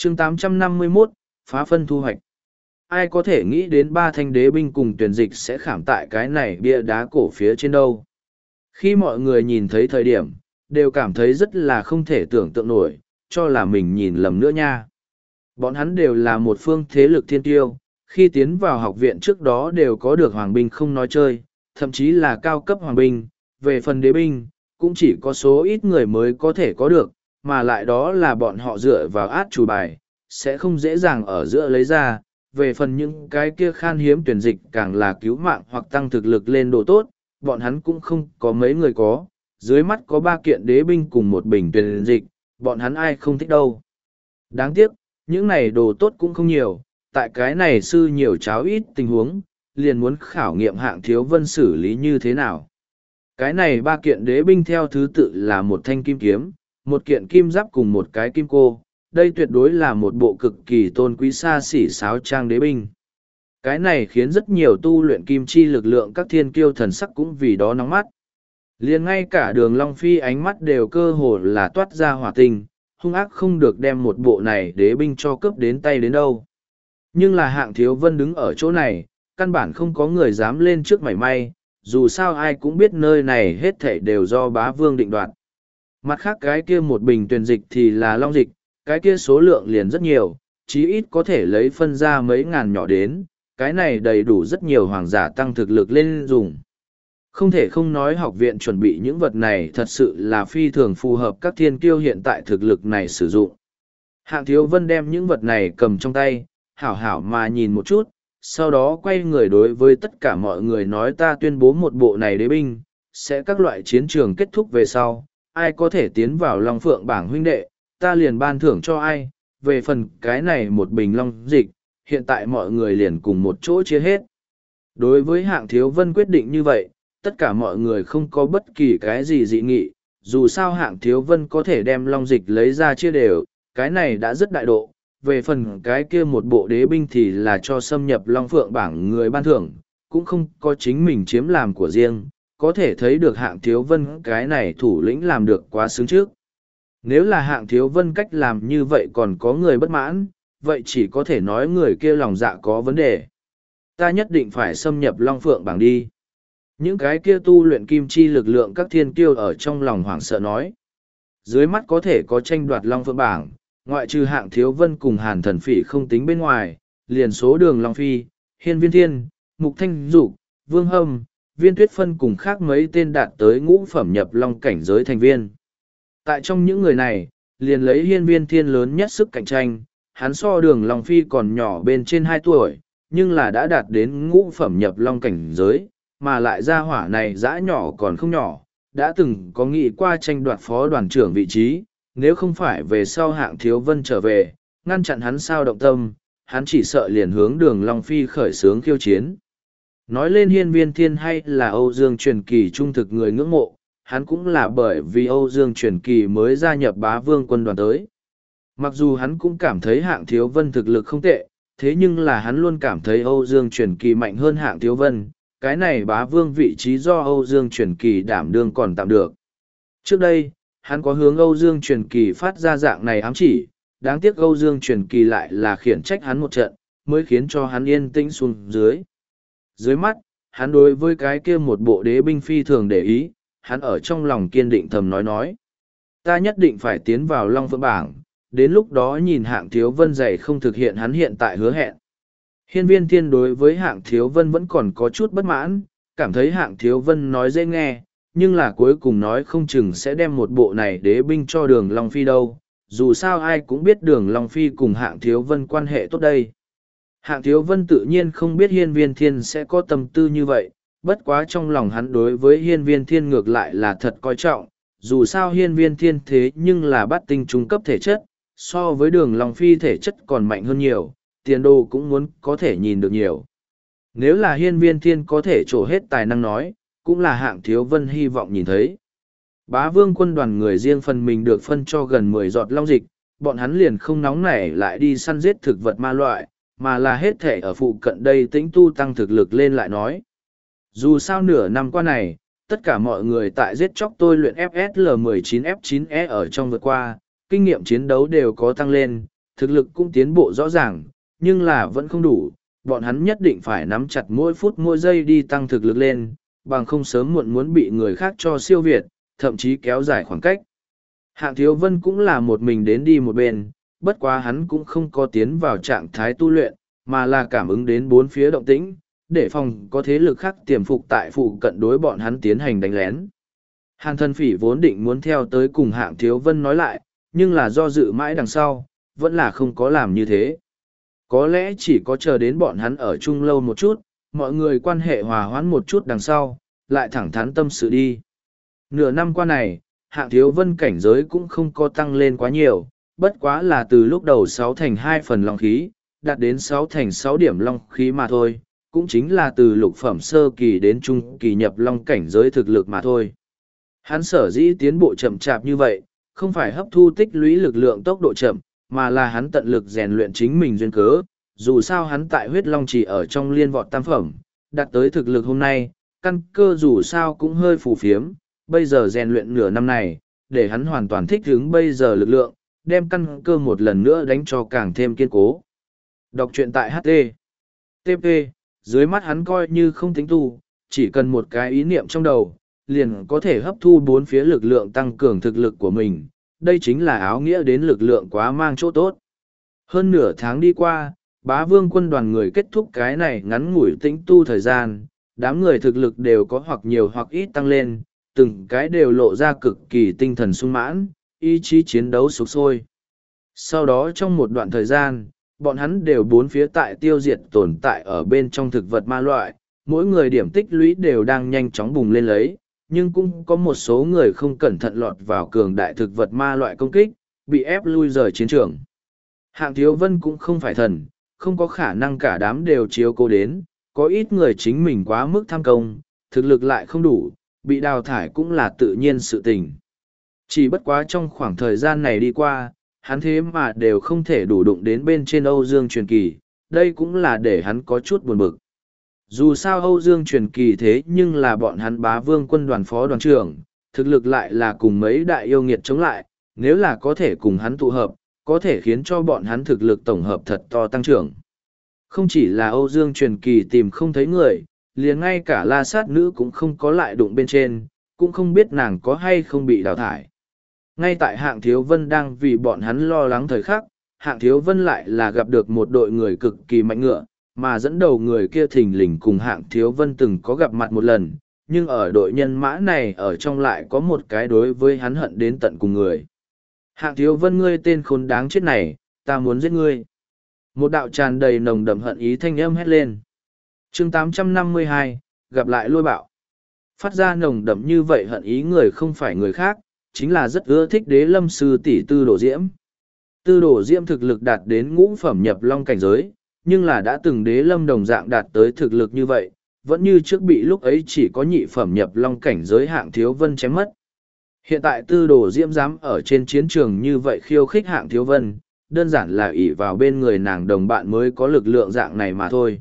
chương 851, phá phân thu hoạch. Ai có thể nghĩ đến ba thanh đế binh cùng tuyển dịch sẽ khảm tại cái này bia đá cổ phía trên đâu. Khi mọi người nhìn thấy thời điểm, đều cảm thấy rất là không thể tưởng tượng nổi, cho là mình nhìn lầm nữa nha. Bọn hắn đều là một phương thế lực thiên tiêu, khi tiến vào học viện trước đó đều có được hoàng binh không nói chơi, thậm chí là cao cấp hoàng binh, về phần đế binh, cũng chỉ có số ít người mới có thể có được, mà lại đó là bọn họ dựa vào át chủ bài, sẽ không dễ dàng ở giữa lấy ra. Về phần những cái kia khan hiếm tuyển dịch càng là cứu mạng hoặc tăng thực lực lên độ tốt, bọn hắn cũng không có mấy người có. Dưới mắt có 3 kiện đế binh cùng một bình tuyển dịch, bọn hắn ai không thích đâu. Đáng tiếc, những này đồ tốt cũng không nhiều, tại cái này sư nhiều cháo ít tình huống, liền muốn khảo nghiệm Hạng Thiếu Vân xử lý như thế nào. Cái này 3 kiện đế binh theo thứ tự là một thanh kim kiếm, một kiện kim giáp cùng một cái kim cô. Đây tuyệt đối là một bộ cực kỳ tôn quý xa xỉ sáo trang đế binh. Cái này khiến rất nhiều tu luyện kim chi lực lượng các thiên kiêu thần sắc cũng vì đó nóng mắt. Liền ngay cả Đường Long Phi ánh mắt đều cơ hồ là toát ra hỏa tình, hung ác không được đem một bộ này đế binh cho cướp đến tay đến đâu. Nhưng là Hạng Thiếu Vân đứng ở chỗ này, căn bản không có người dám lên trước mảy may, dù sao ai cũng biết nơi này hết thảy đều do bá vương định đoạt. Mặt khác cái kia một bình tuyền dịch thì là long dịch, cái kia số lượng liền rất nhiều, chí ít có thể lấy phân ra mấy ngàn nhỏ đến, cái này đầy đủ rất nhiều hoàng giả tăng thực lực lên dùng. Không thể không nói học viện chuẩn bị những vật này thật sự là phi thường phù hợp các thiên kiêu hiện tại thực lực này sử dụng. Hạng Thiếu Vân đem những vật này cầm trong tay, hảo hảo mà nhìn một chút, sau đó quay người đối với tất cả mọi người nói ta tuyên bố một bộ này đế binh, sẽ các loại chiến trường kết thúc về sau, ai có thể tiến vào Long Phượng bảng huynh đệ, ta liền ban thưởng cho ai, về phần cái này một bình long dịch, hiện tại mọi người liền cùng một chỗ chia hết. Đối với Hạng Thiếu Vân quyết định như vậy, tất cả mọi người không có bất kỳ cái gì dị nghị, dù sao Hạng Thiếu Vân có thể đem long dịch lấy ra chia đều, cái này đã rất đại độ. Về phần cái kia một bộ đế binh thì là cho xâm nhập Long Phượng bảng người ban thưởng, cũng không có chính mình chiếm làm của riêng, có thể thấy được Hạng Thiếu Vân cái này thủ lĩnh làm được quá xứng trước. Nếu là Hạng Thiếu Vân cách làm như vậy còn có người bất mãn, vậy chỉ có thể nói người kia lòng dạ có vấn đề. Ta nhất định phải xâm nhập Long Phượng bảng đi. Những cái kia tu luyện kim chi lực lượng các thiên kiêu ở trong lòng hoảng sợ nói. Dưới mắt có thể có tranh đoạt Long Phượng bảng, ngoại trừ Hạng Thiếu Vân cùng Hàn Thần Phỉ không tính bên ngoài, liền số Đường Long Phi, Hiên Viên Thiên, Mục Thanh Dục, Vương Hâm, Viên Tuyết Phân cùng khác mấy tên đạt tới ngũ phẩm nhập long cảnh giới thành viên. Tại trong những người này, liền lấy Hiên Viên Thiên lớn nhất sức cạnh tranh, hắn so Đường Long Phi còn nhỏ bên trên 2 tuổi, nhưng là đã đạt đến ngũ phẩm nhập long cảnh giới, mà lại gia hỏa này dã nhỏ còn không nhỏ, đã từng có nghĩ qua tranh đoạt phó đoàn trưởng vị trí, nếu không phải về sau Hạng Thiếu Vân trở về, ngăn chặn hắn sao động tâm, hắn chỉ sợ liền hướng Đường Long Phi khởi xướng khiêu chiến. Nói lên Hiên Viên Thiên hay là Âu Dương Truyền Kỳ trung thực người ngưỡng mộ, hắn cũng là bởi vì Âu Dương Truyền Kỳ mới gia nhập Bá Vương quân đoàn tới. Mặc dù hắn cũng cảm thấy Hạng Thiếu Vân thực lực không tệ, thế nhưng là hắn luôn cảm thấy Âu Dương Truyền Kỳ mạnh hơn Hạng Thiếu Vân, cái này Bá Vương vị trí do Âu Dương Truyền Kỳ đảm đương còn tạm được. Trước đây, hắn có hướng Âu Dương Truyền Kỳ phát ra dạng này ám chỉ, đáng tiếc Âu Dương Truyền Kỳ lại là khiển trách hắn một trận, mới khiến cho hắn yên tĩnh xuống dưới. Dưới mắt, hắn đối với cái kia một bộ đế binh phi thường để ý, hắn ở trong lòng kiên định thầm nói. Ta nhất định phải tiến vào Long Phượng bảng, đến lúc đó nhìn Hạng Thiếu Vân dày không thực hiện hắn hiện tại hứa hẹn. Hiên Viên Thiên đối với Hạng Thiếu Vân vẫn còn có chút bất mãn, cảm thấy Hạng Thiếu Vân nói dễ nghe, nhưng là cuối cùng nói không chừng sẽ đem một bộ này đế binh cho Đường Long Phi đâu, dù sao ai cũng biết Đường Long Phi cùng Hạng Thiếu Vân quan hệ tốt đây. Hạng Thiếu Vân tự nhiên không biết Hiên Viên Thiên sẽ có tâm tư như vậy, bất quá trong lòng hắn đối với Hiên Viên Thiên ngược lại là thật coi trọng, dù sao Hiên Viên Thiên thế nhưng là bát tinh trung cấp thể chất, so với Đường Long Phi thể chất còn mạnh hơn nhiều, tiền đồ cũng muốn có thể nhìn được nhiều. Nếu là Hiên Viên Thiên có thể trổ hết tài năng nói, cũng là Hạng Thiếu Vân hy vọng nhìn thấy. Bá Vương quân đoàn người riêng phần mình được phân cho gần 10 giọt long dịch, bọn hắn liền không nóng nảy lại đi săn giết thực vật ma loại, mà là hết thể ở phụ cận đây tĩnh tu tăng thực lực lên lại nói. Dù sao nửa năm qua này, tất cả mọi người tại giết chóc tôi luyện FSL-19 F9E ở trong vượt qua, kinh nghiệm chiến đấu đều có tăng lên, thực lực cũng tiến bộ rõ ràng, nhưng là vẫn không đủ, bọn hắn nhất định phải nắm chặt mỗi phút mỗi giây đi tăng thực lực lên, bằng không sớm muộn muốn bị người khác cho siêu việt, thậm chí kéo dài khoảng cách. Hạng Thiếu Vân cũng là một mình đến đi một bên, bất quá hắn cũng không có tiến vào trạng thái tu luyện, mà là cảm ứng đến bốn phía động tĩnh, để phòng có thế lực khác tiềm phục tại phụ cận đối bọn hắn tiến hành đánh lén. Hàn Thần Phỉ vốn định muốn theo tới cùng Hạng Thiếu Vân nói lại, nhưng là do dự mãi đằng sau, vẫn là không có làm như thế. Có lẽ chỉ có chờ đến bọn hắn ở chung lâu một chút, mọi người quan hệ hòa hoãn một chút đằng sau, lại thẳng thắn tâm sự đi. Nửa năm qua này, Hạng Thiếu Vân cảnh giới cũng không có tăng lên quá nhiều, bất quá là từ lúc đầu 6 thành 2 phần long khí, đạt đến 6 thành 6 điểm long khí mà thôi, cũng chính là từ lục phẩm sơ kỳ đến trung kỳ nhập long cảnh giới thực lực mà thôi. Hắn sở dĩ tiến bộ chậm chạp như vậy, không phải hấp thu tích lũy lực lượng tốc độ chậm, mà là hắn tận lực rèn luyện chính mình duyên cớ. Dù sao hắn tại huyết long chỉ ở trong liên vọt tam phẩm, đạt tới thực lực hôm nay, căn cơ dù sao cũng hơi phù phiếm, bây giờ rèn luyện nửa năm này, để hắn hoàn toàn thích ứng bây giờ lực lượng, đem căn cơ một lần nữa đánh cho càng thêm kiên cố. Đọc truyện tại HT. TP, dưới mắt hắn coi như không tính tu, chỉ cần một cái ý niệm trong đầu, liền có thể hấp thu bốn phía lực lượng tăng cường thực lực của mình. Đây chính là áo nghĩa đến lực lượng quá mang chỗ tốt. Hơn nửa tháng đi qua, Bá Vương quân đoàn người kết thúc cái này ngắn ngủi tĩnh tu thời gian, đám người thực lực đều có hoặc nhiều hoặc ít tăng lên, từng cái đều lộ ra cực kỳ tinh thần sung mãn, ý chí chiến đấu sục sôi. Sau đó trong một đoạn thời gian, bọn hắn đều bốn phía tại tiêu diệt tồn tại ở bên trong thực vật ma loại, mỗi người điểm tích lũy đều đang nhanh chóng bùng lên lấy, nhưng cũng có một số người không cẩn thận lọt vào cường đại thực vật ma loại công kích, bị ép lui rời chiến trường. Hạng Thiếu Vân cũng không phải thần, không có khả năng cả đám đều chiếu cố đến, có ít người chính mình quá mức tham công, thực lực lại không đủ, bị đào thải cũng là tự nhiên sự tình. Chỉ bất quá trong khoảng thời gian này đi qua, hắn thế mà đều không thể đủ đụng đến bên trên Âu Dương Truyền Kỳ, đây cũng là để hắn có chút buồn bực. Dù sao Âu Dương Truyền Kỳ thế nhưng là bọn hắn Bá Vương quân đoàn phó đoàn trưởng, thực lực lại là cùng mấy đại yêu nghiệt chống lại, nếu là có thể cùng hắn tụ hợp, có thể khiến cho bọn hắn thực lực tổng hợp thật to tăng trưởng. Không chỉ là Âu Dương Truyền Kỳ tìm không thấy người, liền ngay cả La Sát Nữ cũng không có lại đụng bên trên, cũng không biết nàng có hay không bị đào thải. Ngay tại Hạng Thiếu Vân đang vì bọn hắn lo lắng thời khắc, Hạng Thiếu Vân lại là gặp được một đội người cực kỳ mạnh ngựa, mà dẫn đầu người kia thình lình cùng Hạng Thiếu Vân từng có gặp mặt một lần, nhưng ở đội nhân mã này ở trong lại có một cái đối với hắn hận đến tận cùng người. Hạng Thiếu Vân, ngươi tên khốn đáng chết này, ta muốn giết ngươi. Một đạo tràn đầy nồng đậm hận ý thanh âm hét lên. Chương 852, gặp lại Lôi Bạo. Phát ra nồng đậm như vậy hận ý người không phải người khác, chính là rất ưa thích Đế Lâm sư tỷ Tư Đồ Diễm. Tư Đồ Diễm thực lực đạt đến ngũ phẩm nhập long cảnh giới, nhưng là đã từng Đế Lâm đồng dạng đạt tới thực lực như vậy, vẫn như trước bị lúc ấy chỉ có nhị phẩm nhập long cảnh giới Hạng Thiếu Vân chém mất. Hiện tại Tư Đồ Diễm dám ở trên chiến trường như vậy khiêu khích Hạng Thiếu Vân, đơn giản là ỷ vào bên người nàng đồng bạn mới có lực lượng dạng này mà thôi.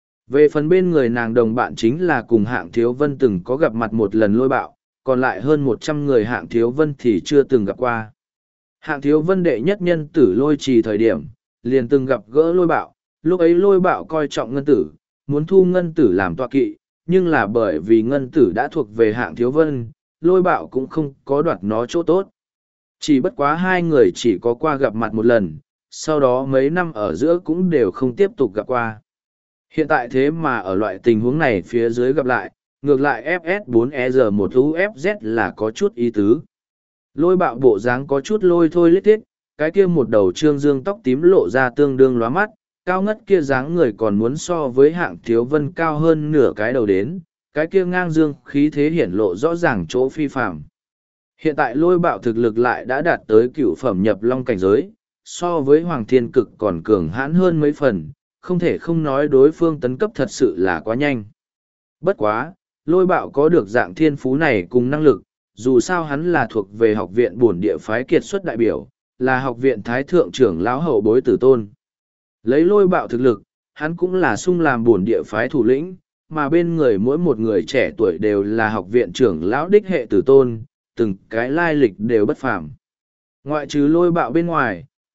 Về phần bên người nàng đồng bạn chính là cùng Hạng Thiếu Vân từng có gặp mặt một lần Lôi Bạo, còn lại hơn 100 người Hạng Thiếu Vân thì chưa từng gặp qua. Hạng Thiếu Vân đệ nhất nhân tử Lôi Trì thời điểm, liền từng gặp gỡ Lôi Bạo, lúc ấy Lôi Bạo coi trọng Ngân Tử, muốn thu Ngân Tử làm tọa kỵ, nhưng là bởi vì Ngân Tử đã thuộc về Hạng Thiếu Vân, Lôi Bạo cũng không có đoạt nó chỗ tốt. Chỉ bất quá hai người chỉ có qua gặp mặt một lần, sau đó mấy năm ở giữa cũng đều không tiếp tục gặp qua. Hiện tại thế mà ở loại tình huống này phía dưới gặp lại, ngược lại FS4ER1UFZ là có chút ý tứ. Lôi Bạo bộ dáng có chút lôi thôi lít thiết, cái kia một đầu trương dương tóc tím lộ ra tương đương lóa mắt, cao ngất kia dáng người còn muốn so với Hạng Thiếu Vân cao hơn nửa cái đầu đến, cái kia ngang dương khí thế hiển lộ rõ ràng chỗ phi phạm. Hiện tại Lôi Bạo thực lực lại đã đạt tới cựu phẩm nhập long cảnh giới, so với Hoàng Thiên Cực còn cường hãn hơn mấy phần, không thể không nói đối phương tấn cấp thật sự là quá nhanh. Bất quá, Lôi Bạo có được dạng thiên phú này cùng năng lực, dù sao hắn là thuộc về học viện bổn địa phái kiệt xuất đại biểu, là học viện thái thượng trưởng lão hậu bối tử tôn. Lấy Lôi Bạo thực lực, hắn cũng là sung làm bổn địa phái thủ lĩnh, mà bên người mỗi một người trẻ tuổi đều là học viện trưởng lão đích hệ tử tôn, từng cái lai lịch đều bất phàm. Ngoại trừ Lôi Bạo bên ngoài,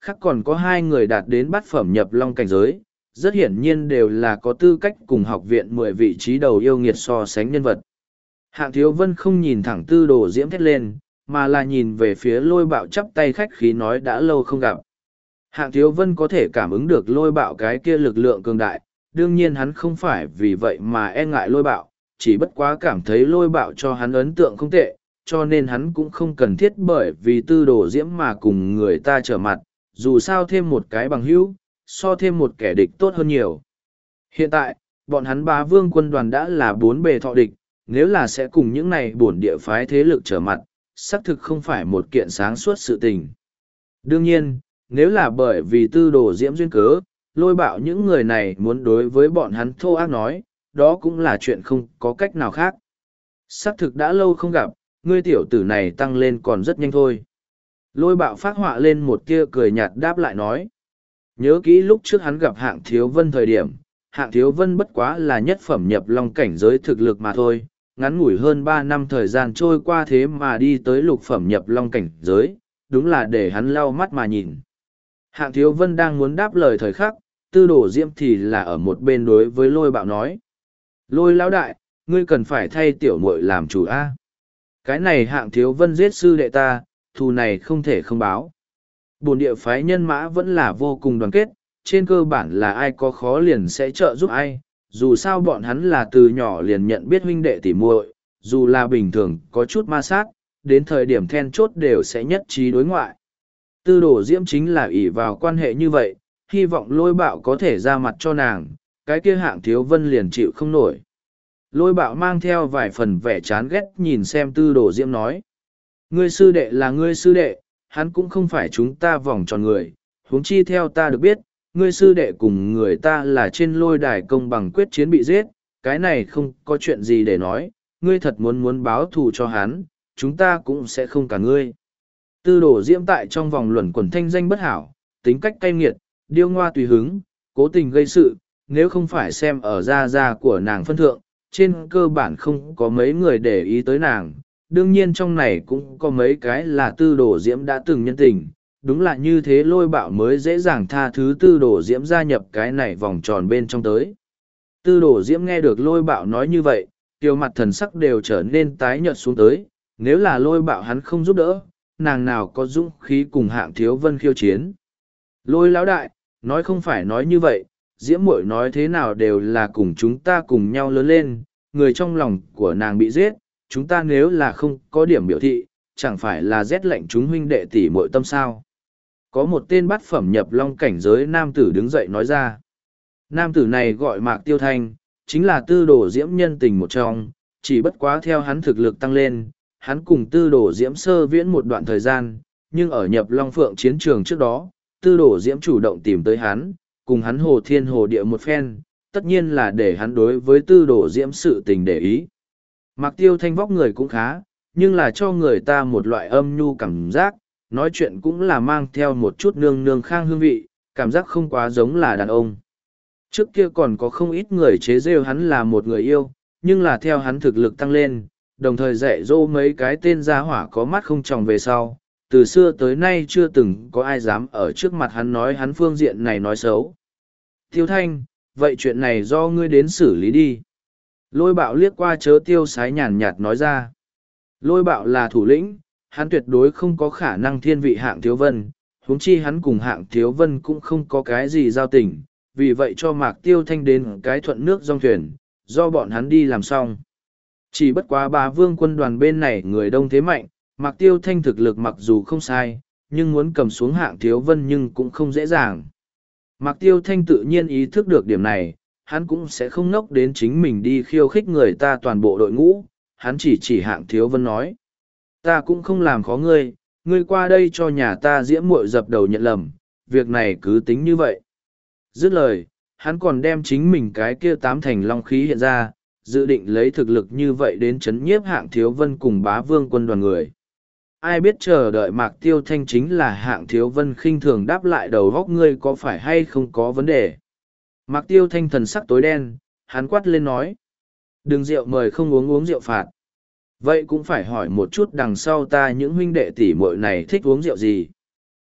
khác còn có 2 người đạt đến bát phẩm nhập long cảnh giới, rất hiển nhiên đều là có tư cách cùng học viện 10 vị trí đầu yêu nghiệt so sánh nhân vật. Hạng Thiếu Vân không nhìn thẳng Tư Đồ Diễm thét lên, mà là nhìn về phía Lôi Bạo chắp tay khách khí nói đã lâu không gặp. Hạng Thiếu Vân có thể cảm ứng được Lôi Bạo cái kia lực lượng cường đại, đương nhiên hắn không phải vì vậy mà e ngại Lôi Bạo, chỉ bất quá cảm thấy Lôi Bạo cho hắn ấn tượng không tệ, cho nên hắn cũng không cần thiết bởi vì Tư Đồ Diễm mà cùng người ta trở mặt, dù sao thêm một cái bằng hữu, so thêm một kẻ địch tốt hơn nhiều. Hiện tại, bọn hắn Bá Vương quân đoàn đã là 4 bề thọ địch, nếu là sẽ cùng những này bổn địa phái thế lực trở mặt, xác thực không phải một kiện sáng suốt sự tình. Đương nhiên, nếu là bởi vì Tư Đồ Diễm duyên cớ, Lôi Bạo những người này muốn đối với bọn hắn thô ác nói, đó cũng là chuyện không có cách nào khác. Xác thực đã lâu không gặp, ngươi tiểu tử này tăng lên còn rất nhanh thôi. Lôi Bạo phát họa lên một tia cười nhạt đáp lại nói. Nhớ kỹ lúc trước hắn gặp Hạng Thiếu Vân thời điểm, Hạng Thiếu Vân bất quá là nhất phẩm nhập long cảnh giới thực lực mà thôi, ngắn ngủi hơn 3 năm thời gian trôi qua thế mà đi tới lục phẩm nhập long cảnh giới, đúng là để hắn lau mắt mà nhìn. Hạng Thiếu Vân đang muốn đáp lời thời khắc, Tư Đồ Diễm thì là ở một bên đối với Lôi Bạo nói. Lôi lão đại, ngươi cần phải thay tiểu muội làm chủ a. Cái này Hạng Thiếu Vân giết sư đệ ta, thù này không thể không báo. Bổn địa phái nhân mã vẫn là vô cùng đoàn kết, trên cơ bản là ai có khó liền sẽ trợ giúp ai, dù sao bọn hắn là từ nhỏ liền nhận biết huynh đệ tỉ muội, dù là bình thường có chút ma sát, đến thời điểm then chốt đều sẽ nhất trí đối ngoại. Tư Đồ Diễm chính là ỷ vào quan hệ như vậy, hy vọng Lôi Bạo có thể ra mặt cho nàng, cái kia Hạng Thiếu Vân liền chịu không nổi. Lôi Bạo mang theo vài phần vẻ chán ghét nhìn xem Tư Đồ Diễm nói. Ngươi sư đệ là ngươi sư đệ, hắn cũng không phải chúng ta vòng tròn người, huống chi theo ta được biết, ngươi sư đệ cùng người ta là trên lôi đài công bằng quyết chiến bị giết, cái này không có chuyện gì để nói, ngươi thật muốn báo thù cho hắn, chúng ta cũng sẽ không cả ngươi. Tư Đồ Diễm tại trong vòng luẩn quẩn thanh danh bất hảo, tính cách cay nghiệt, điêu ngoa tùy hứng, cố tình gây sự, nếu không phải xem ở gia của nàng phân thượng, trên cơ bản không có mấy người để ý tới nàng. Đương nhiên trong này cũng có mấy cái là Tư Đồ Diễm đã từng nhân tình, đúng là như thế Lôi Bạo mới dễ dàng tha thứ Tư Đồ Diễm gia nhập cái này vòng tròn bên trong tới. Tư Đồ Diễm nghe được Lôi Bạo nói như vậy, tiêu mặt thần sắc đều trở nên tái nhợt xuống tới, nếu là Lôi Bạo hắn không giúp đỡ, nàng nào có dũng khí cùng Hạng Thiếu Vân khiêu chiến. Lôi lão đại, nói không phải nói như vậy, Diễm muội nói thế nào đều là cùng chúng ta cùng nhau lớn lên, người trong lòng của nàng bị giết, chúng ta nếu là không có điểm biểu thị, chẳng phải là rét lệnh chúng huynh đệ tỷ muội tâm sao. Có một tên bát phẩm nhập long cảnh giới nam tử đứng dậy nói ra. Nam tử này gọi Mạc Tiêu Thanh, chính là Tư Đồ Diễm nhân tình một trong, chỉ bất quá theo hắn thực lực tăng lên, hắn cùng Tư Đồ Diễm sơ viễn một đoạn thời gian, nhưng ở nhập Long Phượng chiến trường trước đó, Tư Đồ Diễm chủ động tìm tới hắn, cùng hắn hồ thiên hồ địa một phen, tất nhiên là để hắn đối với Tư Đồ Diễm sự tình để ý. Mạc Tiêu Thanh vóc người cũng khá, nhưng là cho người ta một loại âm nhu cảm giác, nói chuyện cũng là mang theo một chút nương nương khang hương vị, cảm giác không quá giống là đàn ông. Trước kia còn có không ít người chế rêu hắn là một người yêu, nhưng là theo hắn thực lực tăng lên, đồng thời dạy dỗ mấy cái tên gia hỏa có mắt không tròng về sau, từ xưa tới nay chưa từng có ai dám ở trước mặt hắn nói hắn phương diện này nói xấu. Tiêu Thanh, vậy chuyện này do ngươi đến xử lý đi. Lôi Bạo liếc qua Chớ Tiêu Sái nhàn nhạt nói ra. Lôi Bạo là thủ lĩnh, hắn tuyệt đối không có khả năng thiên vị Hạng Thiếu Vân, huống chi hắn cùng Hạng Thiếu Vân cũng không có cái gì giao tình, vì vậy cho Mạc Tiêu Thanh đến cái thuận nước dong thuyền, do bọn hắn đi làm xong. Chỉ bất quá Bá Vương quân đoàn bên này người đông thế mạnh, Mạc Tiêu Thanh thực lực mặc dù không sai, nhưng muốn cầm xuống Hạng Thiếu Vân nhưng cũng không dễ dàng. Mạc Tiêu Thanh tự nhiên ý thức được điểm này, hắn cũng sẽ không nốc đến chính mình đi khiêu khích người ta toàn bộ đội ngũ, hắn chỉ Hạng Thiếu Vân nói. Ta cũng không làm khó ngươi, ngươi qua đây cho nhà ta Diễm muội dập đầu nhận lầm, việc này cứ tính như vậy. Dứt lời, hắn còn đem chính mình cái kia 8 thành long khí hiện ra, dự định lấy thực lực như vậy đến chấn nhiếp Hạng Thiếu Vân cùng Bá Vương quân đoàn người. Ai biết chờ đợi Mạc Tiêu Thanh chính là Hạng Thiếu Vân khinh thường đáp lại đầu góc ngươi có phải hay không có vấn đề. Mạc Tiêu Thanh thần sắc tối đen, hắn quát lên nói. Đừng rượu mời không uống rượu phạt. Vậy cũng phải hỏi một chút đằng sau ta những huynh đệ tỷ muội này thích uống rượu gì.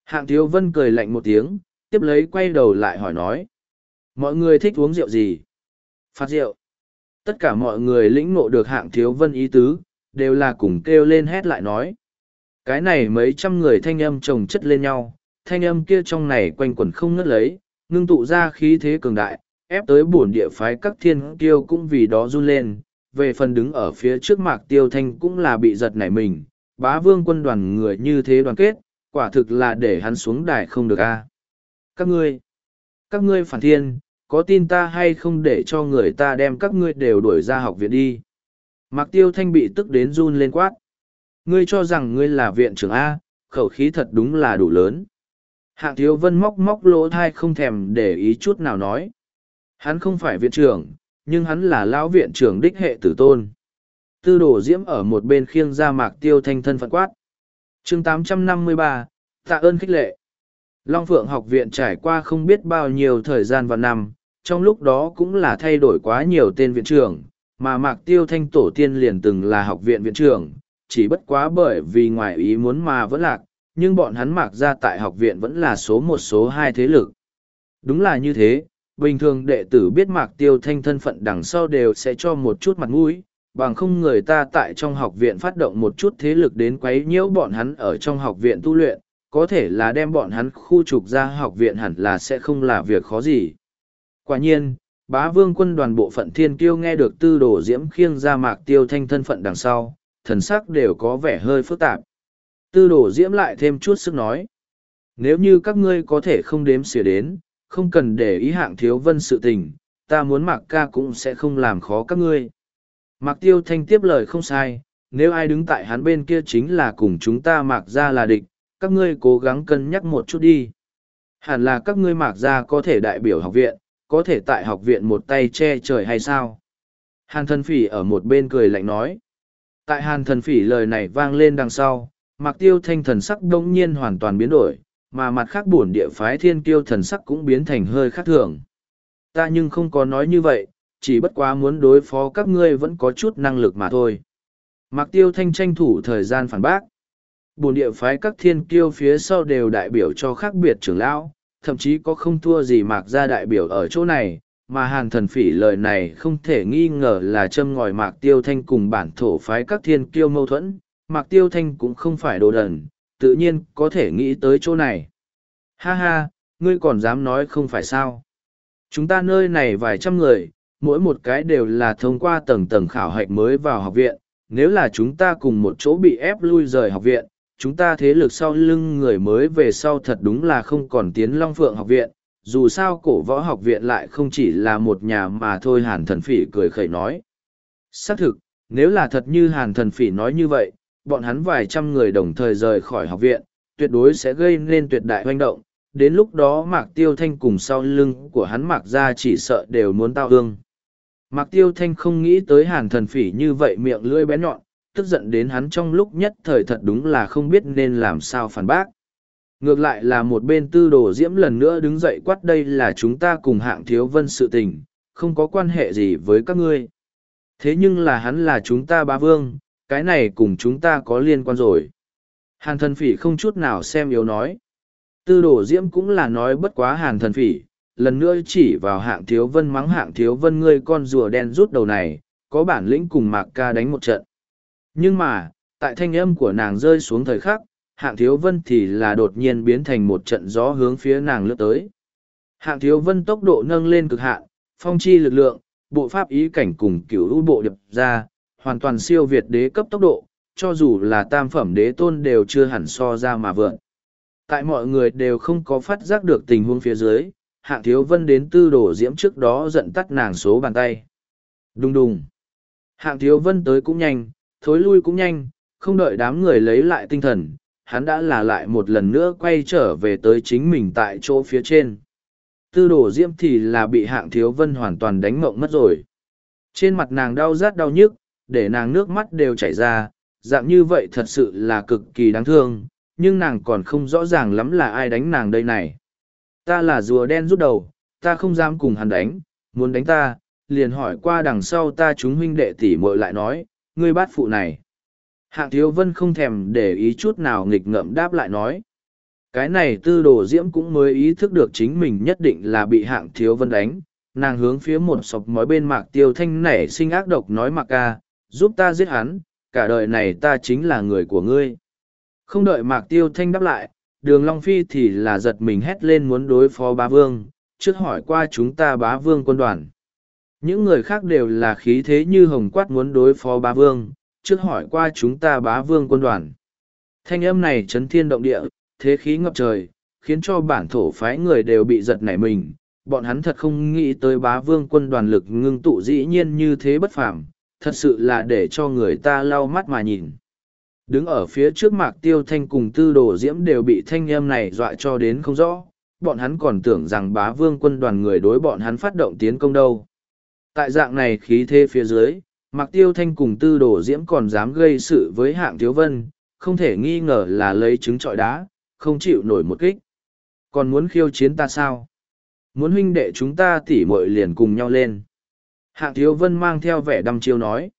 Hạng Thiếu Vân cười lạnh một tiếng, tiếp lấy quay đầu lại hỏi nói. Mọi người thích uống rượu gì? Phát rượu. Tất cả mọi người lĩnh ngộ được Hạng Thiếu Vân ý tứ, đều là cùng kêu lên hét lại nói. Cái này mấy trăm người thanh âm chồng chất lên nhau, thanh âm kia trong này quanh quẩn không ngớt lấy, ngưng tụ ra khí thế cường đại, ép tới bổn địa phái các thiên kiêu cũng vì đó run lên. Về phần đứng ở phía trước Mạc Tiêu Thanh cũng là bị giật nảy mình, Bá Vương quân đoàn người như thế đoàn kết, quả thực là để hắn xuống đài không được a. Các ngươi phản thiên, có tin ta hay không để cho người ta đem các ngươi đều đuổi ra học viện đi. Mạc Tiêu Thanh bị tức đến run lên quát. Ngươi cho rằng ngươi là viện trưởng A, khẩu khí thật đúng là đủ lớn. Hạng Thiếu Vân móc móc lỗ thai không thèm để ý chút nào nói. Hắn không phải viện trưởng, nhưng hắn là lão viện trưởng đích hệ tử tôn. Tư Đồ Diễm ở một bên khiêng ra Mạc Tiêu Thanh thân phận quát. Chương 853, tạ ơn khích lệ. Long Phượng học viện trải qua không biết bao nhiêu thời gian và năm, trong lúc đó cũng là thay đổi quá nhiều tên viện trưởng, mà Mạc Tiêu Thanh tổ tiên liền từng là học viện viện trưởng, chỉ bất quá bởi vì ngoài ý muốn mà vẫn lạc, nhưng bọn hắn Mạc ra tại học viện vẫn là số một số hai thế lực. Đúng là như thế, bình thường đệ tử biết Mạc Tiêu Thanh thân phận đằng sau đều sẽ cho một chút mặt mũi, bằng không người ta tại trong học viện phát động một chút thế lực đến quấy nhiễu bọn hắn ở trong học viện tu luyện, có thể là đem bọn hắn khu trục ra học viện hẳn là sẽ không là việc khó gì. Quả nhiên, Bá Vương quân đoàn bộ phận thiên kiêu nghe được Tư Đồ Diễm khiêng ra Mạc Tiêu Thanh thân phận đằng sau, thần sắc đều có vẻ hơi phức tạp. Tư Đồ Diễm lại thêm chút sức nói. Nếu như các ngươi có thể không đếm xỉa đến, không cần để ý Hạng Thiếu Vân sự tình, ta muốn Mạc ca cũng sẽ không làm khó các ngươi. Mạc Tiêu Thanh tiếp lời không sai, nếu ai đứng tại hắn bên kia chính là cùng chúng ta Mạc ra là địch, các ngươi cố gắng cân nhắc một chút đi. Hẳn là các ngươi Mạc ra có thể đại biểu học viện, có thể tại học viện một tay che trời hay sao? Hàn Thần Phỉ ở một bên cười lạnh nói. Tại Hàn Thần Phỉ lời này vang lên đằng sau, Mạc Tiêu Thanh thần sắc đông nhiên hoàn toàn biến đổi, mà mặt khác bổn địa phái thiên kiêu thần sắc cũng biến thành hơi khác thường. Ta nhưng không có nói như vậy, chỉ bất quá muốn đối phó các ngươi vẫn có chút năng lực mà thôi. Mạc Tiêu Thanh tranh thủ thời gian phản bác. Bổn địa phái các thiên kiêu phía sau đều đại biểu cho khác biệt trưởng lão, thậm chí có không thua gì Mạc gia đại biểu ở chỗ này, mà Hàn Thần Phỉ lời này không thể nghi ngờ là châm ngòi Mạc Tiêu Thanh cùng bản thổ phái các thiên kiêu mâu thuẫn. Mạc Tiêu Thanh cũng không phải đồ đần, tự nhiên có thể nghĩ tới chỗ này. Ha ha, ngươi còn dám nói không phải sao? Chúng ta nơi này vài trăm người, mỗi một cái đều là thông qua tầng tầng khảo hạch mới vào học viện. Nếu là chúng ta cùng một chỗ bị ép lui rời học viện, chúng ta thế lực sau lưng người mới về sau thật đúng là không còn tiến Long Phượng học viện. Dù sao cổ võ học viện lại không chỉ là một nhà mà thôi. Hàn Thần Phỉ cười khẩy nói. Xác thực, nếu là thật như Hàn Thần Phỉ nói như vậy, bọn hắn vài trăm người đồng thời rời khỏi học viện, tuyệt đối sẽ gây nên tuyệt đại hoành động. Đến lúc đó Mạc Tiêu Thanh cùng sau lưng của hắn Mạc ra chỉ sợ đều muốn tao ương. Mạc Tiêu Thanh không nghĩ tới Hàn Thần Phỉ như vậy miệng lưỡi bén nhọn, tức giận đến hắn trong lúc nhất thời thật đúng là không biết nên làm sao phản bác. Ngược lại là một bên Tư Đồ Diễm lần nữa đứng dậy quát đây là chúng ta cùng Hạng Thiếu Vân sự tình, không có quan hệ gì với các ngươi. Thế nhưng là hắn là chúng ta Bá Vương, cái này cùng chúng ta có liên quan rồi. Hàn Thần Phỉ không chút nào xem yếu nói. Tư Đồ Diễm cũng là nói bất quá Hàn Thần Phỉ, lần nữa chỉ vào Hạng Thiếu Vân mắng Hạng Thiếu Vân ngươi con rùa đen rút đầu này, có bản lĩnh cùng Mạc ca đánh một trận. Nhưng mà, tại thanh âm của nàng rơi xuống thời khắc, Hạng Thiếu Vân thì là đột nhiên biến thành một trận gió hướng phía nàng lướt tới. Hạng Thiếu Vân tốc độ nâng lên cực hạn, phong chi lực lượng, bộ pháp ý cảnh cùng cửu u bộ điệp ra, hoàn toàn siêu việt đế cấp tốc độ, cho dù là tam phẩm đế tôn đều chưa hẳn so ra mà vượn. Tại mọi người đều không có phát giác được tình huống phía dưới, Hạng Thiếu Vân đến Tư Đồ Diễm trước đó giận tắt nàng số bàn tay. Đùng đùng. Hạng Thiếu Vân tới cũng nhanh, thối lui cũng nhanh, không đợi đám người lấy lại tinh thần, hắn đã là lại một lần nữa quay trở về tới chính mình tại chỗ phía trên. Tư Đồ Diễm thì là bị Hạng Thiếu Vân hoàn toàn đánh mộng mất rồi. Trên mặt nàng đau rát đau nhức, để nàng nước mắt đều chảy ra, dạng như vậy thật sự là cực kỳ đáng thương, nhưng nàng còn không rõ ràng lắm là ai đánh nàng đây này. Ta là rùa đen rút đầu, ta không dám cùng hắn đánh, muốn đánh ta, liền hỏi qua đằng sau ta chúng huynh đệ tỷ muội lại nói, ngươi bát phụ này. Hạng Thiếu Vân không thèm để ý chút nào nghịch ngợm đáp lại nói. Cái này Tư Đồ Diễm cũng mới ý thức được chính mình nhất định là bị Hạng Thiếu Vân đánh. Nàng hướng phía một sọc mói bên Mạc Tiêu Thanh nảy sinh ác độc nói: Mạc ca, giúp ta giết hắn, cả đời này ta chính là người của ngươi. Không đợi Mạc Tiêu Thanh đáp lại, Đường Long Phi thì là giật mình hét lên muốn đối phó bá vương, trước hỏi qua chúng ta bá vương quân đoàn. Những người khác đều là khí thế như hồng quát muốn đối phó bá vương, trước hỏi qua chúng ta bá vương quân đoàn. Thanh âm này chấn thiên động địa, thế khí ngập trời, khiến cho bản thổ phái người đều bị giật nảy mình. Bọn hắn thật không nghĩ tới bá vương quân đoàn lực ngưng tụ dĩ nhiên như thế bất phàm, thật sự là để cho người ta lau mắt mà nhìn. Đứng ở phía trước Mạc Tiêu Thanh cùng Tư Đồ Diễm đều bị thanh âm này dọa cho đến không rõ, bọn hắn còn tưởng rằng bá vương quân đoàn người đối bọn hắn phát động tiến công đâu. Tại dạng này khí thế phía dưới, Mạc Tiêu Thanh cùng Tư Đồ Diễm còn dám gây sự với Hạng Thiếu Vân, không thể nghi ngờ là lấy trứng trọi đá, không chịu nổi một kích. Còn muốn khiêu chiến ta sao? Muốn huynh đệ chúng ta tỉ muội liền cùng nhau lên. Hạng Thiếu Vân mang theo vẻ đăm chiêu nói.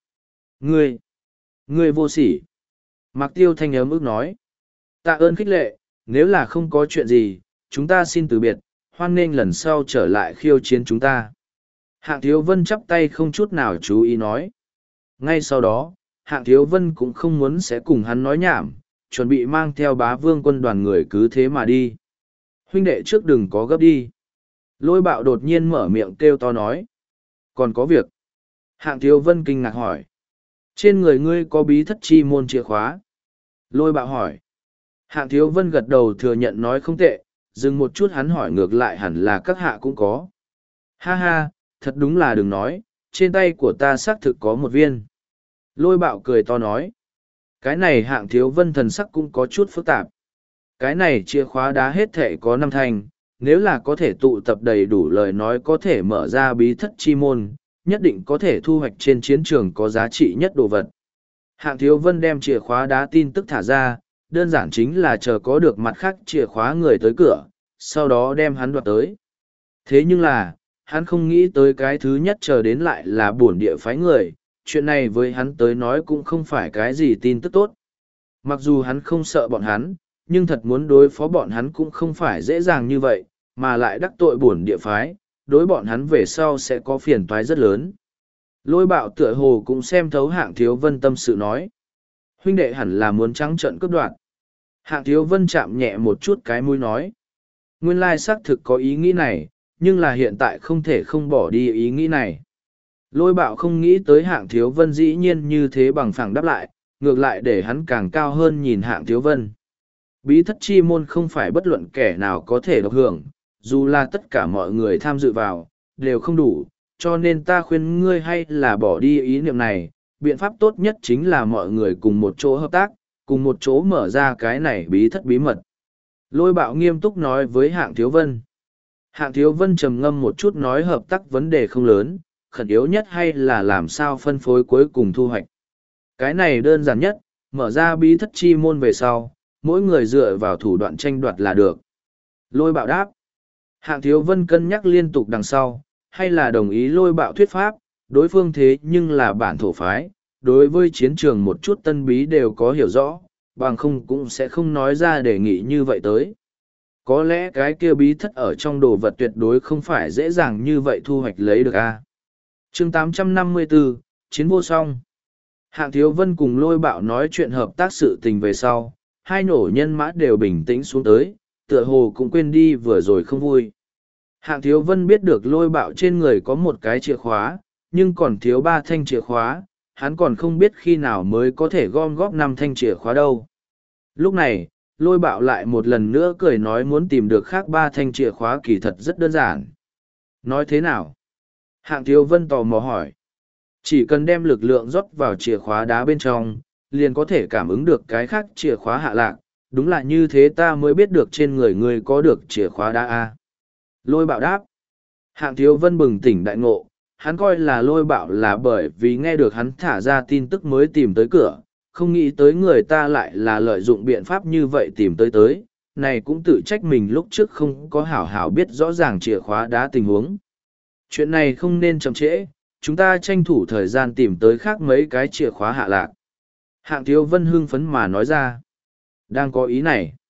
Ngươi vô sỉ. Mạc Tiêu Thanh ấm ức nói. Tạ ơn khích lệ, nếu là không có chuyện gì, chúng ta xin từ biệt, hoan nghênh lần sau trở lại khiêu chiến chúng ta. Hạng Thiếu Vân chắp tay không chút nào chú ý nói. Ngay sau đó, Hạng Thiếu Vân cũng không muốn sẽ cùng hắn nói nhảm, chuẩn bị mang theo bá vương quân đoàn người cứ thế mà đi. Huynh đệ trước đừng có gấp đi. Lôi Bạo đột nhiên mở miệng kêu to nói. Còn có việc. Hạng Thiếu Vân kinh ngạc hỏi. Trên người ngươi có bí thất chi môn chìa khóa. Lôi Bạo hỏi. Hạng Thiếu Vân gật đầu thừa nhận nói không tệ, dừng một chút hắn hỏi ngược lại hẳn là các hạ cũng có. Ha ha, thật đúng là đừng nói, trên tay của ta xác thực có một viên. Lôi Bạo cười to nói. Cái này Hạng Thiếu Vân thần sắc cũng có chút phức tạp. Cái này chìa khóa đá hết thể có 5 thanh, nếu là có thể tụ tập đầy đủ lời nói có thể mở ra bí thất chi môn, nhất định có thể thu hoạch trên chiến trường có giá trị nhất đồ vật. Hạng Thiếu Vân đem chìa khóa đá tin tức thả ra, đơn giản chính là chờ có được mặt khác chìa khóa người tới cửa, sau đó đem hắn đoạt tới. Thế nhưng là, hắn không nghĩ tới cái thứ nhất chờ đến lại là bổn địa phái người, chuyện này với hắn tới nói cũng không phải cái gì tin tức tốt. Mặc dù hắn không sợ bọn hắn, nhưng thật muốn đối phó bọn hắn cũng không phải dễ dàng như vậy, mà lại đắc tội bổn địa phái, đối bọn hắn về sau sẽ có phiền toái rất lớn. Lôi Bạo tựa hồ cũng xem thấu Hạng Thiếu Vân tâm sự nói. Huynh đệ hẳn là muốn trắng trợn cướp đoạt. Hạng Thiếu Vân chạm nhẹ một chút cái mũi nói. Nguyên lai xác thực có ý nghĩ này, nhưng là hiện tại không thể không bỏ đi ý nghĩ này. Lôi Bạo không nghĩ tới Hạng Thiếu Vân dĩ nhiên như thế bằng phẳng đáp lại, ngược lại để hắn càng cao hơn nhìn Hạng Thiếu Vân. Bí thất chi môn không phải bất luận kẻ nào có thể độc hưởng, dù là tất cả mọi người tham dự vào, đều không đủ, cho nên ta khuyên ngươi hay là bỏ đi ý niệm này, biện pháp tốt nhất chính là mọi người cùng một chỗ hợp tác, cùng một chỗ mở ra cái này bí thất bí mật. Lôi Bạo nghiêm túc nói với Hạng Thiếu Vân. Hạng Thiếu Vân trầm ngâm một chút nói hợp tác vấn đề không lớn, khẩn yếu nhất hay là làm sao phân phối cuối cùng thu hoạch. Cái này đơn giản nhất, mở ra bí thất chi môn về sau, mỗi người dựa vào thủ đoạn tranh đoạt là được. Lôi Bạo đáp. Hạng Thiếu Vân cân nhắc liên tục đằng sau, hay là đồng ý Lôi Bạo thuyết pháp, đối phương thế nhưng là bản thổ phái, đối với chiến trường một chút tân bí đều có hiểu rõ, bằng không cũng sẽ không nói ra đề nghị như vậy tới. Có lẽ cái kia bí thất ở trong đồ vật tuyệt đối không phải dễ dàng như vậy thu hoạch lấy được a. Chương 854, Chiến vô song. Hạng Thiếu Vân cùng Lôi Bạo nói chuyện hợp tác sự tình về sau, hai nổ nhân mã đều bình tĩnh xuống tới, tựa hồ cũng quên đi vừa rồi không vui. Hạng Thiếu Vân biết được Lôi Bạo trên người có một cái chìa khóa, nhưng còn thiếu 3 thanh chìa khóa, hắn còn không biết khi nào mới có thể gom góp 5 thanh chìa khóa đâu. Lúc này, Lôi Bạo lại một lần nữa cười nói muốn tìm được khác 3 thanh chìa khóa kỳ thật rất đơn giản. Nói thế nào? Hạng Thiếu Vân tò mò hỏi. Chỉ cần đem lực lượng rót vào chìa khóa đá bên trong, liền có thể cảm ứng được cái khác chìa khóa hạ lạc. Đúng là như thế ta mới biết được trên người ngươi có được chìa khóa đá A. Lôi Bạo đáp. Hạng Thiếu Vân bừng tỉnh đại ngộ, hắn coi là Lôi Bạo là bởi vì nghe được hắn thả ra tin tức mới tìm tới cửa, không nghĩ tới người ta lại là lợi dụng biện pháp như vậy tìm tới, này cũng tự trách mình lúc trước không có hảo hảo biết rõ ràng chìa khóa đá tình huống. Chuyện này không nên chậm trễ, chúng ta tranh thủ thời gian tìm tới khác mấy cái chìa khóa hạ lạc. Hạng Thiếu Vân hưng phấn mà nói ra. Đang có ý này.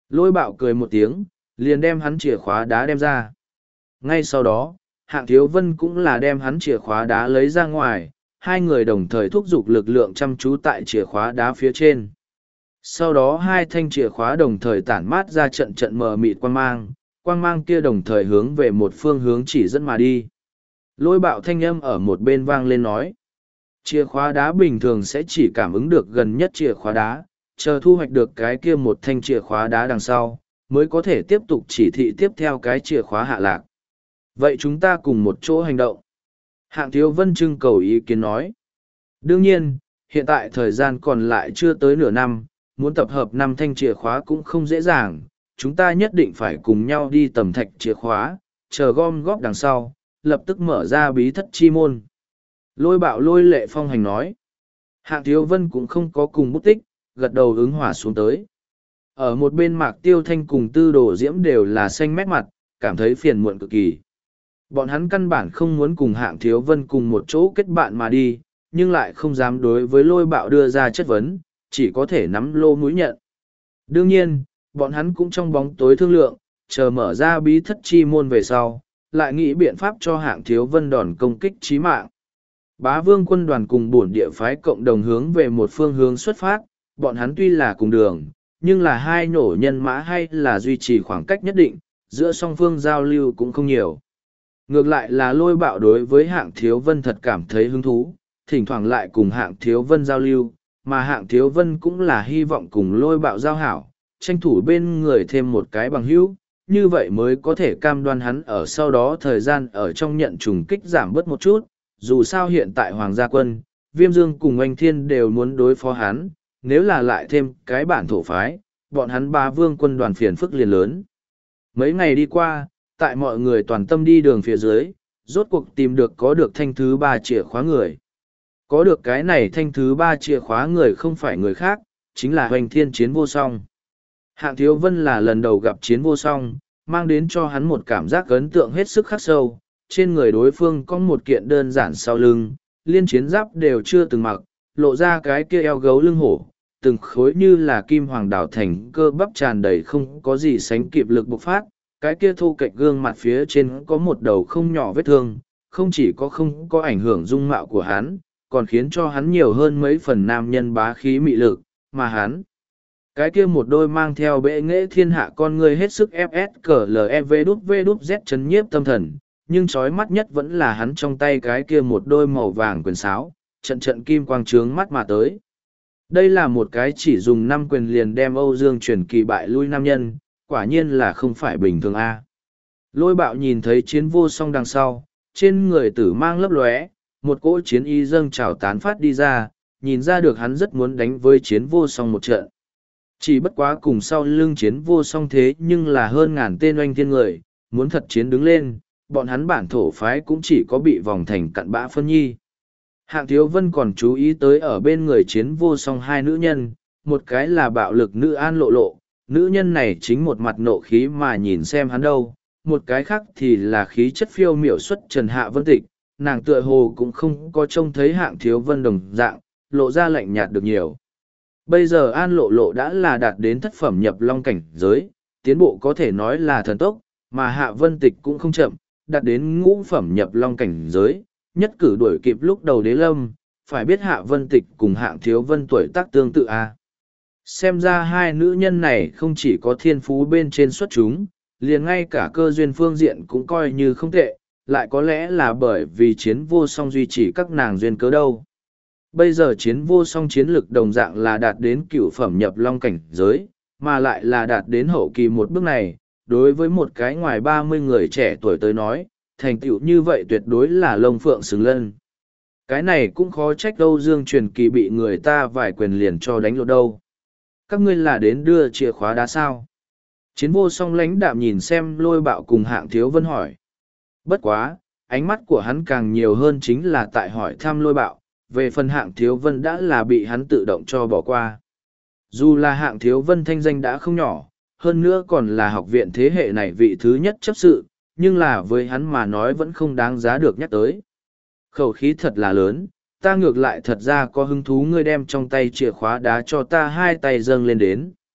Lôi bạo cười một tiếng, liền đem hắn chìa khóa đá đem ra. Ngay sau đó, Hạng Thiếu Vân cũng là đem hắn chìa khóa đá lấy ra ngoài, hai người đồng thời thúc giục lực lượng chăm chú tại chìa khóa đá phía trên. Sau đó hai thanh chìa khóa đồng thời tản mát ra trận trận mờ mịt quang mang kia đồng thời hướng về một phương hướng chỉ dẫn mà đi. Lôi bạo thanh âm ở một bên vang lên nói. Chìa khóa đá bình thường sẽ chỉ cảm ứng được gần nhất chìa khóa đá, chờ thu hoạch được cái kia một thanh chìa khóa đá đằng sau, mới có thể tiếp tục chỉ thị tiếp theo cái chìa khóa hạ lạc. Vậy chúng ta cùng một chỗ hành động. Hạng Thiếu Vân trưng cầu ý kiến nói. Đương nhiên, hiện tại thời gian còn lại chưa tới nửa năm, muốn tập hợp 5 thanh chìa khóa cũng không dễ dàng, chúng ta nhất định phải cùng nhau đi tầm thạch chìa khóa, chờ gom góp đằng sau, lập tức mở ra bí thất chi môn. Lôi bạo lôi lệ phong hành nói. Hạng Thiếu Vân cũng không có cùng bút tích, gật đầu ứng hỏa xuống tới. Ở một bên Mạc Tiêu Thanh cùng Tư Đồ Diễm đều là xanh mét mặt, cảm thấy phiền muộn cực kỳ. Bọn hắn căn bản không muốn cùng Hạng Thiếu Vân cùng một chỗ kết bạn mà đi, nhưng lại không dám đối với lôi bạo đưa ra chất vấn, chỉ có thể nắm lô mũi nhận. Đương nhiên, bọn hắn cũng trong bóng tối thương lượng, chờ mở ra bí thất chi môn về sau, lại nghĩ biện pháp cho Hạng Thiếu Vân đòn công kích chí mạng. Bá Vương quân đoàn cùng bổn địa phái cộng đồng hướng về một phương hướng xuất phát, bọn hắn tuy là cùng đường, nhưng là hai nổ nhân mã hay là duy trì khoảng cách nhất định, giữa song phương giao lưu cũng không nhiều. Ngược lại là lôi bạo đối với Hạng Thiếu Vân thật cảm thấy hứng thú, thỉnh thoảng lại cùng Hạng Thiếu Vân giao lưu, mà Hạng Thiếu Vân cũng là hy vọng cùng lôi bạo giao hảo, tranh thủ bên người thêm một cái bằng hữu, như vậy mới có thể cam đoan hắn ở sau đó thời gian ở trong nhận trùng kích giảm bớt một chút, dù sao hiện tại Hoàng gia quân, Viêm Dương cùng Oanh Thiên đều muốn đối phó hắn, nếu là lại thêm cái bản thổ phái, bọn hắn Bá Vương quân đoàn phiền phức liền lớn. Mấy ngày đi qua, tại mọi người toàn tâm đi đường phía dưới, rốt cuộc tìm được có được thanh thứ 3 chìa khóa người. Có được cái này thanh thứ 3 chìa khóa người không phải người khác, chính là Hoành Thiên Chiến Vô Song. Hạng Thiếu Vân là lần đầu gặp Chiến Vô Song, mang đến cho hắn một cảm giác ấn tượng hết sức khắc sâu. Trên người đối phương có một kiện đơn giản sau lưng, liên chiến giáp đều chưa từng mặc, lộ ra cái kia eo gấu lưng hổ, từng khối như là kim hoàng đảo thành cơ bắp tràn đầy không có gì sánh kịp lực bộc phát. Cái kia thô kệch gương mặt phía trên có một đầu không nhỏ vết thương, không chỉ có không có ảnh hưởng dung mạo của hắn, còn khiến cho hắn nhiều hơn mấy phần nam nhân bá khí mị lực, mà hắn. Cái kia một đôi mang theo bệ nghệ thiên hạ con người hết sức FSCLEV chấn nhiếp tâm thần, nhưng trói mắt nhất vẫn là hắn trong tay cái kia một đôi màu vàng quyền sáo, trận trận kim quang trướng mắt mà tới. Đây là một cái chỉ dùng 5 quyền liền đem Âu Dương Truyền Kỳ bại lui nam nhân, quả nhiên là không phải bình thường a. Lôi bạo nhìn thấy Chiến Vô Song đằng sau, trên người tử mang lấp lóe, một cỗ chiến y dâng trào tán phát đi ra, nhìn ra được hắn rất muốn đánh với Chiến Vô Song một trận. Chỉ bất quá cùng sau lưng Chiến Vô Song thế nhưng là hơn ngàn tên oanh thiên người, muốn thật chiến đứng lên, bọn hắn bản thổ phái cũng chỉ có bị vòng thành cặn bã phân nhi. Hạng Thiếu Vân còn chú ý tới ở bên người Chiến Vô Song hai nữ nhân, một cái là bạo lực nữ An Lộ Lộ, nữ nhân này chính một mặt nộ khí mà nhìn xem hắn đâu, một cái khác thì là khí chất phiêu miểu xuất Trần Hạ Vân Tịch, nàng tựa hồ cũng không có trông thấy Hạng Thiếu Vân đồng dạng, lộ ra lạnh nhạt được nhiều. Bây giờ An Lộ Lộ đã là đạt đến thất phẩm nhập long cảnh giới, tiến bộ có thể nói là thần tốc, mà Hạ Vân Tịch cũng không chậm, đạt đến ngũ phẩm nhập long cảnh giới, nhất cử đuổi kịp lúc đầu Đế Lâm, phải biết Hạ Vân Tịch cùng Hạng Thiếu Vân tuổi tác tương tự a. Xem ra hai nữ nhân này không chỉ có thiên phú bên trên xuất chúng, liền ngay cả cơ duyên phương diện cũng coi như không tệ, lại có lẽ là bởi vì Chiến Vô Song duy trì các nàng duyên cớ đâu. Bây giờ Chiến Vô Song chiến lực đồng dạng là đạt đến cửu phẩm nhập long cảnh giới, mà lại là đạt đến hậu kỳ một bước này, đối với một cái ngoài 30 người trẻ tuổi tới nói, thành tựu như vậy tuyệt đối là lông phượng xứng lân. Cái này cũng khó trách Âu Dương Truyền Kỳ bị người ta vài quyền liền cho đánh lột đâu. Các ngươi là đến đưa chìa khóa đá sao? Chiến Vô Song lãnh đạm nhìn xem Lôi Bạo cùng Hạng Thiếu Vân hỏi. Bất quá, ánh mắt của hắn càng nhiều hơn chính là tại hỏi thăm Lôi Bạo, về phần Hạng Thiếu Vân đã là bị hắn tự động cho bỏ qua. Dù là Hạng Thiếu Vân thanh danh đã không nhỏ, hơn nữa còn là học viện thế hệ này vị thứ nhất chấp sự, nhưng là với hắn mà nói vẫn không đáng giá được nhắc tới. Khẩu khí thật là lớn, ta ngược lại thật ra có hứng thú ngươi đem trong tay chìa khóa đá cho ta hai tay dâng lên đến.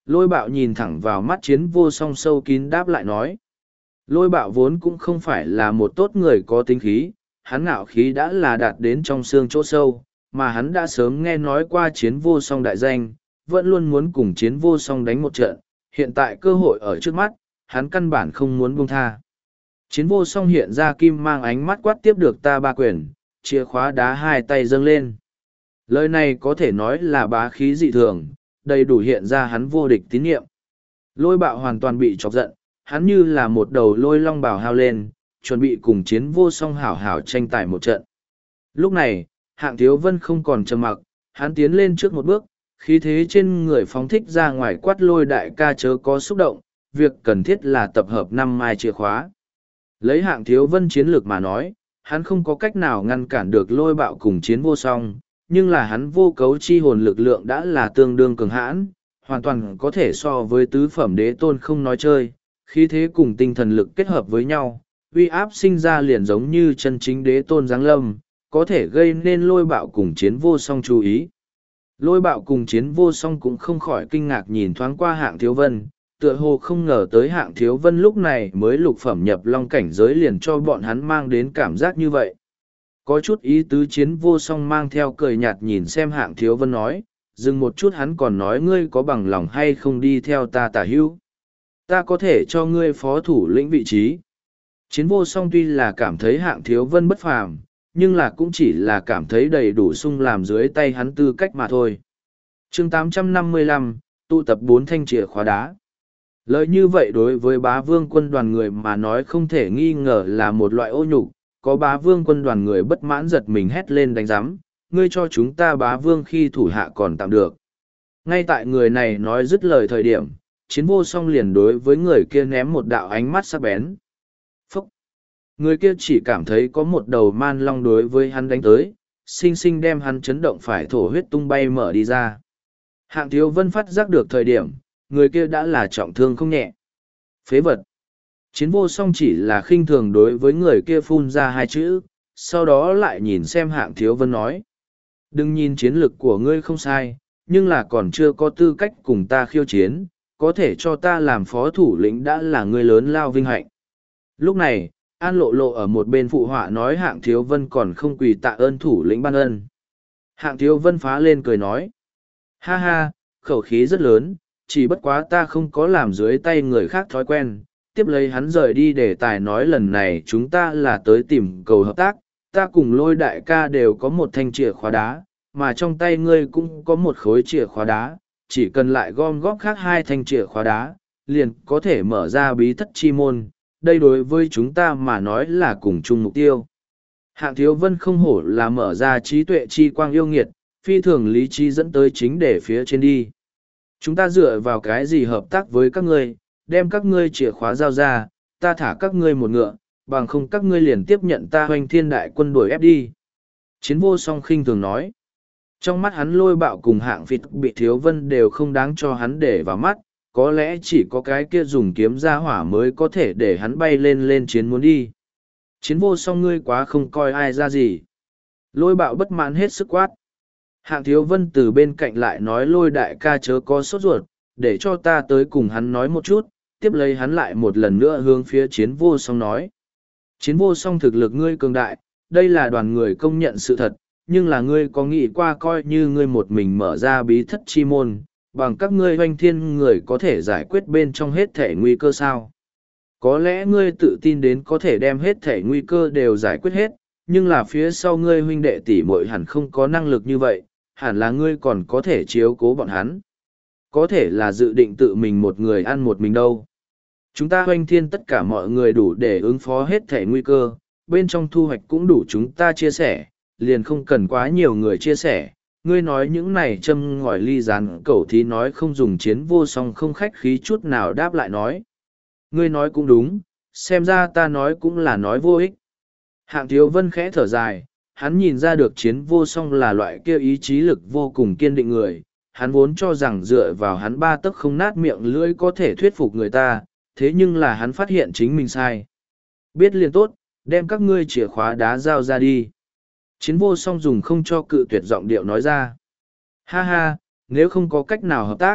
Lôi bạo nhìn thẳng vào mắt chiến vô song sâu kín đáp lại nói. Lôi bạo vốn cũng không phải là một tốt người có tính khí, hắn ngạo khí đã là đạt đến trong xương chỗ sâu, mà hắn đã sớm nghe nói qua chiến vô song đại danh, vẫn luôn muốn cùng chiến vô song đánh một trận, hiện tại cơ hội ở trước mắt, hắn căn bản không muốn buông tha. Chiến vô song hiện ra kim mang ánh mắt quát tiếp được ta ba quyền, chìa khóa đá hai tay dâng lên. Lời này có thể nói là bá khí dị thường, đầy đủ hiện ra hắn vô địch tín nhiệm. Lôi bạo hoàn toàn bị chọc giận, hắn như là một đầu lôi long bào hao lên, chuẩn bị cùng chiến vô song hảo hảo tranh tài một trận. Lúc này, Hạng Thiếu Vân không còn trầm mặc, hắn tiến lên trước một bước, khí thế trên người phóng thích ra ngoài quát lôi đại ca chớ có xúc động, việc cần thiết là tập hợp 5 mai chìa khóa. Lấy Hạng Thiếu Vân chiến lược mà nói, hắn không có cách nào ngăn cản được lôi bạo cùng chiến vô song, nhưng là hắn vô cấu chi hồn lực lượng đã là tương đương cường hãn, hoàn toàn có thể so với tứ phẩm đế tôn không nói chơi, khí thế cùng tinh thần lực kết hợp với nhau, uy áp sinh ra liền giống như chân chính đế tôn giáng lâm, có thể gây nên lôi bạo cùng chiến vô song chú ý. Lôi bạo cùng chiến vô song cũng không khỏi kinh ngạc nhìn thoáng qua Hạng Thiếu Vân, tựa hồ không ngờ tới Hạng Thiếu Vân lúc này mới lục phẩm nhập long cảnh giới liền cho bọn hắn mang đến cảm giác như vậy. Có chút ý tứ chiến vô song mang theo cười nhạt nhìn xem Hạng Thiếu Vân nói, dừng một chút hắn còn nói ngươi có bằng lòng hay không đi theo ta tả hữu. Ta có thể cho ngươi phó thủ lĩnh vị trí. Chiến vô song tuy là cảm thấy Hạng Thiếu Vân bất phàm, nhưng là cũng chỉ là cảm thấy đầy đủ sung làm dưới tay hắn tư cách mà thôi. chương 855, tụ tập 4 thanh chìa khóa đá. Lời như vậy đối với bá vương quân đoàn người mà nói không thể nghi ngờ là một loại ô nhục, có bá vương quân đoàn người bất mãn giật mình hét lên đánh giám, ngươi cho chúng ta bá vương khi thủ hạ còn tạm được. Ngay tại người này nói dứt lời thời điểm, chiến vô song liền đối với người kia ném một đạo ánh mắt sắc bén. Phúc! Người kia chỉ cảm thấy có một đầu man long đối với hắn đánh tới, sinh sinh đem hắn chấn động phải thổ huyết tung bay mở đi ra. Hạng Thiếu Vân phát giác được thời điểm, người kia đã là trọng thương không nhẹ. Phế vật! Chiến vô song chỉ là khinh thường đối với người kia phun ra hai chữ, sau đó lại nhìn xem Hạng Thiếu Vân nói. Đừng nhìn chiến lực của ngươi không sai, nhưng là còn chưa có tư cách cùng ta khiêu chiến, có thể cho ta làm phó thủ lĩnh đã là ngươi lớn lao vinh hạnh. Lúc này, An Lộ Lộ ở một bên phụ họa nói Hạng Thiếu Vân còn không quỳ tạ ơn thủ lĩnh ban ân. Hạng Thiếu Vân phá lên cười nói. Ha ha, khẩu khí rất lớn, chỉ bất quá ta không có làm dưới tay người khác thói quen. Tiếp lấy hắn rời đi để tài nói lần này chúng ta là tới tìm cầu hợp tác, ta cùng lôi đại ca đều có một thanh chìa khóa đá, mà trong tay ngươi cũng có một khối chìa khóa đá, chỉ cần lại gom góp khác 2 thanh chìa khóa đá, liền có thể mở ra bí thất chi môn, đây đối với chúng ta mà nói là cùng chung mục tiêu. Hạng Thiếu Vân không hổ là mở ra trí tuệ chi quang yêu nghiệt, phi thường lý trí dẫn tới chính để phía trên đi. Chúng ta dựa vào cái gì hợp tác với các ngươi, đem các ngươi chìa khóa giao ra, ta thả các ngươi một ngựa, bằng không các ngươi liền tiếp nhận ta hoành thiên đại quân đuổi ép đi. Chiến vô song khinh thường nói. Trong mắt hắn lôi bạo cùng Hạng Phịt bị Thiếu Vân đều không đáng cho hắn để vào mắt, có lẽ chỉ có cái kia dùng kiếm ra hỏa mới có thể để hắn bay lên lên chiến muốn đi. Chiến vô song ngươi quá không coi ai ra gì. Lôi bạo bất mãn hết sức quát. Hạng Thiếu Vân từ bên cạnh lại nói lôi đại ca chớ có sốt ruột, để cho ta tới cùng hắn nói một chút, tiếp lấy hắn lại một lần nữa hướng phía chiến vô song nói. Chiến vô song thực lực ngươi cường đại, đây là đoàn người công nhận sự thật, nhưng là ngươi có nghĩ qua coi như ngươi một mình mở ra bí thất chi môn, bằng các ngươi hoanh thiên người có thể giải quyết bên trong hết thể nguy cơ sao? Có lẽ ngươi tự tin đến có thể đem hết thể nguy cơ đều giải quyết hết, nhưng là phía sau ngươi huynh đệ tỷ muội hẳn không có năng lực như vậy, hẳn là ngươi còn có thể chiếu cố bọn hắn. Có thể là dự định tự mình một người ăn một mình đâu. Chúng ta hoanh thiên tất cả mọi người đủ để ứng phó hết thể nguy cơ, bên trong thu hoạch cũng đủ chúng ta chia sẻ, liền không cần quá nhiều người chia sẻ. Ngươi nói những này châm ngòi ly rán cẩu thí nói không dùng chiến vô song không khách khí chút nào đáp lại nói. Ngươi nói cũng đúng, xem ra ta nói cũng là nói vô ích. Hạng Thiếu Vân khẽ thở dài, hắn nhìn ra được chiến vô song là loại kia ý chí lực vô cùng kiên định người. Hắn vốn cho rằng dựa vào hắn 3 tấc không nát miệng lưỡi có thể thuyết phục người ta, thế nhưng là hắn phát hiện chính mình sai. Biết liền tốt, đem các ngươi chìa khóa đá giao ra đi. Chiến vô song dùng không cho cự tuyệt giọng điệu nói ra. Ha ha, nếu không có cách nào hợp tác,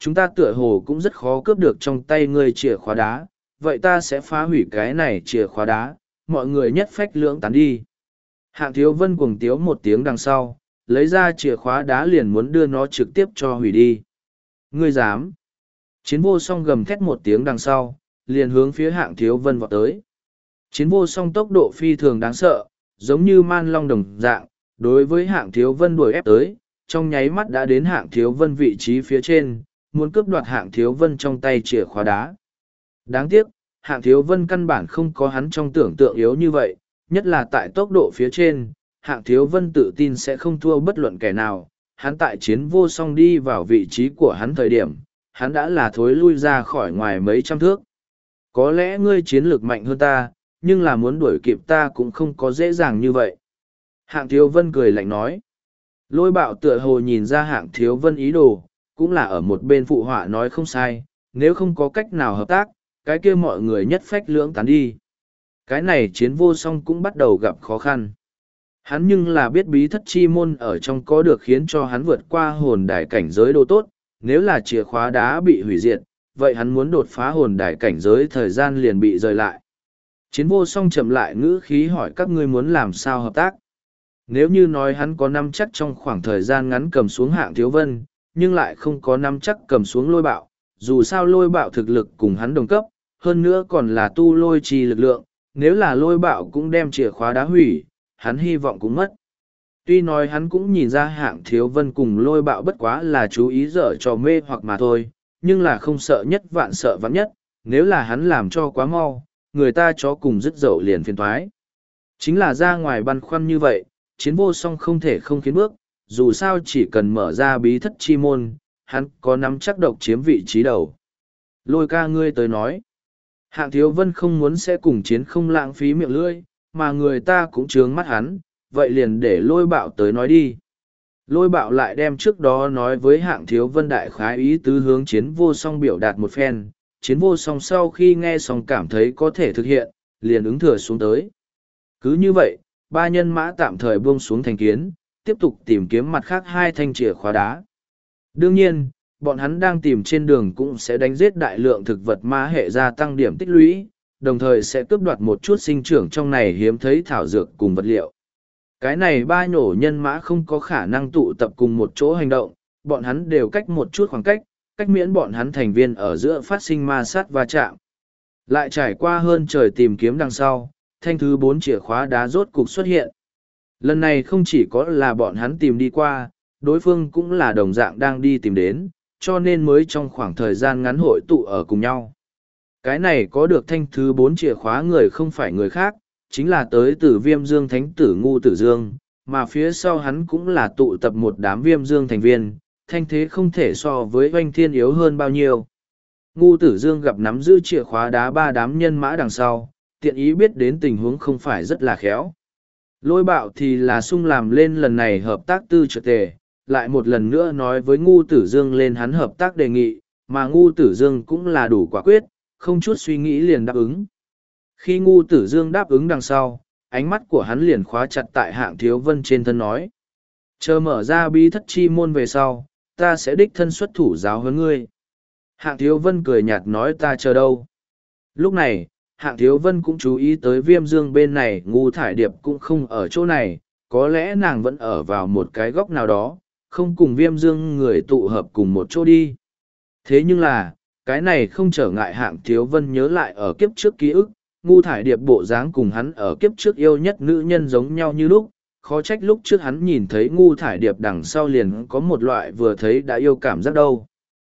chúng ta tựa hồ cũng rất khó cướp được trong tay ngươi chìa khóa đá, vậy ta sẽ phá hủy cái này chìa khóa đá, mọi người nhất phách lưỡng tán đi. Hạng Thiếu Vân cuồng tiếu một tiếng đằng sau, lấy ra chìa khóa đá liền muốn đưa nó trực tiếp cho hủy đi. Ngươi dám? Chiến vô song gầm thét một tiếng đằng sau, liền hướng phía Hạng Thiếu Vân vọt tới. Chiến vô song tốc độ phi thường đáng sợ, giống như man long đồng dạng, đối với Hạng Thiếu Vân đuổi ép tới, trong nháy mắt đã đến Hạng Thiếu Vân vị trí phía trên, muốn cướp đoạt Hạng Thiếu Vân trong tay chìa khóa đá. Đáng tiếc, Hạng Thiếu Vân căn bản không có hắn trong tưởng tượng yếu như vậy, nhất là tại tốc độ phía trên, Hạng Thiếu Vân tự tin sẽ không thua bất luận kẻ nào. Hắn tại chiến vô song đi vào vị trí của hắn thời điểm, hắn đã là thối lui ra khỏi ngoài mấy trăm thước. Có lẽ ngươi chiến lược mạnh hơn ta, nhưng là muốn đuổi kịp ta cũng không có dễ dàng như vậy. Hạng Thiếu Vân cười lạnh nói. Lôi Bạo tựa hồ nhìn ra Hạng Thiếu Vân ý đồ, cũng là ở một bên phụ họa nói không sai, nếu không có cách nào hợp tác, cái kia mọi người nhất phách lưỡng tán đi. Cái này chiến vô song cũng bắt đầu gặp khó khăn. Hắn nhưng là biết bí thất chi môn ở trong có được khiến cho hắn vượt qua hồn đài cảnh giới đồ tốt, nếu là chìa khóa đá bị hủy diệt, vậy hắn muốn đột phá hồn đài cảnh giới thời gian liền bị rời lại. Chiến vô song chậm lại ngữ khí hỏi các ngươi muốn làm sao hợp tác. Nếu như nói hắn có nắm chắc trong khoảng thời gian ngắn cầm xuống Hạng Thiếu Vân, nhưng lại không có nắm chắc cầm xuống Lôi Bạo, dù sao Lôi Bạo thực lực cùng hắn đồng cấp, hơn nữa còn là tu lôi trì lực lượng, nếu là Lôi Bạo cũng đem chìa khóa đá hủy, hắn hy vọng cũng mất. Tuy nói hắn cũng nhìn ra Hạng Thiếu Vân cùng Lôi Bạo bất quá là chú ý dở trò mê hoặc mà thôi, nhưng là không sợ nhất vạn sợ vạn nhất, nếu là hắn làm cho quá mau, người ta chó cùng dứt dậu liền phiền thoái. Chính là ra ngoài băn khoăn như vậy, chiến vô song không thể không khiến bước, dù sao chỉ cần mở ra bí thất chi môn, hắn có nắm chắc độc chiếm vị trí đầu. Lôi ca ngươi tới nói, Hạng Thiếu Vân không muốn sẽ cùng chiến không lãng phí miệng lưỡi, mà người ta cũng trướng mắt hắn, vậy liền để Lôi Bạo tới nói đi. Lôi Bạo lại đem trước đó nói với Hạng Thiếu Vân đại khái ý tứ hướng chiến vô song biểu đạt một phen, chiến vô song sau khi nghe xong cảm thấy có thể thực hiện, liền ứng thừa xuống tới. Cứ như vậy, ba nhân mã tạm thời buông xuống thành kiến, tiếp tục tìm kiếm mặt khác hai thanh chìa khóa đá. Đương nhiên, bọn hắn đang tìm trên đường cũng sẽ đánh giết đại lượng thực vật ma hệ gia tăng điểm tích lũy, đồng thời sẽ cướp đoạt một chút sinh trưởng trong này hiếm thấy thảo dược cùng vật liệu. Cái này ba nhổ nhân mã không có khả năng tụ tập cùng một chỗ hành động, bọn hắn đều cách một chút khoảng cách miễn bọn hắn thành viên ở giữa phát sinh ma sát va chạm. Lại trải qua hơn trời tìm kiếm đằng sau, thanh thứ 4 chìa khóa đá rốt cục xuất hiện. Lần này không chỉ có là bọn hắn tìm đi qua, đối phương cũng là đồng dạng đang đi tìm đến, cho nên mới trong khoảng thời gian ngắn hội tụ ở cùng nhau. Cái này có được thanh thứ 4 chìa khóa người không phải người khác, chính là tới từ Viêm Dương Thánh tử Ngu Tử Dương, mà phía sau hắn cũng là tụ tập một đám Viêm Dương thành viên, thanh thế không thể so với Oanh Thiên yếu hơn bao nhiêu. Ngu Tử Dương gặp nắm giữ chìa khóa đá ba đám nhân mã đằng sau, tiện ý biết đến tình huống không phải rất là khéo. Lôi Bạo thì là sung làm lên lần này hợp tác tư trợ tề, lại một lần nữa nói với Ngu Tử Dương lên hắn hợp tác đề nghị, mà Ngu Tử Dương cũng là đủ quả quyết, không chút suy nghĩ liền đáp ứng. Khi Ngu Tử Dương đáp ứng đằng sau, ánh mắt của hắn liền khóa chặt tại Hạng Thiếu Vân trên thân nói. Chờ mở ra bí thất chi môn về sau, ta sẽ đích thân xuất thủ giáo huấn ngươi. Hạng Thiếu Vân cười nhạt nói ta chờ đâu. Lúc này, Hạng Thiếu Vân cũng chú ý tới Viêm Dương bên này Ngu Thải Điệp cũng không ở chỗ này, có lẽ nàng vẫn ở vào một cái góc nào đó, không cùng Viêm Dương người tụ hợp cùng một chỗ đi. Thế nhưng là, cái này không trở ngại Hạng Thiếu Vân nhớ lại ở kiếp trước ký ức, Ngu Thải Điệp bộ dáng cùng hắn ở kiếp trước yêu nhất nữ nhân giống nhau như lúc, khó trách lúc trước hắn nhìn thấy Ngu Thải Điệp đằng sau liền có một loại vừa thấy đã yêu cảm giác đâu.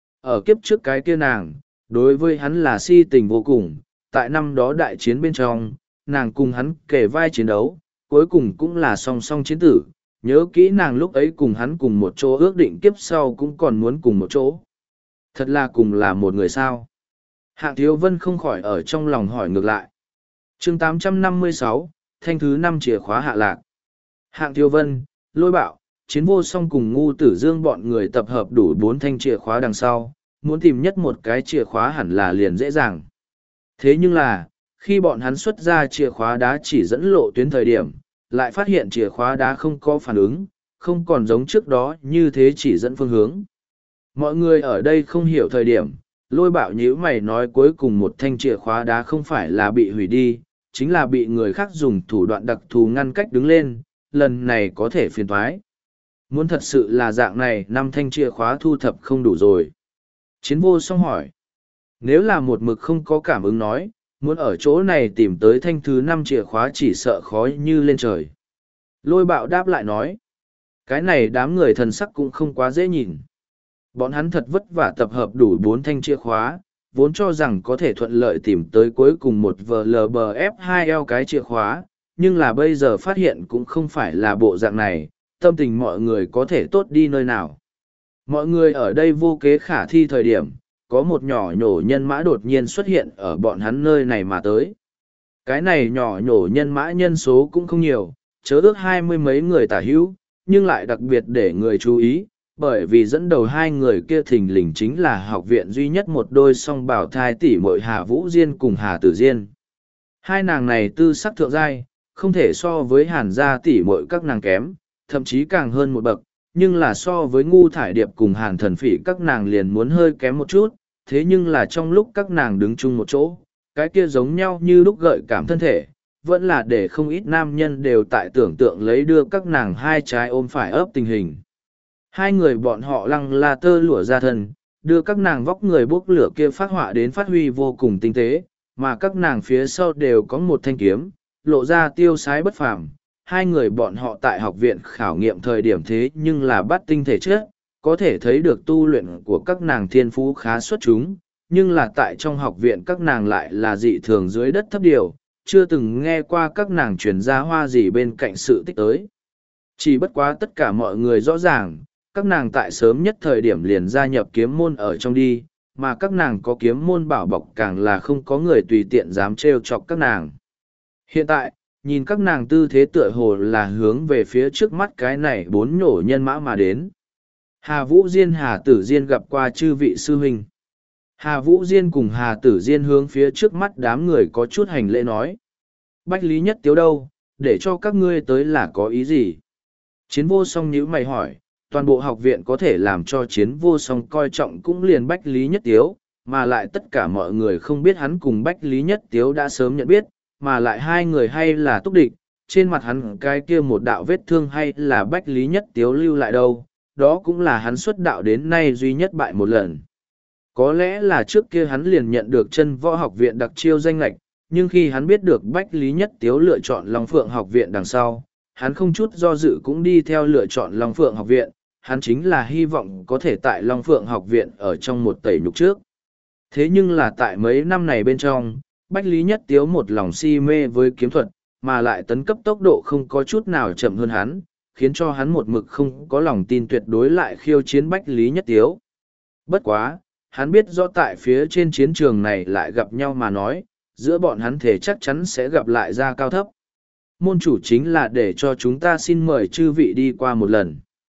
Ở kiếp trước cái kia nàng, đối với hắn là si tình vô cùng, tại năm đó đại chiến bên trong, nàng cùng hắn kề vai chiến đấu, cuối cùng cũng là song song chiến tử, nhớ kỹ nàng lúc ấy cùng hắn cùng một chỗ ước định kiếp sau cũng còn muốn cùng một chỗ. Thật là cùng là một người sao. Hạng Thiếu Vân không khỏi ở trong lòng hỏi ngược lại. Chương 856, thanh thứ 5 chìa khóa hạ lạc. Hạng Thiếu Vân, Lôi Bạo, Chiến Vô Song cùng Ngu Tử Dương bọn người tập hợp đủ 4 thanh chìa khóa đằng sau, muốn tìm nhất một cái chìa khóa hẳn là liền dễ dàng. Thế nhưng là, khi bọn hắn xuất ra chìa khóa đá chỉ dẫn lộ tuyến thời điểm, lại phát hiện chìa khóa đá không có phản ứng, không còn giống trước đó như thế chỉ dẫn phương hướng. Mọi người ở đây không hiểu thời điểm, Lôi Bạo nhíu mày nói cuối cùng một thanh chìa khóa đá không phải là bị hủy đi, chính là bị người khác dùng thủ đoạn đặc thù ngăn cách đứng lên, lần này có thể phiền toái. Muốn thật sự là dạng này, 5 thanh chìa khóa thu thập không đủ rồi. Chiến vô song hỏi. Nếu là một mực không có cảm ứng nói, muốn ở chỗ này tìm tới thanh thứ 5 chìa khóa chỉ sợ khó như lên trời. Lôi Bạo đáp lại nói. Cái này đám người thần sắc cũng không quá dễ nhìn. Bọn hắn thật vất vả tập hợp đủ 4 thanh chìa khóa, vốn cho rằng có thể thuận lợi tìm tới cuối cùng một VLBF2L cái chìa khóa, nhưng là bây giờ phát hiện cũng không phải là bộ dạng này, tâm tình mọi người có thể tốt đi nơi nào. Mọi người ở đây vô kế khả thi thời điểm, có một nhỏ nhổ nhân mã đột nhiên xuất hiện ở bọn hắn nơi này mà tới. Cái này nhỏ nhổ nhân mã nhân số cũng không nhiều, chớ ước 20 mấy người tả hữu, nhưng lại đặc biệt để người chú ý, bởi vì dẫn đầu hai người kia thình lình chính là học viện duy nhất một đôi song bảo thai tỷ muội Hà Vũ Diên cùng Hà Tử Diên. Hai nàng này tư sắc thượng giai, không thể so với Hàn gia tỷ muội các nàng kém, thậm chí càng hơn một bậc, nhưng là so với Ngu Thải Điệp cùng Hàn Thần Phỉ các nàng liền muốn hơi kém một chút, thế nhưng là trong lúc các nàng đứng chung một chỗ, cái kia giống nhau như lúc gợi cảm thân thể, vẫn là để không ít nam nhân đều tại tưởng tượng lấy đưa các nàng hai trái ôm phải ấp tình hình. Hai người bọn họ lăng là tơ lụa ra thân, đưa các nàng vóc người bốc lửa kia phát họa đến phát huy vô cùng tinh tế, mà các nàng phía sau đều có một thanh kiếm, lộ ra tiêu sái bất phàm. Hai người bọn họ tại học viện khảo nghiệm thời điểm thế nhưng là bắt tinh thể chất, có thể thấy được tu luyện của các nàng thiên phú khá xuất chúng, nhưng là tại trong học viện các nàng lại là dị thường dưới đất thấp điều, chưa từng nghe qua các nàng truyền ra hoa gì bên cạnh sự tích tới. Chỉ bất quá tất cả mọi người rõ ràng, các nàng tại sớm nhất thời điểm liền gia nhập kiếm môn ở trong đi, mà các nàng có kiếm môn bảo bọc càng là không có người tùy tiện dám trêu chọc các nàng. Hiện tại, nhìn các nàng tư thế tựa hồ là hướng về phía trước mắt cái này 4 nhổ nhân mã mà đến. Hà Vũ Diên Hà Tử Diên gặp qua chư vị sư huynh. Hà Vũ Diên cùng Hà Tử Diên hướng phía trước mắt đám người có chút hành lễ nói. Bách Lý Nhất Tiếu đâu, để cho các ngươi tới là có ý gì? Chiến vô song nhíu mày hỏi, toàn bộ học viện có thể làm cho chiến vô song coi trọng cũng liền Bách Lý Nhất Tiếu, mà lại tất cả mọi người không biết hắn cùng Bách Lý Nhất Tiếu đã sớm nhận biết, mà lại hai người hay là túc địch, trên mặt hắn cái kia một đạo vết thương hay là Bách Lý Nhất Tiếu lưu lại đâu, đó cũng là hắn xuất đạo đến nay duy nhất bại một lần. Có lẽ là trước kia hắn liền nhận được chân võ học viện đặc chiêu danh lệch, nhưng khi hắn biết được Bách Lý Nhất Tiếu lựa chọn Long Phượng học viện đằng sau, hắn không chút do dự cũng đi theo lựa chọn Long Phượng học viện, hắn chính là hy vọng có thể tại Long Phượng học viện ở trong một tẩy nhục trước. Thế nhưng là tại mấy năm này bên trong, Bách Lý Nhất Tiếu một lòng si mê với kiếm thuật, mà lại tấn cấp tốc độ không có chút nào chậm hơn hắn, khiến cho hắn một mực không có lòng tin tuyệt đối lại khiêu chiến Bách Lý Nhất Tiếu. Bất quá, hắn biết rõ tại phía trên chiến trường này lại gặp nhau mà nói, giữa bọn hắn thể chắc chắn sẽ gặp lại ra cao thấp. Môn chủ chính là để cho chúng ta xin mời chư vị đi qua một lần.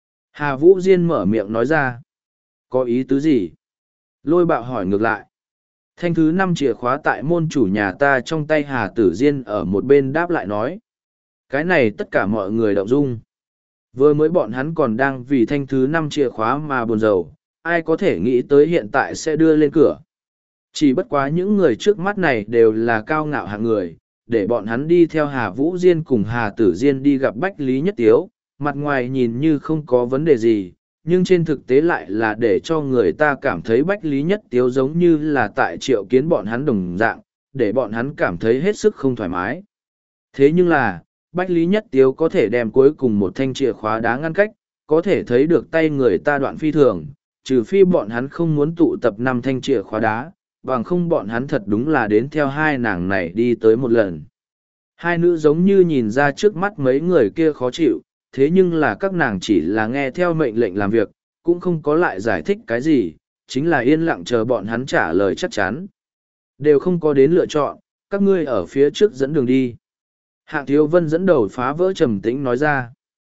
Hà Vũ Diên mở miệng nói ra. Có ý tứ gì? Lôi Bạo hỏi ngược lại. Thanh thứ 5 chìa khóa tại môn chủ nhà ta trong tay Hà Tử Diên ở một bên đáp lại nói. Cái này tất cả mọi người động dung. Vừa mới bọn hắn còn đang vì thanh thứ 5 chìa khóa mà buồn rầu, ai có thể nghĩ tới hiện tại sẽ đưa lên cửa. Chỉ bất quá những người trước mắt này đều là cao ngạo hạng người, để bọn hắn đi theo Hà Vũ Diên cùng Hà Tử Diên đi gặp Bách Lý Nhất Tiếu, mặt ngoài nhìn như không có vấn đề gì, nhưng trên thực tế lại là để cho người ta cảm thấy Bách Lý Nhất Tiếu giống như là tại triệu kiến bọn hắn đồng dạng, để bọn hắn cảm thấy hết sức không thoải mái. Thế nhưng là, Bách Lý Nhất Tiếu có thể đem cuối cùng một thanh chìa khóa đá ngăn cách, có thể thấy được tay người ta đoạn phi thường, trừ phi bọn hắn không muốn tụ tập 5 thanh chìa khóa đá, bằng không bọn hắn thật đúng là đến theo hai nàng này đi tới một lần. Hai nữ giống như nhìn ra trước mắt mấy người kia khó chịu, thế nhưng là các nàng chỉ là nghe theo mệnh lệnh làm việc, cũng không có lại giải thích cái gì, chính là yên lặng chờ bọn hắn trả lời chắc chắn. Đều không có đến lựa chọn, các ngươi ở phía trước dẫn đường đi. Hạng Thiếu Vân dẫn đầu phá vỡ trầm tĩnh nói ra.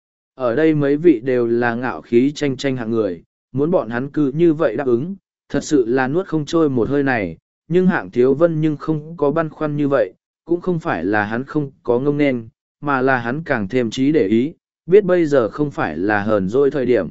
Ở đây mấy vị đều là ngạo khí tranh tranh hạng người, muốn bọn hắn cứ như vậy đáp ứng, thật sự là nuốt không trôi một hơi này, nhưng Hạng Thiếu Vân nhưng không có băn khoăn như vậy, cũng không phải là hắn không có ngông nên, mà là hắn càng thêm trí để ý, biết bây giờ không phải là hờn dỗi thời điểm,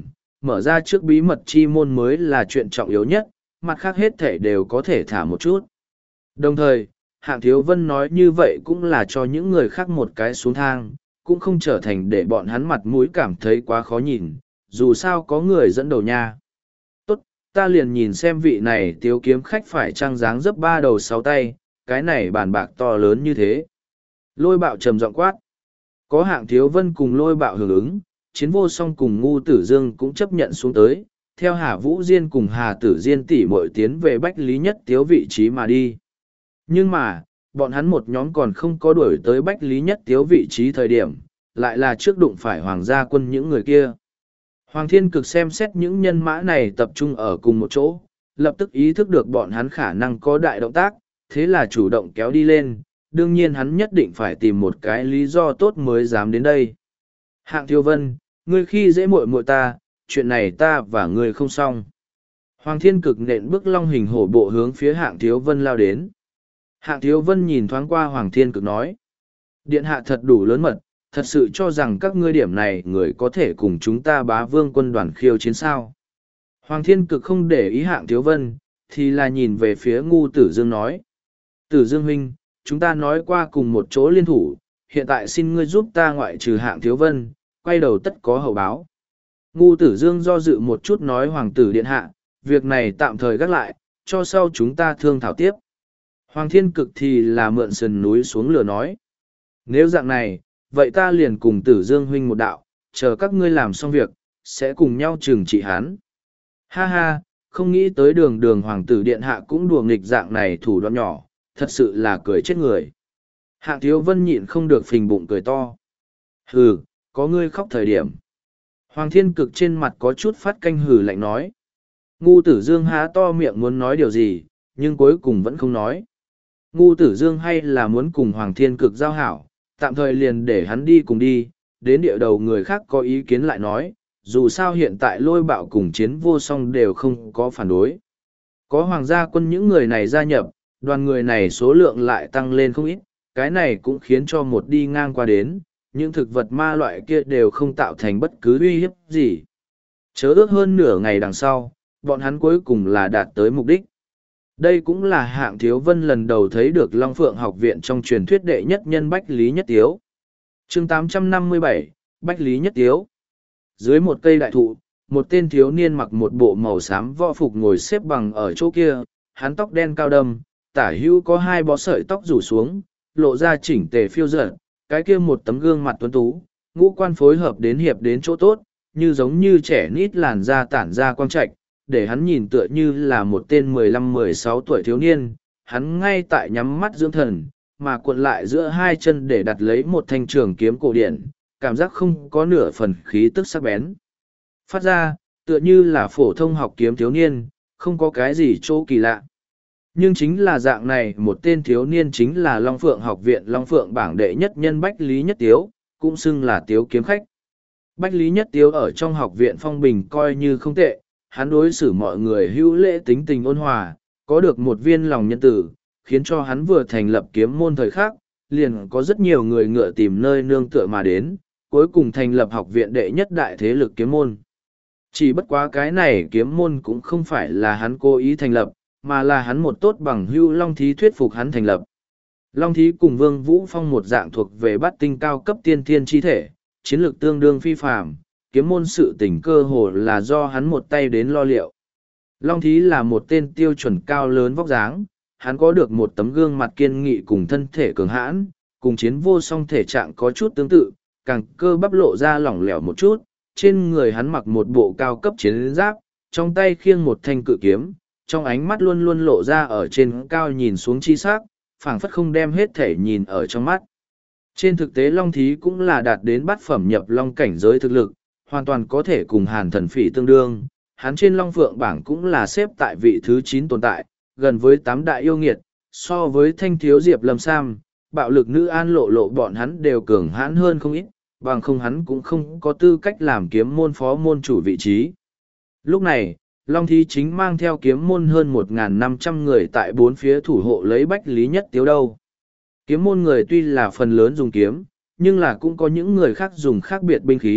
mở ra trước bí mật chi môn mới là chuyện trọng yếu nhất, mặt khác hết thể đều có thể thả một chút. Đồng thời, Hạng Thiếu Vân nói như vậy cũng là cho những người khác một cái xuống thang, cũng không trở thành để bọn hắn mặt mũi cảm thấy quá khó nhìn, dù sao có người dẫn đầu nha. Tốt, ta liền nhìn xem vị này tiếu kiếm khách phải trăng dáng dấp ba đầu sáu tay, cái này bàn bạc to lớn như thế. Lôi Bạo trầm giọng quát. Có Hạng Thiếu Vân cùng Lôi Bạo hưởng ứng, Chiến Vô Song cùng Ngu Tử Dương cũng chấp nhận xuống tới, theo Hà Vũ Diên cùng Hà Tử Diên tỷ muội tiến về Bách Lý Nhất Tiếu vị trí mà đi. Nhưng mà, bọn hắn một nhóm còn không có đuổi tới Bách Lý Nhất Tiếu vị trí thời điểm, lại là trước đụng phải Hoàng gia quân những người kia. Hoàng Thiên Cực xem xét những nhân mã này tập trung ở cùng một chỗ, lập tức ý thức được bọn hắn khả năng có đại động tác, thế là chủ động kéo đi lên, đương nhiên hắn nhất định phải tìm một cái lý do tốt mới dám đến đây. Hạng Thiếu Vân, ngươi khi dễ muội muội ta, chuyện này ta và ngươi không xong. Hoàng Thiên Cực nện bước long hình hổ bộ hướng phía Hạng Thiếu Vân lao đến. Hạng Thiếu Vân nhìn thoáng qua Hoàng Thiên Cực nói. Điện hạ thật đủ lớn mật, thật sự cho rằng các ngươi điểm này người có thể cùng chúng ta Bá Vương quân đoàn khiêu chiến sao. Hoàng Thiên Cực không để ý Hạng Thiếu Vân, thì là nhìn về phía Ngu Tử Dương nói. Tử Dương huynh, chúng ta nói qua cùng một chỗ liên thủ, hiện tại xin ngươi giúp ta ngoại trừ Hạng Thiếu Vân, quay đầu tất có hậu báo. Ngu Tử Dương do dự một chút nói Hoàng tử điện hạ, việc này tạm thời gác lại, cho sau chúng ta thương thảo tiếp. Hoàng Thiên Cực thì là mượn sườn núi xuống lửa nói. Nếu dạng này, vậy ta liền cùng Tử Dương huynh một đạo, chờ các ngươi làm xong việc, sẽ cùng nhau trừng trị hắn. Ha ha, không nghĩ tới đường đường Hoàng tử điện hạ cũng đùa nghịch dạng này thủ đoạn nhỏ, thật sự là cười chết người. Hạng Thiếu Vân nhịn không được phình bụng cười to. Hừ, có ngươi khóc thời điểm. Hoàng Thiên Cực trên mặt có chút phát canh hừ lạnh nói. Ngu Tử Dương há to miệng muốn nói điều gì, nhưng cuối cùng vẫn không nói. Ngu Tử Dương hay là muốn cùng Hoàng Thiên Cực giao hảo, tạm thời liền để hắn đi cùng đi, đến địa đầu người khác có ý kiến lại nói, dù sao hiện tại Lôi Bạo cùng Chiến Vô Song đều không có phản đối. Có Hoàng gia quân những người này gia nhập, đoàn người này số lượng lại tăng lên không ít, cái này cũng khiến cho một đi ngang qua đến, những thực vật ma loại kia đều không tạo thành bất cứ uy hiếp gì. Chớ ước hơn nửa ngày đằng sau, bọn hắn cuối cùng là đạt tới mục đích. Đây cũng là Hạng Thiếu Vân lần đầu thấy được Long Phượng học viện trong truyền thuyết đệ nhất nhân Bách Lý Nhất Tiếu. chương 857, Bách Lý Nhất Tiếu. Dưới một cây đại thụ, một tên thiếu niên mặc một bộ màu xám võ phục ngồi xếp bằng ở chỗ kia, hắn tóc đen cao đâm, tả hữu có hai bó sợi tóc rủ xuống, lộ ra chỉnh tề phiêu dở, cái kia một tấm gương mặt tuấn tú, ngũ quan phối hợp đến hiệp đến chỗ tốt, như giống như trẻ nít làn da tản ra quang trạch, để hắn nhìn tựa như là một tên 15-16 tuổi thiếu niên, hắn ngay tại nhắm mắt dưỡng thần, mà cuộn lại giữa hai chân để đặt lấy một thanh trường kiếm cổ điển, cảm giác không có nửa phần khí tức sắc bén. Phát ra, tựa như là phổ thông học kiếm thiếu niên, không có cái gì chỗ kỳ lạ. Nhưng chính là dạng này một tên thiếu niên chính là Long Phượng học viện Long Phượng bảng đệ nhất nhân Bách Lý Nhất Tiếu, cũng xưng là Tiếu kiếm khách. Bách Lý Nhất Tiếu ở trong học viện phong bình coi như không tệ, hắn đối xử mọi người hữu lễ tính tình ôn hòa, có được một viên lòng nhân tử, khiến cho hắn vừa thành lập kiếm môn thời khắc, liền có rất nhiều người ngựa tìm nơi nương tựa mà đến, cuối cùng thành lập học viện đệ nhất đại thế lực kiếm môn. Chỉ bất quá cái này kiếm môn cũng không phải là hắn cố ý thành lập, mà là hắn một tốt bằng hữu Long Thí thuyết phục hắn thành lập. Long Thí cùng Vương Vũ Phong một dạng thuộc về bát tinh cao cấp tiên thiên chi thể, chiến lược tương đương phi phàm, kiếm môn sự tình cơ hồ là do hắn một tay đến lo liệu. Long Thí là một tên tiêu chuẩn cao lớn vóc dáng, hắn có được một tấm gương mặt kiên nghị cùng thân thể cường hãn, cùng Chiến Vô Song thể trạng có chút tương tự, càng cơ bắp lộ ra lỏng lẻo một chút, trên người hắn mặc một bộ cao cấp chiến giáp, trong tay khiêng một thanh cự kiếm, trong ánh mắt luôn luôn lộ ra ở trên cao nhìn xuống chi sắc, phảng phất không đem hết thể nhìn ở trong mắt. Trên thực tế Long Thí cũng là đạt đến bát phẩm nhập long cảnh giới thực lực, hoàn toàn có thể cùng Hàn Thần Phỉ tương đương. Hắn trên Long Phượng bảng cũng là xếp tại vị thứ 9 tồn tại, gần với 8 đại yêu nghiệt, so với Thanh Thiếu Diệp Lâm Sam, bạo lực nữ An Lộ Lộ bọn hắn đều cường hãn hơn không ít, bằng không hắn cũng không có tư cách làm kiếm môn phó môn chủ vị trí. Lúc này, Long Thí chính mang theo kiếm môn hơn 1.500 người tại bốn phía thủ hộ lấy Bách Lý Nhất Tiếu đâu. Kiếm môn người tuy là phần lớn dùng kiếm, nhưng là cũng có những người khác dùng khác biệt binh khí,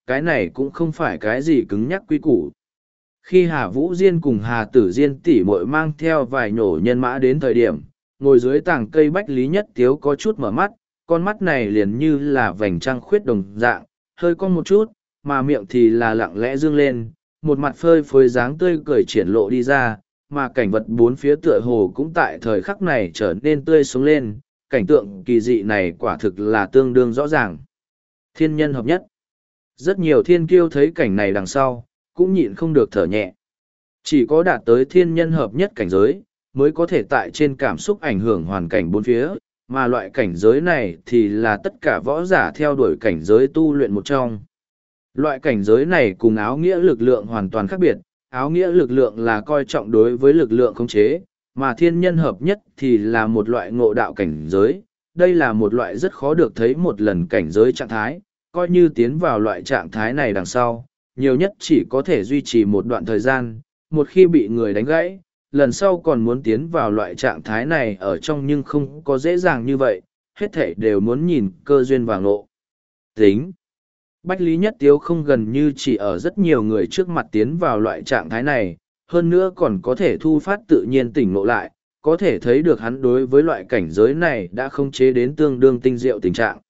cái này cũng không phải cái gì cứng nhắc quy củ. Khi Hà Vũ Diên cùng Hà Tử Diên tỷ muội mang theo vài nhổ nhân mã đến thời điểm, ngồi dưới tảng cây Bách Lý Nhất Tiếu có chút mở mắt, con mắt này liền như là vành trăng khuyết đồng dạng, hơi cong một chút, mà miệng thì là lặng lẽ dương lên, một mặt phơi phới dáng tươi cười triển lộ đi ra, mà cảnh vật bốn phía tựa hồ cũng tại thời khắc này trở nên tươi sống lên, cảnh tượng kỳ dị này quả thực là tương đương rõ ràng. Thiên nhân hợp nhất. Rất nhiều thiên kiêu thấy cảnh này đằng sau, cũng nhịn không được thở nhẹ. Chỉ có đạt tới thiên nhân hợp nhất cảnh giới, mới có thể tại trên cảm xúc ảnh hưởng hoàn cảnh bốn phía, mà loại cảnh giới này thì là tất cả võ giả theo đuổi cảnh giới tu luyện một trong. Loại cảnh giới này cùng áo nghĩa lực lượng hoàn toàn khác biệt, áo nghĩa lực lượng là coi trọng đối với lực lượng khống chế, mà thiên nhân hợp nhất thì là một loại ngộ đạo cảnh giới. Đây là một loại rất khó được thấy một lần cảnh giới trạng thái, coi như tiến vào loại trạng thái này đằng sau, nhiều nhất chỉ có thể duy trì một đoạn thời gian, một khi bị người đánh gãy, lần sau còn muốn tiến vào loại trạng thái này ở trong nhưng không có dễ dàng như vậy, hết thảy đều muốn nhìn cơ duyên và ngộ tính. Bách Lý Nhất Tiếu không gần như chỉ ở rất nhiều người trước mặt tiến vào loại trạng thái này, hơn nữa còn có thể thu phát tự nhiên tỉnh ngộ lại, có thể thấy được hắn đối với loại cảnh giới này đã không chế đến tương đương tinh diệu tình trạng.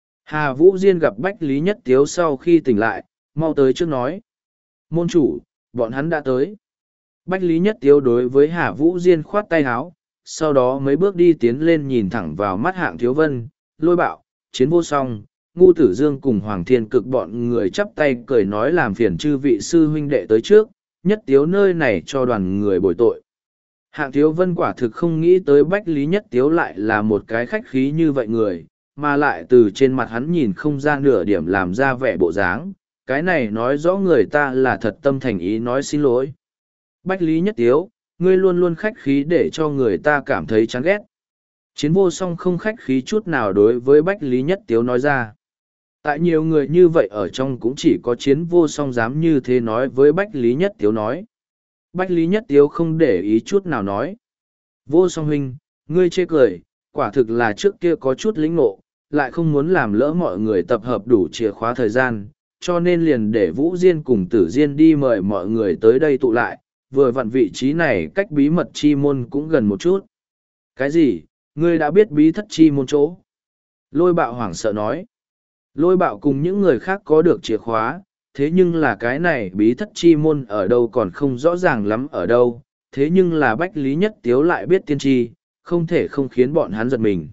Hà Vũ Diên gặp Bách Lý Nhất Tiếu sau khi tỉnh lại, mau tới trước nói. Môn chủ, bọn hắn đã tới. Bách Lý Nhất Tiếu đối với Hà Vũ Diên khoát tay háo, sau đó mấy bước đi tiến lên nhìn thẳng vào mắt Hạng Thiếu Vân, Lôi Bạo, Chiến Vô Song, Ngu Tử Dương cùng Hoàng Thiên Cực bọn người chắp tay cười nói làm phiền chư vị sư huynh đệ tới trước, Nhất Tiếu nơi này cho đoàn người bồi tội. Hạng Thiếu Vân quả thực không nghĩ tới Bách Lý Nhất Tiếu lại là một cái khách khí như vậy người, mà lại từ trên mặt hắn nhìn không ra nửa điểm làm ra vẻ bộ dáng, cái này nói rõ người ta là thật tâm thành ý nói xin lỗi. Bách Lý Nhất Tiếu, ngươi luôn luôn khách khí để cho người ta cảm thấy chán ghét. Chiến Vô Song không khách khí chút nào đối với Bách Lý Nhất Tiếu nói ra. Tại nhiều người như vậy ở trong cũng chỉ có Chiến Vô Song dám như thế nói với Bách Lý Nhất Tiếu nói. Bách Lý Nhất Tiếu không để ý chút nào nói. Vô Song huynh, ngươi chê cười, quả thực là trước kia có chút lĩnh ngộ, lại không muốn làm lỡ mọi người tập hợp đủ chìa khóa thời gian, cho nên liền để Vũ Diên cùng Tử Diên đi mời mọi người tới đây tụ lại, vừa vặn vị trí này cách bí mật chi môn cũng gần một chút. Cái gì, ngươi đã biết bí thất chi môn chỗ? Lôi Bạo hoảng sợ nói. Lôi Bạo cùng những người khác có được chìa khóa, thế nhưng là cái này bí thất chi môn ở đâu còn không rõ ràng lắm ở đâu, thế nhưng là Bách Lý Nhất Tiếu lại biết tiên tri, không thể không khiến bọn hắn giật mình.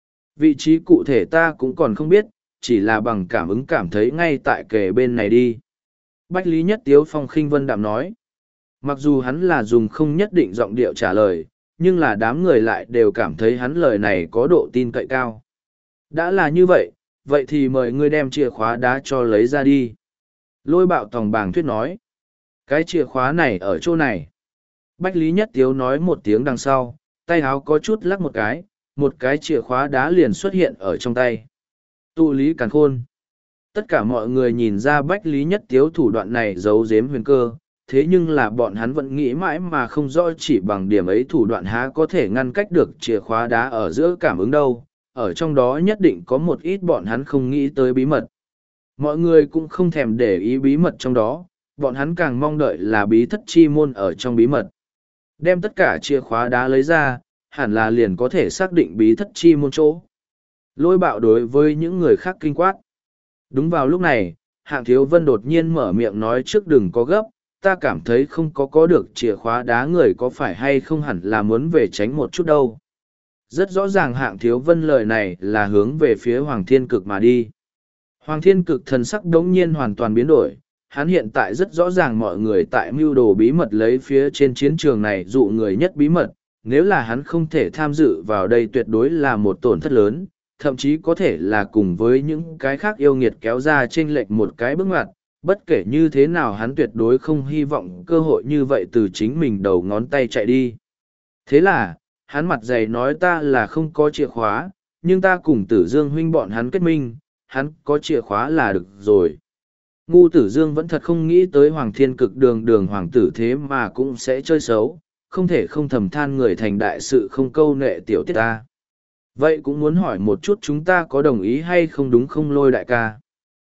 Vị trí cụ thể ta cũng còn không biết, chỉ là bằng cảm ứng cảm thấy ngay tại kề bên này đi. Bách Lý Nhất Tiếu phong khinh vân đạm nói. Mặc dù hắn là dùng không nhất định giọng điệu trả lời, nhưng là đám người lại đều cảm thấy hắn lời này có độ tin cậy cao. Đã là như vậy, vậy thì mời ngươi đem chìa khóa đá cho lấy ra đi. Lôi Bạo tòng bàng thuyết nói. Cái chìa khóa này ở chỗ này. Bách Lý Nhất Tiếu nói một tiếng đằng sau, tay áo có chút lắc một cái chìa khóa đá liền xuất hiện ở trong tay. Tụ lý càn khôn. Tất cả mọi người nhìn ra Bách Lý Nhất Tiếu thủ đoạn này giấu giếm huyền cơ, thế nhưng là bọn hắn vẫn nghĩ mãi mà không rõ chỉ bằng điểm ấy thủ đoạn há có thể ngăn cách được chìa khóa đá ở giữa cảm ứng đâu, ở trong đó nhất định có một ít bọn hắn không nghĩ tới bí mật. Mọi người cũng không thèm để ý bí mật trong đó, bọn hắn càng mong đợi là bí thất chi môn ở trong bí mật. Đem tất cả chìa khóa đá lấy ra, hẳn là liền có thể xác định bí thất chi môn chỗ. Lôi Bạo đối với những người khác kinh quát. Đúng vào lúc này, Hạng Thiếu Vân đột nhiên mở miệng nói trước đừng có gấp, ta cảm thấy không có được chìa khóa đá người có phải hay không hẳn là muốn về tránh một chút đâu. Rất rõ ràng Hạng Thiếu Vân lời này là hướng về phía Hoàng Thiên Cực mà đi. Hoàng Thiên Cực thần sắc đống nhiên hoàn toàn biến đổi, hắn hiện tại rất rõ ràng mọi người tại mưu đồ bí mật lấy phía trên chiến trường này dụ người nhất bí mật, nếu là hắn không thể tham dự vào đây tuyệt đối là một tổn thất lớn, thậm chí có thể là cùng với những cái khác yêu nghiệt kéo ra chênh lệch một cái bước ngoặt, bất kể như thế nào hắn tuyệt đối không hy vọng cơ hội như vậy từ chính mình đầu ngón tay chạy đi. Thế là, hắn mặt dày nói ta là không có chìa khóa, nhưng ta cùng Tử Dương huynh bọn hắn kết minh, hắn có chìa khóa là được rồi. Ngu Tử Dương vẫn thật không nghĩ tới Hoàng Thiên Cực đường hoàng tử thế mà cũng sẽ chơi xấu, không thể không thầm than người thành đại sự không câu nệ tiểu tiết ta. Vậy cũng muốn hỏi một chút chúng ta có đồng ý hay không đúng không Lôi đại ca?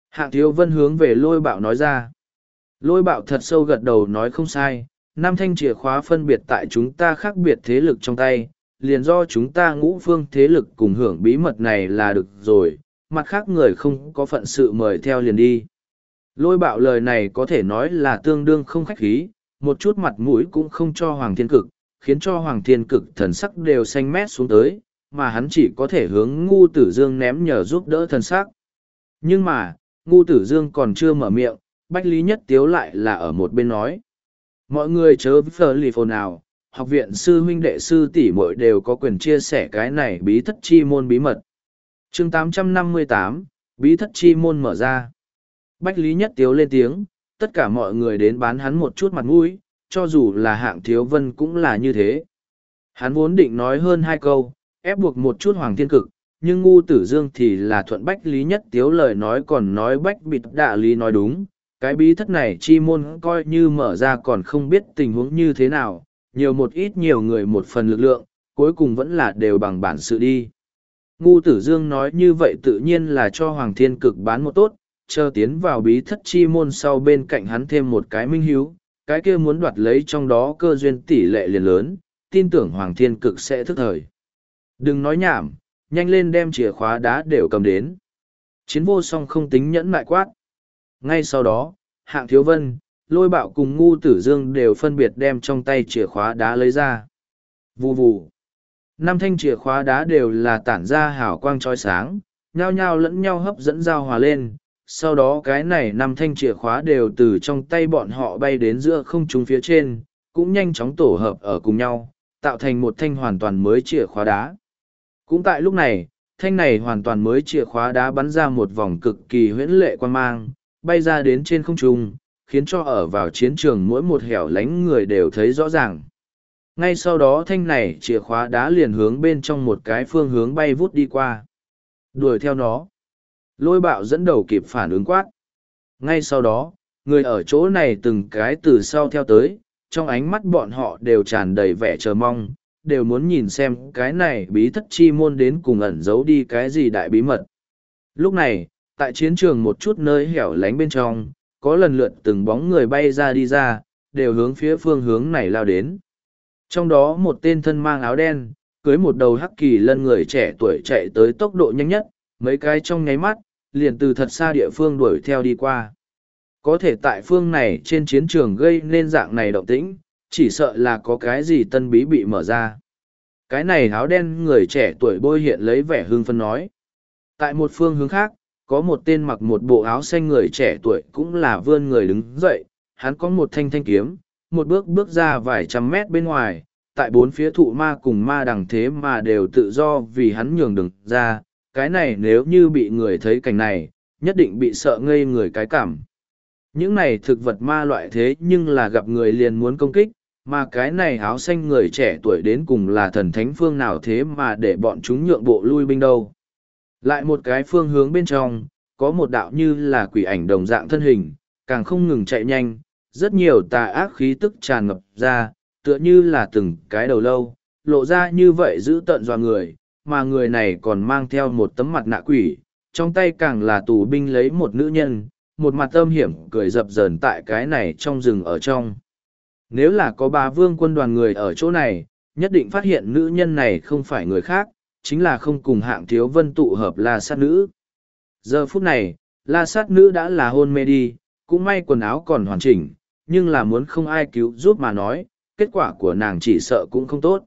Hạng Thiếu Vân hướng về Lôi Bạo nói ra. Lôi Bạo thật sâu gật đầu nói không sai, năm thanh chìa khóa phân biệt tại chúng ta khác biệt thế lực trong tay, liền do chúng ta ngũ phương thế lực cùng hưởng bí mật này là được rồi, mặt khác người không có phận sự mời theo liền đi. Lôi Bạo lời này có thể nói là tương đương không khách khí, một chút mặt mũi cũng không cho Hoàng Thiên Cực, khiến cho Hoàng Thiên Cực thần sắc đều xanh mét xuống tới, mà hắn chỉ có thể hướng Ngu Tử Dương ném nhờ giúp đỡ thần sắc. Nhưng mà, Ngu Tử Dương còn chưa mở miệng, Bách Lý Nhất Tiếu lại là ở một bên nói. Mọi người chớ phờ lì phồn nào, học viện sư huynh đệ sư tỷ muội đều có quyền chia sẻ cái này bí thất chi môn bí mật. Chương 858, bí thất chi môn mở ra. Bách Lý Nhất Tiếu lên tiếng, tất cả mọi người đến bán hắn một chút mặt mũi, cho dù là Hạng Thiếu Vân cũng là như thế. Hắn vốn định nói hơn hai câu, ép buộc một chút Hoàng Thiên Cực, nhưng Ngu Tử Dương thì là thuận Bách Lý Nhất Tiếu lời nói còn nói Bách Bịt Đạ Lý nói đúng. Cái bí thất này chi môn coi như mở ra còn không biết tình huống như thế nào, nhiều một ít nhiều người một phần lực lượng, cuối cùng vẫn là đều bằng bản sự đi. Ngu Tử Dương nói như vậy tự nhiên là cho Hoàng Thiên Cực bán một tốt, chờ tiến vào bí thất chi môn sau bên cạnh hắn thêm một cái minh hiếu, cái kia muốn đoạt lấy trong đó cơ duyên tỷ lệ liền lớn, tin tưởng Hoàng Thiên Cực sẽ thức thời. Đừng nói nhảm, nhanh lên đem chìa khóa đá đều cầm đến. Chiến vô song không tính nhẫn mại quát. Ngay sau đó, Hạng Thiếu Vân, Lôi Bạo cùng Ngu Tử Dương đều phân biệt đem trong tay chìa khóa đá lấy ra. Vù vù. Năm thanh chìa khóa đá đều là tản ra hào quang trói sáng, nhao nhao lẫn nhau hấp dẫn giao hòa lên. Sau đó cái này năm thanh chìa khóa đều từ trong tay bọn họ bay đến giữa không trung phía trên, cũng nhanh chóng tổ hợp ở cùng nhau, tạo thành một thanh hoàn toàn mới chìa khóa đá. Cũng tại lúc này, thanh này hoàn toàn mới chìa khóa đá bắn ra một vòng cực kỳ huyễn lệ quan mang, bay ra đến trên không trung, khiến cho ở vào chiến trường mỗi một hẻo lánh người đều thấy rõ ràng. Ngay sau đó thanh này chìa khóa đá liền hướng bên trong một cái phương hướng bay vút đi qua. Đuổi theo nó. Lôi Bạo dẫn đầu kịp phản ứng quát. Ngay sau đó, người ở chỗ này từng cái từ sau theo tới, trong ánh mắt bọn họ đều tràn đầy vẻ chờ mong, đều muốn nhìn xem cái này bí thất chi môn đến cùng ẩn giấu đi cái gì đại bí mật. Lúc này, tại chiến trường một chút nơi hẻo lánh bên trong, có lần lượt từng bóng người bay ra đi ra, đều hướng phía phương hướng này lao đến. Trong đó một tên thân mang áo đen, cưới một đầu hắc kỳ lân người trẻ tuổi chạy tới tốc độ nhanh nhất, mấy cái trong nháy mắt, liền từ thật xa địa phương đuổi theo đi qua. Có thể tại phương này trên chiến trường gây nên dạng này động tĩnh, chỉ sợ là có cái gì tân bí bị mở ra. Cái này áo đen người trẻ tuổi bôi hiện lấy vẻ hưng phấn nói. Tại một phương hướng khác, có một tên mặc một bộ áo xanh người trẻ tuổi cũng là vươn người đứng dậy, hắn có một thanh thanh kiếm, một bước bước ra vài trăm mét bên ngoài, tại bốn phía thụ ma cùng ma đằng thế mà đều tự do vì hắn nhường đường ra, cái này nếu như bị người thấy cảnh này, nhất định bị sợ ngây người cái cảm. Những này thực vật ma loại thế nhưng là gặp người liền muốn công kích, mà cái này áo xanh người trẻ tuổi đến cùng là thần thánh phương nào thế mà để bọn chúng nhượng bộ lui binh đâu. Lại một cái phương hướng bên trong, có một đạo như là quỷ ảnh đồng dạng thân hình, càng không ngừng chạy nhanh, rất nhiều tà ác khí tức tràn ngập ra, tựa như là từng cái đầu lâu, lộ ra như vậy giữ tợn dọa người, mà người này còn mang theo một tấm mặt nạ quỷ, trong tay càng là tù binh lấy một nữ nhân, một mặt âm hiểm cười dập dờn tại cái này trong rừng ở trong. Nếu là có Bá Vương quân đoàn người ở chỗ này, nhất định phát hiện nữ nhân này không phải người khác, chính là không cùng Hạng Thiếu Vân tụ hợp La Sát Nữ. Giờ phút này, La Sát Nữ đã là hôn mê đi, cũng may quần áo còn hoàn chỉnh, nhưng là muốn không ai cứu giúp mà nói, kết quả của nàng chỉ sợ cũng không tốt.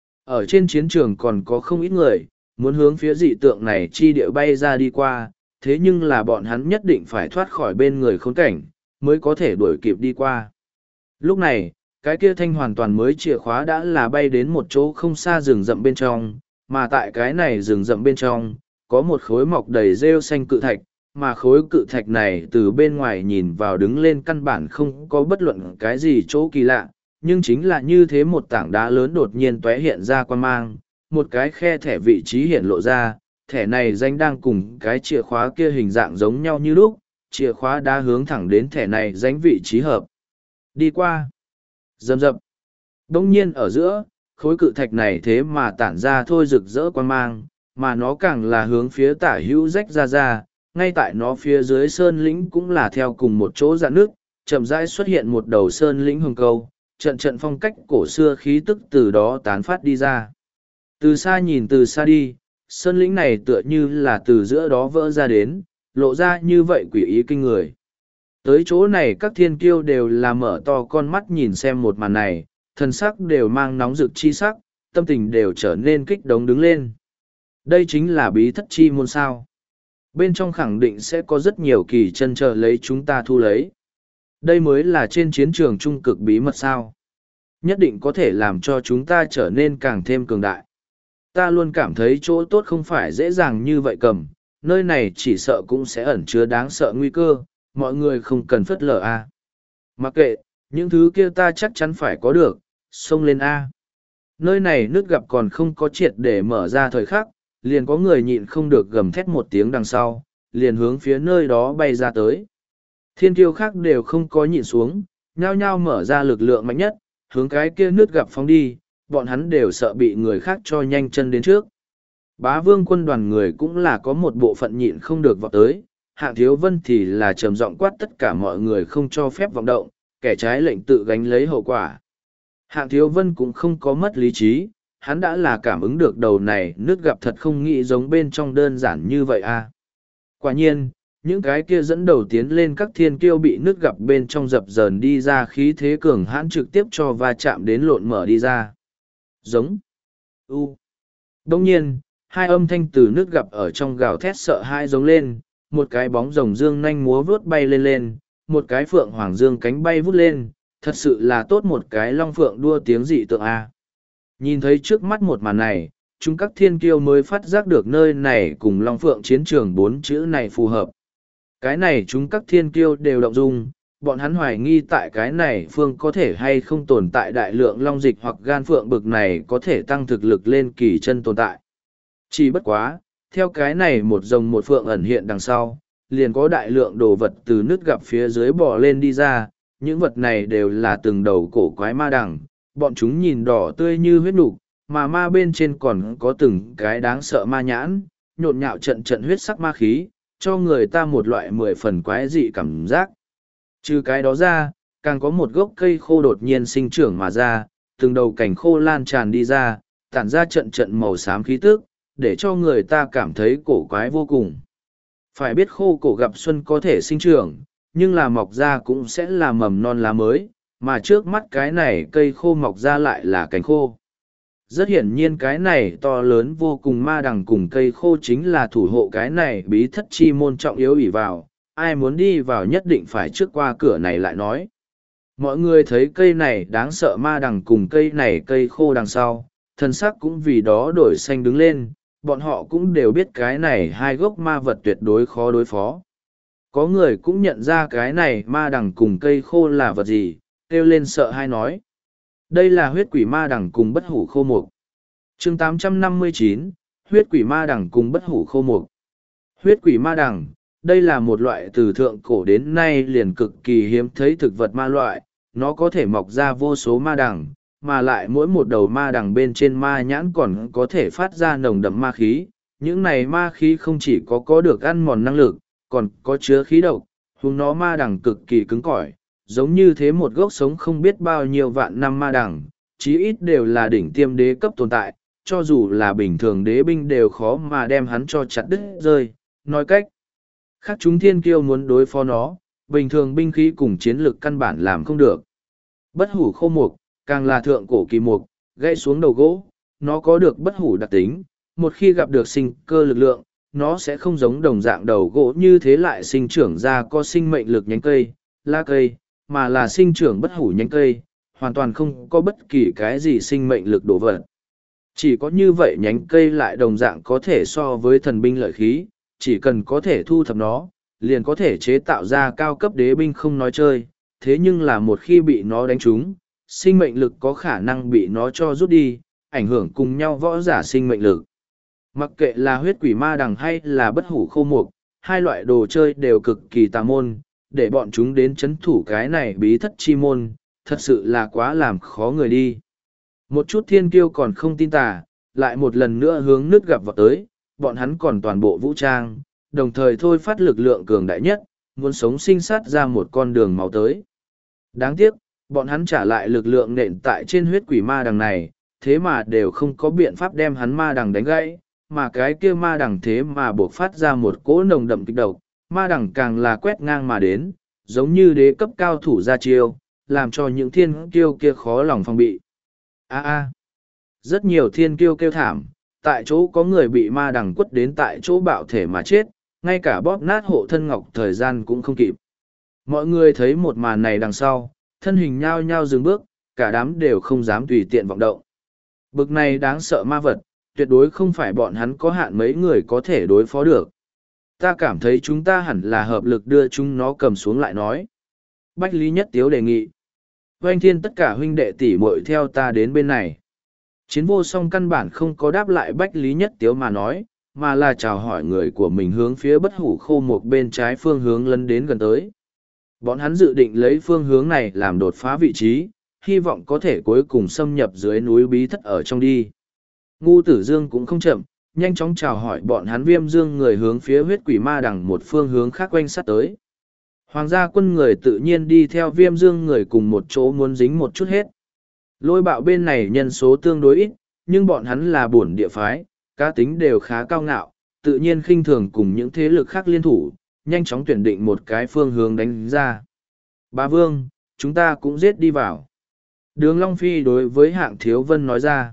Ở trên chiến trường còn có không ít người, muốn hướng phía dị tượng này chi địa bay ra đi qua, thế nhưng là bọn hắn nhất định phải thoát khỏi bên người khốn cảnh, mới có thể đuổi kịp đi qua. Lúc này, cái kia thanh hoàn toàn mới chìa khóa đã là bay đến một chỗ không xa rừng rậm bên trong, mà tại cái này rừng rậm bên trong, có một khối mọc đầy rêu xanh cự thạch, mà khối cự thạch này từ bên ngoài nhìn vào đứng lên căn bản không có bất luận cái gì chỗ kỳ lạ, nhưng chính là như thế một tảng đá lớn đột nhiên tóe hiện ra quan mang, một cái khe thẻ vị trí hiện lộ ra, thẻ này danh đang cùng cái chìa khóa kia hình dạng giống nhau như lúc, chìa khóa đã hướng thẳng đến thẻ này danh vị trí hợp. Đi qua. Rầm rập. Đông nhiên ở giữa, khối cự thạch này thế mà tản ra thôi rực rỡ quan mang, mà nó càng là hướng phía tả hữu rách ra, ngay tại nó phía dưới sơn lĩnh cũng là theo cùng một chỗ dạn nước, chậm rãi xuất hiện một đầu sơn lĩnh hồng câu, trận trận phong cách cổ xưa khí tức từ đó tán phát đi ra. Từ xa nhìn từ xa đi, sơn lĩnh này tựa như là từ giữa đó vỡ ra đến, lộ ra như vậy quỷ ý kinh người. Tới chỗ này các thiên kiêu đều là mở to con mắt nhìn xem một màn này, thân sắc đều mang nóng rực chi sắc, tâm tình đều trở nên kích động đứng lên. Đây chính là bí thất chi môn sao. Bên trong khẳng định sẽ có rất nhiều kỳ chân chờ lấy chúng ta thu lấy. Đây mới là trên chiến trường trung cực bí mật sao. Nhất định có thể làm cho chúng ta trở nên càng thêm cường đại. Ta luôn cảm thấy chỗ tốt không phải dễ dàng như vậy cầm, nơi này chỉ sợ cũng sẽ ẩn chứa đáng sợ nguy cơ, mọi người không cần phớt lờ a. Mặc kệ, những thứ kia ta chắc chắn phải có được, xông lên a. Nơi này nước gặp còn không có triệt để mở ra thời khắc, liền có người nhịn không được gầm thét một tiếng đằng sau, liền hướng phía nơi đó bay ra tới. Thiên kiêu khác đều không có nhịn xuống, nhao nhao mở ra lực lượng mạnh nhất, hướng cái kia nước gặp phóng đi, bọn hắn đều sợ bị người khác cho nhanh chân đến trước. Bá vương quân đoàn người cũng là có một bộ phận nhịn không được vọt tới, Hạng Thiếu Vân thì là trầm giọng quát tất cả mọi người không cho phép vọng động, kẻ trái lệnh tự gánh lấy hậu quả. Hạng Thiếu Vân cũng không có mất lý trí, hắn đã là cảm ứng được đầu này nước gặp thật không nghĩ giống bên trong đơn giản như vậy a. Quả nhiên, những cái kia dẫn đầu tiến lên các thiên kiêu bị nước gặp bên trong dập dờn đi ra khí thế cường hãn trực tiếp cho va chạm đến lộn mở đi ra. Giống. Đông nhiên, hai âm thanh từ nước gặp ở trong gào thét sợ hãi giống lên, một cái bóng rồng dương nanh múa vướt bay lên lên, một cái phượng hoàng dương cánh bay vút lên, thật sự là tốt một cái long phượng đua tiếng dị tượng a. Nhìn thấy trước mắt một màn này, chúng các thiên kiêu mới phát giác được nơi này cùng long phượng chiến trường bốn chữ này phù hợp. Cái này chúng các thiên kiêu đều động dung, bọn hắn hoài nghi tại cái này phương có thể hay không tồn tại đại lượng long dịch hoặc gan phượng bực này có thể tăng thực lực lên kỳ chân tồn tại. Chỉ bất quá, theo cái này một rồng một phượng ẩn hiện đằng sau, liền có đại lượng đồ vật từ nước gặp phía dưới bò lên đi ra, những vật này đều là từng đầu cổ quái ma đằng, bọn chúng nhìn đỏ tươi như huyết nục, mà ma bên trên còn có từng cái đáng sợ ma nhãn, nhộn nhạo trận trận huyết sắc ma khí, cho người ta một loại 10 phần quái dị cảm giác. Trừ cái đó ra, càng có một gốc cây khô đột nhiên sinh trưởng mà ra, từng đầu cảnh khô lan tràn đi ra, tản ra trận trận màu xám khí tức, để cho người ta cảm thấy cổ quái vô cùng. Phải biết khô cổ gặp xuân có thể sinh trưởng, nhưng là mọc ra cũng sẽ là mầm non lá mới, mà trước mắt cái này cây khô mọc ra lại là cành khô. Rất hiển nhiên cái này to lớn vô cùng ma đằng cùng cây khô chính là thủ hộ cái này bí thất chi môn trọng yếu ỷ vào, ai muốn đi vào nhất định phải trước qua cửa này lại nói. Mọi người thấy cây này đáng sợ ma đằng cùng cây này cây khô đằng sau, thân sắc cũng vì đó đổi xanh đứng lên, bọn họ cũng đều biết cái này hai gốc ma vật tuyệt đối khó đối phó. Có người cũng nhận ra cái này ma đằng cùng cây khô là vật gì, kêu lên sợ hay nói. Đây là huyết quỷ ma đằng cùng bất hủ khô mục. Chương 859, huyết quỷ ma đằng cùng bất hủ khô mục. Huyết quỷ ma đằng, đây là một loại từ thượng cổ đến nay liền cực kỳ hiếm thấy thực vật ma loại, nó có thể mọc ra vô số ma đằng, mà lại mỗi một đầu ma đằng bên trên ma nhãn còn có thể phát ra nồng đậm ma khí. Những này ma khí không chỉ có được ăn mòn năng lực, còn có chứa khí độc, huống nó ma đằng cực kỳ cứng cỏi, giống như thế một gốc sống không biết bao nhiêu vạn năm ma đằng, chí ít đều là đỉnh tiêm đế cấp tồn tại, cho dù là bình thường đế binh đều khó mà đem hắn cho chặt đứt rơi. Nói cách khác, chúng thiên kiêu muốn đối phó nó, bình thường binh khí cùng chiến lược căn bản làm không được. Bất hủ khô mục, càng là thượng cổ kỳ mục, gãy xuống đầu gỗ, nó có được bất hủ đặc tính, một khi gặp được sinh cơ lực lượng, nó sẽ không giống đồng dạng đầu gỗ như thế lại sinh trưởng ra có sinh mệnh lực nhánh cây, lá cây, mà là sinh trưởng bất hủ nhánh cây, hoàn toàn không có bất kỳ cái gì sinh mệnh lực đổ vật. Chỉ có như vậy nhánh cây lại đồng dạng có thể so với thần binh lợi khí, chỉ cần có thể thu thập nó, liền có thể chế tạo ra cao cấp đế binh không nói chơi, thế nhưng là một khi bị nó đánh trúng, sinh mệnh lực có khả năng bị nó cho rút đi, ảnh hưởng cùng nhau võ giả sinh mệnh lực. Mặc kệ là huyết quỷ ma đằng hay là bất hủ khô mục, hai loại đồ chơi đều cực kỳ tà môn, để bọn chúng đến chấn thủ cái này bí thất chi môn, thật sự là quá làm khó người đi. Một chút thiên kiêu còn không tin tà, lại một lần nữa hướng nước gặp vào tới, bọn hắn còn toàn bộ vũ trang, đồng thời thôi phát lực lượng cường đại nhất, muốn sống sinh sát ra một con đường máu tới. Đáng tiếc, bọn hắn trả lại lực lượng nện tại trên huyết quỷ ma đằng này, thế mà đều không có biện pháp đem hắn ma đằng đánh gãy, mà cái kia ma đằng thế mà buộc phát ra một cỗ nồng đậm kịch độc, ma đằng càng là quét ngang mà đến, giống như đế cấp cao thủ ra chiêu, làm cho những thiên kiêu kia khó lòng phòng bị. Rất nhiều thiên kiêu kêu thảm, tại chỗ có người bị ma đằng quất đến tại chỗ bạo thể mà chết, ngay cả bóp nát hộ thân ngọc thời gian cũng không kịp. Mọi người thấy một màn này đằng sau, thân hình nhao nhao dừng bước, cả đám đều không dám tùy tiện vọng động. Bực này đáng sợ ma vật, tuyệt đối không phải bọn hắn có hạn mấy người có thể đối phó được. Ta cảm thấy chúng ta hẳn là hợp lực đưa chúng nó cầm xuống lại nói. Bách Lý Nhất Tiếu đề nghị. Oanh Thiên tất cả huynh đệ tỷ muội theo ta đến bên này. Chiến vô song căn bản không có đáp lại Bách Lý Nhất Tiếu mà nói, mà là chào hỏi người của mình hướng phía bất hủ khô một bên trái phương hướng lấn đến gần tới. Bọn hắn dự định lấy phương hướng này làm đột phá vị trí, hy vọng có thể cuối cùng xâm nhập dưới núi bí thất ở trong đi. Ngu Tử Dương cũng không chậm, nhanh chóng chào hỏi bọn hắn Viêm Dương người hướng phía huyết quỷ ma đằng một phương hướng khác quanh sát tới. Hoàng gia quân người tự nhiên đi theo Viêm Dương người cùng một chỗ muốn dính một chút hết. Lôi bạo bên này nhân số tương đối ít, nhưng bọn hắn là bổn địa phái, cá tính đều khá cao ngạo, tự nhiên khinh thường cùng những thế lực khác liên thủ, nhanh chóng tuyển định một cái phương hướng đánh ra. Bá Vương, chúng ta cũng giết đi vào. Đường Long Phi đối với Hạng Thiếu Vân nói ra.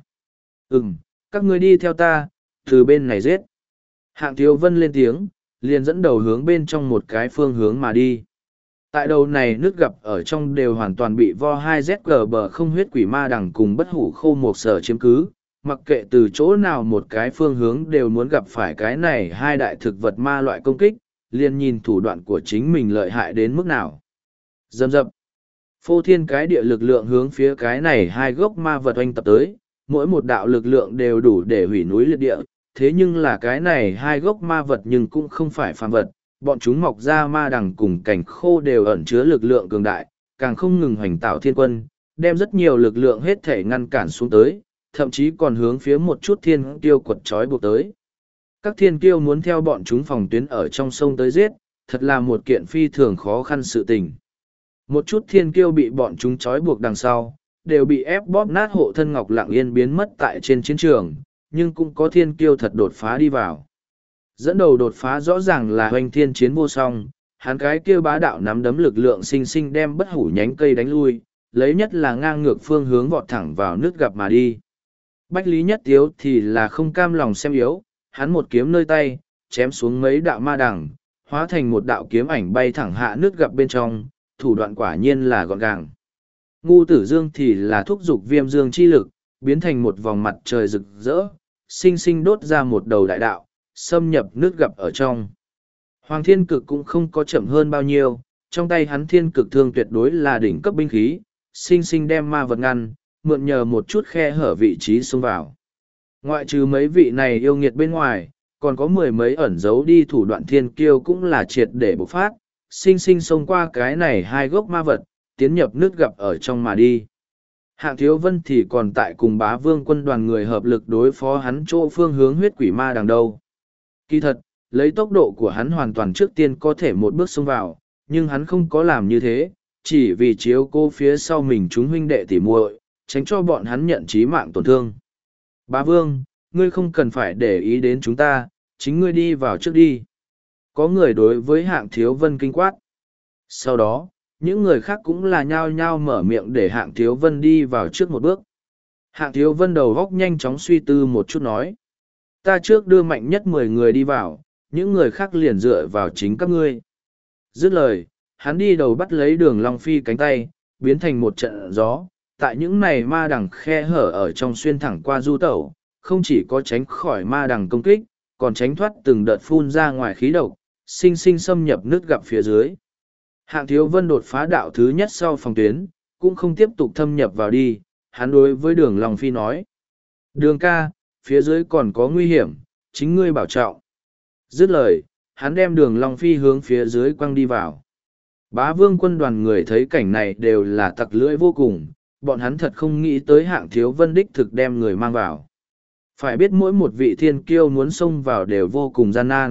Các ngươi đi theo ta, từ bên này giết. Hạng Thiếu Vân lên tiếng, liền dẫn đầu hướng bên trong một cái phương hướng mà đi. Tại đầu này nước gặp ở trong đều hoàn toàn bị vo 2ZG bờ không huyết quỷ ma đằng cùng bất hủ khô một sở chiếm cứ, mặc kệ từ chỗ nào một cái phương hướng đều muốn gặp phải cái này hai đại thực vật ma loại công kích, liền nhìn thủ đoạn của chính mình lợi hại đến mức nào. Dầm dập, phô thiên cái địa lực lượng hướng phía cái này hai gốc ma vật oanh tập tới, mỗi một đạo lực lượng đều đủ để hủy núi liệt địa, thế nhưng là cái này hai gốc ma vật nhưng cũng không phải phàm vật, bọn chúng mọc ra ma đằng cùng cảnh khô đều ẩn chứa lực lượng cường đại, càng không ngừng hoành tạo thiên quân, đem rất nhiều lực lượng hết thể ngăn cản xuống tới, thậm chí còn hướng phía một chút thiên kiêu quật trói buộc tới. Các thiên kiêu muốn theo bọn chúng phòng tuyến ở trong sông tới giết, thật là một kiện phi thường khó khăn sự tình. Một chút thiên kiêu bị bọn chúng trói buộc đằng sau, đều bị ép bóp nát hộ thân ngọc lặng yên biến mất tại trên chiến trường, nhưng cũng có thiên kiêu thật đột phá đi vào. Dẫn đầu đột phá rõ ràng là Hoành Thiên Chiến vô song, hắn cái kia bá đạo nắm đấm lực lượng sinh sinh đem bất hủ nhánh cây đánh lui, lấy nhất là ngang ngược phương hướng vọt thẳng vào nước gặp mà đi. Bách Lý Nhất Tiếu thì là không cam lòng xem yếu, hắn một kiếm nơi tay, chém xuống mấy đạo ma đằng, hóa thành một đạo kiếm ảnh bay thẳng hạ nước gặp bên trong, thủ đoạn quả nhiên là gọn gàng. Ngu Tử Dương thì là thúc giục Viêm Dương chi lực, biến thành một vòng mặt trời rực rỡ, sinh sinh đốt ra một đầu đại đạo, xâm nhập nước gặp ở trong. Hoàng Thiên Cực cũng không có chậm hơn bao nhiêu, trong tay hắn Thiên Cực thương tuyệt đối là đỉnh cấp binh khí, sinh sinh đem ma vật ngăn, mượn nhờ một chút khe hở vị trí xông vào. Ngoại trừ mấy vị này yêu nghiệt bên ngoài, còn có mười mấy ẩn giấu đi thủ đoạn thiên kiêu cũng là triệt để bộc phát, sinh sinh xông qua cái này hai gốc ma vật, tiến nhập nước gặp ở trong mà đi. Hạng Thiếu Vân thì còn tại cùng Bá Vương quân đoàn người hợp lực đối phó hắn chỗ phương hướng huyết quỷ ma đằng đâu. Kỳ thật, lấy tốc độ của hắn hoàn toàn trước tiên có thể một bước xông vào, nhưng hắn không có làm như thế, chỉ vì chiếu cô phía sau mình chúng huynh đệ tỉ muội, tránh cho bọn hắn nhận chí mạng tổn thương. Bá Vương, ngươi không cần phải để ý đến chúng ta, chính ngươi đi vào trước đi. Có người đối với Hạng Thiếu Vân kinh quát. Sau đó, những người khác cũng là nhao nhao mở miệng để Hạng Thiếu Vân đi vào trước một bước. Hạng Thiếu Vân đầu góc nhanh chóng suy tư một chút nói. Ta trước đưa mạnh nhất 10 người đi vào, những người khác liền dựa vào chính các ngươi. Dứt lời, hắn đi đầu bắt lấy Đường Long Phi cánh tay, biến thành một trận gió. Tại những này ma đằng khe hở ở trong xuyên thẳng qua du tẩu, không chỉ có tránh khỏi ma đằng công kích, còn tránh thoát từng đợt phun ra ngoài khí độc, sinh sinh xâm nhập nước gặp phía dưới. Hạng Thiếu Vân đột phá đạo thứ nhất sau phòng tuyến, cũng không tiếp tục thâm nhập vào đi, hắn đối với Đường Long Phi nói. Đường ca, phía dưới còn có nguy hiểm, chính ngươi bảo trọng. Dứt lời, hắn đem Đường Long Phi hướng phía dưới quăng đi vào. Bá Vương quân đoàn người thấy cảnh này đều là tặc lưỡi vô cùng, bọn hắn thật không nghĩ tới Hạng Thiếu Vân đích thực đem người mang vào. Phải biết mỗi một vị thiên kiêu muốn xông vào đều vô cùng gian nan,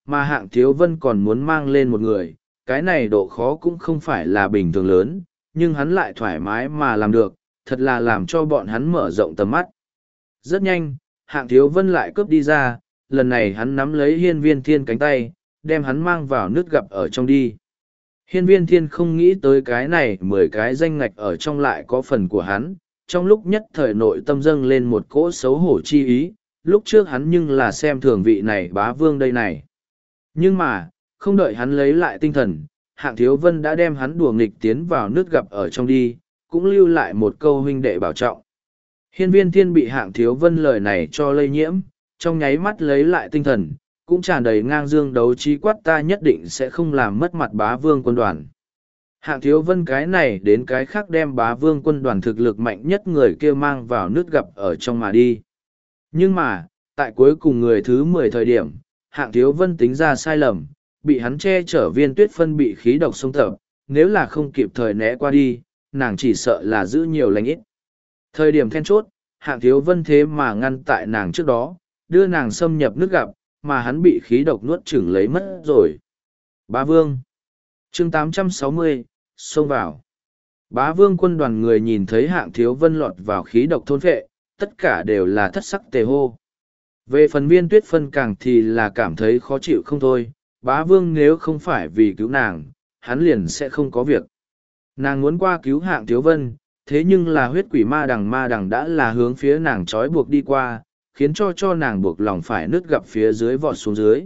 mà Hạng Thiếu Vân còn muốn mang lên một người, cái này độ khó cũng không phải là bình thường lớn, nhưng hắn lại thoải mái mà làm được, thật là làm cho bọn hắn mở rộng tầm mắt. Rất nhanh, Hạng Thiếu Vân lại cướp đi ra, lần này hắn nắm lấy Hiên Viên Thiên cánh tay, đem hắn mang vào nước gặp ở trong đi. Hiên Viên Thiên không nghĩ tới cái này 10 cái danh ngạch ở trong lại có phần của hắn, trong lúc nhất thời nội tâm dâng lên một cỗ xấu hổ chi ý, lúc trước hắn nhưng là xem thường vị này bá vương đây này. Nhưng mà, không đợi hắn lấy lại tinh thần, Hạng Thiếu Vân đã đem hắn đùa nghịch tiến vào nước gặp ở trong đi, cũng lưu lại một câu huynh đệ bảo trọng. Hiên Viên Thiên bị Hạng Thiếu Vân lời này cho lây nhiễm, trong nháy mắt lấy lại tinh thần, cũng tràn đầy ngang dương đấu trí quát ta nhất định sẽ không làm mất mặt bá vương quân đoàn. Hạng Thiếu Vân cái này đến cái khác đem bá vương quân đoàn thực lực mạnh nhất người kia mang vào nước gặp ở trong mà đi. Nhưng mà, tại cuối cùng người thứ 10 thời điểm, Hạng Thiếu Vân tính ra sai lầm, bị hắn che chở Viên Tuyết Phân bị khí độc xông tập, nếu là không kịp thời né qua đi, nàng chỉ sợ là giữ nhiều lành ít. Thời điểm then chốt, Hạng Thiếu Vân thế mà ngăn tại nàng trước đó, đưa nàng xâm nhập nước gặp, mà hắn bị khí độc nuốt chửng lấy mất rồi. Bá Vương chương 860, xông vào. Bá Vương quân đoàn người nhìn thấy Hạng Thiếu Vân lọt vào khí độc thôn phệ, tất cả đều là thất sắc tề hô. Về phần Viên Tuyết Phân càng thì là cảm thấy khó chịu không thôi, Bá Vương nếu không phải vì cứu nàng, hắn liền sẽ không có việc. Nàng muốn qua cứu Hạng Thiếu Vân, thế nhưng là huyết quỷ ma đằng đã là hướng phía nàng trói buộc đi qua, khiến cho nàng buộc lòng phải nứt gặp phía dưới vọt xuống dưới.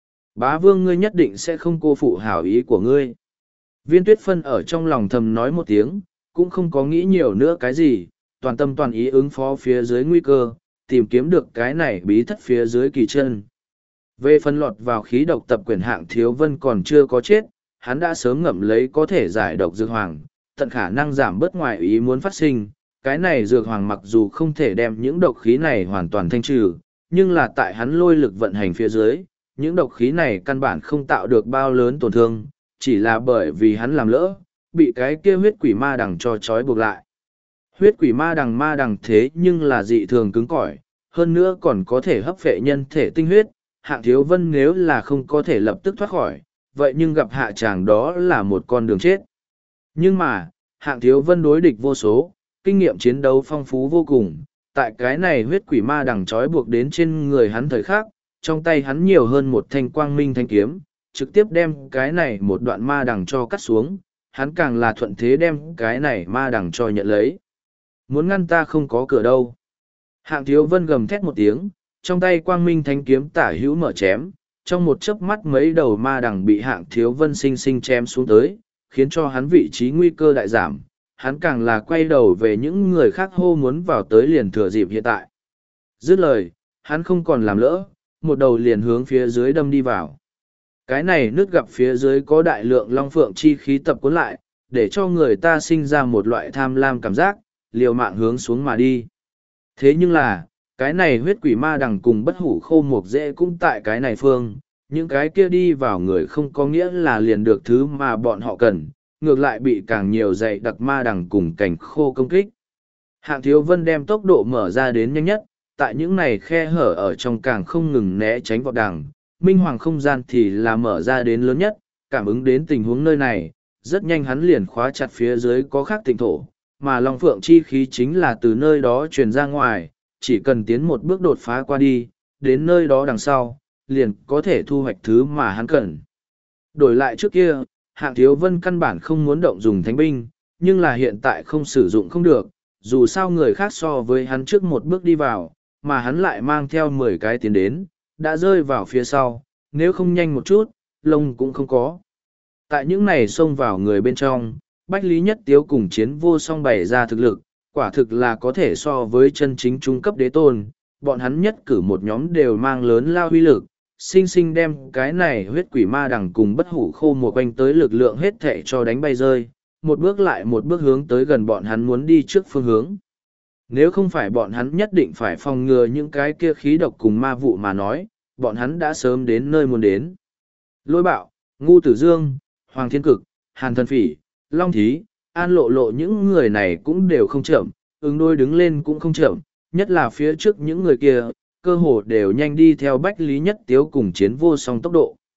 Bá Vương ngươi nhất định sẽ không cô phụ hảo ý của ngươi. Viên Tuyết Phân ở trong lòng thầm nói một tiếng, cũng không có nghĩ nhiều nữa cái gì, toàn tâm toàn ý ứng phó phía dưới nguy cơ, tìm kiếm được cái này bí thất phía dưới kỳ chân. Về phần lọt vào khí độc tập quyền Hạng Thiếu Vân còn chưa có chết, hắn đã sớm ngậm lấy có thể giải độc dược hoàng, tận khả năng giảm bớt ngoài ý muốn phát sinh. Cái này dược hoàng mặc dù không thể đem những độc khí này hoàn toàn thanh trừ, nhưng là tại hắn lôi lực vận hành phía dưới, những độc khí này căn bản không tạo được bao lớn tổn thương, chỉ là bởi vì hắn làm lỡ, bị cái kia huyết quỷ ma đằng cho trói buộc lại. Huyết quỷ ma đằng thế nhưng là dị thường cứng cỏi, hơn nữa còn có thể hấp phệ nhân thể tinh huyết, Hạng Thiếu Vân nếu là không có thể lập tức thoát khỏi, vậy nhưng gặp hạ chàng đó là một con đường chết. Nhưng mà, Hạng Thiếu Vân đối địch vô số, kinh nghiệm chiến đấu phong phú vô cùng, tại cái này huyết quỷ ma đằng trói buộc đến trên người hắn thời khắc, trong tay hắn nhiều hơn một thanh quang minh thanh kiếm, trực tiếp đem cái này một đoạn ma đằng cho cắt xuống, hắn càng là thuận thế đem cái này ma đằng cho nhận lấy. Muốn ngăn ta không có cửa đâu. Hạng Thiếu Vân gầm thét một tiếng, trong tay quang minh thanh kiếm tả hữu mở chém, trong một chớp mắt mấy đầu ma đằng bị Hạng Thiếu Vân sinh sinh chém xuống tới, khiến cho hắn vị trí nguy cơ đại giảm. Hắn càng là quay đầu về những người khác hô muốn vào tới liền thừa dịp hiện tại. Dứt lời, hắn không còn làm lỡ, một đầu liền hướng phía dưới đâm đi vào. Cái này nước gặp phía dưới có đại lượng long phượng chi khí tập cuốn lại, để cho người ta sinh ra một loại tham lam cảm giác, liều mạng hướng xuống mà đi. Thế nhưng là, cái này huyết quỷ ma đằng cùng bất hủ khô mục dễ cũng tại cái này phương, những cái kia đi vào người không có nghĩa là liền được thứ mà bọn họ cần, ngược lại bị càng nhiều dày đặc ma đằng cùng cảnh khô công kích. Hạng Thiếu Vân đem tốc độ mở ra đến nhanh nhất, tại những này khe hở ở trong càng không ngừng né tránh vọt đằng, minh hoàng không gian thì là mở ra đến lớn nhất, cảm ứng đến tình huống nơi này, rất nhanh hắn liền khóa chặt phía dưới có khác tịnh thổ, mà Long Phượng chi khí chính là từ nơi đó truyền ra ngoài, chỉ cần tiến một bước đột phá qua đi, đến nơi đó đằng sau, liền có thể thu hoạch thứ mà hắn cần. Đổi lại trước kia, Hạng Thiếu Vân căn bản không muốn động dùng thánh binh, nhưng là hiện tại không sử dụng không được, dù sao người khác so với hắn trước một bước đi vào, mà hắn lại mang theo 10 cái tiến đến, đã rơi vào phía sau, nếu không nhanh một chút, lông cũng không có. Tại những này xông vào người bên trong, Bách Lý Nhất Tiếu cùng Chiến Vô Song bày ra thực lực, quả thực là có thể so với chân chính trung cấp đế tôn, bọn hắn nhất cử một nhóm đều mang lớn lao huy lực, sinh sinh đem cái này huyết quỷ ma đằng cùng bất hủ khô mùa quanh tới lực lượng hết thệ cho đánh bay rơi, một bước lại một bước hướng tới gần bọn hắn muốn đi trước phương hướng. Nếu không phải bọn hắn nhất định phải phòng ngừa những cái kia khí độc cùng ma vụ mà nói, bọn hắn đã sớm đến nơi muốn đến. Lôi Bạo, Ngu Tử Dương, Hoàng Thiên Cực, Hàn Thần Phỉ, Long Thí, An Lộ Lộ những người này cũng đều không chậm, ứng đôi đứng lên cũng không chậm, nhất là phía trước những người kia, cơ hồ đều nhanh đi theo Bách Lý Nhất Tiếu cùng Chiến Vô Song tốc độ.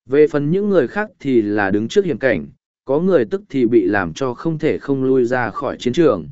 Về phần những người khác thì là đứng trước hiểm cảnh, có người tức thì bị làm cho không thể không lui ra khỏi chiến trường.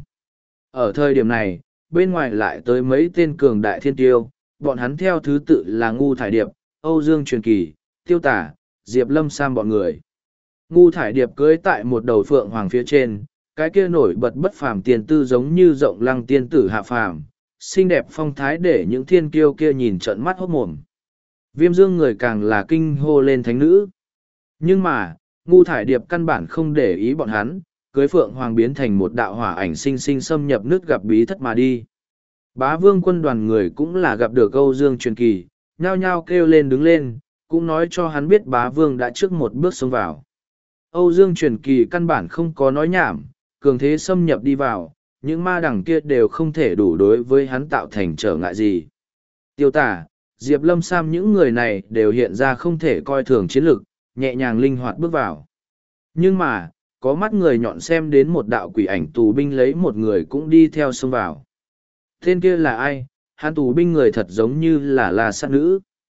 Ở thời điểm này, bên ngoài lại tới mấy tên cường đại thiên tiêu, bọn hắn theo thứ tự là Ngu Thải Điệp, Âu Dương Truyền Kỳ, Tiêu Tả, Diệp Lâm Sam bọn người. Ngu Thải Điệp cưới tại một đầu phượng hoàng phía trên, cái kia nổi bật bất phàm tiền tư giống như rộng lăng tiên tử hạ phàm, xinh đẹp phong thái để những thiên kiêu kia nhìn trợn mắt hốt mồm. Viêm Dương người càng là kinh hô lên thánh nữ. Nhưng mà, Ngu Thải Điệp căn bản không để ý bọn hắn, cưới phượng hoàng biến thành một đạo hỏa ảnh sinh sinh xâm nhập nước gặp bí thất mà đi. Bá Vương quân đoàn người cũng là gặp được Âu Dương Truyền Kỳ, nhao nhao kêu lên đứng lên, cũng nói cho hắn biết Bá Vương đã trước một bước xông vào. Âu Dương Truyền Kỳ căn bản không có nói nhảm, cường thế xâm nhập đi vào, những ma đằng kia đều không thể đủ đối với hắn tạo thành trở ngại gì. Tiêu Tả, Diệp Lâm Sam những người này đều hiện ra không thể coi thường chiến lực, nhẹ nhàng linh hoạt bước vào. Nhưng mà, có mắt người nhọn xem đến một đạo quỷ ảnh tù binh lấy một người cũng đi theo xông vào. Tên kia là ai? Hắn tù binh người thật giống như là La Sát Nữ.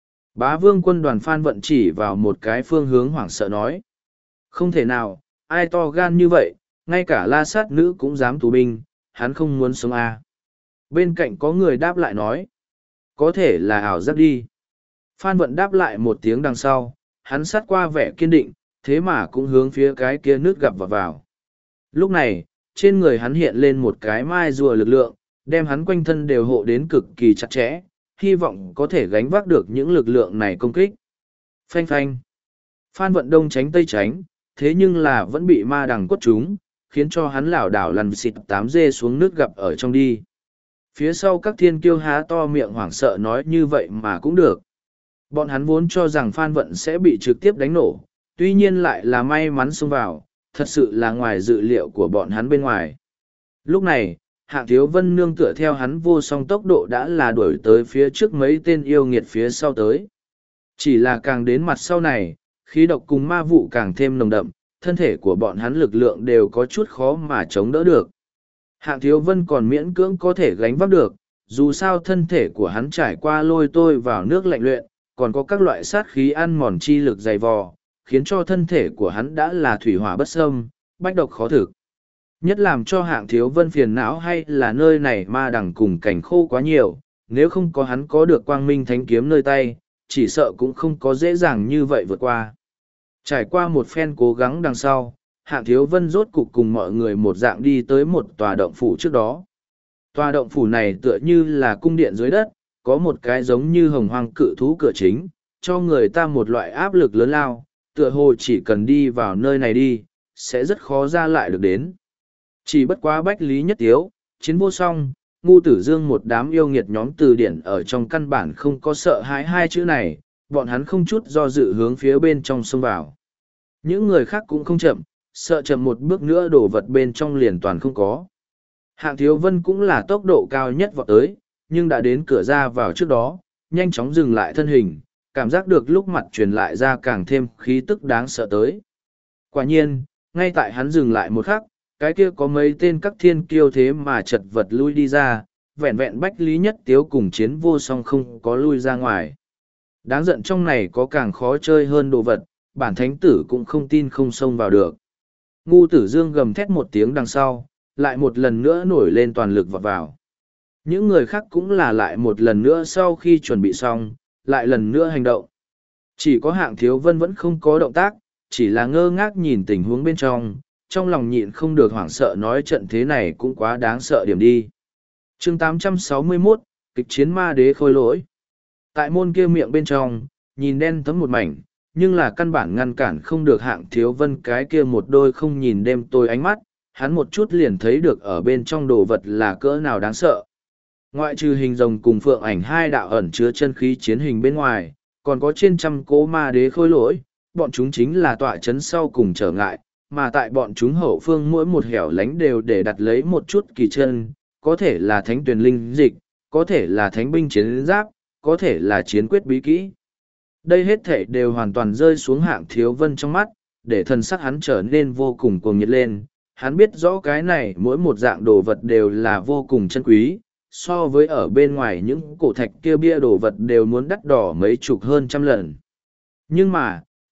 Bá Vương quân đoàn Phan Vận chỉ vào một cái phương hướng hoảng sợ nói. Không thể nào, ai to gan như vậy, ngay cả La Sát Nữ cũng dám tù binh, hắn không muốn sống à. Bên cạnh có người đáp lại nói. Có thể là ảo giác đi. Phan Vận đáp lại một tiếng đằng sau, hắn sát qua vẻ kiên định, thế mà cũng hướng phía cái kia nước gặp vào. Lúc này, trên người hắn hiện lên một cái mai rùa lực lượng, đem hắn quanh thân đều hộ đến cực kỳ chặt chẽ, hy vọng có thể gánh vác được những lực lượng này công kích. Phanh phanh. Phan Vận đông tránh tây tránh, thế nhưng là vẫn bị ma đằng quất trúng, khiến cho hắn lảo đảo lăn xịt 8 dê xuống nước gặp ở trong đi. Phía sau các thiên kiêu há to miệng hoảng sợ nói như vậy mà cũng được. Bọn hắn vốn cho rằng Phan Vận sẽ bị trực tiếp đánh nổ, tuy nhiên lại là may mắn xông vào, thật sự là ngoài dự liệu của bọn hắn bên ngoài. Lúc này, Hạng Thiếu Vân nương tựa theo hắn vô song tốc độ đã là đuổi tới phía trước mấy tên yêu nghiệt phía sau tới. Chỉ là càng đến mặt sau này, khí độc cùng ma vụ càng thêm nồng đậm, thân thể của bọn hắn lực lượng đều có chút khó mà chống đỡ được. Hạng Thiếu Vân còn miễn cưỡng có thể gánh vác được, dù sao thân thể của hắn trải qua lôi tôi vào nước lạnh luyện, còn có các loại sát khí ăn mòn chi lực dày vò, khiến cho thân thể của hắn đã là thủy hỏa bất xâm, bách độc khó thực. Nhất làm cho Hạng Thiếu Vân phiền não hay là nơi này ma đằng cùng cảnh khô quá nhiều, nếu không có hắn có được quang minh thánh kiếm nơi tay, chỉ sợ cũng không có dễ dàng như vậy vượt qua. Trải qua một phen cố gắng đằng sau, Hạng Thiếu Vân rốt cục cùng mọi người một dạng đi tới một tòa động phủ trước đó. Tòa động phủ này tựa như là cung điện dưới đất, có một cái giống như hồng hoang cự thú cửa chính, cho người ta một loại áp lực lớn lao, tựa hồ chỉ cần đi vào nơi này đi, sẽ rất khó ra lại được đến. Chỉ bất quá Bách Lý Nhất Tiếu, Chiến Vô Song, Ngu Tử Dương một đám yêu nghiệt nhóm từ điển ở trong căn bản không có sợ hãi hai chữ này, bọn hắn không chút do dự hướng phía bên trong xông vào. Những người khác cũng không chậm, sợ chậm một bước nữa đổ vật bên trong liền toàn không có. Hạng Thiếu Vân cũng là tốc độ cao nhất vọt tới, nhưng đã đến cửa ra vào trước đó, nhanh chóng dừng lại thân hình, cảm giác được lúc mặt truyền lại ra càng thêm khí tức đáng sợ tới. Quả nhiên, ngay tại hắn dừng lại một khắc, cái kia có mấy tên các thiên kiêu thế mà chật vật lui đi ra, vẹn vẹn Bách Lý Nhất Tiếu cùng Chiến Vô Song không có lui ra ngoài. Đáng giận trong này có càng khó chơi hơn đồ vật, bản thánh tử cũng không tin không xông vào được. Ngu Tử Dương gầm thét một tiếng đằng sau, lại một lần nữa nổi lên toàn lực vọt vào. Những người khác cũng là lại một lần nữa sau khi chuẩn bị xong, lại lần nữa hành động. Chỉ có Hạng Thiếu Vân vẫn không có động tác, chỉ là ngơ ngác nhìn tình huống bên trong lòng nhịn không được hoảng sợ nói trận thế này cũng quá đáng sợ điểm đi. Chương 861, kịch chiến ma đế khôi lỗi. Tại môn kia miệng bên trong, nhìn đen thấm một mảnh, nhưng là căn bản ngăn cản không được Hạng Thiếu Vân cái kia một đôi không nhìn đêm tôi ánh mắt, hắn một chút liền thấy được ở bên trong đồ vật là cỡ nào đáng sợ. Ngoại trừ hình rồng cùng phượng ảnh hai đạo ẩn chứa chân khí chiến hình bên ngoài, còn có trên trăm cỗ ma đế khôi lỗi, bọn chúng chính là tọa chấn sau cùng trở ngại, mà tại bọn chúng hậu phương mỗi một hẻo lánh đều để đặt lấy một chút kỳ chân, có thể là thánh tuyển linh dịch, có thể là thánh binh chiến giáp, có thể là chiến quyết bí kỹ. Đây hết thể đều hoàn toàn rơi xuống Hạng Thiếu Vân trong mắt, để thần sắc hắn trở nên vô cùng cuồng nhiệt lên. Hắn biết rõ cái này mỗi một dạng đồ vật đều là vô cùng chân quý, so với ở bên ngoài những cổ thạch kia bia đồ vật đều muốn đắt đỏ mấy chục hơn trăm lần. Nhưng mà,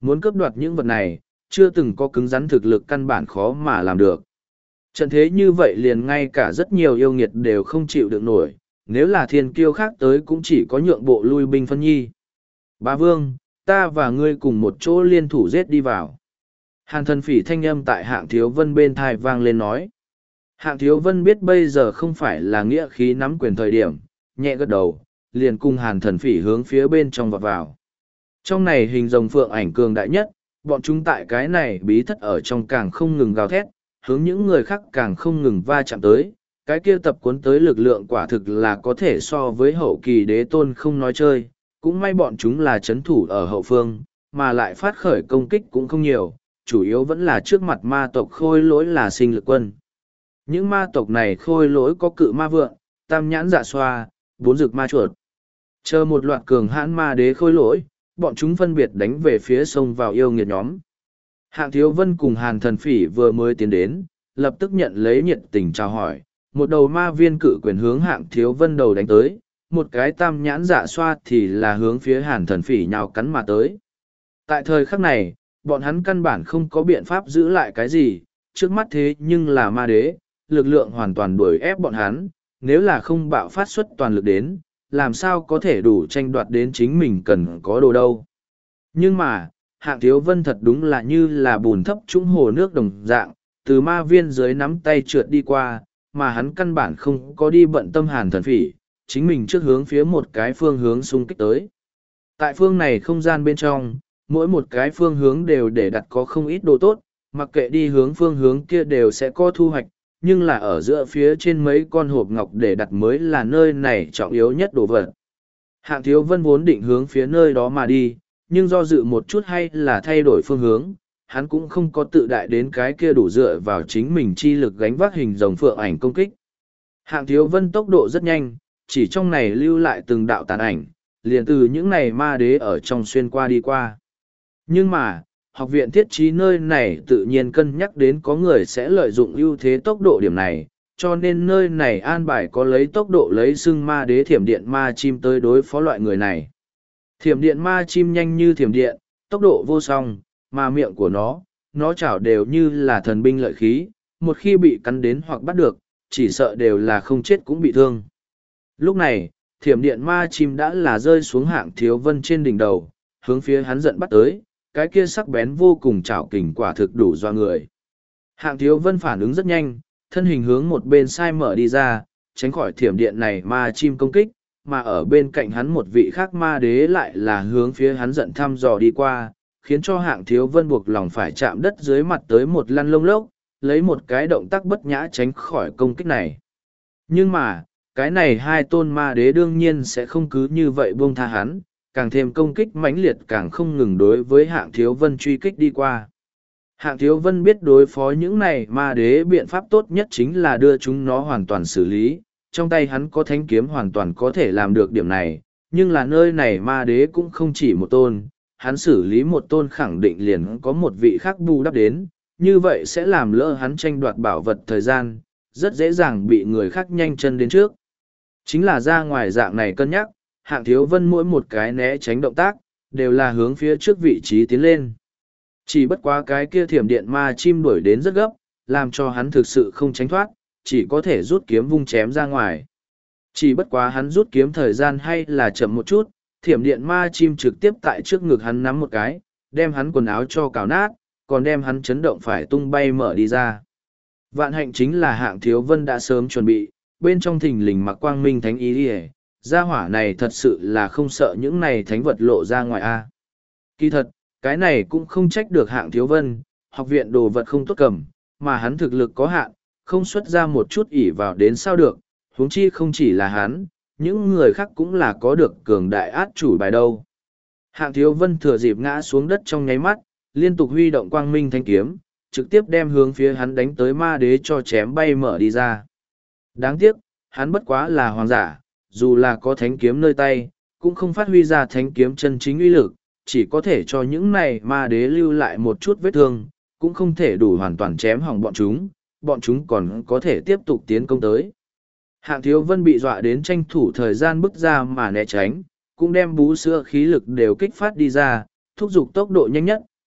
Muốn cướp đoạt những vật này, chưa từng có cứng rắn thực lực căn bản khó mà làm được. Trận thế như vậy liền ngay cả rất nhiều yêu nghiệt đều không chịu được nổi, nếu là thiên kiêu khác tới cũng chỉ có nhượng bộ lui binh phân nhi. Bá Vương, ta và ngươi cùng một chỗ liên thủ giết đi vào. Hàn Thần Phỉ thanh âm tại Hạng Thiếu Vân bên thai vang lên nói. Hạng Thiếu Vân biết bây giờ không phải là nghĩa khí nắm quyền thời điểm, nhẹ gật đầu, liền cùng Hàn Thần Phỉ hướng phía bên trong vọt vào. Trong này hình rồng phượng ảnh cường đại nhất, bọn chúng tại cái này bí thất ở trong càng không ngừng gào thét, hướng những người khác càng không ngừng va chạm tới. Cái kia tập cuốn tới lực lượng quả thực là có thể so với hậu kỳ đế tôn không nói chơi, cũng may bọn chúng là chấn thủ ở hậu phương, mà lại phát khởi công kích cũng không nhiều, chủ yếu vẫn là trước mặt ma tộc khôi lỗi là sinh lực quân. Những ma tộc này khôi lỗi có cự ma vượn, tam nhãn dạ xoa, bốn rực ma chuột. Chờ một loạt cường hãn ma đế khôi lỗi, bọn chúng phân biệt đánh về phía sông vào yêu nghiệt nhóm. Hạng Thiếu Vân cùng Hàn Thần Phỉ vừa mới tiến đến, lập tức nhận lấy nhiệt tình chào hỏi, một đầu ma viên cự quyền hướng Hạng Thiếu Vân đầu đánh tới, một cái tam nhãn dạ xoa thì là hướng phía Hàn Thần Phỉ nhào cắn mà tới. Tại thời khắc này, bọn hắn căn bản không có biện pháp giữ lại cái gì, trước mắt thế nhưng là ma đế, lực lượng hoàn toàn đuổi ép bọn hắn, nếu là không bạo phát xuất toàn lực đến, làm sao có thể đủ tranh đoạt đến chính mình cần có đồ đâu. Nhưng mà, Hạng Thiếu Vân thật đúng là như là bùn thấp trũng hồ nước đồng dạng, từ ma viên dưới nắm tay trượt đi qua, mà hắn căn bản không có đi bận tâm Hàn Thần Phỉ, chính mình trước hướng phía một cái phương hướng xung kích tới. Tại phương này không gian bên trong, mỗi một cái phương hướng đều để đặt có không ít đồ tốt, mặc kệ đi hướng phương hướng kia đều sẽ có thu hoạch, nhưng là ở giữa phía trên mấy con hộp ngọc để đặt mới là nơi này trọng yếu nhất đồ vật. Hạng Thiếu Vân vốn định hướng phía nơi đó mà đi, nhưng do dự một chút hay là thay đổi phương hướng, hắn cũng không có tự đại đến cái kia đủ dựa vào chính mình chi lực gánh vác hình rồng phượng ảnh công kích. Hạng Thiếu Vân tốc độ rất nhanh, chỉ trong này lưu lại từng đạo tàn ảnh, liền từ những này ma đế ở trong xuyên qua đi qua. Nhưng mà, học viện thiết trí nơi này tự nhiên cân nhắc đến có người sẽ lợi dụng ưu thế tốc độ điểm này, cho nên nơi này an bài có lấy tốc độ lấy xưng ma đế thiểm điện ma chim tới đối phó loại người này. Thiểm điện ma chim nhanh như thiểm điện, tốc độ vô song, mà miệng của nó chảo đều như là thần binh lợi khí, một khi bị cắn đến hoặc bắt được, chỉ sợ đều là không chết cũng bị thương. Lúc này, thiểm điện ma chim đã là rơi xuống Hạng Thiếu Vân trên đỉnh đầu, hướng phía hắn giận bắt tới, cái kia sắc bén vô cùng chảo kình quả thực đủ doa người. Hạng Thiếu Vân phản ứng rất nhanh, thân hình hướng một bên sai mở đi ra, tránh khỏi thiểm điện này ma chim công kích, mà ở bên cạnh hắn một vị khác ma đế lại là hướng phía hắn giận thăm dò đi qua, khiến cho Hạng Thiếu Vân buộc lòng phải chạm đất dưới mặt tới một lăn lông lốc, lấy một cái động tác bất nhã tránh khỏi công kích này. Nhưng mà, cái này hai tôn ma đế đương nhiên sẽ không cứ như vậy buông tha hắn, càng thêm công kích mãnh liệt càng không ngừng đối với Hạng Thiếu Vân truy kích đi qua. Hạng Thiếu Vân biết đối phó những này ma đế biện pháp tốt nhất chính là đưa chúng nó hoàn toàn xử lý, trong tay hắn có thánh kiếm hoàn toàn có thể làm được điểm này, nhưng là nơi này ma đế cũng không chỉ một tôn, hắn xử lý một tôn khẳng định liền có một vị khác bù đắp đến, như vậy sẽ làm lỡ hắn tranh đoạt bảo vật thời gian, rất dễ dàng bị người khác nhanh chân đến trước. Chính là ra ngoài dạng này cân nhắc, Hạng Thiếu Vân mỗi một cái né tránh động tác, đều là hướng phía trước vị trí tiến lên. Chỉ bất quá cái kia thiểm điện ma chim đuổi đến rất gấp, làm cho hắn thực sự không tránh thoát, chỉ có thể rút kiếm vung chém ra ngoài. Chỉ bất quá hắn rút kiếm thời gian hay là chậm một chút, thiểm điện ma chim trực tiếp tại trước ngực hắn nắm một cái, đem hắn quần áo cho cào nát, còn đem hắn chấn động phải tung bay mở đi ra. Vạn hạnh chính là Hạng Thiếu Vân đã sớm chuẩn bị, bên trong thình lình mặc quang minh thánh ý đi. Gia hỏa này thật sự là không sợ những này thánh vật lộ ra ngoài a. Kỳ thật, cái này cũng không trách được Hạng Thiếu Vân, học viện đồ vật không tốt cầm, mà hắn thực lực có hạn, không xuất ra một chút ỷ vào đến sao được, huống chi không chỉ là hắn, những người khác cũng là có được cường đại át chủ bài đâu. Hạng Thiếu Vân thừa dịp ngã xuống đất trong nháy mắt, liên tục huy động quang minh thanh kiếm, trực tiếp đem hướng phía hắn đánh tới ma đế cho chém bay mở đi ra. Đáng tiếc, hắn bất quá là hoàng giả, dù là có thánh kiếm nơi tay, cũng không phát huy ra thánh kiếm chân chính uy lực, chỉ có thể cho những này ma đế lưu lại một chút vết thương, cũng không thể đủ hoàn toàn chém hỏng bọn chúng còn có thể tiếp tục tiến công tới. Hạng Thiếu Vân bị dọa đến tranh thủ thời gian bước ra mà né tránh, cũng đem bú sữa khí lực đều kích phát đi ra, thúc giục tốc độ nhanh nhất,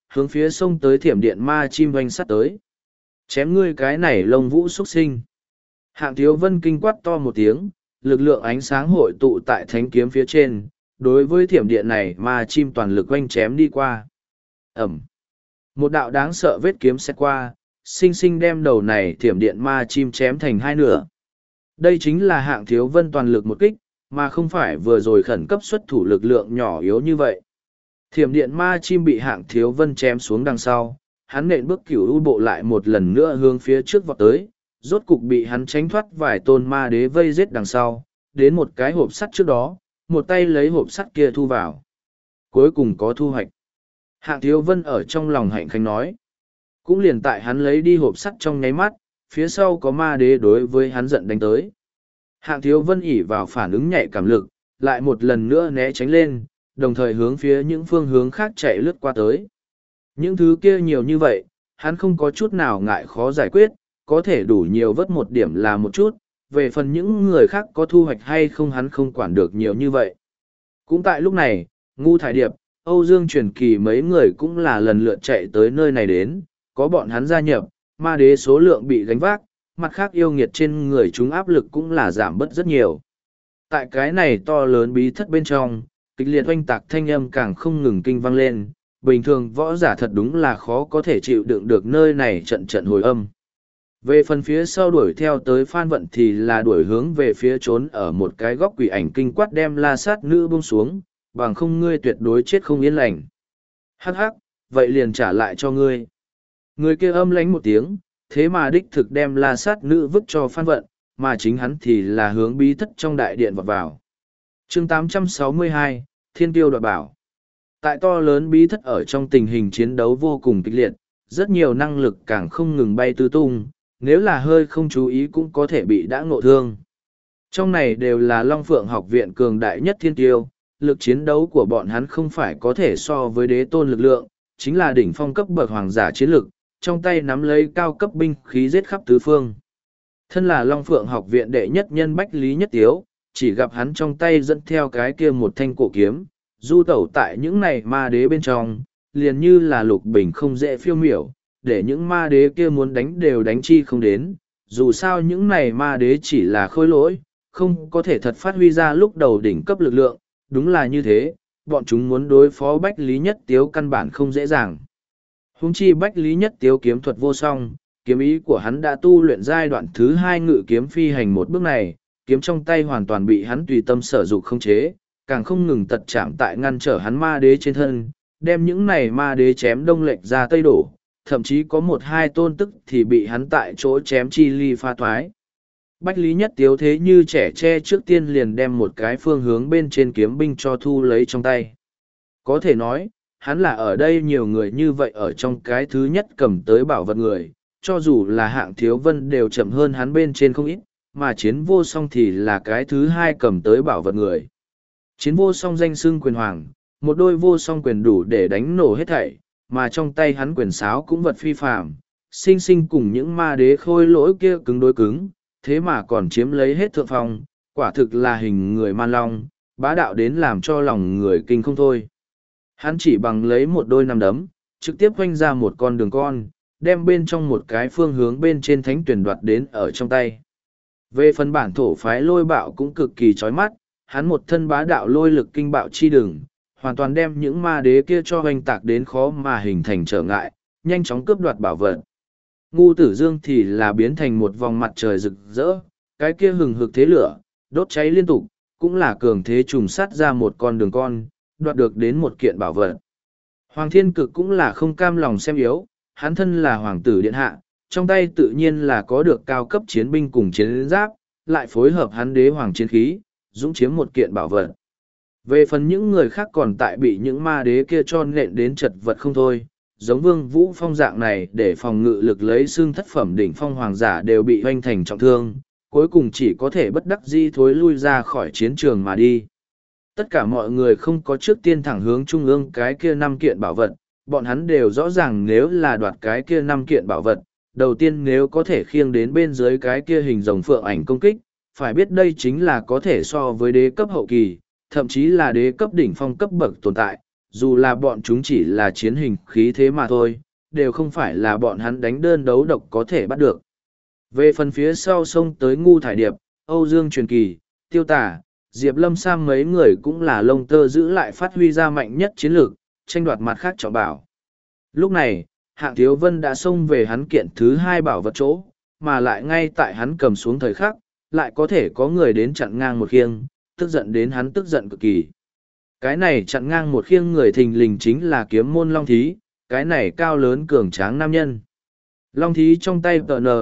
hướng phía sông tới thiểm điện ma chim oanh sắt tới. Chém ngươi cái này lông vũ xuất sinh. Hạng Thiếu Vân kinh quát to một tiếng, lực lượng ánh sáng hội tụ tại thánh kiếm phía trên, đối với thiểm điện này ma chim toàn lực oanh chém đi qua. Ẩm. Một đạo đáng sợ vết kiếm xét qua, sinh sinh đem đầu này thiểm điện ma chim chém thành hai nửa. Đây chính là Hạng Thiếu Vân toàn lực một kích, mà không phải vừa rồi khẩn cấp xuất thủ lực lượng nhỏ yếu như vậy. Thiểm điện ma chim bị Hạng Thiếu Vân chém xuống đằng sau, hắn nện bước cửu u bộ lại một lần nữa hướng phía trước vọt tới, rốt cục bị hắn tránh thoát vài tôn ma đế vây giết đằng sau, đến một cái hộp sắt trước đó, một tay lấy hộp sắt kia thu vào. Cuối cùng có thu hoạch. Hạng Thiếu Vân ở trong lòng hạnh khánh nói. Cũng liền tại hắn lấy đi hộp sắt trong nháy mắt, phía sau có ma đế đối với hắn giận đánh tới. Hạng Thiếu Vân ỉ vào phản ứng nhạy cảm lực, lại một lần nữa né tránh lên, đồng thời hướng phía những phương hướng khác chạy lướt qua tới. Những thứ kia nhiều như vậy, hắn không có chút nào ngại khó giải quyết, có thể đủ nhiều vớt một điểm là một chút, về phần những người khác có thu hoạch hay không hắn không quản được nhiều như vậy. Cũng tại lúc này, Ngu Thải Điệp, Âu Dương Truyền Kỳ mấy người cũng là lần lượt chạy tới nơi này đến, có bọn hắn gia nhập, ma đế số lượng bị gánh vác, mặt khác yêu nghiệt trên người chúng áp lực cũng là giảm bớt rất nhiều. Tại cái này to lớn bí thất bên trong, kịch liệt oanh tạc thanh âm càng không ngừng kinh vang lên, bình thường võ giả thật đúng là khó có thể chịu đựng được nơi này trận trận hồi âm. Về phần phía sau đuổi theo tới Phan Vận thì là đuổi hướng về phía trốn ở một cái góc quỷ ảnh kinh quát đem la sát nữ buông xuống, bằng không ngươi tuyệt đối chết không yên lành. Hắc hắc, vậy liền trả lại cho ngươi. Người kia âm lánh một tiếng, thế mà đích thực đem la sát nữ vứt cho Phan Vận, mà chính hắn thì là hướng bí thất trong đại điện vọt vào. Chương 862, Thiên Tiêu đoạt bảo. Tại to lớn bí thất ở trong tình hình chiến đấu vô cùng kịch liệt, rất nhiều năng lực càng không ngừng bay tứ tung, nếu là hơi không chú ý cũng có thể bị đã ngộ thương. Trong này đều là Long Phượng học viện cường đại nhất thiên tiêu, lực chiến đấu của bọn hắn không phải có thể so với đế tôn lực lượng, chính là đỉnh phong cấp bậc hoàng giả chiến lực, trong tay nắm lấy cao cấp binh khí giết khắp tứ phương. Thân là Long Phượng học viện đệ nhất nhân Bách Lý Nhất Tiếu, chỉ gặp hắn trong tay dẫn theo cái kia một thanh cổ kiếm, du tẩu tại những này ma đế bên trong, liền như là lục bình không dễ phiêu miểu, để những ma đế kia muốn đánh đều đánh chi không đến, dù sao những này ma đế chỉ là khôi lỗi, không có thể thật phát huy ra lúc đầu đỉnh cấp lực lượng, đúng là như thế, bọn chúng muốn đối phó Bách Lý Nhất Tiếu căn bản không dễ dàng. Huống chi Bách Lý Nhất Tiếu kiếm thuật vô song, kiếm ý của hắn đã tu luyện giai đoạn thứ 2 ngự kiếm phi hành một bước này, kiếm trong tay hoàn toàn bị hắn tùy tâm sở dục không chế, càng không ngừng tật chạm tại ngăn trở hắn ma đế trên thân, đem những này ma đế chém đông lệch ra tây đổ, thậm chí có một hai tôn tức thì bị hắn tại chỗ chém chi ly pha thoái. Bách Lý Nhất Tiếu thế như trẻ tre trước tiên liền đem một cái phương hướng bên trên kiếm binh cho thu lấy trong tay. Có thể nói, hắn là ở đây nhiều người như vậy ở trong cái thứ nhất cầm tới bảo vật người, cho dù là Hạng Thiếu Vân đều chậm hơn hắn bên trên không ít, mà chiến vô song thì là cái thứ hai cầm tới bảo vật người. Chiến vô song danh xưng quyền hoàng, một đôi vô song quyền đủ để đánh nổ hết thảy, mà trong tay hắn quyền sáo cũng vật phi phàm, sinh sinh cùng những ma đế khôi lỗi kia cứng đối cứng, thế mà còn chiếm lấy hết thượng phong, quả thực là hình người man long, bá đạo đến làm cho lòng người kinh không thôi. Hắn chỉ bằng lấy một đôi nắm đấm, trực tiếp quanh ra một con đường con, đem bên trong một cái phương hướng bên trên thánh tuyển đoạt đến ở trong tay. Về phần bản thổ phái lôi bạo cũng cực kỳ chói mắt, hắn một thân bá đạo lôi lực kinh bạo chi đường, hoàn toàn đem những ma đế kia cho hoành tạc đến khó mà hình thành trở ngại, nhanh chóng cướp đoạt bảo vật. Ngu Tử Dương thì là biến thành một vòng mặt trời rực rỡ, cái kia hừng hực thế lửa, đốt cháy liên tục, cũng là cường thế trùng sát ra một con đường con, đoạt được đến một kiện bảo vật. Hoàng Thiên Cực cũng là không cam lòng xem yếu, hắn thân là hoàng tử điện hạ, trong tay tự nhiên là có được cao cấp chiến binh cùng chiến giáp, lại phối hợp hắn đế hoàng chiến khí, dũng chiếm một kiện bảo vật. Về phần những người khác còn tại bị những ma đế kia cho nện đến chật vật không thôi, giống Vương Vũ Phong dạng này để phòng ngự lực lấy xương thất phẩm đỉnh phong hoàng giả đều bị hoanh thành trọng thương, cuối cùng chỉ có thể bất đắc dĩ thối lui ra khỏi chiến trường mà đi. Tất cả mọi người không có trước tiên thẳng hướng trung ương cái kia 5 kiện bảo vật, bọn hắn đều rõ ràng nếu là đoạt cái kia 5 kiện bảo vật, đầu tiên nếu có thể khiêng đến bên dưới cái kia hình rồng phượng ảnh công kích, phải biết đây chính là có thể so với đế cấp hậu kỳ, thậm chí là đế cấp đỉnh phong cấp bậc tồn tại, dù là bọn chúng chỉ là chiến hình khí thế mà thôi, đều không phải là bọn hắn đánh đơn đấu độc có thể bắt được. Về phần phía sau sông tới Ngu Thải Điệp, Âu Dương Truyền Kỳ, Tiêu Tả, Diệp Lâm Sam mấy người cũng là lông tơ giữ lại phát huy ra mạnh nhất chiến lược, tranh đoạt mặt khác trọng bảo. Lúc này, Hạng Thiếu Vân đã xông về hắn kiện thứ hai bảo vật chỗ, mà lại ngay tại hắn cầm xuống thời khắc, lại có thể có người đến chặn ngang một khiêng, tức giận đến hắn tức giận cực kỳ. Cái này chặn ngang một khiêng người thình lình chính là kiếm môn Long Thí, cái này cao lớn cường tráng nam nhân. Long Thí trong tay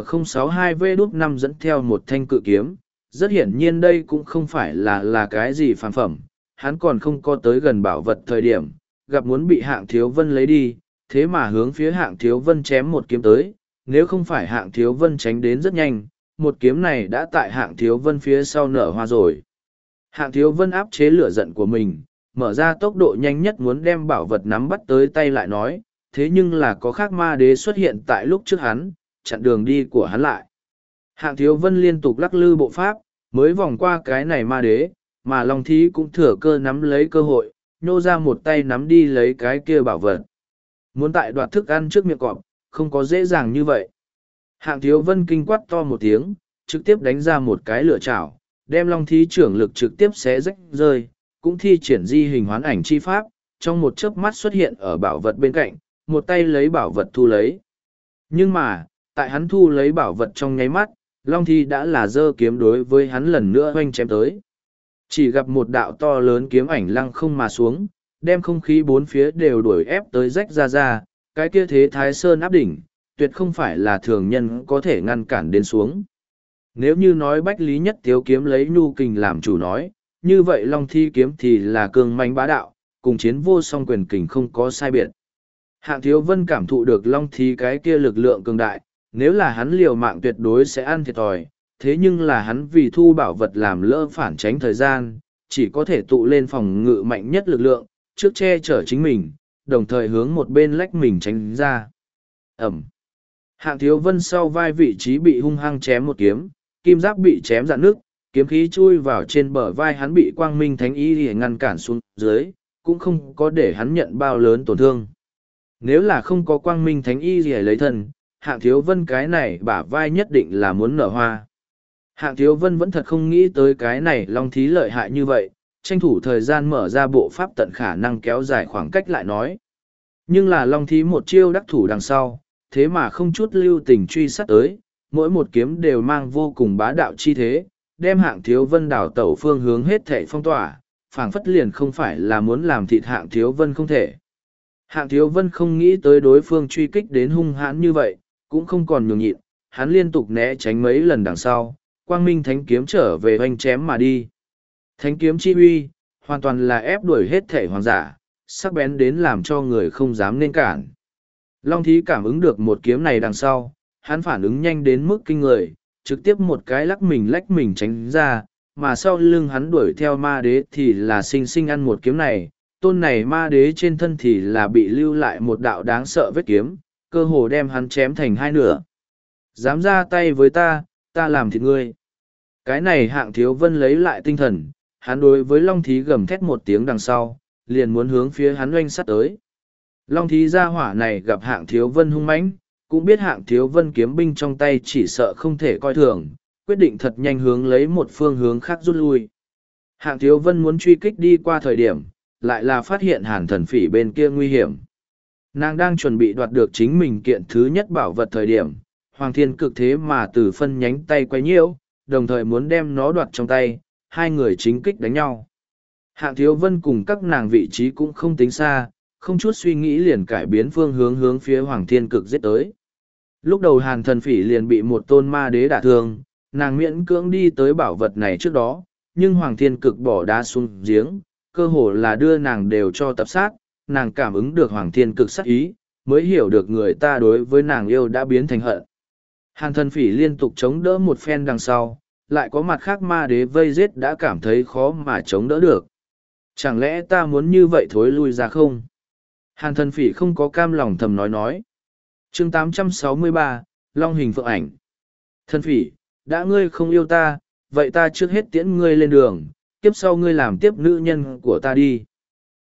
TN062V5 dẫn theo một thanh cự kiếm, rất hiển nhiên đây cũng không phải là cái gì phàm phẩm, hắn còn không có tới gần bảo vật thời điểm, gặp muốn bị Hạng Thiếu Vân lấy đi, thế mà hướng phía Hạng Thiếu Vân chém một kiếm tới, nếu không phải Hạng Thiếu Vân tránh đến rất nhanh, một kiếm này đã tại Hạng Thiếu Vân phía sau nở hoa rồi. Hạng Thiếu Vân áp chế lửa giận của mình, mở ra tốc độ nhanh nhất muốn đem bảo vật nắm bắt tới tay lại nói, thế nhưng là có khác ma đế xuất hiện tại lúc trước hắn, chặn đường đi của hắn lại. Hạng Thiếu Vân liên tục lắc lư bộ pháp, mới vòng qua cái này ma đế, mà Long Thí cũng thừa cơ nắm lấy cơ hội, nhô ra một tay nắm đi lấy cái kia bảo vật. Muốn tại đoạt thức ăn trước miệng cọp, không có dễ dàng như vậy. Hạng Thiếu Vân kinh quát to một tiếng, trực tiếp đánh ra một cái lửa chảo, đem Long Thí trưởng lực trực tiếp xé rách rơi, cũng thi triển di hình hoán ảnh chi pháp, trong một chớp mắt xuất hiện ở bảo vật bên cạnh, một tay lấy bảo vật thu lấy. Nhưng mà, tại hắn thu lấy bảo vật trong nháy mắt, Long Thi đã là giơ kiếm đối với hắn lần nữa hoanh chém tới. Chỉ gặp một đạo to lớn kiếm ảnh lăng không mà xuống, đem không khí bốn phía đều đuổi ép tới rách ra, cái kia thế Thái Sơn áp đỉnh, tuyệt không phải là thường nhân có thể ngăn cản đến xuống. Nếu như nói Bách Lý Nhất Tiếu kiếm lấy nhu kình làm chủ nói, như vậy Long Thi kiếm thì là cường manh bá đạo, cùng chiến vô song quyền kình không có sai biệt. Hạng Thiếu Vân cảm thụ được Long Thi cái kia lực lượng cường đại, nếu là hắn liều mạng tuyệt đối sẽ ăn thiệt thòi, thế nhưng là hắn vì thu bảo vật làm lỡ phản tránh thời gian, chỉ có thể tụ lên phòng ngự mạnh nhất lực lượng, trước che chở chính mình, đồng thời hướng một bên lách mình tránh ra. Ẩm. Hạng Thiếu Vân sau vai vị trí bị hung hăng chém một kiếm, kim giáp bị chém rạn nước, kiếm khí chui vào trên bờ vai hắn bị Quang Minh Thánh Y để ngăn cản xuống dưới, cũng không có để hắn nhận bao lớn tổn thương. Nếu là không có Quang Minh Thánh Y để lấy thân, Hạng Thiếu Vân cái này bả vai nhất định là muốn nở hoa. Hạng Thiếu Vân vẫn thật không nghĩ tới cái này Long Thí lợi hại như vậy, tranh thủ thời gian mở ra bộ pháp tận khả năng kéo dài khoảng cách lại nói. Nhưng là Long Thí một chiêu đắc thủ đằng sau, thế mà không chút lưu tình truy sát tới, mỗi một kiếm đều mang vô cùng bá đạo chi thế, đem Hạng Thiếu Vân đảo tẩu phương hướng hết thể phong tỏa, phảng phất liền không phải là muốn làm thịt Hạng Thiếu Vân không thể. Hạng Thiếu Vân không nghĩ tới đối phương truy kích đến hung hãn như vậy, cũng không còn nhường nhịn, hắn liên tục né tránh mấy lần đằng sau, Quang Minh Thánh Kiếm trở về hoành chém mà đi. Thánh Kiếm chi uy, hoàn toàn là ép đuổi hết thể hoàng giả, sắc bén đến làm cho người không dám nên cản. Long Thí cảm ứng được một kiếm này đằng sau, hắn phản ứng nhanh đến mức kinh người, trực tiếp một cái lắc mình tránh ra, mà sau lưng hắn đuổi theo ma đế thì là sinh sinh ăn một kiếm này, tôn này ma đế trên thân thì là bị lưu lại một đạo đáng sợ vết kiếm, cơ hồ đem hắn chém thành hai nửa. Dám ra tay với ta làm thịt ngươi. Cái này Hạng Thiếu Vân lấy lại tinh thần, hắn đối với Long Thí gầm thét một tiếng đằng sau, liền muốn hướng phía hắn oanh sắt tới. Long Thí gia hỏa này gặp Hạng Thiếu Vân hung mãnh, cũng biết Hạng Thiếu Vân kiếm binh trong tay chỉ sợ không thể coi thường, quyết định thật nhanh hướng lấy một phương hướng khác rút lui. Hạng Thiếu Vân muốn truy kích đi qua thời điểm, lại là phát hiện Hàn Thần Phỉ bên kia nguy hiểm. Nàng đang chuẩn bị đoạt được chính mình kiện thứ nhất bảo vật thời điểm, Hoàng Thiên Cực thế mà từ phân nhánh tay quay nhiễu, đồng thời muốn đem nó đoạt trong tay, hai người chính kích đánh nhau. Hạng Thiếu Vân cùng các nàng vị trí cũng không tính xa, không chút suy nghĩ liền cải biến phương hướng phía Hoàng Thiên Cực giết tới. Lúc đầu Hàn Thần Phỉ liền bị một tôn ma đế đả thương, nàng miễn cưỡng đi tới bảo vật này trước đó, nhưng Hoàng Thiên Cực bỏ đá xuống giếng, cơ hồ là đưa nàng đều cho tập sát, nàng cảm ứng được Hoàng Thiên Cực sát ý, mới hiểu được người ta đối với nàng yêu đã biến thành hận. Hàn Thần Phỉ liên tục chống đỡ một phen đằng sau, lại có mặt khác ma đế vây giết đã cảm thấy khó mà chống đỡ được. Chẳng lẽ ta muốn như vậy thối lui ra không? Hàn Thần Phỉ không có cam lòng thầm nói. Chương 863, Long hình phượng ảnh. Thần Phỉ, đã ngươi không yêu ta, vậy ta trước hết tiễn ngươi lên đường, kiếp sau ngươi làm tiếp nữ nhân của ta đi.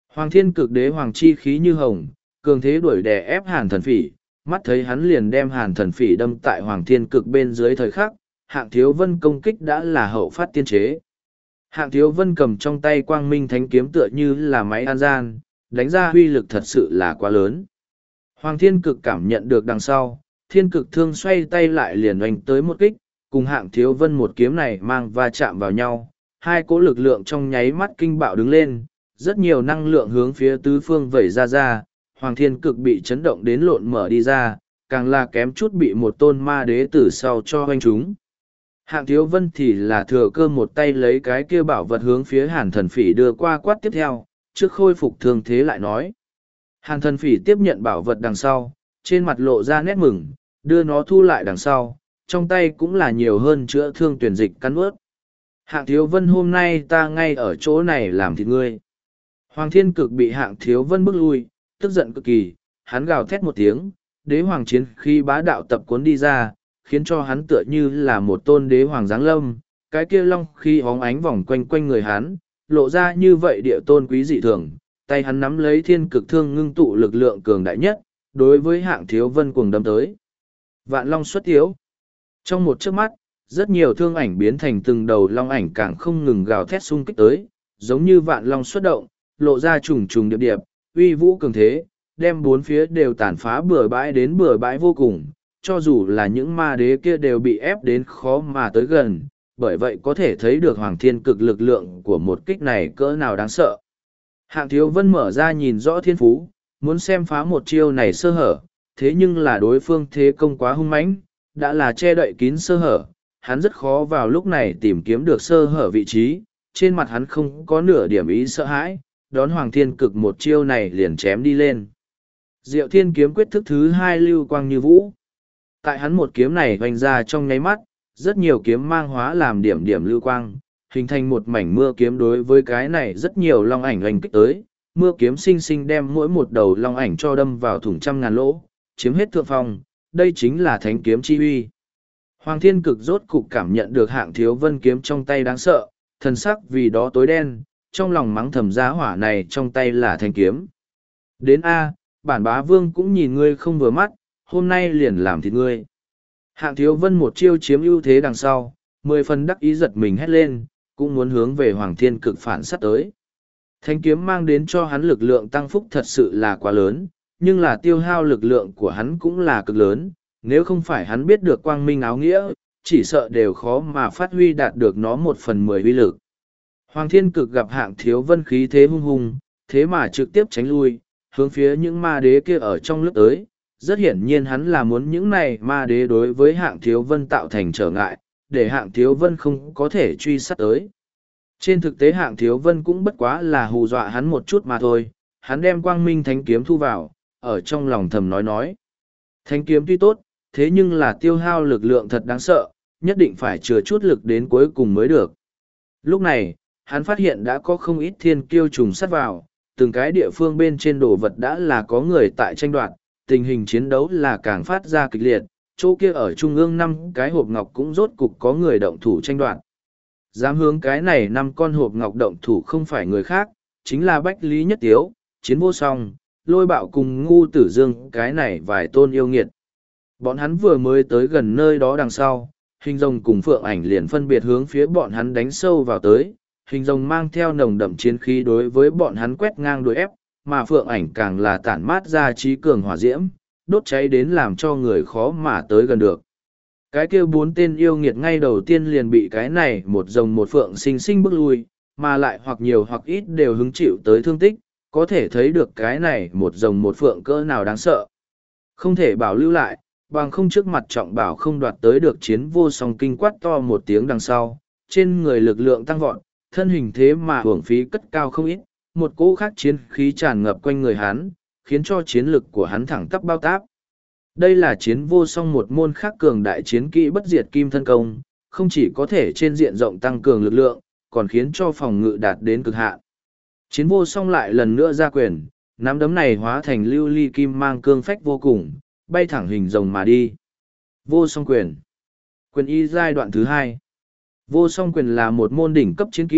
Hoàng thiên cực đế hoàng chi khí như hồng, cường thế đuổi đè ép hàn thần phỉ, mắt thấy hắn liền đem hàn thần phỉ đâm tại hoàng thiên cực bên dưới thời khắc, hạng thiếu vân công kích đã là hậu phát tiên chế. Hạng thiếu vân cầm trong tay quang minh thánh kiếm tựa như là máy an gian, đánh ra huy lực thật sự là quá lớn. Hoàng thiên cực cảm nhận được đằng sau, thiên cực thương xoay tay lại liền oanh tới một kích, cùng hạng thiếu vân một kiếm này mang va chạm vào nhau, hai cỗ lực lượng trong nháy mắt kinh bạo đứng lên, rất nhiều năng lượng hướng phía tứ phương vẩy ra, Hoàng thiên cực bị chấn động đến lộn mở đi ra, càng là kém chút bị một tôn ma đế tử sau cho hoanh chúng. Hạng thiếu vân thì là thừa cơ một tay lấy cái kia bảo vật hướng phía hàn thần phỉ đưa qua quát tiếp theo, trước khôi phục thương thế lại nói. Hàn thần phỉ tiếp nhận bảo vật đằng sau, trên mặt lộ ra nét mừng, đưa nó thu lại đằng sau, trong tay cũng là nhiều hơn chữa thương tuyển dịch cắn ướt. Hạng thiếu vân hôm nay ta ngay ở chỗ này làm thịt ngươi. Hoàng thiên cực bị hạng thiếu vân bức lui, tức giận cực kỳ, hắn gào thét một tiếng, đế hoàng chiến khi bá đạo tập cuốn đi ra, khiến cho hắn tựa như là một tôn đế hoàng giáng lâm, cái kia long khi hóng ánh vòng quanh quanh người hắn, lộ ra như vậy địa tôn quý dị thường, tay hắn nắm lấy thiên cực thương ngưng tụ lực lượng cường đại nhất, đối với hạng thiếu vân cuồng đâm tới. Vạn long xuất thiếu. Trong một chớp mắt, rất nhiều thương ảnh biến thành từng đầu long ảnh càng không ngừng gào thét xung kích tới, giống như vạn long xuất động, lộ ra trùng trùng điệp điệp, uy vũ cường thế, đem bốn phía đều tàn phá bừa bãi đến bừa bãi vô cùng, cho dù là những ma đế kia đều bị ép đến khó mà tới gần, bởi vậy có thể thấy được hoàng thiên cực lực lượng của một kích này cỡ nào đáng sợ. Hạng thiếu vân mở ra nhìn rõ thiên phú, muốn xem phá một chiêu này sơ hở, thế nhưng là đối phương thế công quá hung mãnh, đã là che đậy kín sơ hở, hắn rất khó vào lúc này tìm kiếm được sơ hở vị trí, trên mặt hắn không có nửa điểm ý sợ hãi, đón hoàng thiên cực một chiêu này liền chém đi lên. Diệu thiên kiếm quyết thức thứ hai lưu quang như vũ. Tại hắn một kiếm này hoành ra trong nháy mắt, rất nhiều kiếm mang hóa làm điểm điểm lưu quang, hình thành một mảnh mưa kiếm đối với cái này rất nhiều long ảnh hoành kích tới, mưa kiếm xinh xinh đem mỗi một đầu long ảnh cho đâm vào thủng trăm ngàn lỗ, chiếm hết thượng phong, đây chính là thánh kiếm chi uy. Hoàng thiên cực rốt cục cảm nhận được hạng thiếu vân kiếm trong tay đáng sợ, thần sắc vì đó tối đen, trong lòng mắng thầm giá hỏa này trong tay là thanh kiếm. Đến A, bản bá vương cũng nhìn ngươi không vừa mắt, hôm nay liền làm thịt ngươi. Hạng thiếu vân một chiêu chiếm ưu thế đằng sau, 10 phần đắc ý giật mình hét lên, cũng muốn hướng về hoàng thiên cực phản sát tới. Thanh kiếm mang đến cho hắn lực lượng tăng phúc thật sự là quá lớn, nhưng là tiêu hao lực lượng của hắn cũng là cực lớn, nếu không phải hắn biết được quang minh áo nghĩa, chỉ sợ đều khó mà phát huy đạt được nó 1/10 uy lực. Hoàng thiên cực gặp hạng thiếu vân khí thế hung hùng, thế mà trực tiếp tránh lui, hướng phía những ma đế kia ở trong lớp tới. Rất hiển nhiên hắn là muốn những này ma đế đối với hạng thiếu vân tạo thành trở ngại, để hạng thiếu vân không có thể truy sát tới. Trên thực tế hạng thiếu vân cũng bất quá là hù dọa hắn một chút mà thôi, hắn đem quang minh thánh kiếm thu vào, ở trong lòng thầm nói. Thánh kiếm tuy tốt, thế nhưng là tiêu hao lực lượng thật đáng sợ, nhất định phải chừa chút lực đến cuối cùng mới được. Lúc này, hắn phát hiện đã có không ít thiên kiêu trùng sát vào, từng cái địa phương bên trên đồ vật đã là có người tại tranh đoạt, tình hình chiến đấu là càng phát ra kịch liệt, chỗ kia ở trung ương 5 cái hộp ngọc cũng rốt cục có người động thủ tranh đoạt. Dám hướng cái này 5 con hộp ngọc động thủ không phải người khác, chính là Bách Lý Nhất Tiếu, Chiến Vô Song, Lôi Bạo cùng Ngu Tử Dương cái này vài tôn yêu nghiệt. Bọn hắn vừa mới tới gần nơi đó đằng sau, hình rồng cùng phượng ảnh liền phân biệt hướng phía bọn hắn đánh sâu vào tới, hình rồng mang theo nồng đậm chiến khí đối với bọn hắn quét ngang đuổi ép, mà phượng ảnh càng là tản mát ra trí cường hỏa diễm, đốt cháy đến làm cho người khó mà tới gần được. Cái kia 4 tên yêu nghiệt ngay đầu tiên liền bị cái này một rồng một phượng sinh sinh bước lui, mà lại hoặc nhiều hoặc ít đều hứng chịu tới thương tích, có thể thấy được cái này một rồng một phượng cỡ nào đáng sợ. Không thể bảo lưu lại, bằng không trước mặt trọng bảo không đoạt tới được Chiến Vô Song kinh quát to một tiếng đằng sau, trên người lực lượng tăng vọt, thân hình thế mà hưởng phí cất cao không ít, một cỗ khác chiến khí tràn ngập quanh người hắn, khiến cho chiến lực của hắn thẳng tắp bao táp. Đây là Chiến Vô Song một môn khác cường đại chiến kỹ bất diệt kim thân công, không chỉ có thể trên diện rộng tăng cường lực lượng, còn khiến cho phòng ngự đạt đến cực hạn. Chiến Vô Song lại lần nữa ra quyền, nắm đấm này hóa thành lưu ly kim mang cương phách vô cùng, bay thẳng hình rồng mà đi. Vô Song quyền. Quyền y giai đoạn thứ 2. Vô Song quyền là một môn đỉnh cấp chiến kỹ,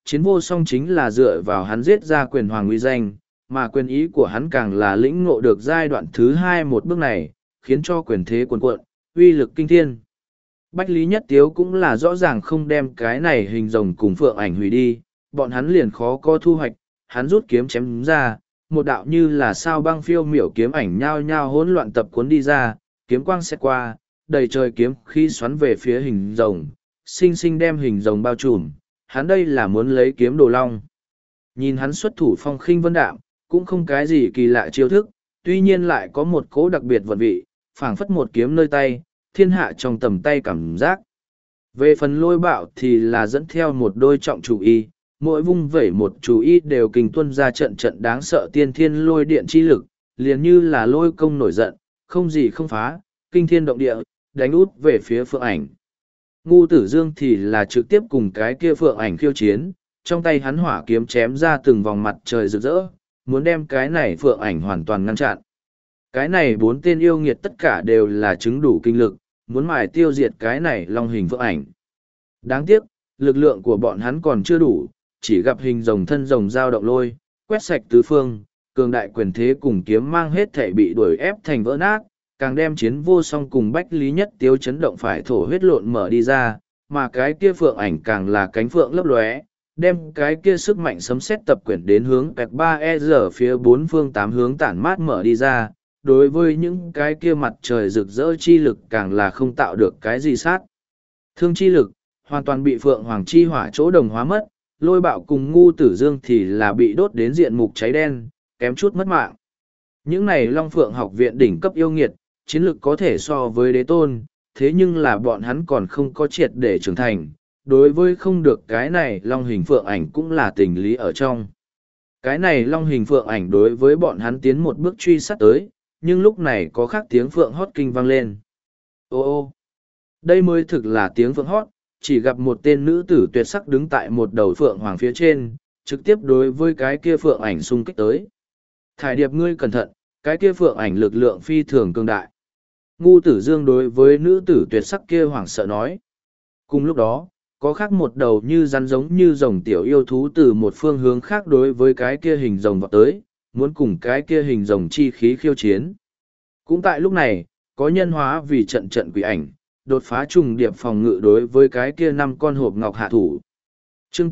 chiến vô song chính là dựa vào hắn giết ra quyền hoàng uy danh, mà quyền ý của hắn càng là lĩnh ngộ được giai đoạn thứ hai một bước này, khiến cho quyền thế cuồn cuộn, uy lực kinh thiên. Bách Lý Nhất Tiếu cũng là rõ ràng không đem cái này hình rồng cùng phượng ảnh hủy đi, bọn hắn liền khó có thu hoạch, hắn rút kiếm chém ra, một đạo như là sao băng phiêu miểu kiếm ảnh nhao nhao hỗn loạn tập cuốn đi ra, kiếm quang xét qua, đầy trời kiếm khí xoắn về phía hình rồng, sinh sinh đem hình rồng bao trùm, hắn đây là muốn lấy kiếm đồ long. Nhìn hắn xuất thủ phong khinh vân đạm, cũng không cái gì kỳ lạ chiêu thức, tuy nhiên lại có một cố đặc biệt vận vị, phảng phất một kiếm nơi tay, thiên hạ trong tầm tay cảm giác. Về phần lôi bạo thì là dẫn theo một đôi trọng chủ y, mỗi vung vẩy một chủ y đều kình tuân ra trận trận đáng sợ tiên thiên lôi điện chi lực, liền như là lôi công nổi giận, không gì không phá, kinh thiên động địa, đánh út về phía phượng ảnh. Ngu Tử Dương thì là trực tiếp cùng cái kia phượng ảnh khiêu chiến, trong tay hắn hỏa kiếm chém ra từng vòng mặt trời rực rỡ, muốn đem cái này phượng ảnh hoàn toàn ngăn chặn. Cái này bốn tên yêu nghiệt tất cả đều là chứng đủ kinh lực, muốn mài tiêu diệt cái này long hình phượng ảnh. Đáng tiếc, lực lượng của bọn hắn còn chưa đủ, chỉ gặp hình rồng thân rồng dao động lôi, quét sạch tứ phương, cường đại quyền thế cùng kiếm mang hết thể bị đuổi ép thành vỡ nát, càng đem chiến vô song cùng Bách Lý Nhất Tiếu chấn động phải thổ huyết lộn mở đi ra, mà cái kia phượng ảnh càng là cánh phượng lấp lóe, đem cái kia sức mạnh sấm sét tập quyển đến hướng pẹt 3E phía bốn phương tám hướng tản mát mở đi ra. Đối với những cái kia mặt trời rực rỡ chi lực càng là không tạo được cái gì sát. Thương chi lực, hoàn toàn bị Phượng Hoàng chi hỏa chỗ đồng hóa mất, lôi bạo cùng Ngu Tử Dương thì là bị đốt đến diện mục cháy đen, kém chút mất mạng. Những này Long Phượng học viện đỉnh cấp yêu nghiệt, chiến lực có thể so với đế tôn, thế nhưng là bọn hắn còn không có triệt để trưởng thành. Đối với không được cái này Long hình Phượng ảnh cũng là tình lý ở trong. Cái này Long hình Phượng ảnh đối với bọn hắn tiến một bước truy sát tới, nhưng lúc này có khác tiếng phượng hót kinh vang lên. Ô ô, đây mới thực là tiếng phượng hót, chỉ gặp một tên nữ tử tuyệt sắc đứng tại một đầu phượng hoàng phía trên, trực tiếp đối với cái kia phượng ảnh xung kích tới. Thải điệp ngươi cẩn thận, cái kia phượng ảnh lực lượng phi thường cường đại. Ngu Tử Dương đối với nữ tử tuyệt sắc kia hoảng sợ nói. Cùng lúc đó, có khác một đầu như rắn giống như rồng tiểu yêu thú từ một phương hướng khác đối với cái kia hình rồng vọt tới, muốn cùng cái kia hình rồng chi khí khiêu chiến. Cũng tại lúc này, có nhân hóa vì trận trận quỷ ảnh, đột phá trùng điệp phòng ngự đối với cái kia 5 con hộp ngọc hạ thủ. Chương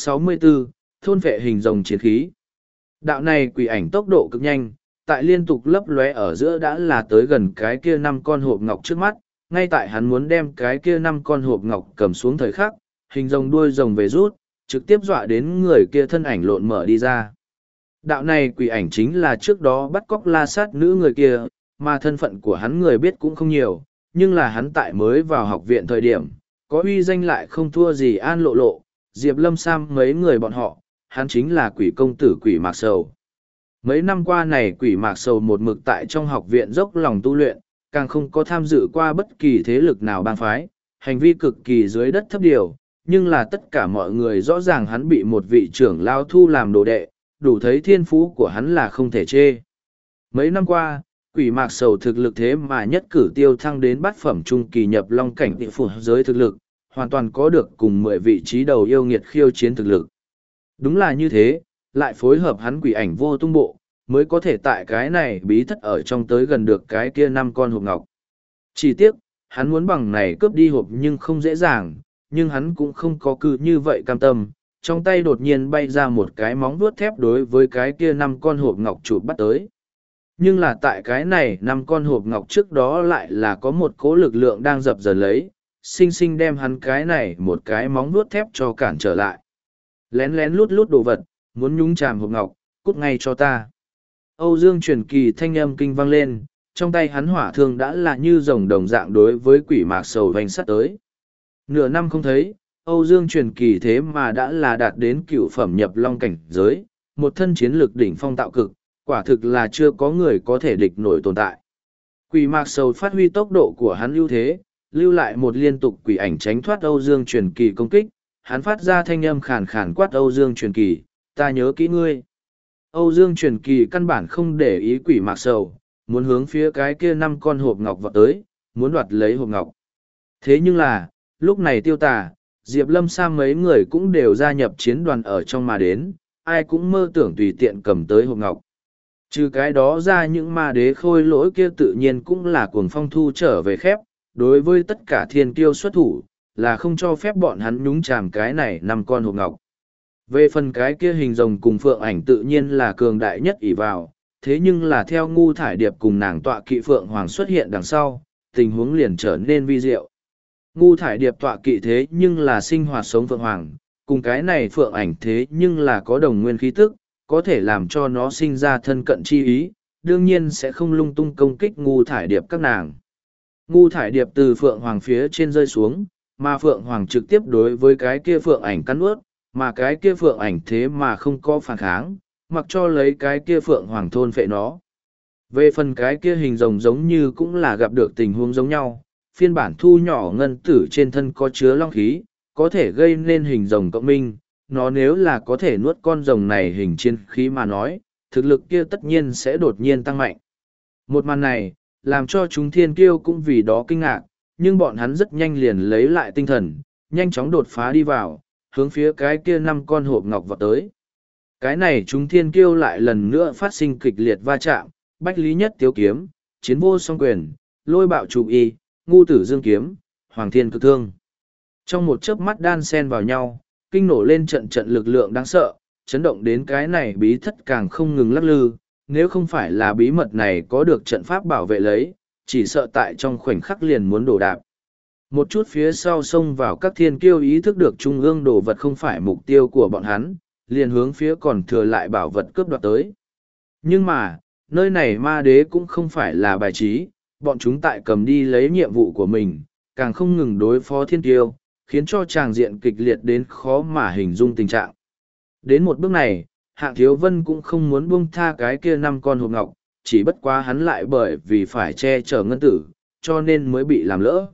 864, thôn vệ hình rồng chiến khí. Đạo này quỷ ảnh tốc độ cực nhanh, tại liên tục lấp lóe ở giữa đã là tới gần cái kia 5 con hộp ngọc trước mắt, ngay tại hắn muốn đem cái kia 5 con hộp ngọc cầm xuống thời khắc, hình rồng đuôi rồng về rút, trực tiếp dọa đến người kia thân ảnh lộn mở đi ra. Đạo này quỷ ảnh chính là trước đó bắt cóc la sát nữ người kia, mà thân phận của hắn người biết cũng không nhiều, nhưng là hắn tại mới vào học viện thời điểm, có uy danh lại không thua gì An Lộ Lộ, Diệp Lâm Sam mấy người bọn họ, hắn chính là quỷ công tử Quỷ Mạc Sầu. Mấy năm qua này Quỷ Mạc Sầu một mực tại trong học viện dốc lòng tu luyện, càng không có tham dự qua bất kỳ thế lực nào bang phái, hành vi cực kỳ dưới đất thấp điều, nhưng là tất cả mọi người rõ ràng hắn bị một vị trưởng lao thu làm đồ đệ, đủ thấy thiên phú của hắn là không thể chê. Mấy năm qua, Quỷ Mạc Sầu thực lực thế mà nhất cử tiêu thăng đến bát phẩm trung kỳ nhập long cảnh địa phủ giới thực lực, hoàn toàn có được cùng 10 vị trí đầu yêu nghiệt khiêu chiến thực lực. Đúng là như thế, lại phối hợp hắn quỷ ảnh vô tung bộ, mới có thể tại cái này bí thất ở trong tới gần được cái kia 5 con hộp ngọc. Chỉ tiếc, hắn muốn bằng này cướp đi hộp nhưng không dễ dàng, nhưng hắn cũng không có cứ như vậy cam tâm, trong tay đột nhiên bay ra một cái móng vuốt thép đối với cái kia 5 con hộp ngọc chụp bắt tới. Nhưng là tại cái này 5 con hộp ngọc trước đó lại là có một cỗ lực lượng đang dập dần lấy, sinh sinh đem hắn cái này một cái móng vuốt thép cho cản trở lại. Lén lén lút lút đồ vật, muốn nhúng chàm hộp ngọc, cút ngay cho ta. Âu Dương truyền kỳ thanh âm kinh vang lên, trong tay hắn hỏa thương đã là như rồng đồng dạng đối với Quỷ Mạc Sầu vành sắt tới. Nửa năm không thấy, Âu Dương truyền kỳ thế mà đã là đạt đến cựu phẩm nhập long cảnh giới, một thân chiến lực đỉnh phong tạo cực, quả thực là chưa có người có thể địch nổi tồn tại. Quỷ Mạc Sầu phát huy tốc độ của hắn ưu thế, lưu lại một liên tục quỷ ảnh tránh thoát Âu Dương truyền kỳ công kích, hắn phát ra thanh âm khàn khàn quát Âu Dương truyền kỳ, ta nhớ kỹ ngươi. Âu Dương truyền kỳ căn bản không để ý Quỷ Mạc Sầu, muốn hướng phía cái kia 5 con hộp ngọc vọt tới, muốn đoạt lấy hộp ngọc. Thế nhưng là, lúc này Tiêu Tà, Diệp Lâm Sa mấy người cũng đều gia nhập chiến đoàn ở trong mà đến, ai cũng mơ tưởng tùy tiện cầm tới hộp ngọc. Trừ cái đó ra những ma đế khôi lỗi kia tự nhiên cũng là cuồng phong thu trở về khép, đối với tất cả thiên kiêu xuất thủ, là không cho phép bọn hắn nhúng chàm cái này 5 con hộp ngọc. Về phần cái kia hình rồng cùng phượng ảnh tự nhiên là cường đại nhất ỷ vào, thế nhưng là theo ngu thải điệp cùng nàng tọa kỵ phượng hoàng xuất hiện đằng sau, tình huống liền trở nên vi diệu. Ngu thải điệp tọa kỵ thế nhưng là sinh hoạt sống phượng hoàng, cùng cái này phượng ảnh thế nhưng là có đồng nguyên khí tức, có thể làm cho nó sinh ra thân cận chi ý, đương nhiên sẽ không lung tung công kích ngu thải điệp các nàng. Ngu thải điệp từ phượng hoàng phía trên rơi xuống, mà phượng hoàng trực tiếp đối với cái kia phượng ảnh cắn ướt, mà cái kia phượng ảnh thế mà không có phản kháng, mặc cho lấy cái kia phượng hoàng thôn phệ nó. Về phần cái kia hình rồng giống như cũng là gặp được tình huống giống nhau, phiên bản thu nhỏ ngân tử trên thân có chứa long khí, có thể gây nên hình rồng cộng minh, nó nếu là có thể nuốt con rồng này hình chiến khí mà nói, thực lực kia tất nhiên sẽ đột nhiên tăng mạnh. Một màn này, làm cho chúng thiên kiêu cũng vì đó kinh ngạc, nhưng bọn hắn rất nhanh liền lấy lại tinh thần, nhanh chóng đột phá đi vào, hướng phía cái kia 5 con hộp ngọc vào tới. Cái này chúng thiên kiêu lại lần nữa phát sinh kịch liệt va chạm, bách lý nhất tiếu kiếm, chiến vô song quyền, lôi bạo trụ y, ngu tử dương kiếm, hoàng thiên cực thương. Trong một chớp mắt đan xen vào nhau, kinh nổ lên trận trận lực lượng đáng sợ, chấn động đến cái này bí thất càng không ngừng lắc lư, nếu không phải là bí mật này có được trận pháp bảo vệ lấy, chỉ sợ tại trong khoảnh khắc liền muốn đổ đạp. Một chút phía sau xông vào các thiên kiêu ý thức được trung ương đồ vật không phải mục tiêu của bọn hắn, liền hướng phía còn thừa lại bảo vật cướp đoạt tới. Nhưng mà, nơi này ma đế cũng không phải là bài trí, bọn chúng tại cầm đi lấy nhiệm vụ của mình, càng không ngừng đối phó thiên kiêu, khiến cho tràng diện kịch liệt đến khó mà hình dung tình trạng. Đến một bước này, Hạng Thiếu Vân cũng không muốn buông tha cái kia 5 con hộp ngọc, chỉ bất quá hắn lại bởi vì phải che chở ngân tử, cho nên mới bị làm lỡ.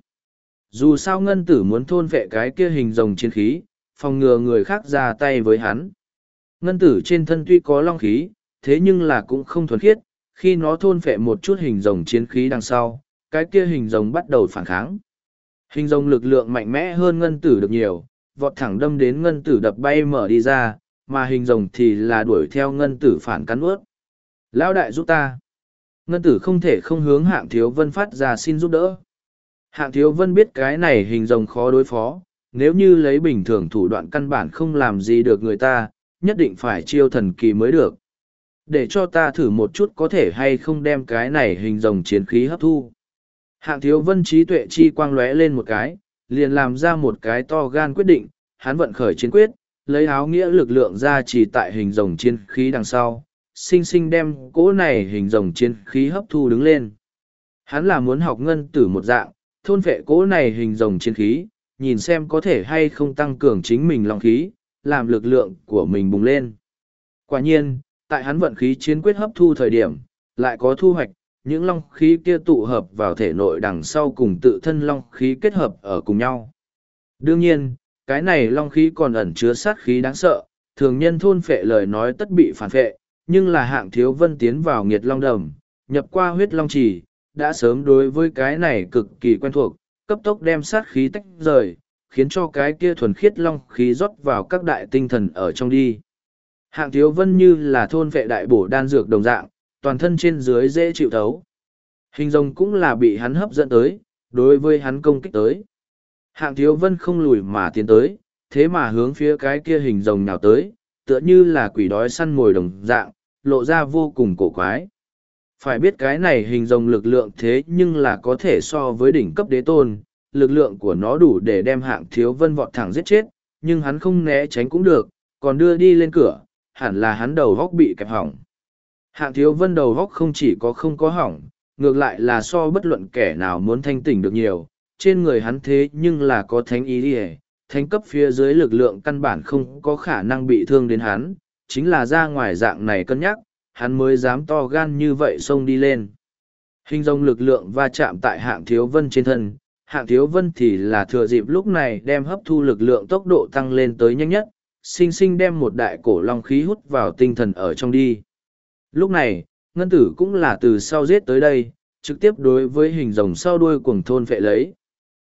Dù sao ngân tử muốn thôn vệ cái kia hình rồng chiến khí, phòng ngừa người khác ra tay với hắn. Ngân tử trên thân tuy có long khí, thế nhưng là cũng không thuần khiết, khi nó thôn vệ một chút hình rồng chiến khí đằng sau, cái kia hình rồng bắt đầu phản kháng. Hình rồng lực lượng mạnh mẽ hơn ngân tử được nhiều, vọt thẳng đâm đến ngân tử đập bay mở đi ra, mà hình rồng thì là đuổi theo ngân tử phản cắn ướt. Lão đại giúp ta. Ngân tử không thể không hướng Hạng Thiếu Vân phát ra xin giúp đỡ. Hạng Thiếu Vân biết cái này hình rồng khó đối phó, nếu như lấy bình thường thủ đoạn căn bản không làm gì được người ta, nhất định phải chiêu thần kỳ mới được. Để cho ta thử một chút có thể hay không đem cái này hình rồng chiến khí hấp thu. Hạng Thiếu Vân trí tuệ chi quang lóe lên một cái, liền làm ra một cái to gan quyết định, hắn vận khởi chiến quyết, lấy áo nghĩa lực lượng ra chỉ tại hình rồng chiến khí đằng sau, sinh sinh đem cỗ này hình rồng chiến khí hấp thu đứng lên. Hắn là muốn học ngân tử một dạng, thôn phệ cỗ này hình rồng chiến khí, nhìn xem có thể hay không tăng cường chính mình long khí, làm lực lượng của mình bùng lên. Quả nhiên, tại hắn vận khí chiến quyết hấp thu thời điểm, lại có thu hoạch, những long khí kia tụ hợp vào thể nội đằng sau cùng tự thân long khí kết hợp ở cùng nhau. Đương nhiên, cái này long khí còn ẩn chứa sát khí đáng sợ, thường nhân thôn phệ lời nói tất bị phản phệ, nhưng là Hạng Thiếu Vân tiến vào nghiệt long đầm, nhập qua huyết long trì, đã sớm đối với cái này cực kỳ quen thuộc, cấp tốc đem sát khí tách rời, khiến cho cái kia thuần khiết long khí rót vào các đại tinh thần ở trong đi. Hạng Thiếu Vân như là thôn vệ đại bổ đan dược đồng dạng, toàn thân trên dưới dễ chịu thấu. Hình rồng cũng là bị hắn hấp dẫn tới, đối với hắn công kích tới. Hạng Thiếu Vân không lùi mà tiến tới, thế mà hướng phía cái kia hình rồng nào tới, tựa như là quỷ đói săn mồi đồng dạng, lộ ra vô cùng cổ quái. Phải biết cái này hình rồng lực lượng thế nhưng là có thể so với đỉnh cấp đế tôn, lực lượng của nó đủ để đem Hạng Thiếu Vân vọt thẳng giết chết, nhưng hắn không né tránh cũng được, còn đưa đi lên cửa, hẳn là hắn đầu góc bị kẹp hỏng. Hạng Thiếu Vân đầu góc không chỉ có không có hỏng, ngược lại là so bất luận kẻ nào muốn thanh tỉnh được nhiều, trên người hắn thế nhưng là có thánh ý đi thánh cấp phía dưới lực lượng căn bản không có khả năng bị thương đến hắn, chính là ra ngoài dạng này cân nhắc, hắn mới dám to gan như vậy xông đi lên. Hình rồng lực lượng va chạm tại Hạng Thiếu Vân trên thân, Hạng Thiếu Vân thì là thừa dịp lúc này đem hấp thu lực lượng tốc độ tăng lên tới nhanh nhất, sinh sinh đem một đại cổ long khí hút vào tinh thần ở trong đi. Lúc này, ngân tử cũng là từ sau giết tới đây, trực tiếp đối với hình rồng sau đuôi cuồng thôn phệ lấy.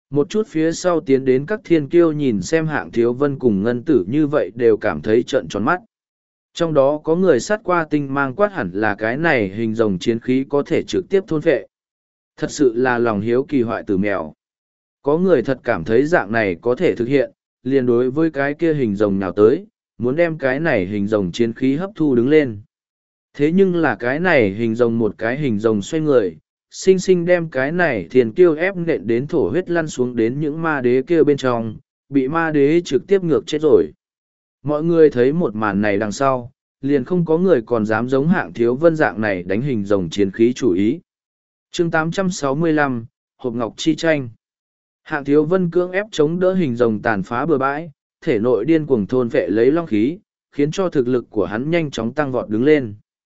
Một chút phía sau tiến đến các thiên kiêu nhìn xem Hạng Thiếu Vân cùng Ngân Tử như vậy đều cảm thấy trợn tròn mắt. Trong đó có người sát qua tinh mang quát hẳn là cái này hình rồng chiến khí có thể trực tiếp thôn phệ. Thật sự là lòng hiếu kỳ hoại tử mèo. Có người thật cảm thấy dạng này có thể thực hiện, liền đối với cái kia hình rồng nào tới, muốn đem cái này hình rồng chiến khí hấp thu đứng lên. Thế nhưng là cái này hình rồng một cái hình rồng xoay người, sinh sinh đem cái này thiền kiêu ép nện đến thổ huyết lăn xuống đến những ma đế kia bên trong, bị ma đế trực tiếp ngược chết rồi. Mọi người thấy một màn này đằng sau, liền không có người còn dám giống Hạng Thiếu Vân dạng này đánh hình rồng chiến khí chủ ý. Chương 865, Hộp Ngọc Chi Tranh. Hạng Thiếu Vân cưỡng ép chống đỡ hình rồng tàn phá bừa bãi, thể nội điên cuồng thôn vệ lấy long khí, khiến cho thực lực của hắn nhanh chóng tăng vọt đứng lên.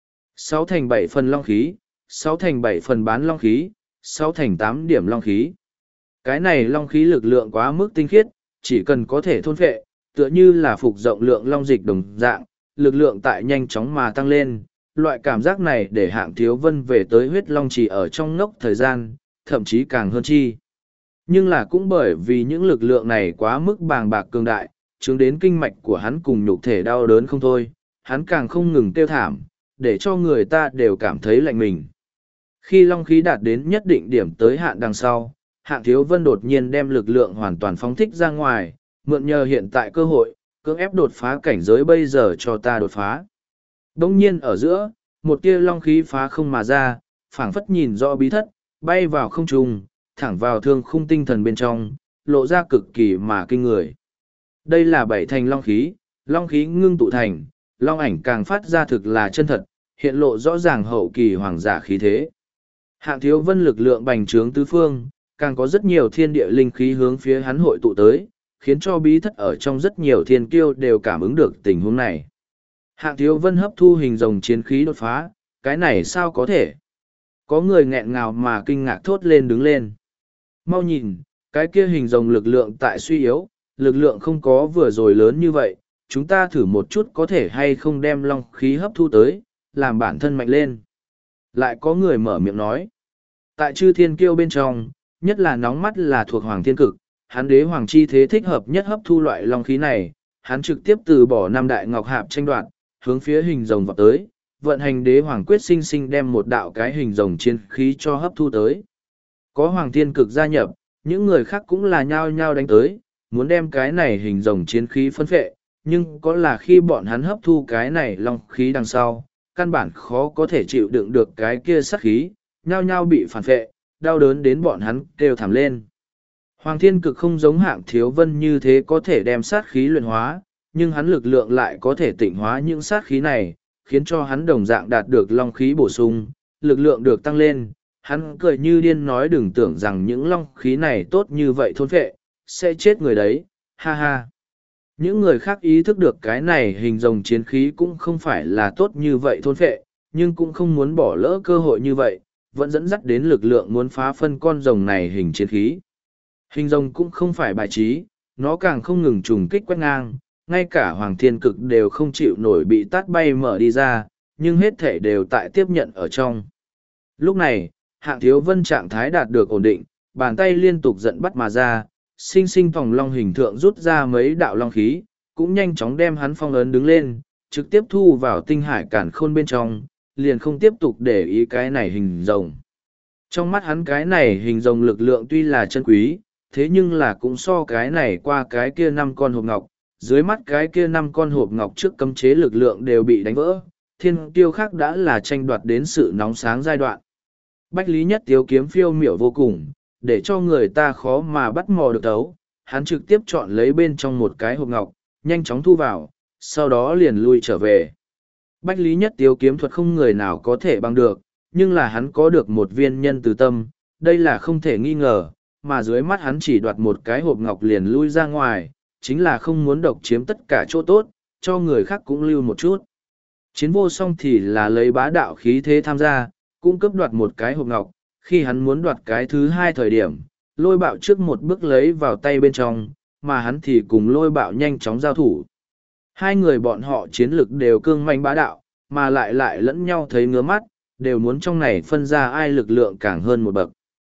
6 thành 7 phần long khí, 6 thành 7 phần bán long khí, 6 thành 8 điểm long khí. Cái này long khí lực lượng quá mức tinh khiết, chỉ cần có thể thôn vệ, tựa như là phục rộng lượng long dịch đồng dạng, lực lượng tại nhanh chóng mà tăng lên. Loại cảm giác này để Hạng Thiếu Vân về tới huyết long chỉ ở trong ngốc thời gian, thậm chí càng hơn chi. Nhưng là cũng bởi vì những lực lượng này quá mức bàng bạc cường đại, chứng đến kinh mạch của hắn cùng nhục thể đau đớn không thôi, hắn càng không ngừng tiêu thảm, để cho người ta đều cảm thấy lạnh mình. Khi long khí đạt đến nhất định điểm tới hạn đằng sau, Hạng Thiếu Vân đột nhiên đem lực lượng hoàn toàn phóng thích ra ngoài, mượn nhờ hiện tại cơ hội, cưỡng ép đột phá cảnh giới bây giờ cho ta đột phá. Đông nhiên ở giữa, một tia long khí phá không mà ra, phảng phất nhìn rõ bí thất, bay vào không trung, thẳng vào thương khung tinh thần bên trong, lộ ra cực kỳ mà kinh người. Đây là 7 thành long khí ngưng tụ thành, long ảnh càng phát ra thực là chân thật, hiện lộ rõ ràng hậu kỳ hoàng giả khí thế. Hạng Thiếu Vân lực lượng bành trướng tứ phương, càng có rất nhiều thiên địa linh khí hướng phía hắn hội tụ tới, khiến cho bí thất ở trong rất nhiều thiên kiêu đều cảm ứng được tình huống này. Hạng Thiếu Vân hấp thu hình rồng chiến khí đột phá, cái này sao có thể? Có người nghẹn ngào mà kinh ngạc thốt lên đứng lên. Mau nhìn, cái kia hình rồng lực lượng tại suy yếu, lực lượng không có vừa rồi lớn như vậy, chúng ta thử một chút có thể hay không đem long khí hấp thu tới, làm bản thân mạnh lên. Lại có người mở miệng nói. Tại chư thiên kiêu bên trong, nhất là nóng mắt là thuộc Hoàng Thiên Cực, hắn đế hoàng chi thế thích hợp nhất hấp thu loại long khí này, hắn trực tiếp từ bỏ năm đại ngọc hạp tranh đoạt, hướng phía hình rồng vào tới, vận hành đế hoàng quyết sinh sinh đem một đạo cái hình rồng chiến khí cho hấp thu tới. Có Hoàng Thiên Cực gia nhập, những người khác cũng là nhao nhao đánh tới, muốn đem cái này hình rồng chiến khí phân phệ, nhưng có là khi bọn hắn hấp thu cái này long khí đằng sau, căn bản khó có thể chịu đựng được cái kia sát khí, nhao nhao bị phản phệ, đau đớn đến bọn hắn kêu thảm lên. Hoàng Thiên Cực không giống Hạng Thiếu Vân như thế có thể đem sát khí luyện hóa, nhưng hắn lực lượng lại có thể tịnh hóa những sát khí này, khiến cho hắn đồng dạng đạt được long khí bổ sung, lực lượng được tăng lên. Hắn cười như điên nói đừng tưởng rằng những long khí này tốt như vậy thôn phệ, sẽ chết người đấy, ha ha. Những người khác ý thức được cái này hình rồng chiến khí cũng không phải là tốt như vậy thôn phệ, nhưng cũng không muốn bỏ lỡ cơ hội như vậy, vẫn dẫn dắt đến lực lượng muốn phá phân con rồng này hình chiến khí. Hình rồng cũng không phải bài trí, nó càng không ngừng trùng kích quét ngang, ngay cả Hoàng Thiên Cực đều không chịu nổi bị tát bay mở đi ra, nhưng hết thể đều tại tiếp nhận ở trong. Lúc này, Hạng Thiếu Vân trạng thái đạt được ổn định, bàn tay liên tục giận bắt mà ra, sinh sinh vòng long hình thượng rút ra mấy đạo long khí, cũng nhanh chóng đem hắn phong ấn đứng lên, trực tiếp thu vào tinh hải cản khôn bên trong, liền không tiếp tục để ý cái này hình rồng. Trong mắt hắn cái này hình rồng lực lượng tuy là chân quý, thế nhưng là cũng so cái này qua cái kia 5 con hộp ngọc, dưới mắt cái kia 5 con hộp ngọc trước cấm chế lực lượng đều bị đánh vỡ, thiên tiêu khác đã là tranh đoạt đến sự nóng sáng giai đoạn. Bách Lý Nhất Tiếu kiếm phiêu miểu vô cùng, để cho người ta khó mà bắt mò được tấu, hắn trực tiếp chọn lấy bên trong một cái hộp ngọc, nhanh chóng thu vào, sau đó liền lui trở về. Bách Lý Nhất Tiếu kiếm thuật không người nào có thể bằng được, nhưng là hắn có được một viên nhân từ tâm, đây là không thể nghi ngờ, mà dưới mắt hắn chỉ đoạt một cái hộp ngọc liền lui ra ngoài, chính là không muốn độc chiếm tất cả chỗ tốt, cho người khác cũng lưu một chút. Chiến vô song thì là lấy bá đạo khí thế tham gia, cũng cướp đoạt một cái hộp ngọc, khi hắn muốn đoạt cái thứ hai thời điểm, lôi bạo trước một bước lấy vào tay bên trong, mà hắn thì cùng lôi bạo nhanh chóng giao thủ. Hai người bọn họ chiến lực đều cương manh bá đạo, mà lại lẫn nhau thấy ngứa mắt, đều muốn trong này phân ra ai lực lượng càng hơn một bậc.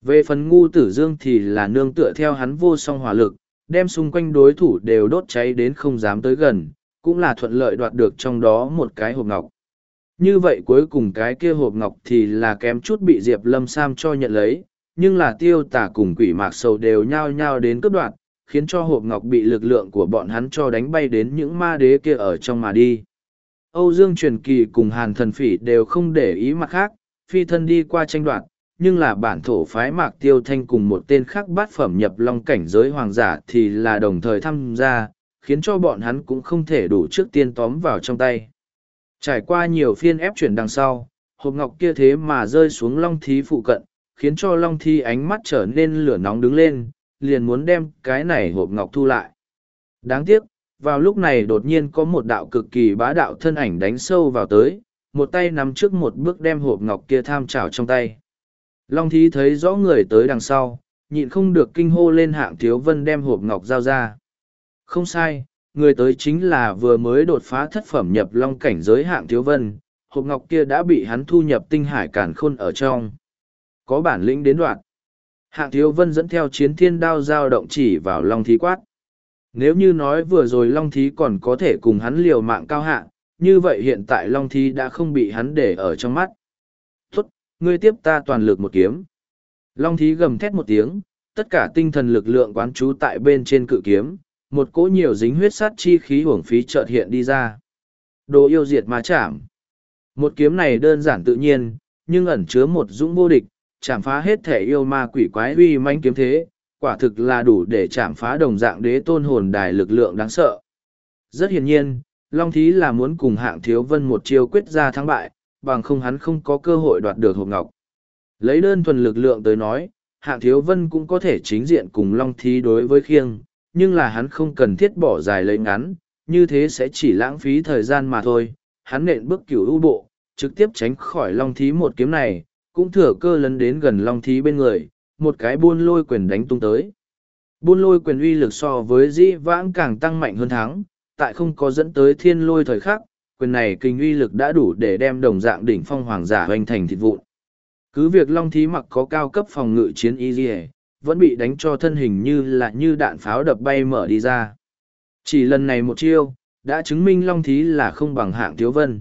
Về phần ngu tử dương thì là nương tựa theo hắn vô song hỏa lực, đem xung quanh đối thủ đều đốt cháy đến không dám tới gần, cũng là thuận lợi đoạt được trong đó một cái hộp ngọc. Như vậy cuối cùng cái kia hộp ngọc thì là kém chút bị Diệp Lâm Sam cho nhận lấy, nhưng là Tiêu Tả cùng Quỷ Mạc Sầu đều nhao nhao đến cướp đoạt, khiến cho hộp ngọc bị lực lượng của bọn hắn cho đánh bay đến những ma đế kia ở trong mà đi. Âu Dương Truyền Kỳ cùng Hàn Thần Phỉ đều không để ý mặt khác, phi thân đi qua tranh đoạt, nhưng là bản thổ phái Mạc Tiêu Thanh cùng một tên khác bát phẩm nhập long cảnh giới hoàng giả thì là đồng thời tham gia, khiến cho bọn hắn cũng không thể đủ trước tiên tóm vào trong tay. Trải qua nhiều phiên ép chuyển đằng sau, hộp ngọc kia thế mà rơi xuống long thí phụ cận, khiến cho long thí ánh mắt trở nên lửa nóng đứng lên, liền muốn đem cái này hộp ngọc thu lại. Đáng tiếc, vào lúc này đột nhiên có một đạo cực kỳ bá đạo thân ảnh đánh sâu vào tới, một tay nắm trước một bước đem hộp ngọc kia tham trảo trong tay. Long thí thấy rõ người tới đằng sau, nhịn không được kinh hô lên Hạng Thiếu Vân đem hộp ngọc giao ra. Không sai, người tới chính là vừa mới đột phá thất phẩm nhập long cảnh giới Hạng Thiếu Vân, hộp ngọc kia đã bị hắn thu nhập tinh hải càn khôn ở trong. Có bản lĩnh đến đoạn. Hạng Thiếu Vân dẫn theo chiến thiên đao giao động chỉ vào long thí quát. Nếu như nói vừa rồi long thí còn có thể cùng hắn liều mạng cao hạ, như vậy hiện tại long thí đã không bị hắn để ở trong mắt. Tốt, ngươi tiếp ta toàn lực một kiếm. Long thí gầm thét một tiếng, tất cả tinh thần lực lượng quán trú tại bên trên cự kiếm, một cỗ nhiều dính huyết sát chi khí hưởng phí chợt hiện đi ra. Đồ yêu diệt ma chạm. Một kiếm này đơn giản tự nhiên, nhưng ẩn chứa một dũng vô địch, chạm phá hết thể yêu ma quỷ quái uy mãnh kiếm thế, quả thực là đủ để chạm phá đồng dạng đế tôn hồn đài lực lượng đáng sợ. Rất hiển nhiên, Long Thí là muốn cùng Hạng Thiếu Vân một chiêu quyết ra thắng bại, bằng không hắn không có cơ hội đoạt được hộp ngọc. Lấy đơn thuần lực lượng tới nói, Hạng Thiếu Vân cũng có thể chính diện cùng Long Thí đối với khiêng, nhưng là hắn không cần thiết bỏ dài lấy ngắn, như thế sẽ chỉ lãng phí thời gian mà thôi. Hắn nện bước cửu ưu bộ, trực tiếp tránh khỏi Long Thí một kiếm này, cũng thừa cơ lấn đến gần Long Thí bên người, một cái buôn lôi quyền đánh tung tới. Buôn lôi quyền uy lực so với dĩ vãng càng tăng mạnh hơn thắng, tại không có dẫn tới thiên lôi thời khắc, quyền này kinh uy lực đã đủ để đem đồng dạng đỉnh phong hoàng giả hoành thành thịt vụn. Cứ việc Long Thí mặc có cao cấp phòng ngự chiến y dì vẫn bị đánh cho thân hình như đạn pháo đập bay mở đi ra. Chỉ lần này một chiêu, đã chứng minh Long Thí là không bằng Hạng Thiếu Vân.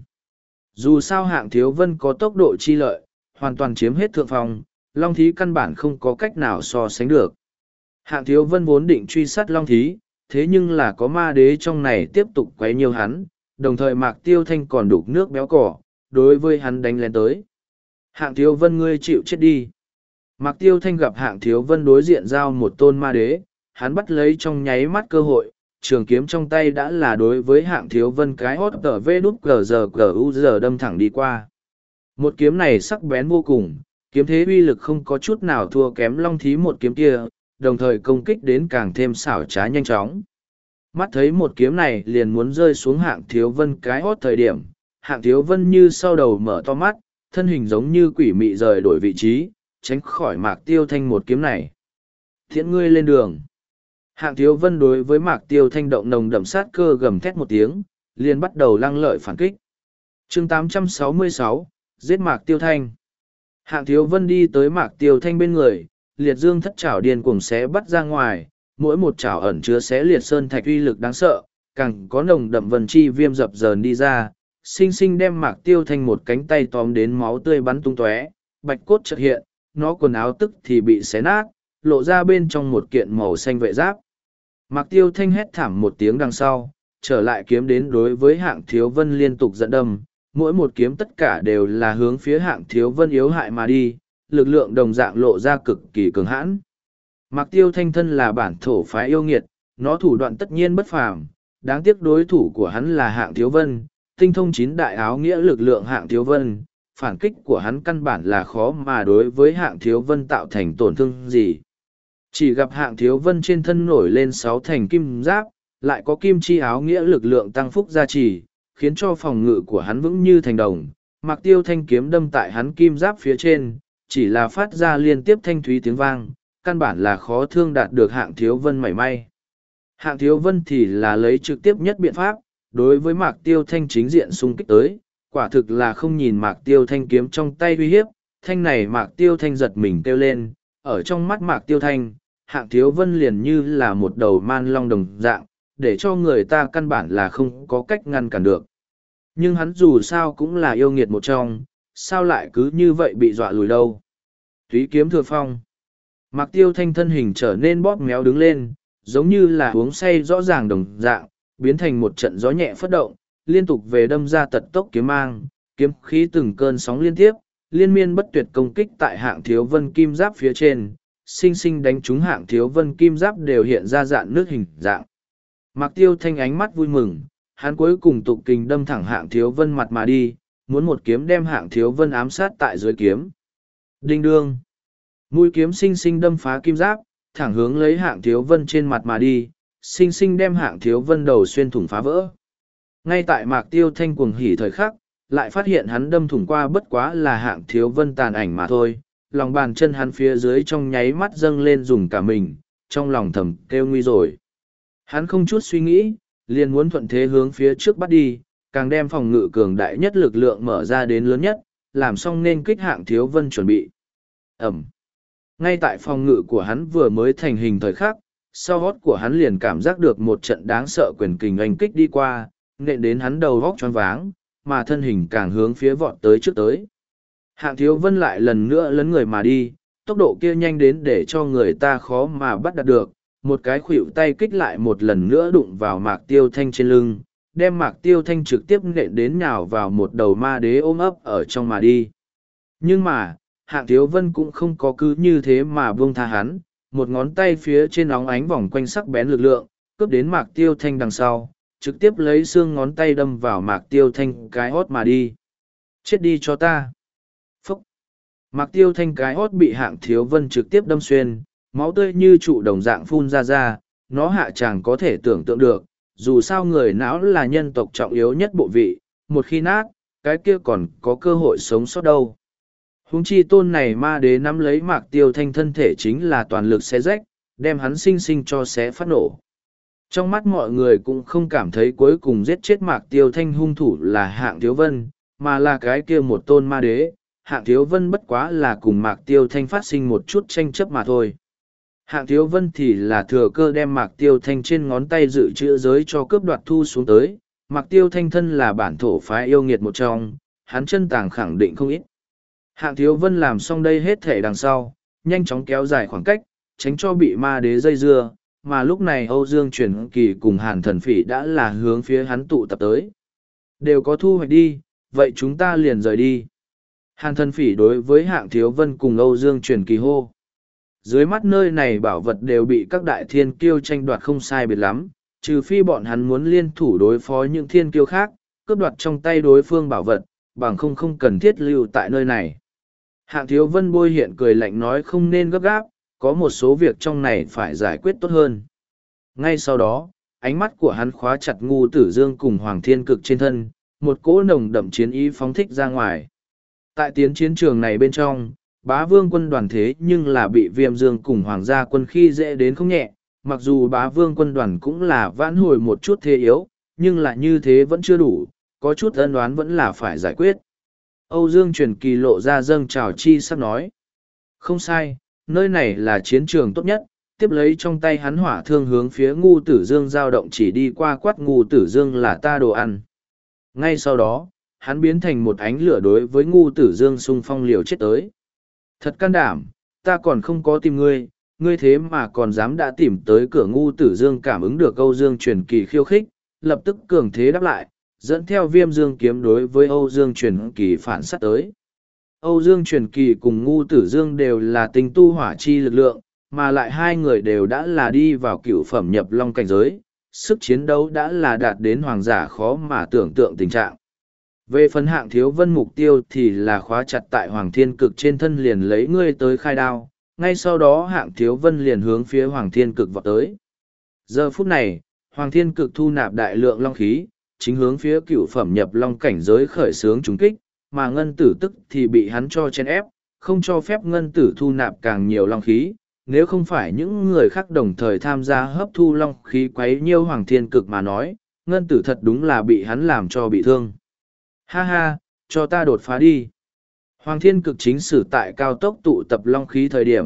Dù sao Hạng Thiếu Vân có tốc độ chi lợi, hoàn toàn chiếm hết thượng phong, Long Thí căn bản không có cách nào so sánh được. Hạng Thiếu Vân vốn định truy sát Long Thí, thế nhưng là có ma đế trong này tiếp tục quấy nhiều hắn, đồng thời Mạc Tiêu Thanh còn đục nước béo cỏ, đối với hắn đánh lên tới. Hạng Thiếu Vân ngươi chịu chết đi. Mạc Tiêu Thanh gặp Hạng Thiếu Vân đối diện giao một tôn ma đế, hắn bắt lấy trong nháy mắt cơ hội, trường kiếm trong tay đã là đối với Hạng Thiếu Vân cái hót tờ vê đút cờ giờ đâm thẳng đi qua. Một kiếm này sắc bén vô cùng, kiếm thế uy lực không có chút nào thua kém Long Thí một kiếm kia, đồng thời công kích đến càng thêm xảo trá nhanh chóng. Mắt thấy một kiếm này liền muốn rơi xuống Hạng Thiếu Vân cái hót thời điểm, Hạng Thiếu Vân như sau đầu mở to mắt, thân hình giống như quỷ mị rời đổi vị trí, tránh khỏi Mạc Tiêu Thanh một kiếm này. Thiện ngươi lên đường. Hạng Thiếu Vân đối với Mạc Tiêu Thanh động nồng đậm sát cơ gầm thét một tiếng, liền bắt đầu lăng lợi phản kích. chương 866, giết Mạc Tiêu Thanh. Hạng Thiếu Vân đi tới Mạc Tiêu Thanh bên người, liệt dương thất chảo điên cuồng xé bắt ra ngoài, mỗi một chảo ẩn chứa xé liệt sơn thạch uy lực đáng sợ, càng có nồng đậm vần chi viêm dập dờn đi ra, sinh sinh đem Mạc Tiêu Thanh một cánh tay tóm đến máu tươi bắn tung tóe, bạch cốt chợt hiện, nó quần áo tức thì bị xé nát, lộ ra bên trong một kiện màu xanh vệ giáp. Mạc Tiêu Thanh hét thảm một tiếng đằng sau, trở lại kiếm đến đối với Hạng Thiếu Vân liên tục dẫn đâm, mỗi một kiếm tất cả đều là hướng phía Hạng Thiếu Vân yếu hại mà đi, lực lượng đồng dạng lộ ra cực kỳ cường hãn. Mạc Tiêu Thanh thân là bản thổ phái yêu nghiệt, nó thủ đoạn tất nhiên bất phàm, đáng tiếc đối thủ của hắn là Hạng Thiếu Vân, tinh thông chín đại áo nghĩa lực lượng Hạng Thiếu Vân, phản kích của hắn căn bản là khó mà đối với Hạng Thiếu Vân tạo thành tổn thương gì. Chỉ gặp Hạng Thiếu Vân trên thân nổi lên 6 thành kim giáp, lại có kim chi áo nghĩa lực lượng tăng phúc gia trì, khiến cho phòng ngự của hắn vững như thành đồng. Mạc Tiêu Thanh kiếm đâm tại hắn kim giáp phía trên, chỉ là phát ra liên tiếp thanh thúy tiếng vang, căn bản là khó thương đạt được Hạng Thiếu Vân mảy may. Hạng Thiếu Vân thì là lấy trực tiếp nhất biện pháp, đối với Mạc Tiêu Thanh chính diện xung kích tới, quả thực là không nhìn Mạc Tiêu Thanh kiếm trong tay uy hiếp, thanh này Mạc Tiêu Thanh giật mình kêu lên, ở trong mắt Mạc Tiêu Thanh, Hạng Thiếu Vân liền như là một đầu man long đồng dạng, để cho người ta căn bản là không có cách ngăn cản được. Nhưng hắn dù sao cũng là yêu nghiệt một trong, sao lại cứ như vậy bị dọa lùi đâu. Túy kiếm thừa phong. Mạc Tiêu Thanh thân hình trở nên bóp méo đứng lên, giống như là uống say rõ ràng đồng dạng, biến thành một trận gió nhẹ phất động, liên tục về đâm ra tật tốc kiếm mang, kiếm khí từng cơn sóng liên tiếp, liên miên bất tuyệt công kích tại Hạng Thiếu Vân kim giáp phía trên, sinh sinh đánh trúng Hạng Thiếu Vân kim giáp đều hiện ra dạn nước hình dạng. Mạc Tiêu Thanh ánh mắt vui mừng, hắn cuối cùng tục kình đâm thẳng Hạng Thiếu Vân mặt mà đi, muốn một kiếm đem Hạng Thiếu Vân ám sát tại dưới kiếm. Đinh đương. Mũi kiếm sinh sinh đâm phá kim giáp, thẳng hướng lấy Hạng Thiếu Vân trên mặt mà đi, sinh sinh đem Hạng Thiếu Vân đầu xuyên thủng phá vỡ. Ngay tại Mạc Tiêu Thanh cuồng hỉ thời khắc, lại phát hiện hắn đâm thủng qua bất quá là Hạng Thiếu Vân tàn ảnh mà thôi, lòng bàn chân hắn phía dưới trong nháy mắt dâng lên dùng cả mình, trong lòng thầm kêu nguy rồi. Hắn không chút suy nghĩ, liền muốn thuận thế hướng phía trước bắt đi, càng đem phòng ngự cường đại nhất lực lượng mở ra đến lớn nhất, làm xong nên kích Hạng Thiếu Vân chuẩn bị. Ẩm. Ngay tại phòng ngự của hắn vừa mới thành hình thời khắc, sau hót của hắn liền cảm giác được một trận đáng sợ quyền kình oanh kích đi qua, nện đến hắn đầu vóc choáng váng, mà thân hình càng hướng phía vọt tới trước tới. Hạng Thiếu Vân lại lần nữa lấn người mà đi, tốc độ kia nhanh đến để cho người ta khó mà bắt đạt được, một cái khuỷu tay kích lại một lần nữa đụng vào Mạc Tiêu Thanh trên lưng, đem Mạc Tiêu Thanh trực tiếp nện đến nhào vào một đầu ma đế ôm ấp ở trong mà đi. Nhưng mà, Hạng Thiếu Vân cũng không có cứ như thế mà buông tha hắn, một ngón tay phía trên óng ánh vòng quanh sắc bén lực lượng, cướp đến Mạc Tiêu Thanh đằng sau, trực tiếp lấy xương ngón tay đâm vào Mạc Tiêu Thanh cái hót mà đi. Chết đi cho ta! Phúc! Mạc Tiêu Thanh cái hót bị Hạng Thiếu Vân trực tiếp đâm xuyên, máu tươi như trụ đồng dạng phun ra, nó hạ chàng có thể tưởng tượng được, dù sao người não là nhân tộc trọng yếu nhất bộ vị, một khi nát, cái kia còn có cơ hội sống sót đâu. Huống chi tôn này ma đế nắm lấy Mạc Tiêu Thanh thân thể chính là toàn lực xé rách, đem hắn sinh sinh cho xé phát nổ. Trong mắt mọi người cũng không cảm thấy cuối cùng giết chết Mạc Tiêu Thanh hung thủ là Hạng Thiếu Vân, mà là cái kia một tôn ma đế. Hạng Thiếu Vân bất quá là cùng Mạc Tiêu Thanh phát sinh một chút tranh chấp mà thôi. Hạng Thiếu Vân thì là thừa cơ đem Mạc Tiêu Thanh trên ngón tay dự trữ giới cho cướp đoạt thu xuống tới. Mạc Tiêu Thanh thân là bản thổ phái yêu nghiệt một trong, hắn chân tàng khẳng định không ít. Hạng Thiếu Vân làm xong đây hết thể đằng sau, nhanh chóng kéo dài khoảng cách, tránh cho bị ma đế dây dưa, mà lúc này Âu Dương Truyền Kỳ cùng Hàn Thần Phỉ đã là hướng phía hắn tụ tập tới. Đều có thu hoạch đi, vậy chúng ta liền rời đi. Hàn Thần Phỉ đối với Hạng Thiếu Vân cùng Âu Dương Truyền Kỳ hô. Dưới mắt nơi này bảo vật đều bị các đại thiên kiêu tranh đoạt không sai biệt lắm, trừ phi bọn hắn muốn liên thủ đối phó những thiên kiêu khác, cướp đoạt trong tay đối phương bảo vật, bằng không cần thiết lưu tại nơi này. Hạng Thiếu Vân bôi hiện cười lạnh nói không nên gấp gáp, có một số việc trong này phải giải quyết tốt hơn. Ngay sau đó, ánh mắt của hắn khóa chặt Ngu Tử Dương cùng Hoàng Thiên Cực trên thân, một cỗ nồng đậm chiến ý phóng thích ra ngoài. Tại tiến chiến trường này bên trong, Bá Vương quân đoàn thế nhưng là bị Viêm Dương cùng Hoàng gia quân khi dễ đến không nhẹ, mặc dù Bá Vương quân đoàn cũng là vãn hồi một chút thế yếu, nhưng là như thế vẫn chưa đủ, có chút ân oán vẫn là phải giải quyết. Âu Dương Truyền Kỳ lộ ra dâng trào chi sắp nói. Không sai, nơi này là chiến trường tốt nhất, tiếp lấy trong tay hắn hỏa thương hướng phía Ngu Tử Dương dao động chỉ đi qua quát Ngu Tử Dương là ta đồ ăn. Ngay sau đó, hắn biến thành một ánh lửa đối với Ngu Tử Dương xung phong liều chết tới. Thật can đảm, ta còn không có tìm ngươi, ngươi thế mà còn dám đã tìm tới cửa. Ngu Tử Dương cảm ứng được Âu Dương Truyền Kỳ khiêu khích, lập tức cường thế đáp lại, dẫn theo Viêm Dương kiếm đối với Âu Dương Truyền Kỳ phản sát tới. Âu Dương Truyền Kỳ cùng Ngu Tử Dương đều là tinh tu hỏa chi lực lượng, mà lại hai người đều đã là đi vào cựu phẩm nhập long cảnh giới, sức chiến đấu đã là đạt đến hoàng giả khó mà tưởng tượng tình trạng. Về phần Hạng Thiếu Vân mục tiêu thì là khóa chặt tại Hoàng Thiên Cực trên thân liền lấy ngươi tới khai đao, ngay sau đó Hạng Thiếu Vân liền hướng phía Hoàng Thiên Cực vọt tới. Giờ phút này, Hoàng Thiên Cực thu nạp đại lượng long khí, chính hướng phía cựu phẩm nhập long cảnh giới khởi xướng trúng kích, mà ngân tử tức thì bị hắn cho chen ép, không cho phép ngân tử thu nạp càng nhiều long khí, nếu không phải những người khác đồng thời tham gia hấp thu long khí quấy nhiêu Hoàng Thiên Cực mà nói, ngân tử thật đúng là bị hắn làm cho bị thương. Ha ha, cho ta đột phá đi. Hoàng Thiên Cực chính sử tại cao tốc tụ tập long khí thời điểm,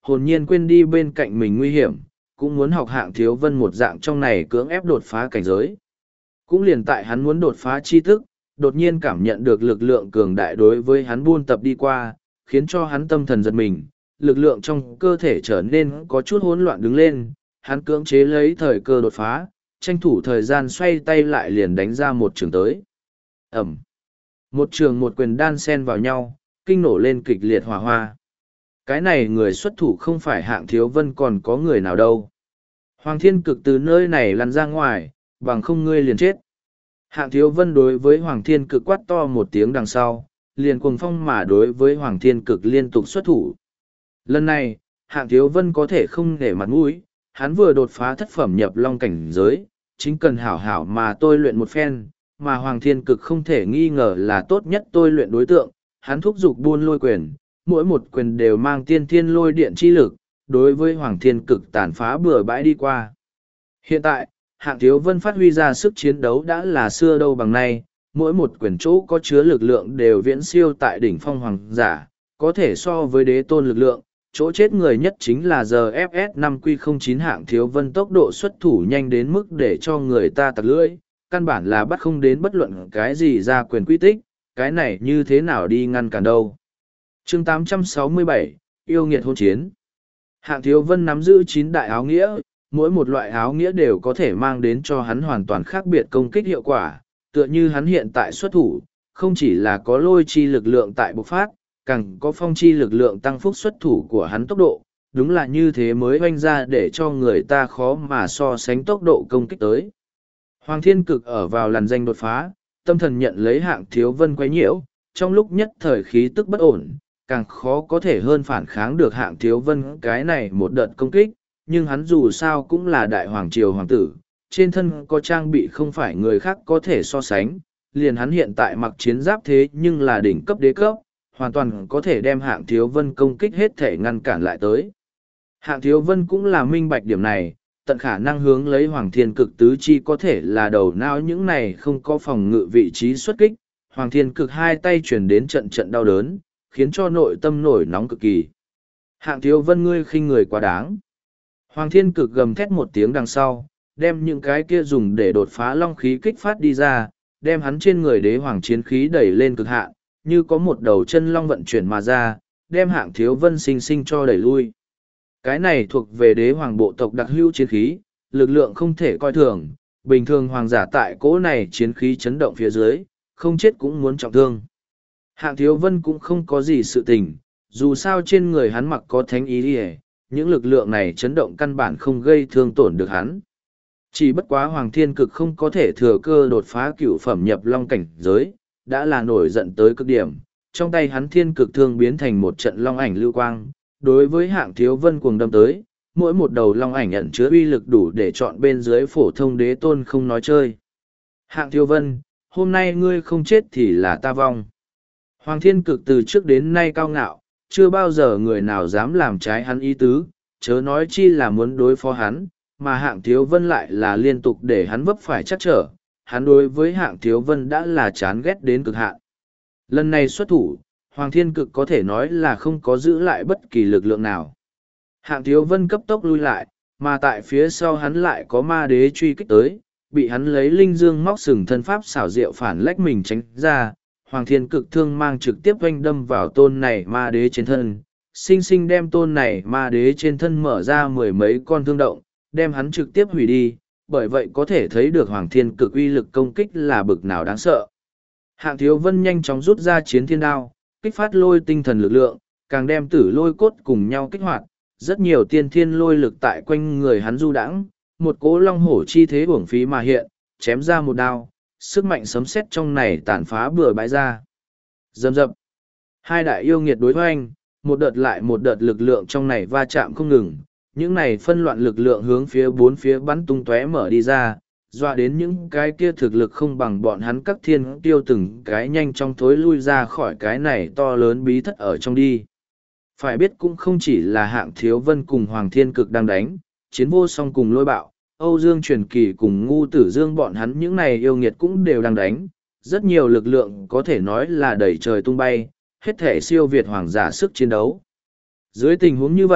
hồn nhiên quên đi bên cạnh mình nguy hiểm, cũng muốn học Hạng Thiếu Vân một dạng trong này cưỡng ép đột phá cảnh giới. Cũng liền tại hắn muốn đột phá chi thức, đột nhiên cảm nhận được lực lượng cường đại đối với hắn buôn tập đi qua, khiến cho hắn tâm thần giật mình, lực lượng trong cơ thể trở nên có chút hỗn loạn đứng lên, hắn cưỡng chế lấy thời cơ đột phá, tranh thủ thời gian xoay tay lại liền đánh ra một trường tới. Ẩm. Một trường một quyền đan xen vào nhau, kinh nổ lên kịch liệt hỏa hoa. Cái này người xuất thủ không phải Hạng Thiếu Vân còn có người nào đâu. Hoàng Thiên Cực từ nơi này lăn ra ngoài, bằng không ngươi liền chết. Hạng Thiếu Vân đối với Hoàng Thiên Cực quát to một tiếng đằng sau, liền cuồng phong mà đối với Hoàng Thiên Cực liên tục xuất thủ. Lần này, Hạng Thiếu Vân có thể không để mặt mũi, hắn vừa đột phá thất phẩm nhập long cảnh giới, chính cần hảo hảo mà tôi luyện một phen, mà Hoàng Thiên Cực không thể nghi ngờ là tốt nhất tôi luyện đối tượng, hắn thúc giục buôn lôi quyền, mỗi một quyền đều mang tiên thiên lôi điện chi lực, đối với Hoàng Thiên Cực tàn phá bừa bãi đi qua. Hiện tại, Hạng Thiếu Vân phát huy ra sức chiến đấu đã là xưa đâu bằng nay, mỗi một quyền chỗ có chứa lực lượng đều viễn siêu tại đỉnh phong hoàng giả, có thể so với đế tôn lực lượng, chỗ chết người nhất chính là giờ FS 5Q09 Hạng Thiếu Vân tốc độ xuất thủ nhanh đến mức để cho người ta tặc lưỡi, căn bản là bắt không đến bất luận cái gì ra quyền quy tích, cái này như thế nào đi ngăn cản đâu. Chương 867, Yêu nghiệt hôn chiến. Hạng Thiếu Vân nắm giữ 9 đại áo nghĩa, mỗi một loại áo nghĩa đều có thể mang đến cho hắn hoàn toàn khác biệt công kích hiệu quả, tựa như hắn hiện tại xuất thủ, không chỉ là có lôi chi lực lượng tại bộc phát, càng có phong chi lực lượng tăng phúc xuất thủ của hắn tốc độ, đúng là như thế mới oanh ra để cho người ta khó mà so sánh tốc độ công kích tới. Hoàng Thiên Cực ở vào làn danh đột phá, tâm thần nhận lấy Hạng Thiếu Vân quấy nhiễu, trong lúc nhất thời khí tức bất ổn, càng khó có thể hơn phản kháng được Hạng Thiếu Vân cái này một đợt công kích, nhưng hắn dù sao cũng là đại hoàng triều hoàng tử, trên thân có trang bị không phải người khác có thể so sánh, liền hắn hiện tại mặc chiến giáp thế nhưng là đỉnh cấp đế cấp, hoàn toàn có thể đem Hạng Thiếu Vân công kích hết thể ngăn cản lại tới. Hạng Thiếu Vân cũng là minh bạch điểm này, tận khả năng hướng lấy Hoàng Thiên Cực tứ chi có thể là đầu não những này không có phòng ngự vị trí xuất kích, Hoàng Thiên Cực hai tay chuyển đến trận trận đau đớn, khiến cho nội tâm nổi nóng cực kỳ. Hạng Thiếu Vân ngươi khinh người quá đáng. Hoàng Thiên Cực gầm thét một tiếng đằng sau, đem những cái kia dùng để đột phá long khí kích phát đi ra, đem hắn trên người đế hoàng chiến khí đẩy lên cực hạn, như có một đầu chân long vận chuyển mà ra, đem Hạng Thiếu Vân sinh sinh cho đẩy lui. Cái này thuộc về đế hoàng bộ tộc đặc hữu chiến khí, lực lượng không thể coi thường, bình thường hoàng giả tại cỗ này chiến khí chấn động phía dưới, không chết cũng muốn trọng thương. Hạng Thiếu Vân cũng không có gì sự tình, dù sao trên người hắn mặc có thánh ý đi, những lực lượng này chấn động căn bản không gây thương tổn được hắn. Chỉ bất quá Hoàng Thiên Cực không có thể thừa cơ đột phá cửu phẩm nhập long cảnh giới, đã là nổi giận tới cực điểm, trong tay hắn thiên cực thương biến thành một trận long ảnh lưu quang, đối với Hạng Thiếu Vân cuồng đâm tới, mỗi một đầu long ảnh ẩn chứa uy lực đủ để chọn bên dưới phổ thông đế tôn không nói chơi. Hạng Thiếu Vân, hôm nay ngươi không chết thì là ta vong. Hoàng Thiên Cực từ trước đến nay cao ngạo, chưa bao giờ người nào dám làm trái hắn ý tứ, chớ nói chi là muốn đối phó hắn, mà Hạng Thiếu Vân lại là liên tục để hắn vấp phải chắc trở, hắn đối với Hạng Thiếu Vân đã là chán ghét đến cực hạn. Lần này xuất thủ, Hoàng Thiên Cực có thể nói là không có giữ lại bất kỳ lực lượng nào. Hạng Thiếu Vân cấp tốc lui lại, mà tại phía sau hắn lại có ma đế truy kích tới, bị hắn lấy linh dương móc sừng thân pháp xảo diệu phản lách mình tránh ra. Hoàng Thiên Cực thương mang trực tiếp oanh đâm vào tôn này ma đế trên thân, sinh sinh đem tôn này ma đế trên thân mở ra mười mấy con thương động, đem hắn trực tiếp hủy đi, bởi vậy có thể thấy được Hoàng Thiên Cực uy lực công kích là bực nào đáng sợ. Hạng Thiếu Vân nhanh chóng rút ra chiến thiên đao, kích phát lôi tinh thần lực lượng, càng đem tử lôi cốt cùng nhau kích hoạt, rất nhiều tiên thiên lôi lực tại quanh người hắn du đãng, một cỗ long hổ chi thế uổng phí mà hiện, chém ra một đao, sức mạnh sấm sét trong này tàn phá bừa bãi ra. Dầm dập. Hai đại yêu nghiệt đối hoành, một đợt lại một đợt lực lượng trong này va chạm không ngừng, những này phân loạn lực lượng hướng phía bốn phía bắn tung tóe mở đi ra, dọa đến những cái kia thực lực không bằng bọn hắn các thiên tiêu từng cái nhanh chóng thối lui ra khỏi cái này to lớn bí thất ở trong đi. Phải biết cũng không chỉ là Hạng Thiếu Vân cùng Hoàng Thiên Cực đang đánh, Chiến Vô Song cùng Lôi Bạo, Âu Dương Truyền Kỳ cùng Ngu Tử Dương bọn hắn những này yêu nghiệt cũng đều đang đánh, rất nhiều lực lượng có thể nói là đẩy trời tung bay, hết thể siêu việt hoàng giả sức chiến đấu. Dưới tình huống như vậy,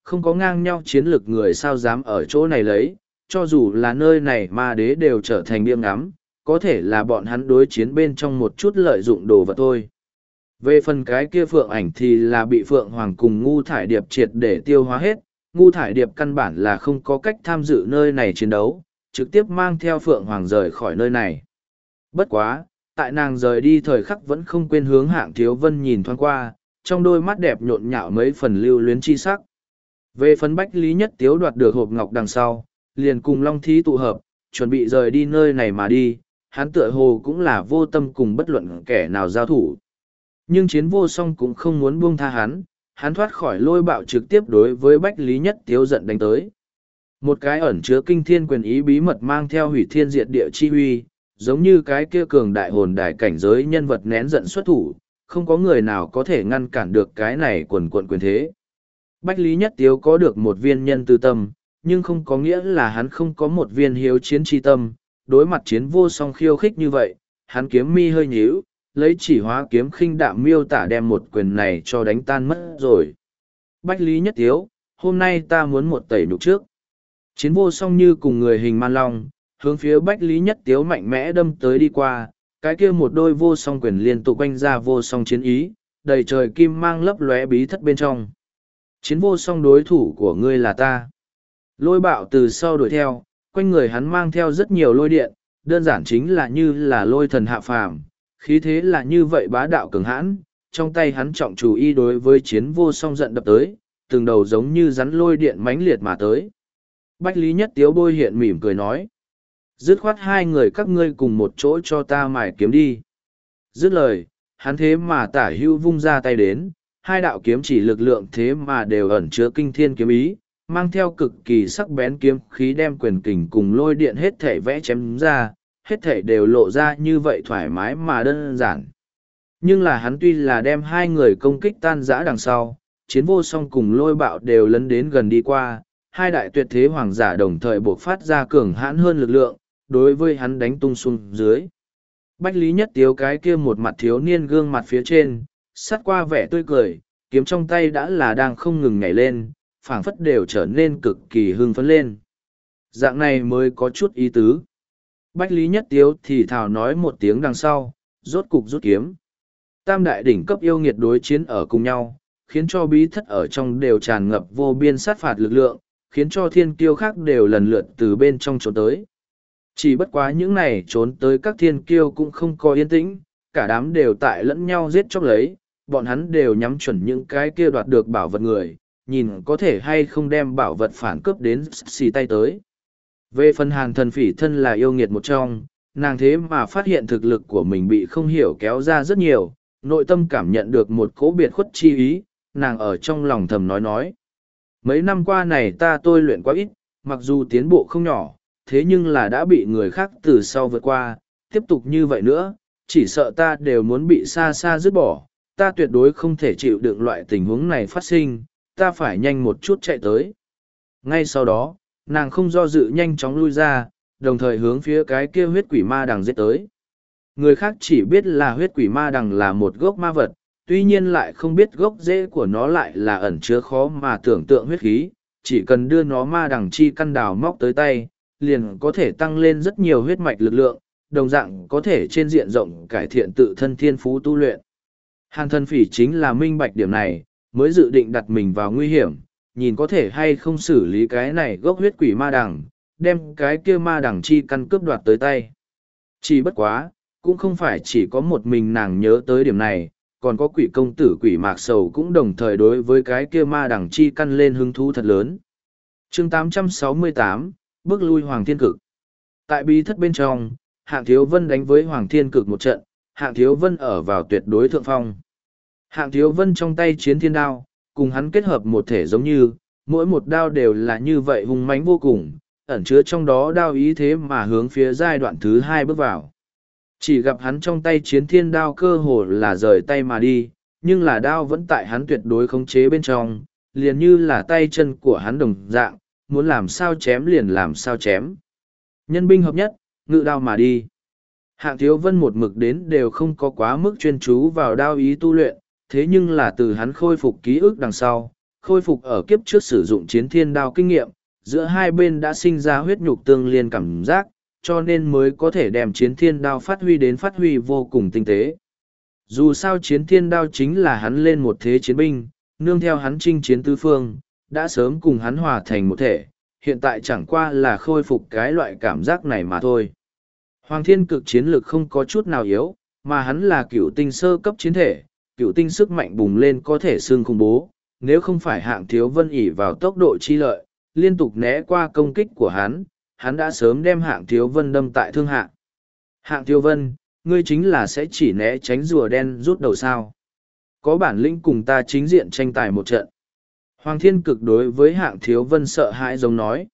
không có ngang nhau chiến lực người sao dám ở chỗ này lấy, cho dù là nơi này ma đế đều trở thành biếng ngắm, có thể là bọn hắn đối chiến bên trong một chút lợi dụng đồ vật thôi. Về phần cái kia phượng ảnh thì là bị phượng hoàng cùng ngu thải điệp triệt để tiêu hóa hết, ngu thải điệp căn bản là không có cách tham dự nơi này chiến đấu, trực tiếp mang theo phượng hoàng rời khỏi nơi này. Bất quá, tại nàng rời đi thời khắc vẫn không quên hướng Hạng Thiếu Vân nhìn thoáng qua, trong đôi mắt đẹp nhộn nhạo mấy phần lưu luyến chi sắc. Về phần Bách Lý Nhất Tiếu đoạt được hộp ngọc đằng sau, liền cùng Long Thí tụ hợp, chuẩn bị rời đi nơi này mà đi, hắn tựa hồ cũng là vô tâm cùng bất luận kẻ nào giao thủ. Nhưng Chiến Vô Song cũng không muốn buông tha hắn thoát khỏi lôi bạo trực tiếp đối với Bách Lý Nhất Tiếu giận đánh tới. Một cái ẩn chứa kinh thiên quyền ý bí mật mang theo hủy thiên diệt địa chi huy, giống như cái kia cường đại hồn đại cảnh giới nhân vật nén giận xuất thủ, không có người nào có thể ngăn cản được cái này quần quận quyền thế. Bách Lý Nhất Tiếu có được một viên nhân tư tâm, nhưng không có nghĩa là hắn không có một viên hiếu chiến chi tâm. Đối mặt Chiến Vô Song khiêu khích như vậy, hắn kiếm mi hơi nhíu, lấy chỉ hóa kiếm khinh đạm miêu tả đem một quyền này cho đánh tan mất rồi. Bách Lý Nhất Tiếu, hôm nay ta muốn một tẩy nhục trước. Chiến Vô Song như cùng người hình man long, hướng phía Bách Lý Nhất Tiếu mạnh mẽ đâm tới đi qua, cái kia một đôi vô song quyền liên tục quanh ra vô song chiến ý, đầy trời kim mang lấp lóe bí thất bên trong. Chiến Vô Song, đối thủ của ngươi là ta. Lôi bạo từ sau đuổi theo, quanh người hắn mang theo rất nhiều lôi điện, đơn giản chính là như là lôi thần hạ phàm, khí thế là như vậy bá đạo cường hãn, trong tay hắn trọng chủ y đối với Chiến Vô Song giận đập tới, từng đầu giống như rắn lôi điện mãnh liệt mà tới. Bách Lý Nhất Tiếu bôi hiện mỉm cười nói, dứt khoát hai người các ngươi cùng một chỗ cho ta mài kiếm đi. Dứt lời, hắn thế mà tả hưu vung ra tay đến, hai đạo kiếm chỉ lực lượng thế mà đều ẩn chứa kinh thiên kiếm ý, mang theo cực kỳ sắc bén kiếm khí đem quyền kình cùng lôi điện hết thể vẽ chém ra, hết thể đều lộ ra như vậy thoải mái mà đơn giản. Nhưng là hắn tuy là đem hai người công kích tan rã đằng sau, Chiến Vô Song cùng lôi bạo đều lấn đến gần đi qua, hai đại tuyệt thế hoàng giả đồng thời buộc phát ra cường hãn hơn lực lượng, đối với hắn đánh tung xuống dưới. Bách Lý Nhất Tiếu cái kia một mặt thiếu niên gương mặt phía trên, sát qua vẻ tươi cười, kiếm trong tay đã là đang không ngừng nhảy lên, phảng phất đều trở nên cực kỳ hưng phấn lên. Dạng này mới có chút ý tứ. Bách Lý Nhất Tiếu thì thào nói một tiếng đằng sau, rốt cục rút kiếm. Tam đại đỉnh cấp yêu nghiệt đối chiến ở cùng nhau, khiến cho bí thất ở trong đều tràn ngập vô biên sát phạt lực lượng, khiến cho thiên kiêu khác đều lần lượt từ bên trong trốn tới. Chỉ bất quá những này trốn tới các thiên kiêu cũng không có yên tĩnh, cả đám đều tại lẫn nhau giết chóc lấy, bọn hắn đều nhắm chuẩn những cái kia đoạt được bảo vật người, nhìn có thể hay không đem bảo vật phản cướp đến xì tay tới. Về phần Hàn Thần Phỉ thân là yêu nghiệt một trong, nàng thế mà phát hiện thực lực của mình bị không hiểu kéo ra rất nhiều, nội tâm cảm nhận được một cỗ biệt khuất chi ý, nàng ở trong lòng thầm nói. Mấy năm qua này ta tôi luyện quá ít, mặc dù tiến bộ không nhỏ, thế nhưng là đã bị người khác từ sau vượt qua, tiếp tục như vậy nữa, chỉ sợ ta đều muốn bị xa xa dứt bỏ, ta tuyệt đối không thể chịu đựng loại tình huống này phát sinh, ta phải nhanh một chút chạy tới. Ngay sau đó, nàng không do dự nhanh chóng lui ra, đồng thời hướng phía cái kia huyết quỷ ma đằng giết tới. Người khác chỉ biết là huyết quỷ ma đằng là một gốc ma vật, tuy nhiên lại không biết gốc rễ của nó lại là ẩn chứa khó mà tưởng tượng huyết khí, chỉ cần đưa nó ma đằng chi căn đào móc tới tay, liền có thể tăng lên rất nhiều huyết mạch lực lượng, đồng dạng có thể trên diện rộng cải thiện tự thân thiên phú tu luyện. Hàn Thần Phỉ chính là minh bạch điểm này, mới dự định đặt mình vào nguy hiểm, nhìn có thể hay không xử lý cái này gốc huyết quỷ ma đằng, đem cái kia ma đằng chi căn cướp đoạt tới tay. Chỉ bất quá, cũng không phải chỉ có một mình nàng nhớ tới điểm này, còn có quỷ công tử quỷ mạc sầu cũng đồng thời đối với cái kia ma đằng chi căn lên hứng thú thật lớn. Chương 868, bước lui Hoàng Thiên Cực. Tại bí thất bên trong, Hạng Thiếu Vân đánh với Hoàng Thiên Cực một trận, Hạng Thiếu Vân ở vào tuyệt đối thượng phong. Hạng Thiếu Vân trong tay chiến thiên đao, cùng hắn kết hợp một thể giống như, mỗi một đao đều là như vậy hung mãnh vô cùng, ẩn chứa trong đó đao ý thế mà hướng phía giai đoạn thứ 2 bước vào. Chỉ gặp hắn trong tay chiến thiên đao cơ hồ là rời tay mà đi, nhưng là đao vẫn tại hắn tuyệt đối khống chế bên trong, liền như là tay chân của hắn đồng dạng, muốn làm sao chém liền làm sao chém. Nhân binh hợp nhất, ngự đao mà đi. Hạng Thiếu Vân một mực đến đều không có quá mức chuyên chú vào đao ý tu luyện, thế nhưng là từ hắn khôi phục ký ức đằng sau, khôi phục ở kiếp trước sử dụng chiến thiên đao kinh nghiệm, giữa hai bên đã sinh ra huyết nhục tương liên cảm giác, cho nên mới có thể đem chiến thiên đao phát huy vô cùng tinh tế. Dù sao chiến thiên đao chính là hắn lên một thế chiến binh, nương theo hắn chinh chiến tứ phương, đã sớm cùng hắn hòa thành một thể, hiện tại chẳng qua là khôi phục cái loại cảm giác này mà thôi. Hoàng thiên cực chiến lực không có chút nào yếu, mà hắn là cựu tinh sơ cấp chiến thể, cựu tinh sức mạnh bùng lên có thể xương khủng bố, nếu không phải Hạng Thiếu Vân ỷ vào tốc độ chi lợi, liên tục né qua công kích của hắn đã sớm đem Hạng Thiếu Vân đâm tại thương hạ. Hạng Thiếu Vân, ngươi chính là sẽ chỉ né tránh rùa đen rút đầu sao. Có bản lĩnh cùng ta chính diện tranh tài một trận. Hoàng thiên cực đối với Hạng Thiếu Vân sợ hãi giống nói.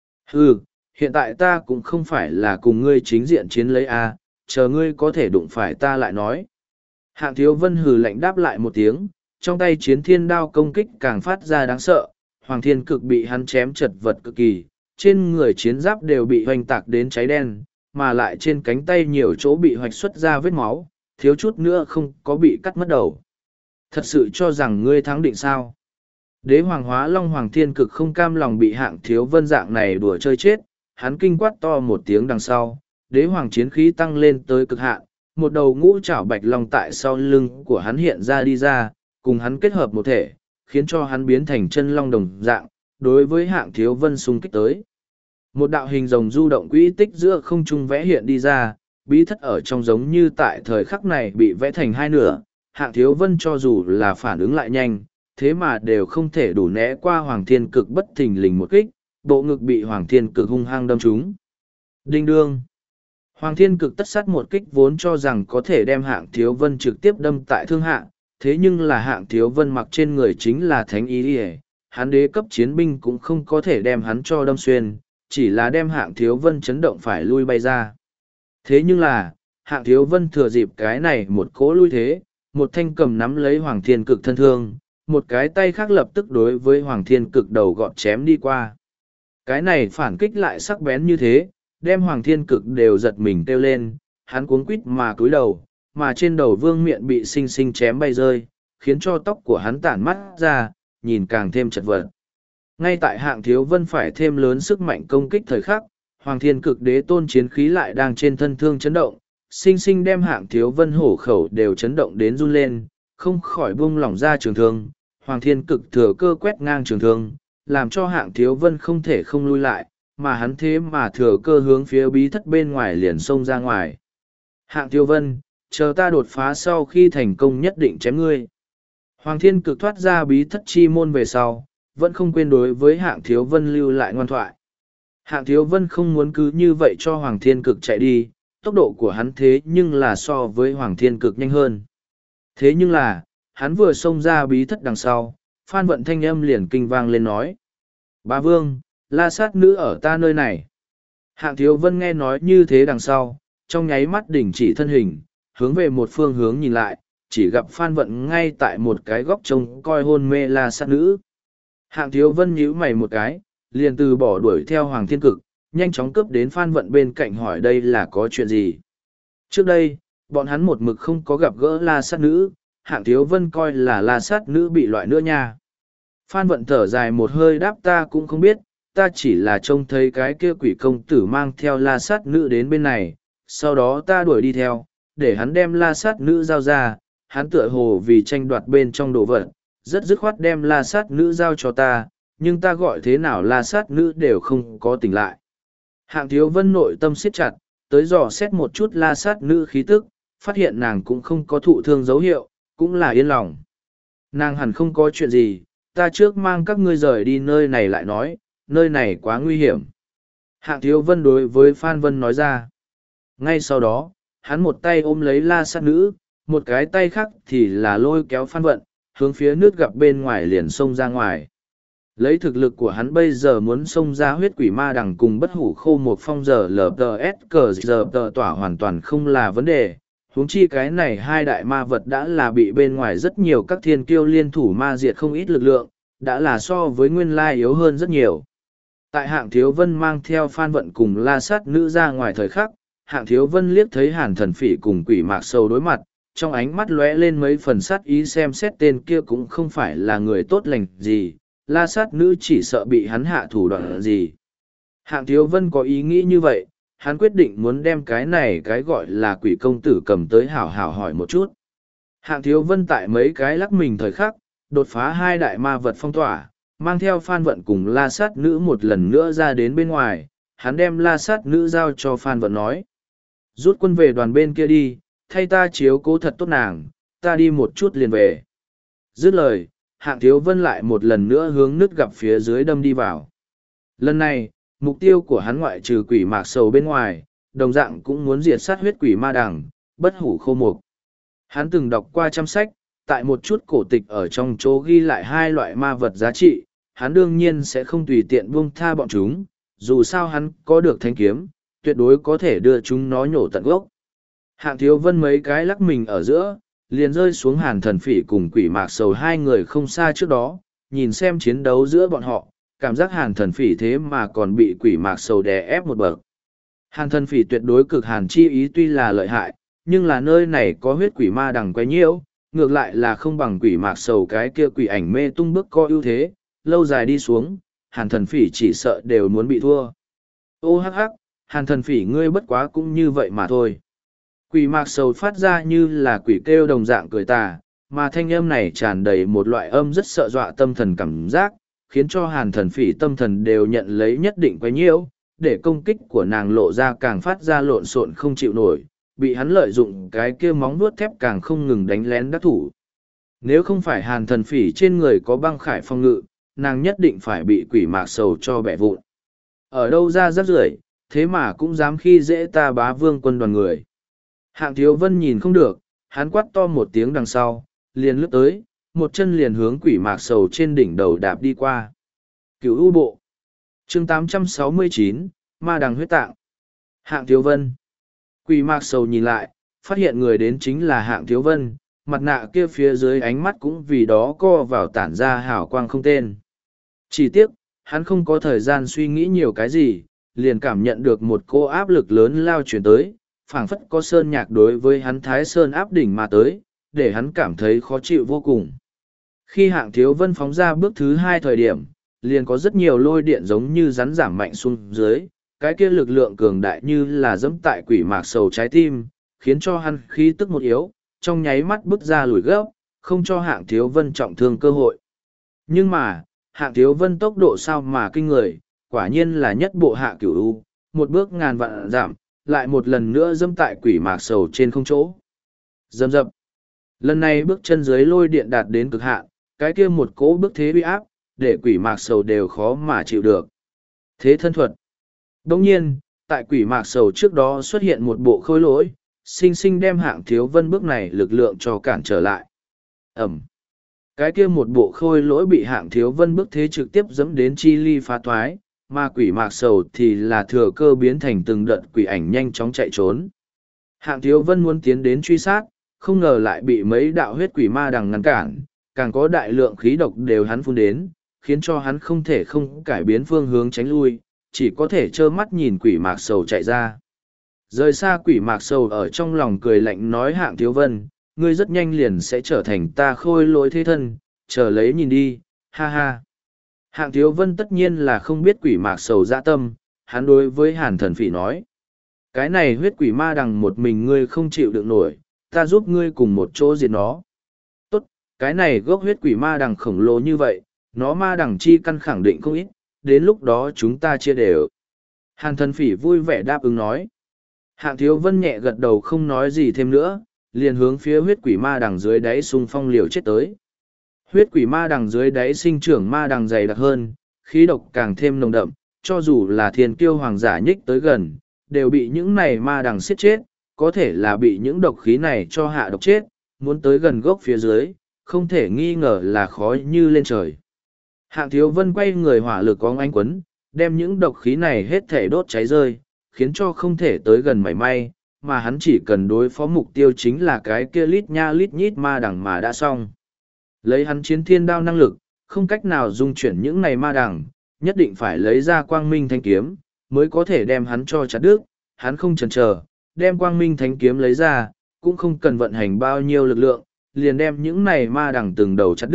Hiện tại ta cũng không phải là cùng ngươi chính diện chiến lấy a, chờ ngươi có thể đụng phải ta lại nói. Hạng Thiếu Vân hừ lạnh đáp lại một tiếng, trong tay chiến thiên đao công kích càng phát ra đáng sợ, Hoàng thiên cực bị hắn chém chật vật cực kỳ, trên người chiến giáp đều bị hoành tạc đến cháy đen, mà lại trên cánh tay nhiều chỗ bị hoạch xuất ra vết máu, thiếu chút nữa không có bị cắt mất đầu. Thật sự cho rằng ngươi thắng định sao? Đế hoàng hóa long Hoàng thiên cực không cam lòng bị Hạng Thiếu Vân dạng này đùa chơi chết, hắn kinh quát to một tiếng đằng sau, đế hoàng chiến khí tăng lên tới cực hạn, một đầu ngũ trảo bạch long tại sau lưng của hắn hiện ra đi ra, cùng hắn kết hợp một thể, khiến cho hắn biến thành chân long đồng dạng, đối với Hạng Thiếu Vân xung kích tới. Một đạo hình rồng du động quỹ tích giữa không trung vẽ hiện đi ra, bí thất ở trong giống như tại thời khắc này bị vẽ thành hai nửa, Hạng Thiếu Vân cho dù là phản ứng lại nhanh, thế mà đều không thể đủ né qua Hoàng thiên cực bất thình lình một kích, bộ ngực bị Hoàng thiên cực hung hăng đâm trúng. Đinh đương. Hoàng thiên cực tất sát một kích vốn cho rằng có thể đem Hạng Thiếu Vân trực tiếp đâm tại thương hạ, thế nhưng là Hạng Thiếu Vân mặc trên người chính là thánh ý ỉa, hắn đế cấp chiến binh cũng không có thể đem hắn cho đâm xuyên, chỉ là đem Hạng Thiếu Vân chấn động phải lui bay ra. Thế nhưng là, Hạng Thiếu Vân thừa dịp cái này một cỗ lui thế, một thanh cầm nắm lấy Hoàng thiên cực thân thương, một cái tay khác lập tức đối với Hoàng thiên cực đầu gọt chém đi qua. Cái này phản kích lại sắc bén như thế, đem Hoàng thiên cực đều giật mình kêu lên, hắn cuống quít mà cúi đầu, mà trên đầu vương miện bị xinh xinh chém bay rơi, khiến cho tóc của hắn tản mắt ra, nhìn càng thêm chật vật. Ngay tại Hạng Thiếu Vân phải thêm lớn sức mạnh công kích thời khắc, Hoàng thiên cực đế tôn chiến khí lại đang trên thân thương chấn động, xinh xinh đem Hạng Thiếu Vân hổ khẩu đều chấn động đến run lên, không khỏi buông lỏng ra trường thương. Hoàng thiên cực thừa cơ quét ngang trường thương, làm cho Hạng Thiếu Vân không thể không lui lại, mà hắn thế mà thừa cơ hướng phía bí thất bên ngoài liền xông ra ngoài. Hạng Thiếu Vân, chờ ta đột phá sau khi thành công nhất định chém ngươi. Hoàng thiên cực thoát ra bí thất chi môn về sau, vẫn không quên đối với Hạng Thiếu Vân lưu lại ngoan thoại. Hạng Thiếu Vân không muốn cứ như vậy cho Hoàng thiên cực chạy đi, tốc độ của hắn thế nhưng là so với Hoàng thiên cực nhanh hơn. Thế nhưng là, hắn vừa xông ra bí thất đằng sau, Phan Vận thanh âm liền kinh vang lên nói. Bá Vương, La Sát Nữ ở ta nơi này. Hạng Thiếu Vân nghe nói như thế đằng sau, trong nháy mắt đình chỉ thân hình, hướng về một phương hướng nhìn lại, chỉ gặp Phan Vận ngay tại một cái góc trông coi hôn mê La Sát Nữ. Hạng Thiếu Vân nhíu mày một cái, liền từ bỏ đuổi theo Hoàng thiên cực, nhanh chóng cướp đến Phan Vận bên cạnh hỏi đây là có chuyện gì. Trước đây, bọn hắn một mực không có gặp gỡ La Sát Nữ, Hạng Thiếu Vân coi là La Sát Nữ bị loại nữa nha. Phan Vận thở dài một hơi đáp ta cũng không biết, ta chỉ là trông thấy cái kia quỷ công tử mang theo La Sát Nữ đến bên này, sau đó ta đuổi đi theo, để hắn đem La Sát Nữ giao ra, hắn tựa hồ vì tranh đoạt bên trong đồ vật, rất dứt khoát đem La Sát Nữ giao cho ta, nhưng ta gọi thế nào La Sát Nữ đều không có tỉnh lại. Hạng Thiếu Vân nội tâm siết chặt, tới dò xét một chút La Sát Nữ khí tức, phát hiện nàng cũng không có thụ thương dấu hiệu, cũng là yên lòng. Nàng hẳn không có chuyện gì, ta trước mang các ngươi rời đi nơi này lại nói, nơi này quá nguy hiểm. Hạng Thiếu Vân đối với Phan Vân nói ra. Ngay sau đó, hắn một tay ôm lấy La Sát Nữ, một cái tay khác thì là lôi kéo Phan Vận, hướng phía nước gặp bên ngoài liền xông ra ngoài. Lấy thực lực của hắn bây giờ muốn xông ra huyết quỷ ma đằng cùng bất hủ khô một phong giờ LTS cờ giờ tờ tỏa hoàn toàn không là vấn đề. Huống chi cái này hai đại ma vật đã là bị bên ngoài rất nhiều các thiên kiêu liên thủ ma diệt không ít lực lượng, đã là so với nguyên lai yếu hơn rất nhiều. Tại Hạng Thiếu Vân mang theo Phan Vận cùng La Sát Nữ ra ngoài thời khắc, Hạng Thiếu Vân liếc thấy Hàn Thần Phỉ cùng Quỷ Mạc Sầu đối mặt, trong ánh mắt lóe lên mấy phần sát ý xem xét tên kia cũng không phải là người tốt lành gì, la sát nữ chỉ sợ bị hắn hạ thủ đoạn gì. Hạng Thiếu Vân có ý nghĩ như vậy, hắn quyết định muốn đem cái này cái gọi là quỷ công tử cầm tới hảo hảo hỏi một chút. Hạng Thiếu Vân tại mấy cái lắc mình thời khắc, đột phá hai đại ma vật phong tỏa, mang theo Phan Vận cùng la sát nữ một lần nữa ra đến bên ngoài, hắn đem la sát nữ giao cho Phan Vận nói. Rút quân về đoàn bên kia đi, thay ta chiếu cố thật tốt nàng, ta đi một chút liền về. Dứt lời, Hạng Thiếu Vân lại một lần nữa hướng nứt gặp phía dưới đâm đi vào. Lần này, mục tiêu của hắn ngoại trừ quỷ mạc sầu bên ngoài, đồng dạng cũng muốn diệt sát huyết quỷ ma đằng, bất hủ khô mục. Hắn từng đọc qua trăm sách, tại một chút cổ tịch ở trong chỗ ghi lại hai loại ma vật giá trị, hắn đương nhiên sẽ không tùy tiện buông tha bọn chúng, dù sao hắn có được thanh kiếm, tuyệt đối có thể đưa chúng nó nhổ tận gốc. Hạng Thiếu Vân mấy cái lắc mình ở giữa, liền rơi xuống Hàn Thần Phỉ cùng quỷ mạc sầu hai người không xa trước đó, nhìn xem chiến đấu giữa bọn họ, cảm giác Hàn Thần Phỉ thế mà còn bị quỷ mạc sầu đè ép một bậc. Hàn Thần Phỉ tuyệt đối cực hàn chi ý tuy là lợi hại, nhưng là nơi này có huyết quỷ ma đằng quấy nhiễu, ngược lại là không bằng quỷ mạc sầu cái kia quỷ ảnh mê tung bước có ưu thế, lâu dài đi xuống, Hàn Thần Phỉ chỉ sợ đều muốn bị thua. Ô hắc hắc, Hàn Thần Phỉ ngươi bất quá cũng như vậy mà thôi. Quỷ mạc sầu phát ra như là quỷ kêu đồng dạng cười tà, mà thanh âm này tràn đầy một loại âm rất sợ dọa tâm thần cảm giác, khiến cho Hàn Thần Phỉ tâm thần đều nhận lấy nhất định quấy nhiễu, để công kích của nàng lộ ra càng phát ra lộn xộn không chịu nổi, bị hắn lợi dụng cái kia móng vuốt thép càng không ngừng đánh lén đắc thủ. Nếu không phải Hàn Thần Phỉ trên người có băng khải phong ngự, nàng nhất định phải bị quỷ mạc sầu cho bẻ vụn. Ở đâu ra rắc rưởi, thế mà cũng dám khi dễ ta Bá Vương quân đoàn người. Hạng Thiếu Vân nhìn không được, hắn quát to một tiếng đằng sau, liền lướt tới, một chân liền hướng quỷ mạc sầu trên đỉnh đầu đạp đi qua. Cửu U bộ. Chương 869, Ma đằng huyết tạng. Hạng Thiếu Vân. Quỷ mạc sầu nhìn lại, phát hiện người đến chính là Hạng Thiếu Vân, mặt nạ kia phía dưới ánh mắt cũng vì đó co vào tản ra hào quang không tên. Chỉ tiếc, hắn không có thời gian suy nghĩ nhiều cái gì, liền cảm nhận được một cô áp lực lớn lao chuyển tới, phảng phất có sơn nhạc đối với hắn Thái Sơn áp đỉnh mà tới, để hắn cảm thấy khó chịu vô cùng. Khi Hạng Thiếu Vân phóng ra bước thứ hai thời điểm, liền có rất nhiều lôi điện giống như rắn giảm mạnh xuống dưới, cái kia lực lượng cường đại như là dẫm tại quỷ mạc sầu trái tim, khiến cho hắn khí tức một yếu, trong nháy mắt bước ra lùi gấp, không cho Hạng Thiếu Vân trọng thương cơ hội. Nhưng mà, Hạng Thiếu Vân tốc độ sao mà kinh người, quả nhiên là nhất bộ hạ cửu u, một bước ngàn vạn giảm, lại một lần nữa dẫm tại quỷ mạc sầu trên không chỗ. Dầm dập. Lần này bước chân dưới lôi điện đạt đến cực hạn, cái kia một cỗ bước thế uy áp, để quỷ mạc sầu đều khó mà chịu được. Thế thân thuật. Đồng nhiên, tại quỷ mạc sầu trước đó xuất hiện một bộ khôi lỗi, sinh sinh đem Hạng Thiếu Vân bước này lực lượng cho cản trở lại. Ẩm. Cái kia một bộ khôi lỗi bị Hạng Thiếu Vân bước thế trực tiếp dẫm đến chi ly phá thoái, mà quỷ mạc sầu thì là thừa cơ biến thành từng đợt quỷ ảnh nhanh chóng chạy trốn. Hạng Thiếu Vân muốn tiến đến truy sát, không ngờ lại bị mấy đạo huyết quỷ ma đằng ngăn cản, càng có đại lượng khí độc đều hắn phun đến, khiến cho hắn không thể không cải biến phương hướng tránh lui, chỉ có thể trơ mắt nhìn quỷ mạc sầu chạy ra. Rời xa quỷ mạc sầu ở trong lòng cười lạnh nói Hạng Thiếu Vân, ngươi rất nhanh liền sẽ trở thành ta khôi lỗi thế thân, chờ lấy nhìn đi, ha ha. Hạng Thiếu Vân tất nhiên là không biết quỷ mạc sầu dạ tâm, hắn đối với Hàn Thần Phỉ nói. Cái này huyết quỷ ma đằng một mình ngươi không chịu được nổi, ta giúp ngươi cùng một chỗ diệt nó. Tốt, cái này gốc huyết quỷ ma đằng khổng lồ như vậy, nó ma đằng chi căn khẳng định không ít, đến lúc đó chúng ta chia đều. Hàn Thần Phỉ vui vẻ đáp ứng nói. Hạng Thiếu Vân nhẹ gật đầu không nói gì thêm nữa, liền hướng phía huyết quỷ ma đằng dưới đáy xung phong liều chết tới. Huyết quỷ ma đằng dưới đáy sinh trưởng ma đằng dày đặc hơn, khí độc càng thêm nồng đậm, cho dù là thiên kiêu hoàng giả nhích tới gần, đều bị những này ma đằng siết chết, có thể là bị những độc khí này cho hạ độc chết, muốn tới gần gốc phía dưới, không thể nghi ngờ là khó như lên trời. Hạng Thiếu Vân quay người hỏa lực có ánh quấn, đem những độc khí này hết thể đốt cháy rơi, khiến cho không thể tới gần mảy may, mà hắn chỉ cần đối phó mục tiêu chính là cái kia lít nha lít nhít ma đằng mà đã xong. Lấy hắn chiến thiên đao năng lực, không cách nào dung chuyển những này ma đằng, nhất định phải lấy ra quang minh thanh kiếm, mới có thể đem hắn cho chặt đứt. Hắn không chần chờ, đem quang minh thanh kiếm lấy ra, cũng không cần vận hành bao nhiêu lực lượng, liền đem những này ma đằng từng đầu chặt đứt,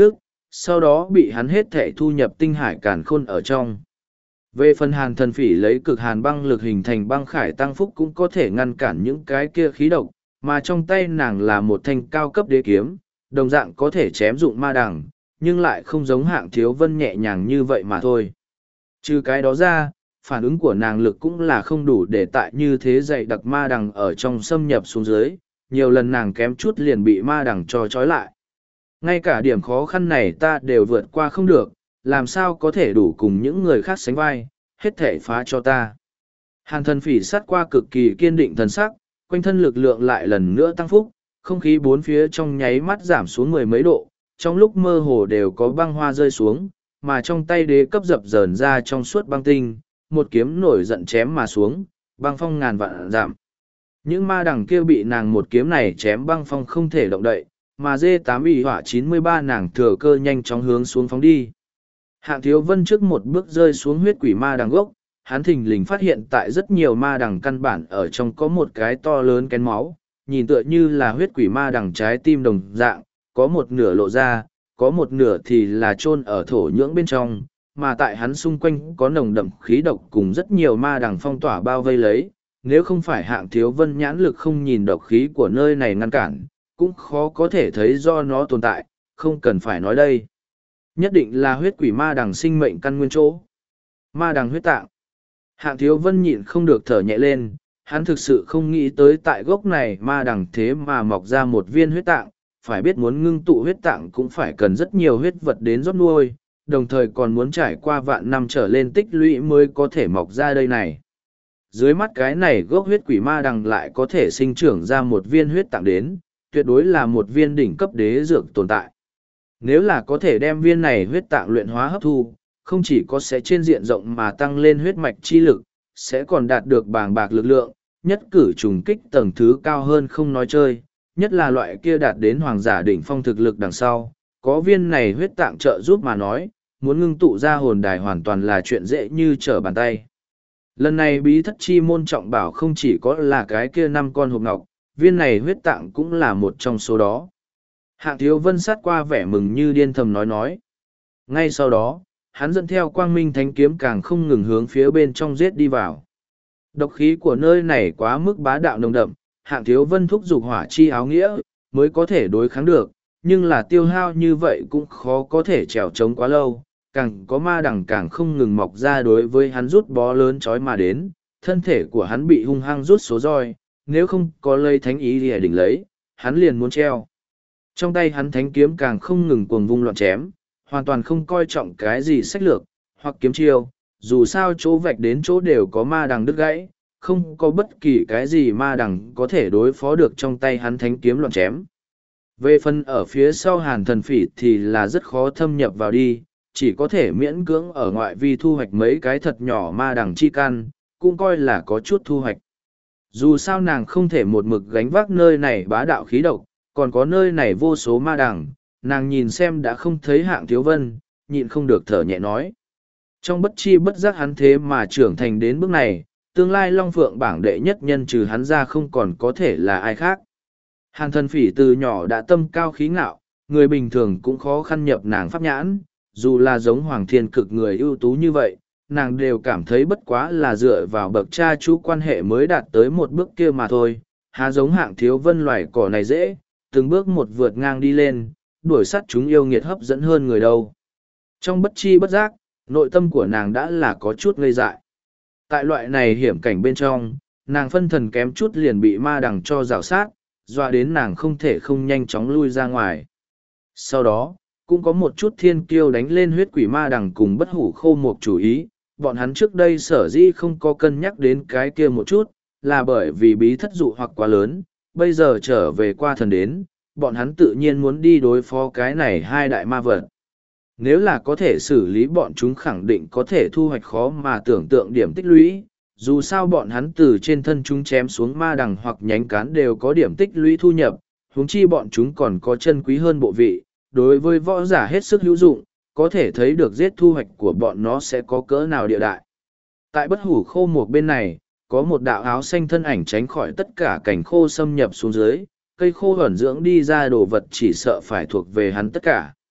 sau đó bị hắn hết thảy thu nhập tinh hải càn khôn ở trong. Về phần hàn thần phỉ lấy cực hàn băng lực hình thành băng khải tăng phúc cũng có thể ngăn cản những cái kia khí độc, mà trong tay nàng là một thanh cao cấp đế kiếm, đồng dạng có thể chém dụng ma đằng, nhưng lại không giống Hạng Thiếu Vân nhẹ nhàng như vậy mà thôi. Trừ cái đó ra, phản ứng của nàng lực cũng là không đủ để tại như thế dày đặc ma đằng ở trong xâm nhập xuống dưới, nhiều lần nàng kém chút liền bị ma đằng cho trói lại. Ngay cả điểm khó khăn này ta đều vượt qua không được, làm sao có thể đủ cùng những người khác sánh vai, hết thể phá cho ta. Hàn thần phỉ sát qua cực kỳ kiên định thần sắc, quanh thân lực lượng lại lần nữa tăng phúc, không khí bốn phía trong nháy mắt giảm xuống mười mấy độ, trong lúc mơ hồ đều có băng hoa rơi xuống, mà trong tay đế cấp dập dờn ra trong suốt băng tinh, một kiếm nổi giận chém mà xuống, băng phong ngàn vạn giảm. Những ma đằng kia bị nàng một kiếm này chém băng phong không thể động đậy, mà dê 8 ủy hỏa 93 nàng thừa cơ nhanh chóng hướng xuống phóng đi. Hạng Thiếu Vân trước một bước rơi xuống huyết quỷ ma đằng gốc, hắn thình lình phát hiện tại rất nhiều ma đằng căn bản ở trong có một cái to lớn kén máu, nhìn tựa như là huyết quỷ ma đằng trái tim đồng dạng, có một nửa lộ ra, có một nửa thì là chôn ở thổ nhưỡng bên trong, mà tại hắn xung quanh có nồng đậm khí độc cùng rất nhiều ma đằng phong tỏa bao vây lấy, nếu không phải Hạng Thiếu Vân nhãn lực không nhìn độc khí của nơi này ngăn cản, cũng khó có thể thấy do nó tồn tại, không cần phải nói đây. Nhất định là huyết quỷ ma đằng sinh mệnh căn nguyên chỗ. Ma đằng huyết tạng. Hạng Thiếu Vân nhịn không được thở nhẹ lên, hắn thực sự không nghĩ tới tại gốc này ma đằng thế mà mọc ra một viên huyết tạng, phải biết muốn ngưng tụ huyết tạng cũng phải cần rất nhiều huyết vật đến rót nuôi, đồng thời còn muốn trải qua vạn năm trở lên tích lũy mới có thể mọc ra đây này. Dưới mắt cái này gốc huyết quỷ ma đằng lại có thể sinh trưởng ra một viên huyết tạng đến, tuyệt đối là một viên đỉnh cấp đế dược tồn tại. Nếu là có thể đem viên này huyết tạng luyện hóa hấp thu, không chỉ có sẽ trên diện rộng mà tăng lên huyết mạch chi lực, sẽ còn đạt được bàng bạc lực lượng, nhất cử trùng kích tầng thứ cao hơn không nói chơi, nhất là loại kia đạt đến hoàng giả đỉnh phong thực lực đằng sau, có viên này huyết tạng trợ giúp mà nói, muốn ngưng tụ ra hồn đài hoàn toàn là chuyện dễ như trở bàn tay. Lần này bí thất chi môn trọng bảo không chỉ có là cái kia 5 con hộp ngọc, viên này huyết tạng cũng là một trong số đó. Hạng Thiếu Vân sát qua vẻ mừng như điên thầm nói. Ngay sau đó, hắn dẫn theo quang minh thánh kiếm càng không ngừng hướng phía bên trong giết đi vào. Độc khí của nơi này quá mức bá đạo nồng đậm, Hạng Thiếu Vân thúc giục hỏa chi áo nghĩa, mới có thể đối kháng được, nhưng là tiêu hao như vậy cũng khó có thể trèo trống quá lâu, càng có ma đằng càng không ngừng mọc ra đối với hắn rút bó lớn chói mà đến, thân thể của hắn bị hung hăng rút số roi, nếu không có lây thánh ý thì đỉnh lấy, hắn liền muốn treo. Trong tay hắn thánh kiếm càng không ngừng cuồng vung loạn chém, hoàn toàn không coi trọng cái gì sách lược, hoặc kiếm chiêu, dù sao chỗ vạch đến chỗ đều có ma đằng đứt gãy, không có bất kỳ cái gì ma đằng có thể đối phó được trong tay hắn thánh kiếm loạn chém. Về phần ở phía sau hàn thần phỉ thì là rất khó thâm nhập vào đi, chỉ có thể miễn cưỡng ở ngoại vi thu hoạch mấy cái thật nhỏ ma đằng chi căn, cũng coi là có chút thu hoạch. Dù sao nàng không thể một mực gánh vác nơi này bá đạo khí độc, còn có nơi này vô số ma đằng, nàng nhìn xem đã không thấy Hạng Thiếu Vân, nhịn không được thở nhẹ nói. Trong bất chi bất giác hắn thế mà trưởng thành đến bước này, tương lai Long Phượng bảng đệ nhất nhân trừ hắn ra không còn có thể là ai khác. Hàn thần phỉ từ nhỏ đã tâm cao khí ngạo, người bình thường cũng khó khăn nhập nàng pháp nhãn, dù là giống Hoàng Thiên Cực người ưu tú như vậy, nàng đều cảm thấy bất quá là dựa vào bậc cha chú quan hệ mới đạt tới một bước kia mà thôi, há giống Hạng Thiếu Vân loài cỏ này dễ, từng bước một vượt ngang đi lên, đuổi sát chúng yêu nghiệt hấp dẫn hơn người đâu. Trong bất chi bất giác, nội tâm của nàng đã là có chút ngây dại. Tại loại này hiểm cảnh bên trong, nàng phân thần kém chút liền bị ma đằng cho rào sát, dọa đến nàng không thể không nhanh chóng lui ra ngoài. Sau đó, cũng có một chút thiên kiêu đánh lên huyết quỷ ma đằng cùng bất hủ khô một chủ ý, bọn hắn trước đây sở dĩ không có cân nhắc đến cái kia một chút, là bởi vì bí thất dụ hoặc quá lớn, bây giờ trở về qua thần đến, bọn hắn tự nhiên muốn đi đối phó cái này hai đại ma vật. Nếu là có thể xử lý bọn chúng khẳng định có thể thu hoạch khó mà tưởng tượng điểm tích lũy, dù sao bọn hắn từ trên thân chúng chém xuống ma đằng hoặc nhánh cán đều có điểm tích lũy thu nhập, huống chi bọn chúng còn có chân quý hơn bộ vị, đối với võ giả hết sức hữu dụng, có thể thấy được giết thu hoạch của bọn nó sẽ có cỡ nào địa đại. Tại bất hủ khô một bên này, có một đạo áo xanh thân ảnh tránh khỏi tất cả cảnh khô xâm nhập xuống dưới, cây khô ẩn dưỡng đi ra đồ vật chỉ sợ phải thuộc về hắn tất cả.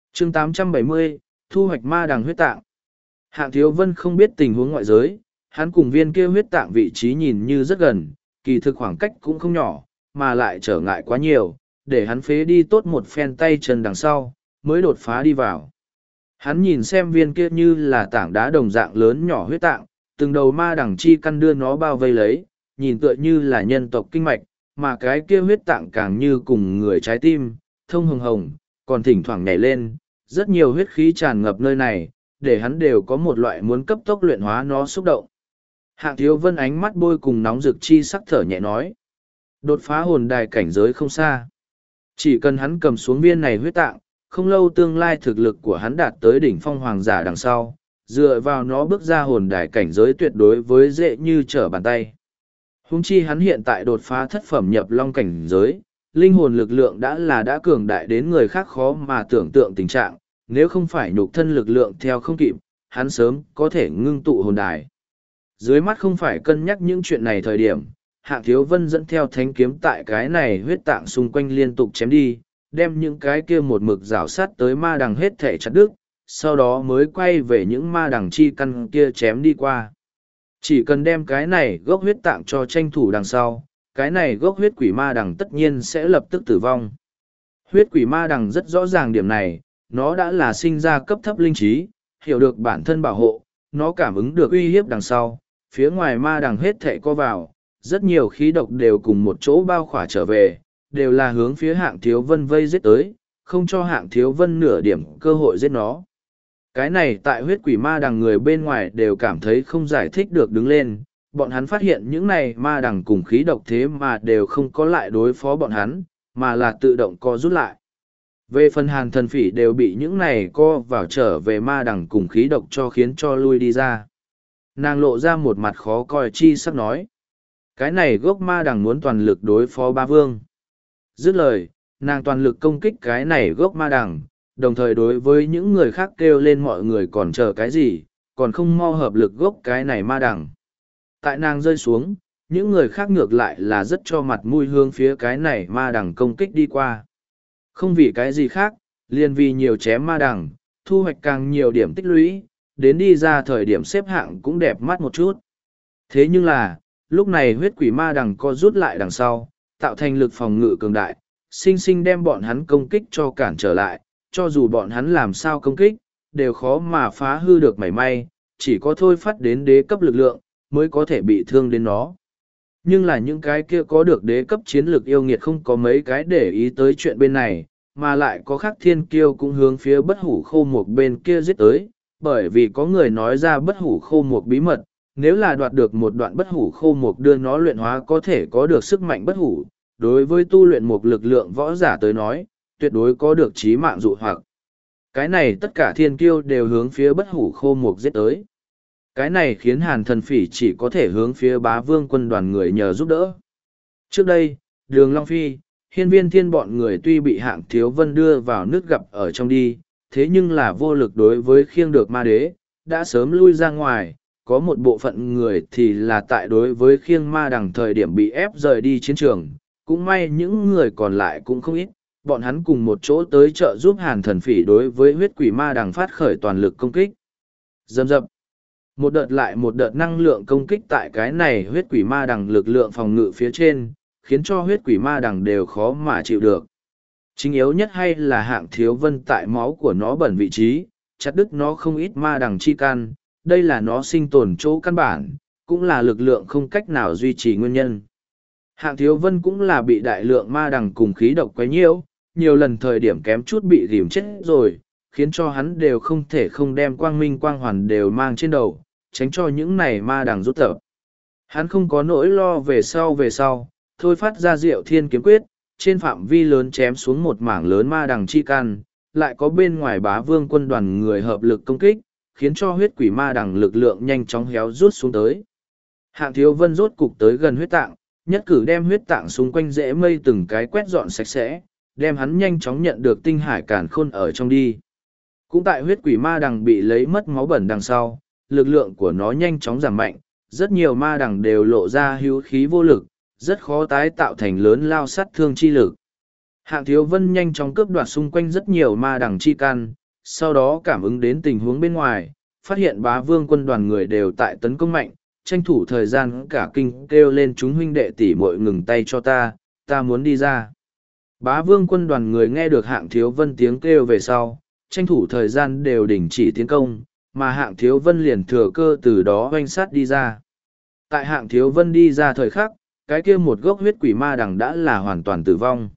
chương 870, thu hoạch ma đằng huyết tạng. Hạng Thiếu Vân không biết tình huống ngoại giới, hắn cùng viên kia huyết tạng vị trí nhìn như rất gần, kỳ thực khoảng cách cũng không nhỏ, mà lại trở ngại quá nhiều, để hắn phế đi tốt một phen tay chân đằng sau, mới đột phá đi vào. Hắn nhìn xem viên kia như là tảng đá đồng dạng lớn nhỏ huyết tạng, từng đầu ma đằng chi căn đưa nó bao vây lấy, nhìn tựa như là nhân tộc kinh mạch, mà cái kia huyết tạng càng như cùng người trái tim, thông hồng hồng, còn thỉnh thoảng nhảy lên, rất nhiều huyết khí tràn ngập nơi này, để hắn đều có một loại muốn cấp tốc luyện hóa nó xúc động. Hạng Thiếu Vân ánh mắt bôi cùng nóng rực chi sắc thở nhẹ nói. Đột phá hồn đài cảnh giới không xa. Chỉ cần hắn cầm xuống viên này huyết tạng, không lâu tương lai thực lực của hắn đạt tới đỉnh phong hoàng giả đằng sau, dựa vào nó bước ra hồn đài cảnh giới tuyệt đối với dễ như trở bàn tay. Huống chi hắn hiện tại đột phá thất phẩm nhập long cảnh giới, linh hồn lực lượng đã cường đại đến người khác khó mà tưởng tượng tình trạng, nếu không phải nhục thân lực lượng theo không kịp, hắn sớm có thể ngưng tụ hồn đài. Dưới mắt không phải cân nhắc những chuyện này thời điểm, Hạng Thiếu Vân dẫn theo thánh kiếm tại cái này huyết tạng xung quanh liên tục chém đi, đem những cái kia một mực rảo sát tới ma đằng hết thể chặt đứt, sau đó mới quay về những ma đằng chi căn kia chém đi qua. Chỉ cần đem cái này gốc huyết tạng cho tranh thủ đằng sau, cái này gốc huyết quỷ ma đằng tất nhiên sẽ lập tức tử vong. Huyết quỷ ma đằng rất rõ ràng điểm này, nó đã là sinh ra cấp thấp linh trí, hiểu được bản thân bảo hộ, nó cảm ứng được uy hiếp đằng sau, phía ngoài ma đằng hết thệ co vào, rất nhiều khí độc đều cùng một chỗ bao khỏa trở về, đều là hướng phía Hạng Thiếu Vân vây giết tới, không cho Hạng Thiếu Vân nửa điểm cơ hội giết nó. Cái này tại huyết quỷ ma đằng người bên ngoài đều cảm thấy không giải thích được đứng lên, bọn hắn phát hiện những này ma đằng cùng khí độc thế mà đều không có lại đối phó bọn hắn, mà là tự động co rút lại. Về phần Hàn Thần Phỉ đều bị những này co vào trở về ma đằng cùng khí độc cho khiến cho lui đi ra. Nàng lộ ra một mặt khó coi chi sắp nói. Cái này gốc ma đằng muốn toàn lực đối phó ba vương. Dứt lời, nàng toàn lực công kích cái này gốc ma đằng, đồng thời đối với những người khác kêu lên mọi người còn chờ cái gì, còn không mau hợp lực gốc cái này ma đằng. Tại nàng rơi xuống, những người khác ngược lại là rất cho mặt mũi hướng phía cái này ma đằng công kích đi qua. Không vì cái gì khác, liền vì nhiều chém ma đằng, thu hoạch càng nhiều điểm tích lũy, đến đi ra thời điểm xếp hạng cũng đẹp mắt một chút. Thế nhưng là, lúc này huyết quỷ ma đằng co rút lại đằng sau, tạo thành lực phòng ngự cường đại, sinh sinh đem bọn hắn công kích cho cản trở lại, cho dù bọn hắn làm sao công kích, đều khó mà phá hư được mảy may, chỉ có thôi phát đến đế cấp lực lượng, mới có thể bị thương đến nó. Nhưng là những cái kia có được đế cấp chiến lược yêu nghiệt không có mấy cái để ý tới chuyện bên này, mà lại có khắc thiên kiêu cũng hướng phía bất hủ khô một bên kia giết tới, bởi vì có người nói ra bất hủ khô một bí mật, nếu là đoạt được một đoạn bất hủ khô một đưa nó luyện hóa có thể có được sức mạnh bất hủ, đối với tu luyện một lực lượng võ giả tới nói, tuyệt đối có được chí mạng dụ hoặc. Cái này tất cả thiên kiêu đều hướng phía bất hủ khô một giết tới. Cái này khiến Hàn Thần Phỉ chỉ có thể hướng phía Bá Vương quân đoàn người nhờ giúp đỡ. Trước đây, Đường Long Phi, Hiên Viên Thiên bọn người tuy bị Hạng Thiếu Vân đưa vào nước gặp ở trong đi, thế nhưng là vô lực đối với khiêng được ma đế, đã sớm lui ra ngoài, có một bộ phận người thì là tại đối với khiêng ma đằng thời điểm bị ép rời đi chiến trường, cũng may những người còn lại cũng không ít, bọn hắn cùng một chỗ tới trợ giúp Hàn Thần Phỉ đối với huyết quỷ ma đằng phát khởi toàn lực công kích. Dầm dập. Một đợt lại một đợt năng lượng công kích tại cái này huyết quỷ ma đằng lực lượng phòng ngự phía trên, khiến cho huyết quỷ ma đằng đều khó mà chịu được. Chính yếu nhất hay là Hạng Thiếu Vân tại máu của nó bẩn vị trí, chặt đứt nó không ít ma đằng chi can, đây là nó sinh tồn chỗ căn bản, cũng là lực lượng không cách nào duy trì nguyên nhân. Hạng Thiếu Vân cũng là bị đại lượng ma đằng cùng khí độc quấy nhiễu, nhiều lần thời điểm kém chút bị rìm chết rồi, khiến cho hắn đều không thể không đem quang minh quang hoàn đều mang trên đầu, tránh cho những này ma đằng rút tập. Hắn không có nỗi lo về sau, thôi phát ra Diệu Thiên Kiếm Quyết, trên phạm vi lớn chém xuống một mảng lớn ma đằng chi căn, lại có bên ngoài Bá Vương quân đoàn người hợp lực công kích, khiến cho huyết quỷ ma đằng lực lượng nhanh chóng héo rút xuống tới. Hạng Thiếu Vân rốt cục tới gần huyết tạng, nhất cử đem huyết tạng xung quanh rễ mây từng cái quét dọn sạch sẽ, đem hắn nhanh chóng nhận được tinh hải càn khôn ở trong đi. Cũng tại huyết quỷ ma đằng bị lấy mất máu bẩn đằng sau, lực lượng của nó nhanh chóng giảm mạnh, rất nhiều ma đằng đều lộ ra hữu khí vô lực, rất khó tái tạo thành lớn lao sát thương chi lực. Hạng Thiếu Vân nhanh chóng cướp đoạt xung quanh rất nhiều ma đằng chi căn, sau đó cảm ứng đến tình huống bên ngoài, phát hiện bá vương quân đoàn người đều tại tấn công mạnh, tranh thủ thời gian cả kinh kêu lên chúng huynh đệ tỷ muội ngừng tay cho ta muốn đi ra. Bá vương quân đoàn người nghe được Hạng Thiếu Vân tiếng kêu về sau, tranh thủ thời gian đều đình chỉ tiến công, mà Hạng Thiếu Vân liền thừa cơ từ đó oanh sát đi ra. Tại Hạng Thiếu Vân đi ra thời khắc, cái kia một gốc huyết quỷ ma đằng đã là hoàn toàn tử vong.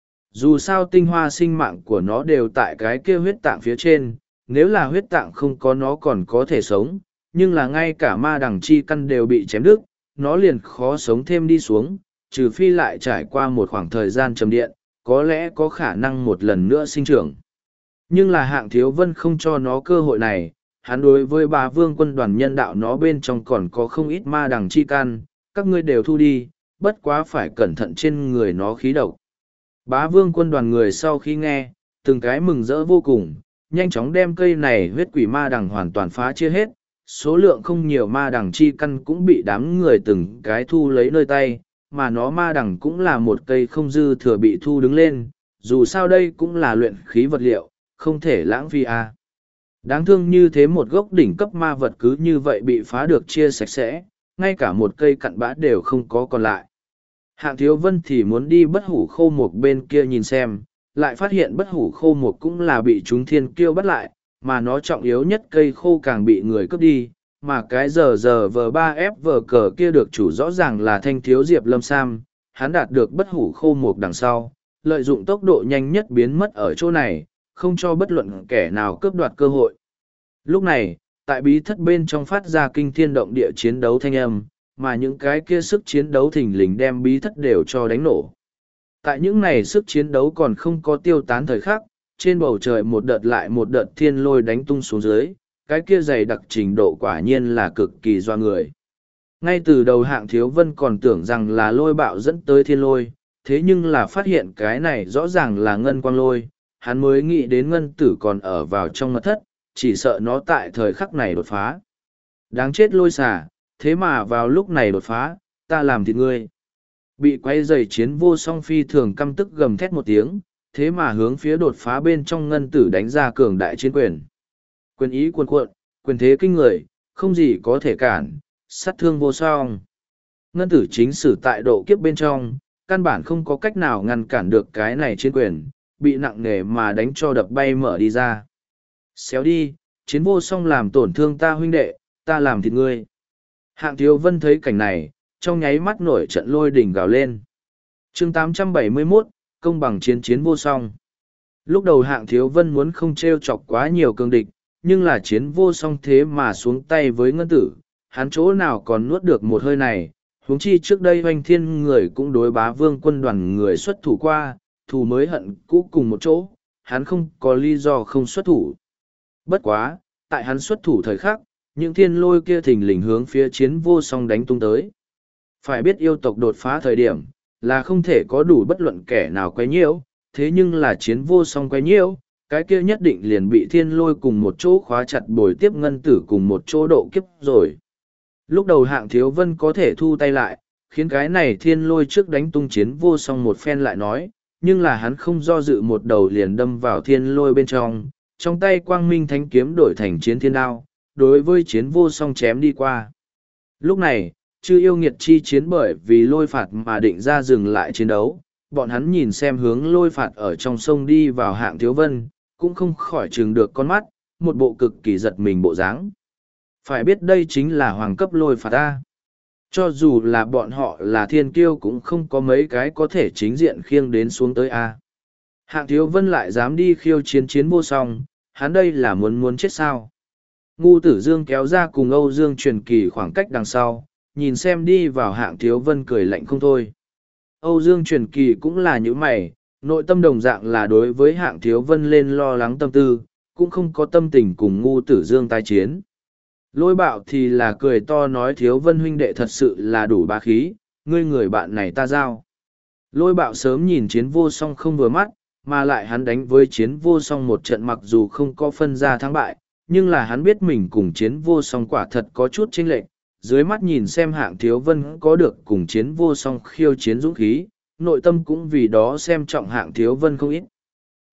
Dù sao tinh hoa sinh mạng của nó đều tại cái kia huyết tạng phía trên, nếu là huyết tạng không có nó còn có thể sống, nhưng là ngay cả ma đằng chi căn đều bị chém đứt, nó liền khó sống thêm đi xuống, trừ phi lại trải qua một khoảng thời gian trầm điện, có lẽ có khả năng một lần nữa sinh trưởng. Nhưng là Hạng Thiếu Vân không cho nó cơ hội này, hắn đối với Bá Vương quân đoàn nhân đạo nó bên trong còn có không ít ma đằng chi căn, các ngươi đều thu đi, bất quá phải cẩn thận trên người nó khí độc. Bá Vương quân đoàn người sau khi nghe, từng cái mừng rỡ vô cùng, nhanh chóng đem cây này huyết quỷ ma đằng hoàn toàn phá chia hết, số lượng không nhiều ma đằng chi căn cũng bị đám người từng cái thu lấy nơi tay, mà nó ma đằng cũng là một cây không dư thừa bị thu đứng lên, dù sao đây cũng là luyện khí vật liệu, không thể lãng phí à. Đáng thương như thế một gốc đỉnh cấp ma vật cứ như vậy bị phá được chia sạch sẽ, ngay cả một cây cặn bã đều không có còn lại. Hạng Thiếu Vân thì muốn đi bất hủ khô mục bên kia nhìn xem, lại phát hiện bất hủ khô mục cũng là bị chúng thiên kiêu bắt lại, mà nó trọng yếu nhất cây khô càng bị người cướp đi, mà cái giờ V3F vờ cờ kia được chủ rõ ràng là Thanh Thiếu Diệp Lâm Sam, hắn đạt được bất hủ khô mục đằng sau, lợi dụng tốc độ nhanh nhất biến mất ở chỗ này, không cho bất luận kẻ nào cướp đoạt cơ hội. Lúc này, tại bí thất bên trong phát ra kinh thiên động địa chiến đấu thanh âm, mà những cái kia sức chiến đấu thình lình đem bí thất đều cho đánh nổ. Tại những này sức chiến đấu còn không có tiêu tán thời khắc, trên bầu trời một đợt lại một đợt thiên lôi đánh tung xuống dưới, cái kia dày đặc trình độ quả nhiên là cực kỳ doa người. Ngay từ đầu Hạng Thiếu Vân còn tưởng rằng là lôi bạo dẫn tới thiên lôi, thế nhưng là phát hiện cái này rõ ràng là ngân quang lôi, hắn mới nghĩ đến ngân tử còn ở vào trong mật thất, chỉ sợ nó tại thời khắc này đột phá. Đáng chết lôi xả, thế mà vào lúc này đột phá, ta làm thịt ngươi. Bị quay dày chiến vô song phi thường căm tức gầm thét một tiếng, thế mà hướng phía đột phá bên trong ngân tử đánh ra cường đại chiến quyền. Quyền ý cuồn cuộn, quyền thế kinh người, không gì có thể cản, sát thương vô song. Ngân tử chính sử tại độ kiếp bên trong, căn bản không có cách nào ngăn cản được cái này chiến quyền, bị nặng nề mà đánh cho đập bay mở đi ra. Xéo đi, chiến vô song làm tổn thương ta huynh đệ, ta làm thịt ngươi. Hạng Thiếu Vân thấy cảnh này, trong nháy mắt nổi trận lôi đỉnh gào lên. Chương 871, công bằng chiến vô song. Lúc đầu Hạng Thiếu Vân muốn không trêu chọc quá nhiều cường địch, nhưng là chiến vô song thế mà xuống tay với ngân tử, hắn chỗ nào còn nuốt được một hơi này, huống chi trước đây Hoành Thiên người cũng đối Bá Vương quân đoàn người xuất thủ qua, thù mới hận cũ cùng một chỗ, hắn không có lý do không xuất thủ. Bất quá, tại hắn xuất thủ thời khắc, những thiên lôi kia thình lình hướng phía chiến vô song đánh tung tới. Phải biết yêu tộc đột phá thời điểm, là không thể có đủ bất luận kẻ nào quấy nhiễu, thế nhưng là chiến vô song quấy nhiễu, cái kia nhất định liền bị thiên lôi cùng một chỗ khóa chặt bồi tiếp ngân tử cùng một chỗ độ kiếp rồi. Lúc đầu Hạng Thiếu Vân có thể thu tay lại, khiến cái này thiên lôi trước đánh tung chiến vô song một phen lại nói, nhưng là hắn không do dự một đầu liền đâm vào thiên lôi bên trong tay quang minh thánh kiếm đổi thành chiến thiên đao, đối với chiến vô song chém đi qua. Lúc này, chư yêu nghiệt chi chiến bởi vì lôi phạt mà định ra dừng lại chiến đấu, bọn hắn nhìn xem hướng lôi phạt ở trong sông đi vào Hạng Thiếu Vân, cũng không khỏi trừng được con mắt, một bộ cực kỳ giật mình bộ dáng. Phải biết đây chính là hoàng cấp lôi phạt ta. Cho dù là bọn họ là thiên kiêu cũng không có mấy cái có thể chính diện khiêng đến xuống tới A. Hạng Thiếu Vân lại dám đi khiêu chiến vô song, hắn đây là muốn chết sao. Ngu Tử Dương kéo ra cùng Âu Dương Truyền Kỳ khoảng cách đằng sau, nhìn xem đi vào Hạng Thiếu Vân cười lạnh không thôi. Âu Dương Truyền Kỳ cũng là những mày, nội tâm đồng dạng là đối với Hạng Thiếu Vân lên lo lắng tâm tư, cũng không có tâm tình cùng Ngu Tử Dương tái chiến. Lôi Bạo thì là cười to nói Thiếu Vân huynh đệ thật sự là đủ bá khí, ngươi người bạn này ta giao. Lôi Bạo sớm nhìn chiến vô song không vừa mắt, mà lại hắn đánh với chiến vô song một trận mặc dù không có phân ra thắng bại, nhưng là hắn biết mình cùng chiến vô song quả thật có chút chênh lệch, dưới mắt nhìn xem Hạng Thiếu Vân có được cùng chiến vô song khiêu chiến dũng khí, nội tâm cũng vì đó xem trọng Hạng Thiếu Vân không ít.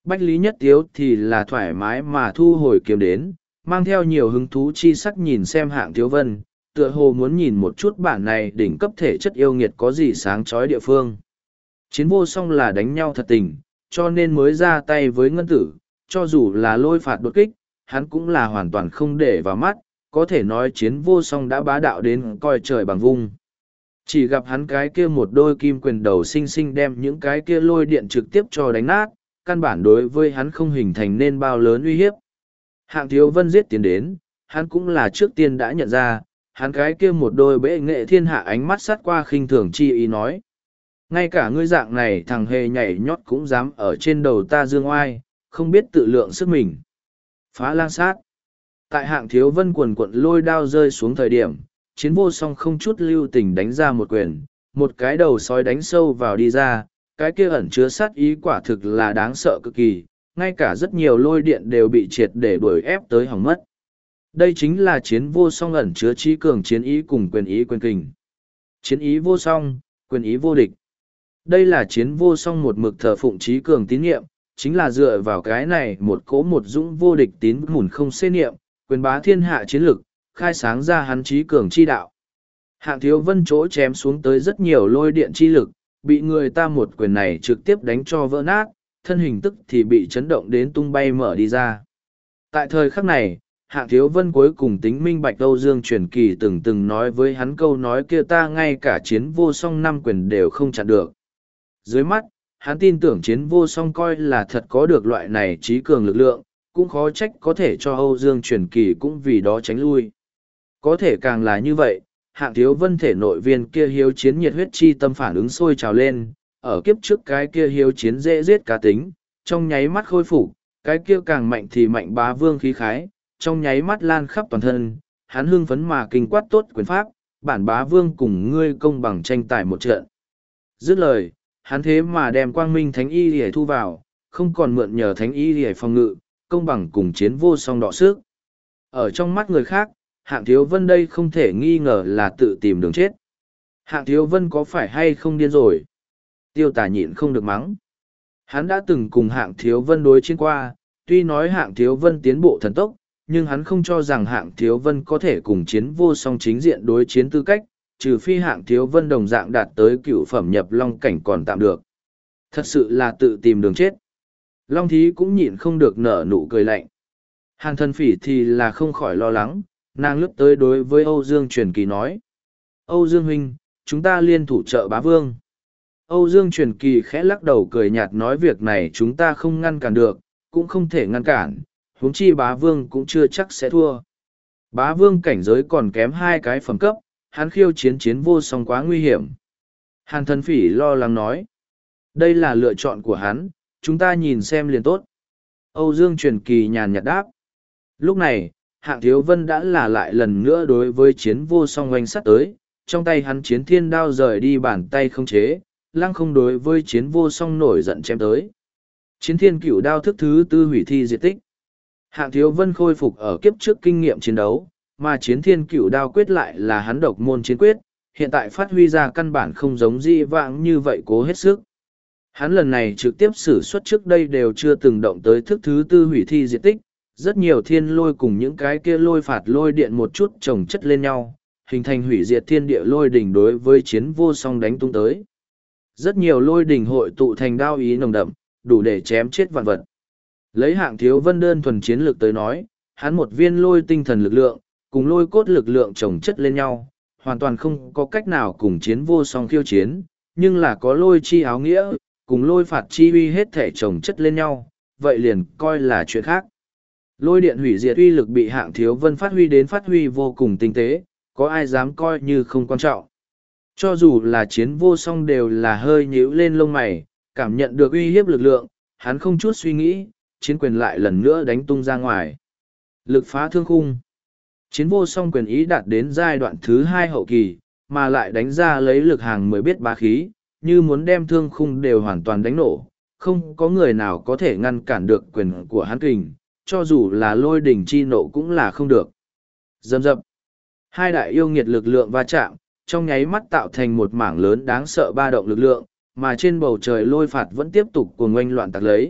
Bách Lý Nhất Tiếu thì là thoải mái mà thu hồi kiếm đến, mang theo nhiều hứng thú chi sắc nhìn xem Hạng Thiếu Vân, tựa hồ muốn nhìn một chút bản này đỉnh cấp thể chất yêu nghiệt có gì sáng chói địa phương. Chiến vô song là đánh nhau thật tình, cho nên mới ra tay với ngân tử, cho dù là lôi phạt đột kích, hắn cũng là hoàn toàn không để vào mắt, có thể nói chiến vô song đã bá đạo đến coi trời bằng vung. Chỉ gặp hắn cái kia một đôi kim quyền đầu xinh xinh đem những cái kia lôi điện trực tiếp cho đánh nát, căn bản đối với hắn không hình thành nên bao lớn uy hiếp. Hạng Thiếu Vân giết tiến đến, hắn cũng là trước tiên đã nhận ra, hắn cái kia một đôi bệ nghệ thiên hạ ánh mắt sát qua khinh thường chi ý nói. Ngay cả ngươi dạng này thằng hề nhảy nhót cũng dám ở trên đầu ta dương oai, không biết tự lượng sức mình. Phá lang sát. Tại Hạng Thiếu Vân quần quận lôi đao rơi xuống thời điểm, chiến vô song không chút lưu tình đánh ra một quyền, một cái đầu sói đánh sâu vào đi ra, cái kia ẩn chứa sát ý quả thực là đáng sợ cực kỳ, ngay cả rất nhiều lôi điện đều bị triệt để đuổi ép tới hỏng mất. Đây chính là chiến vô song ẩn chứa trí cường chiến ý cùng quyền ý quyền kình. Chiến ý vô song, quyền ý vô địch. Đây là chiến vô song một mực thờ phụng trí cường tín nhiệm, chính là dựa vào cái này một cỗ một dũng vô địch tín mùn không xê niệm, quyền bá thiên hạ chiến lực, khai sáng ra hắn trí cường chi đạo. Hạng Thiếu Vân chỗ chém xuống tới rất nhiều lôi điện chi lực, bị người ta một quyền này trực tiếp đánh cho vỡ nát, thân hình tức thì bị chấn động đến tung bay mở đi ra. Tại thời khắc này, Hạng Thiếu Vân cuối cùng tính minh bạch Âu Dương Truyền Kỳ từng nói với hắn câu nói kia ta ngay cả chiến vô song năm quyền đều không chặn được. Dưới mắt, hắn tin tưởng chiến vô song coi là thật có được loại này trí cường lực lượng, cũng khó trách có thể cho Âu Dương Truyền Kỳ cũng vì đó tránh lui. Có thể càng là như vậy, Hạng Thiếu Vân thể nội viên kia hiếu chiến nhiệt huyết chi tâm phản ứng sôi trào lên, ở kiếp trước cái kia hiếu chiến dễ giết cá tính, trong nháy mắt khôi phục, cái kia càng mạnh thì mạnh bá vương khí khái, trong nháy mắt lan khắp toàn thân, hắn hưng phấn mà kinh quát tốt quyền pháp, bản bá vương cùng ngươi công bằng tranh tài một trận. Dứt lời, hắn thế mà đem quang minh thánh y để thu vào, không còn mượn nhờ thánh y để phòng ngự, công bằng cùng chiến vô song đọ sức. Ở trong mắt người khác, Hạng Thiếu Vân đây không thể nghi ngờ là tự tìm đường chết. Hạng Thiếu Vân có phải hay không điên rồi? Tiêu Tả nhịn không được mắng. Hắn đã từng cùng Hạng Thiếu Vân đối chiến qua, tuy nói Hạng Thiếu Vân tiến bộ thần tốc, nhưng hắn không cho rằng Hạng Thiếu Vân có thể cùng chiến vô song chính diện đối chiến tư cách, trừ phi Hạng Thiếu Vân đồng dạng đạt tới cựu phẩm nhập long cảnh còn tạm được. Thật sự là tự tìm đường chết. Long Thí cũng nhịn không được nở nụ cười lạnh. Hàn Thần Phỉ thì là không khỏi lo lắng, nàng lướt tới đối với Âu Dương Truyền Kỳ nói. Âu Dương huynh, chúng ta liên thủ trợ bá vương. Âu Dương Truyền Kỳ khẽ lắc đầu cười nhạt nói việc này chúng ta không ngăn cản được, cũng không thể ngăn cản, huống chi bá vương cũng chưa chắc sẽ thua. Bá vương cảnh giới còn kém 2 cái phẩm cấp, hắn khiêu chiến vô song quá nguy hiểm. Hàn Thần Phỉ lo lắng nói. Đây là lựa chọn của hắn, chúng ta nhìn xem liền tốt. Âu Dương Truyền Kỳ nhàn nhạt đáp. Lúc này, Hạng Thiếu Vân đã là lại lần nữa đối với chiến vô song oanh sắt tới, trong tay hắn chiến thiên đao rời đi bàn tay không chế, lăng không đối với chiến vô song nổi giận chém tới. Chiến thiên cửu đao thức thứ tư hủy thi diệt tích. Hạng Thiếu Vân khôi phục ở kiếp trước kinh nghiệm chiến đấu, mà chiến thiên cửu đao quyết lại là hắn độc môn chiến quyết, hiện tại phát huy ra căn bản không giống di vãng như vậy cố hết sức. Hắn lần này trực tiếp sử xuất trước đây đều chưa từng động tới thức thứ tư hủy thi diệt tích, rất nhiều thiên lôi cùng những cái kia lôi phạt lôi điện một chút chồng chất lên nhau, hình thành hủy diệt thiên địa lôi đỉnh đối với chiến vô song đánh tung tới. Rất nhiều lôi đỉnh hội tụ thành đao ý nồng đậm, đủ để chém chết vạn vật. Lấy Hạng Thiếu Vân đơn thuần chiến lược tới nói, hắn một viên lôi tinh thần lực lượng, cùng lôi cốt lực lượng chồng chất lên nhau, hoàn toàn không có cách nào cùng chiến vô song khiêu chiến, nhưng là có lôi chi áo nghĩa, cùng lôi phạt chi uy hết thể chồng chất lên nhau, vậy liền coi là chuyện khác. Lôi điện hủy diệt uy lực bị Hạng Thiếu Vân phát huy vô cùng tinh tế, có ai dám coi như không quan trọng. Cho dù là chiến vô song đều là hơi nhíu lên lông mày, cảm nhận được uy hiếp lực lượng, hắn không chút suy nghĩ, chiến quyền lại lần nữa đánh tung ra ngoài. Lực phá thương khung. Chiến vô song quyền ý đạt đến giai đoạn thứ 2 hậu kỳ, mà lại đánh ra lấy lực hàng mới biết bá khí, như muốn đem thương khung đều hoàn toàn đánh nổ, không có người nào có thể ngăn cản được quyền của hắn kình, cho dù là lôi đỉnh chi nộ cũng là không được. Dầm dập. Hai đại yêu nghiệt lực lượng va chạm, trong nháy mắt tạo thành một mảng lớn đáng sợ ba động lực lượng, mà trên bầu trời lôi phạt vẫn tiếp tục cuồng oanh loạn tạc lấy,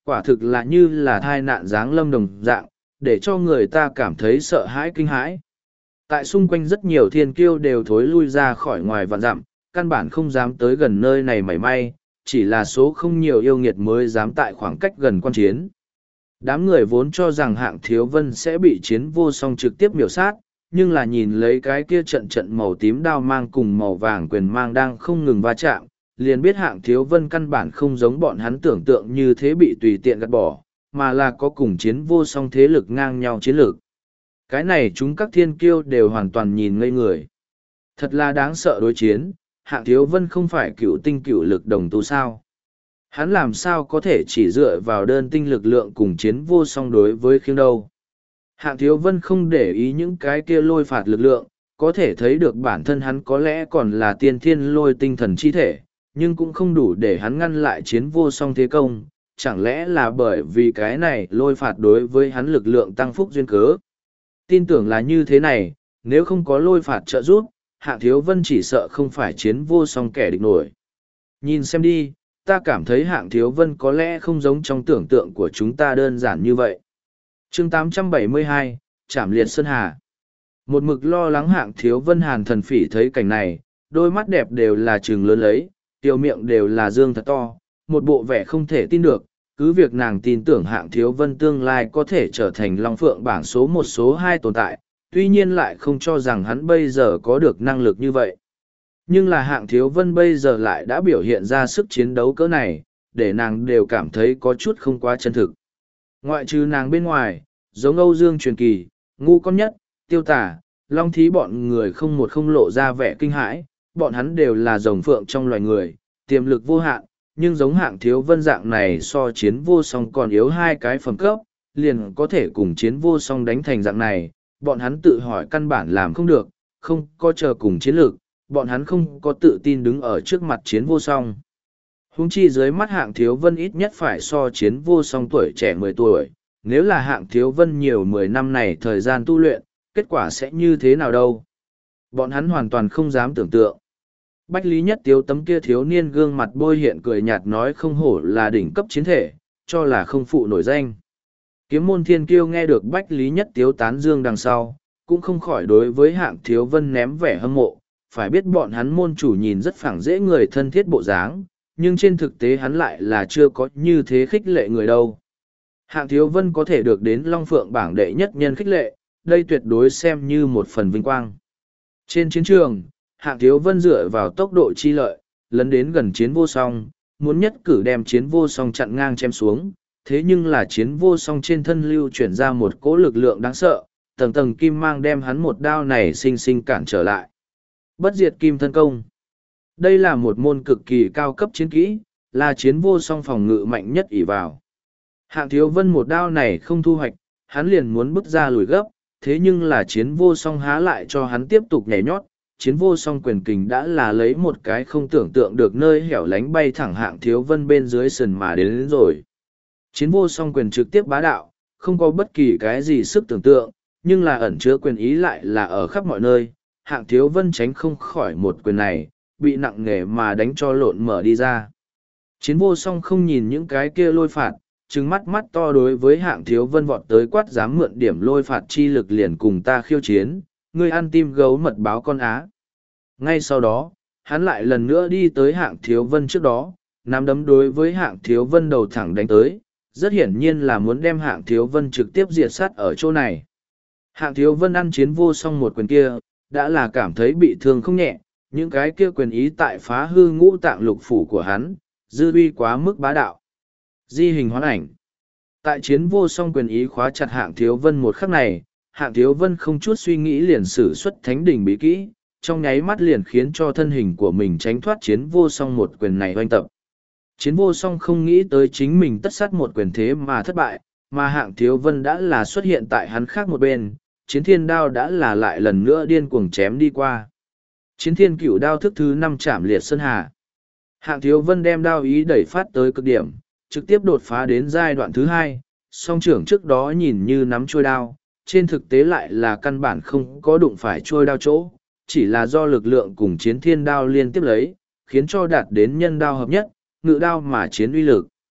quả thực là như là thai nạn giáng lâm đồng dạng, để cho người ta cảm thấy sợ hãi kinh hãi. Tại xung quanh rất nhiều thiên kiêu đều thối lui ra khỏi ngoài vạn dặm, căn bản không dám tới gần nơi này mảy may, chỉ là số không nhiều yêu nghiệt mới dám tại khoảng cách gần quan chiến. Đám người vốn cho rằng Hạng Thiếu Vân sẽ bị Chiến Vô Song trực tiếp miểu sát, nhưng là nhìn lấy cái kia trận trận màu tím đao mang cùng màu vàng quyền mang đang không ngừng va chạm, liền biết Hạng Thiếu Vân căn bản không giống bọn hắn tưởng tượng như thế bị tùy tiện gạt bỏ, mà là có cùng Chiến Vô Song thế lực ngang nhau chiến lược. Cái này chúng các thiên kiêu đều hoàn toàn nhìn ngây người. Thật là đáng sợ đối chiến, Hạng Thiếu Vân không phải cựu tinh cựu lực đồng tu sao. Hắn làm sao có thể chỉ dựa vào đơn tinh lực lượng cùng Chiến Vô Song đối với khiêng đâu. Hạng Thiếu Vân không để ý những cái kia lôi phạt lực lượng, có thể thấy được bản thân hắn có lẽ còn là tiên thiên lôi tinh thần chi thể, nhưng cũng không đủ để hắn ngăn lại Chiến Vô Song thế công, chẳng lẽ là bởi vì cái này lôi phạt đối với hắn lực lượng tăng phúc duyên cớ. Tin tưởng là như thế này, nếu không có lôi phạt trợ giúp, Hạng Thiếu Vân chỉ sợ không phải Chiến Vô Song kẻ địch nổi. Nhìn xem đi, ta cảm thấy Hạng Thiếu Vân có lẽ không giống trong tưởng tượng của chúng ta đơn giản như vậy. Chương 872, Trảm Liệt Sơn Hà. Một mực lo lắng Hạng Thiếu Vân Hàn Thần Phỉ thấy cảnh này, đôi mắt đẹp đều là trừng lớn lấy, tiểu miệng đều là dương thật to, một bộ vẻ không thể tin được, cứ việc nàng tin tưởng Hạng Thiếu Vân tương lai có thể trở thành Long Phượng bảng số 1 số 2 tồn tại, tuy nhiên lại không cho rằng hắn bây giờ có được năng lực như vậy. Nhưng là Hạng Thiếu Vân bây giờ lại đã biểu hiện ra sức chiến đấu cỡ này, để nàng đều cảm thấy có chút không quá chân thực. Ngoại trừ nàng bên ngoài, giống Âu Dương Truyền Kỳ, Ngu Con Nhất, Tiêu Tả, Long Thí bọn người không lộ ra vẻ kinh hãi, bọn hắn đều là rồng phượng trong loài người, tiềm lực vô hạn, nhưng giống Hạng Thiếu Vân dạng này so Chiến Vô Song còn yếu hai cái phẩm cấp, liền có thể cùng Chiến Vô Song đánh thành dạng này, bọn hắn tự hỏi căn bản làm không được, không có chờ cùng chiến lược, bọn hắn không có tự tin đứng ở trước mặt Chiến Vô Song. Huống chi dưới mắt Hạng Thiếu Vân ít nhất phải so Chiến Vô Song tuổi trẻ 10 tuổi, nếu là Hạng Thiếu Vân nhiều 10 năm này thời gian tu luyện, kết quả sẽ như thế nào đâu? Bọn hắn hoàn toàn không dám tưởng tượng. Bách Lý Nhất Tiếu tấm kia thiếu niên gương mặt bôi hiện cười nhạt nói không hổ là đỉnh cấp chiến thể, cho là không phụ nổi danh. Kiếm môn thiên kiêu nghe được Bách Lý Nhất Tiếu tán dương đằng sau, cũng không khỏi đối với Hạng Thiếu Vân ném vẻ hâm mộ, phải biết bọn hắn môn chủ nhìn rất phẳng dễ người thân thiết bộ dáng, nhưng trên thực tế hắn lại là chưa có như thế khích lệ người đâu. Hạng Thiếu Vân có thể được đến Long Phượng bảng đệ nhất nhân khích lệ, đây tuyệt đối xem như một phần vinh quang. Trên chiến trường, Hạng Thiếu Vân dựa vào tốc độ chi lợi, lấn đến gần Chiến Vô Song, muốn nhất cử đem Chiến Vô Song chặn ngang chém xuống, thế nhưng là Chiến Vô Song trên thân lưu chuyển ra một cỗ lực lượng đáng sợ, tầng tầng kim mang đem hắn một đao này sinh sinh cản trở lại. Bất diệt kim thân công. Đây là một môn cực kỳ cao cấp chiến kỹ, là Chiến Vô Song phòng ngự mạnh nhất ỷ vào. Hạng Thiếu Vân một đao này không thu hoạch, hắn liền muốn bước ra lùi gấp, thế nhưng là Chiến Vô Song há lại cho hắn tiếp tục nhảy nhót. Chiến Vô Song quyền kình đã là lấy một cái không tưởng tượng được nơi hẻo lánh bay thẳng Hạng Thiếu Vân bên dưới sườn mà đến rồi. Chiến Vô Song quyền trực tiếp bá đạo, không có bất kỳ cái gì sức tưởng tượng, nhưng là ẩn chứa quyền ý lại là ở khắp mọi nơi. Hạng Thiếu Vân tránh không khỏi một quyền này, bị nặng nề mà đánh cho lộn mở đi ra. Chiến Vô Song không nhìn những cái kia lôi phạt, trừng mắt mắt to đối với Hạng Thiếu Vân vọt tới quát dám mượn điểm lôi phạt chi lực liền cùng ta khiêu chiến, ngươi ăn tim gấu mật báo con á. Ngay sau đó, hắn lại lần nữa đi tới Hạng Thiếu Vân trước đó, nắm đấm đối với Hạng Thiếu Vân đầu thẳng đánh tới, rất hiển nhiên là muốn đem Hạng Thiếu Vân trực tiếp diệt sát ở chỗ này. Hạng Thiếu Vân ăn Chiến Vô Song một quyền kia, đã là cảm thấy bị thương không nhẹ, những cái kia quyền ý tại phá hư ngũ tạng lục phủ của hắn, dư uy quá mức bá đạo. Di hình hoán ảnh. Tại Chiến Vô Song quyền ý khóa chặt Hạng Thiếu Vân một khắc này, Hạng Thiếu Vân không chút suy nghĩ liền sử xuất thánh đỉnh bí kỹ, trong nháy mắt liền khiến cho thân hình của mình tránh thoát Chiến Vô Song một quyền này oanh tập. Chiến Vô Song không nghĩ tới chính mình tất sát một quyền thế mà thất bại, mà Hạng Thiếu Vân đã là xuất hiện tại hắn khác một bên, Chiến Thiên Đao đã là lại lần nữa điên cuồng chém đi qua. Chiến Thiên Cửu Đao thức thứ 5 Trảm Liệt Sơn Hà. Hạng Thiếu Vân đem đao ý đẩy phát tới cực điểm, trực tiếp đột phá đến giai đoạn thứ 2, song trưởng trước đó nhìn như nắm trôi đao, trên thực tế lại là căn bản không có đụng phải trôi đao chỗ, chỉ là do lực lượng cùng Chiến Thiên Đao liên tiếp lấy, khiến cho đạt đến nhân đao hợp nhất, ngự đao mà chiến uy lực.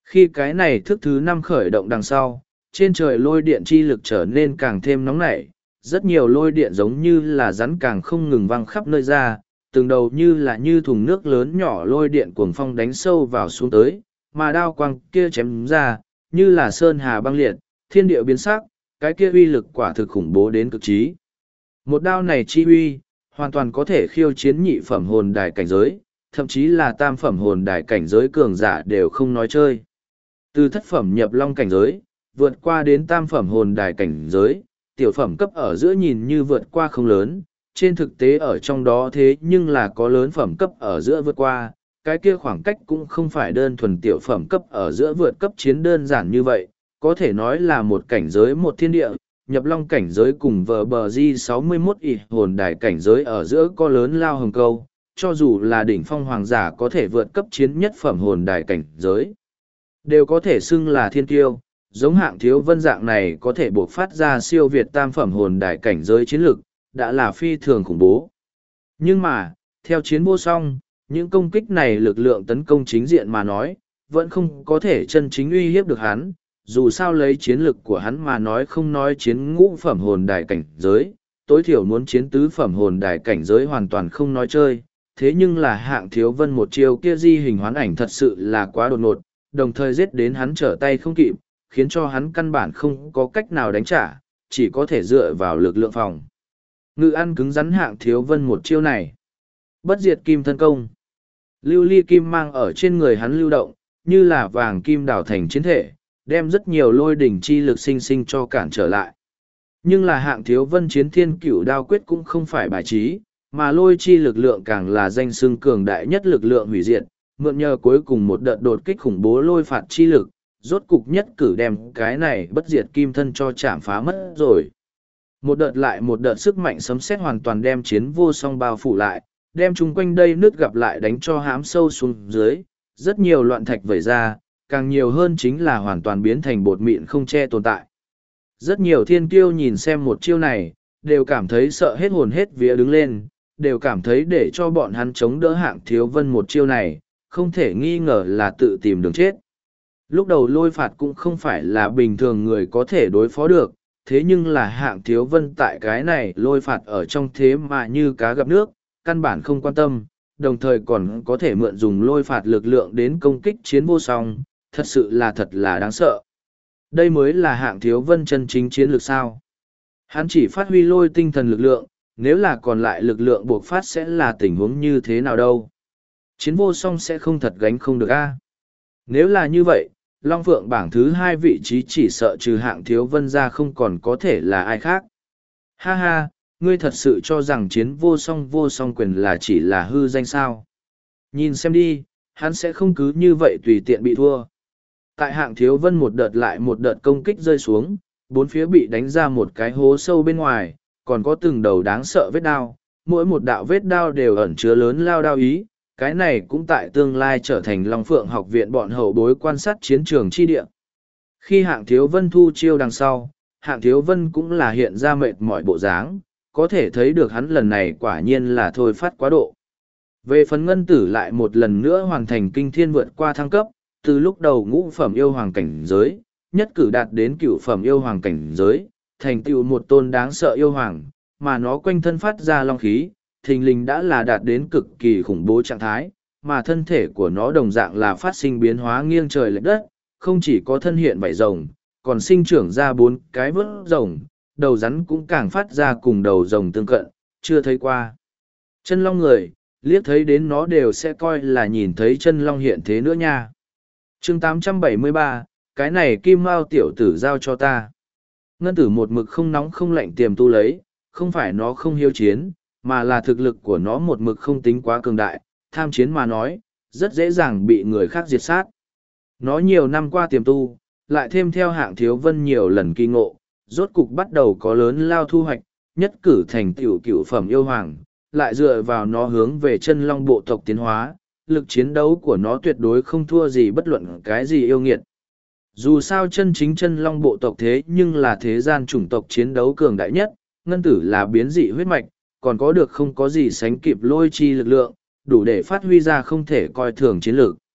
Khi cái này thức thứ 5 khởi động đằng sau, trên trời lôi điện chi lực trở nên càng thêm nóng nảy, rất nhiều lôi điện giống như là rắn càng không ngừng văng khắp nơi ra, từng đầu như là như thùng nước lớn nhỏ lôi điện cuồng phong đánh sâu vào xuống tới, mà đao quang kia chém ra, như là sơn hà băng liệt, thiên địa biến sắc, cái kia uy lực quả thực khủng bố đến cực trí. Một đao này chi uy, hoàn toàn có thể khiêu chiến nhị phẩm hồn đài cảnh giới, thậm chí là tam phẩm hồn đài cảnh giới cường giả đều không nói chơi. Từ thất phẩm nhập long cảnh giới, vượt qua đến tam phẩm hồn đài cảnh giới, tiểu phẩm cấp ở giữa nhìn như vượt qua không lớn, trên thực tế ở trong đó thế nhưng là có lớn phẩm cấp ở giữa vượt qua, cái kia khoảng cách cũng không phải đơn thuần tiểu phẩm cấp ở giữa vượt cấp chiến đơn giản như vậy, có thể nói là một cảnh giới một thiên địa, nhập long cảnh giới cùng vờ bờ di 61 ị hồn đài cảnh giới ở giữa có lớn lao hồng câu, cho dù là đỉnh phong hoàng giả có thể vượt cấp chiến nhất phẩm hồn đài cảnh giới, đều có thể xưng là thiên tiêu, giống Hạng Thiếu Vân dạng này có thể buộc phát ra siêu việt tam phẩm hồn đài cảnh giới chiến lực, đã là phi thường khủng bố. Nhưng mà, theo chiến vô song, những công kích này lực lượng tấn công chính diện mà nói, vẫn không có thể chân chính uy hiếp được hắn, dù sao lấy chiến lực của hắn mà nói không nói chiến ngũ phẩm hồn đài cảnh giới, tối thiểu muốn chiến tứ phẩm hồn đài cảnh giới hoàn toàn không nói chơi, thế nhưng là Hạng Thiếu Vân một chiêu kia di hình hoán ảnh thật sự là quá đột ngột, đồng thời giết đến hắn trở tay không kịp, khiến cho hắn căn bản không có cách nào đánh trả, chỉ có thể dựa vào lực lượng phòng. Ngự ăn cứng rắn Hạng Thiếu Vân một chiêu này. Bất diệt kim thân công. Lưu ly kim mang ở trên người hắn lưu động, như là vàng kim đảo thành chiến thể, đem rất nhiều lôi đỉnh chi lực sinh sinh cho cản trở lại. Nhưng là Hạng Thiếu Vân chiến thiên cửu đao quyết cũng không phải bài trí, mà lôi chi lực lượng càng là danh xưng cường đại nhất lực lượng hủy diệt, mượn nhờ cuối cùng một đợt đột kích khủng bố lôi phạt chi lực, rốt cục nhất cử đem cái này bất diệt kim thân cho chạm phá mất rồi. Một đợt lại một đợt sức mạnh sấm sét hoàn toàn đem chiến vô song bao phủ lại, đem chung quanh đây nước gặp lại đánh cho hãm sâu xuống dưới, rất nhiều loạn thạch vẩy ra, càng nhiều hơn chính là hoàn toàn biến thành bột mịn không che tồn tại. Rất nhiều thiên kiêu nhìn xem một chiêu này, đều cảm thấy sợ hết hồn hết vía đứng lên, đều cảm thấy để cho bọn hắn chống đỡ Hạng Thiếu Vân một chiêu này, không thể nghi ngờ là tự tìm đường chết. Lúc đầu lôi phạt cũng không phải là bình thường người có thể đối phó được, thế nhưng là Hạng Thiếu Vân tại cái này lôi phạt ở trong thế mà như cá gặp nước, căn bản không quan tâm, đồng thời còn có thể mượn dùng lôi phạt lực lượng đến công kích chiến vô song, thật sự là thật là đáng sợ. Đây mới là Hạng Thiếu Vân chân chính chiến lược sao. Hắn chỉ phát huy lôi tinh thần lực lượng, nếu là còn lại lực lượng buộc phát sẽ là tình huống như thế nào đâu. Chiến vô song sẽ không thật gánh không được a. Nếu là như vậy, Long Phượng bảng thứ 2 vị trí chỉ sợ trừ Hạng Thiếu Vân ra không còn có thể là ai khác. Ha ha, ngươi thật sự cho rằng chiến vô song quyền là chỉ là hư danh sao. Nhìn xem đi, hắn sẽ không cứ như vậy tùy tiện bị thua. Tại Hạng Thiếu Vân một đợt lại một đợt công kích rơi xuống, bốn phía bị đánh ra một cái hố sâu bên ngoài, còn có từng đầu đáng sợ vết đao, mỗi một đạo vết đao đều ẩn chứa lớn lao đao ý, cái này cũng tại tương lai trở thành Long Phượng học viện bọn hậu bối quan sát chiến trường chi địa. Khi Hạng Thiếu Vân thu chiêu đằng sau, Hạng Thiếu Vân cũng là hiện ra mệt mỏi bộ dáng, có thể thấy được hắn lần này quả nhiên là thôi phát quá độ. Về phần ngân tử lại một lần nữa hoàn thành kinh thiên vượt qua thăng cấp, từ lúc đầu ngũ phẩm yêu hoàng cảnh giới, nhất cử đạt đến cửu phẩm yêu hoàng cảnh giới, thành tựu một tôn đáng sợ yêu hoàng, mà nó quanh thân phát ra long khí, thình lình đã là đạt đến cực kỳ khủng bố trạng thái, mà thân thể của nó đồng dạng là phát sinh biến hóa nghiêng trời lệch đất, không chỉ có thân hiện vảy rồng, còn sinh trưởng ra 4 cái vớt rồng, đầu rắn cũng càng phát ra cùng đầu rồng tương cận, chưa thấy qua. Chân long người, liếc thấy đến nó đều sẽ coi là nhìn thấy chân long hiện thế nữa nha. Chương 873, cái này kim mao tiểu tử giao cho ta. Ngân tử một mực không nóng không lạnh tiềm tu lấy, không phải nó không hiếu chiến, mà là thực lực của nó một mực không tính quá cường đại, tham chiến mà nói, rất dễ dàng bị người khác diệt sát. Nó nhiều năm qua tiềm tu, lại thêm theo Hạng Thiếu Vân nhiều lần kỳ ngộ, rốt cục bắt đầu có lớn lao thu hoạch, nhất cử thành tiểu cửu phẩm yêu hoàng, lại dựa vào nó hướng về chân long bộ tộc tiến hóa, lực chiến đấu của nó tuyệt đối không thua gì bất luận cái gì yêu nghiệt. Dù sao chân chính chân long bộ tộc thế nhưng là thế gian chủng tộc chiến đấu cường đại nhất, ngân tử là biến dị huyết mạch, còn có được không có gì sánh kịp lôi chi lực lượng, đủ để phát huy ra không thể coi thường chiến lược.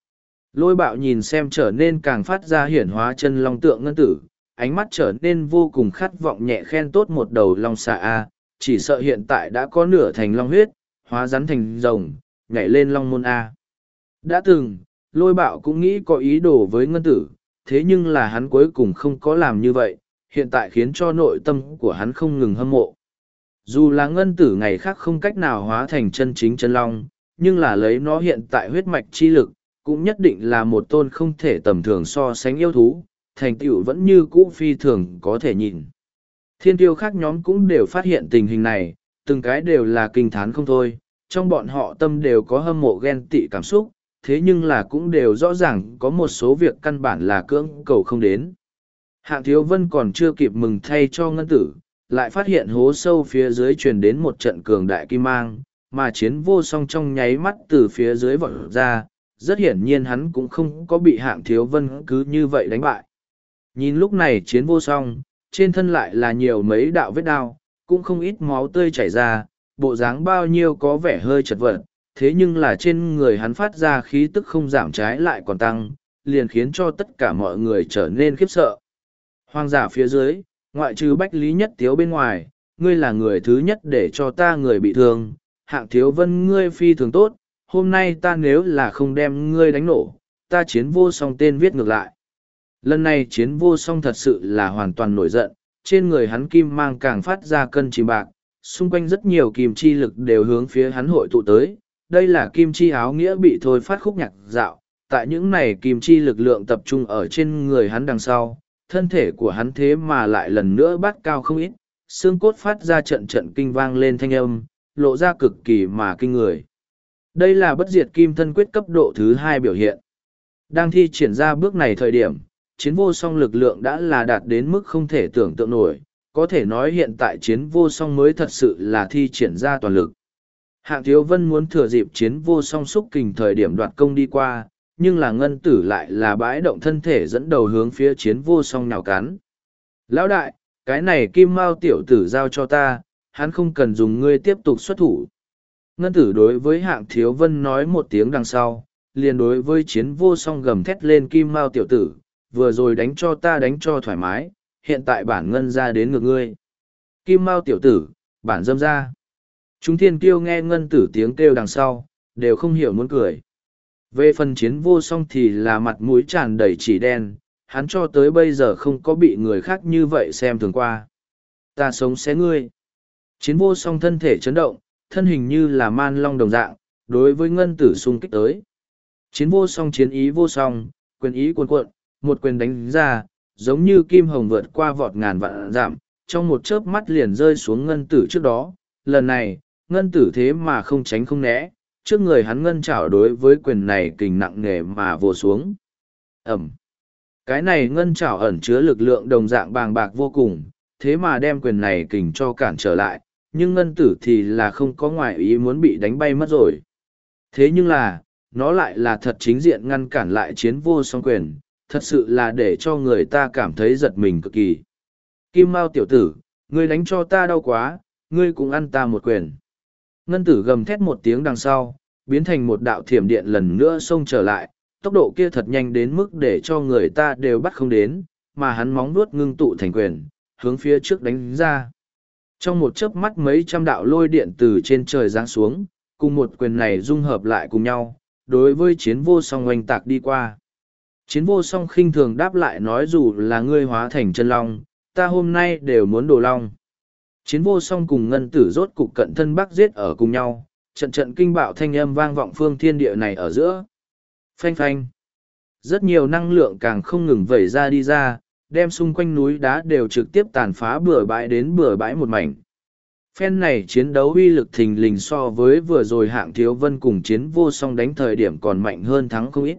Lôi bạo nhìn xem trở nên càng phát ra hiển hóa chân long tượng ngân tử, ánh mắt trở nên vô cùng khát vọng nhẹ khen tốt một đầu long xà a, chỉ sợ hiện tại đã có nửa thành long huyết, hóa rắn thành rồng, nhảy lên long môn a. Đã từng, lôi bạo cũng nghĩ có ý đồ với ngân tử, thế nhưng là hắn cuối cùng không có làm như vậy, hiện tại khiến cho nội tâm của hắn không ngừng hâm mộ. Dù là ngân tử ngày khác không cách nào hóa thành chân chính chân long, nhưng là lấy nó hiện tại huyết mạch chi lực, cũng nhất định là một tôn không thể tầm thường so sánh yêu thú, thành tựu vẫn như cũ phi thường có thể nhìn. Thiên tiêu khác nhóm cũng đều phát hiện tình hình này, từng cái đều là kinh thán không thôi, trong bọn họ tâm đều có hâm mộ ghen tị cảm xúc, thế nhưng là cũng đều rõ ràng có một số việc căn bản là cưỡng cầu không đến. Hạng Thiếu Vân còn chưa kịp mừng thay cho ngân tử, lại phát hiện hố sâu phía dưới truyền đến một trận cường đại kim mang, mà chiến vô song trong nháy mắt từ phía dưới vọt ra, rất hiển nhiên hắn cũng không có bị Hạng Thiếu Vân cứ như vậy đánh bại. Nhìn lúc này chiến vô song, trên thân lại là nhiều mấy đạo vết đao, cũng không ít máu tươi chảy ra, bộ dáng bao nhiêu có vẻ hơi chật vật, thế nhưng là trên người hắn phát ra khí tức không giảm trái lại còn tăng, liền khiến cho tất cả mọi người trở nên khiếp sợ. Hoàng giả phía dưới, ngoại trừ Bách Lý Nhất Tiếu bên ngoài, ngươi là người thứ nhất để cho ta người bị thương, Hạng Thiếu Vân ngươi phi thường tốt, hôm nay ta nếu là không đem ngươi đánh nổ, ta chiến vô song tên viết ngược lại. Lần này chiến vô song thật sự là hoàn toàn nổi giận, trên người hắn kim mang càng phát ra cân chìm bạc, xung quanh rất nhiều kim chi lực đều hướng phía hắn hội tụ tới. Đây là kim chi áo nghĩa bị thôi phát khúc nhạc dạo, tại những này kim chi lực lượng tập trung ở trên người hắn đằng sau, thân thể của hắn thế mà lại lần nữa bắt cao không ít, xương cốt phát ra trận trận kinh vang lên thanh âm, lộ ra cực kỳ mà kinh người. Đây là bất diệt kim thân quyết cấp độ thứ 2 biểu hiện. Đang thi triển ra bước này thời điểm, chiến vô song lực lượng đã là đạt đến mức không thể tưởng tượng nổi, có thể nói hiện tại chiến vô song mới thật sự là thi triển ra toàn lực. Hạng Thiếu Vân muốn thừa dịp chiến vô song xúc kình thời điểm đoạt công đi qua, nhưng là ngân tử lại là bãi động thân thể dẫn đầu hướng phía chiến vô song nhào cắn. Lão đại, cái này kim mao tiểu tử giao cho ta, hắn không cần dùng ngươi tiếp tục xuất thủ. Ngân tử đối với Hạng Thiếu Vân nói một tiếng đằng sau, liền đối với chiến vô song gầm thét lên kim mao tiểu tử, vừa rồi đánh cho ta đánh cho thoải mái, hiện tại bản ngân ra đến ngược ngươi. Kim mao tiểu tử, bản dâm ra. Chúng thiên kiêu nghe ngân tử tiếng kêu đằng sau, đều không hiểu muốn cười. Về phần chiến vô song thì là mặt mũi tràn đầy chỉ đen, hắn cho tới bây giờ không có bị người khác như vậy xem thường qua. Ta sống xé ngươi. Chiến vô song thân thể chấn động, thân hình như là man long đồng dạng, đối với ngân tử xung kích tới. Chiến vô song chiến ý vô song, quyền ý cuồn cuộn, một quyền đánh ra, giống như kim hồng vượt qua vọt ngàn vạn dặm, trong một chớp mắt liền rơi xuống ngân tử trước đó. Lần này, ngân tử thế mà không tránh không né, trước người hắn ngân chảo đối với quyền này kình nặng nề mà vồ xuống. Ẩm. Cái này ngân chảo ẩn chứa lực lượng đồng dạng bàng bạc vô cùng, thế mà đem quyền này kình cho cản trở lại, nhưng ngân tử thì là không có ngoại ý muốn bị đánh bay mất rồi. Thế nhưng là, nó lại là thật chính diện ngăn cản lại chiến vô song quyền, thật sự là để cho người ta cảm thấy giật mình cực kỳ. Kim Mao tiểu tử, ngươi đánh cho ta đau quá, ngươi cũng ăn ta một quyền. Ngân tử gầm thét một tiếng đằng sau, biến thành một đạo thiểm điện lần nữa xông trở lại, tốc độ kia thật nhanh đến mức để cho người ta đều bắt không đến, mà hắn móng vuốt ngưng tụ thành quyền, hướng phía trước đánh ra. Trong một chớp mắt mấy trăm đạo lôi điện từ trên trời giáng xuống, cùng một quyền này dung hợp lại cùng nhau, đối với chiến vô song oanh tạc đi qua. Chiến vô song khinh thường đáp lại nói dù là ngươi hóa thành chân long, ta hôm nay đều muốn đồ long. Chiến vô song cùng ngân tử rốt cục cận thân bắc giết ở cùng nhau, trận trận kinh bạo thanh âm vang vọng phương thiên địa này ở giữa. Phanh phanh. Rất nhiều năng lượng càng không ngừng vẩy ra đi ra, đem xung quanh núi đá đều trực tiếp tàn phá bừa bãi đến bừa bãi một mảnh. Phen này chiến đấu uy lực thình lình so với vừa rồi Hạng Thiếu Vân cùng chiến vô song đánh thời điểm còn mạnh hơn thắng không ít.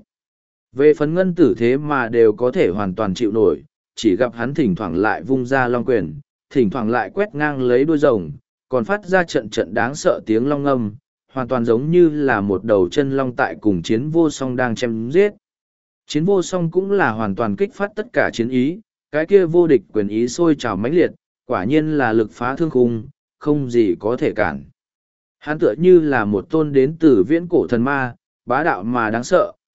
Về phần ngân tử thế mà đều có thể hoàn toàn chịu nổi, chỉ gặp hắn thỉnh thoảng lại vung ra long quyền, thỉnh thoảng lại quét ngang lấy đuôi rồng, còn phát ra trận trận đáng sợ tiếng long ngâm, hoàn toàn giống như là một đầu chân long tại cùng chiến vô song đang chém giết. Chiến vô song cũng là hoàn toàn kích phát tất cả chiến ý, cái kia vô địch quyền ý sôi trào mãnh liệt, quả nhiên là lực phá thương khung, không gì có thể cản. Hắn tựa như là một tôn đến từ viễn cổ thần ma, bá đạo mà đáng sợ,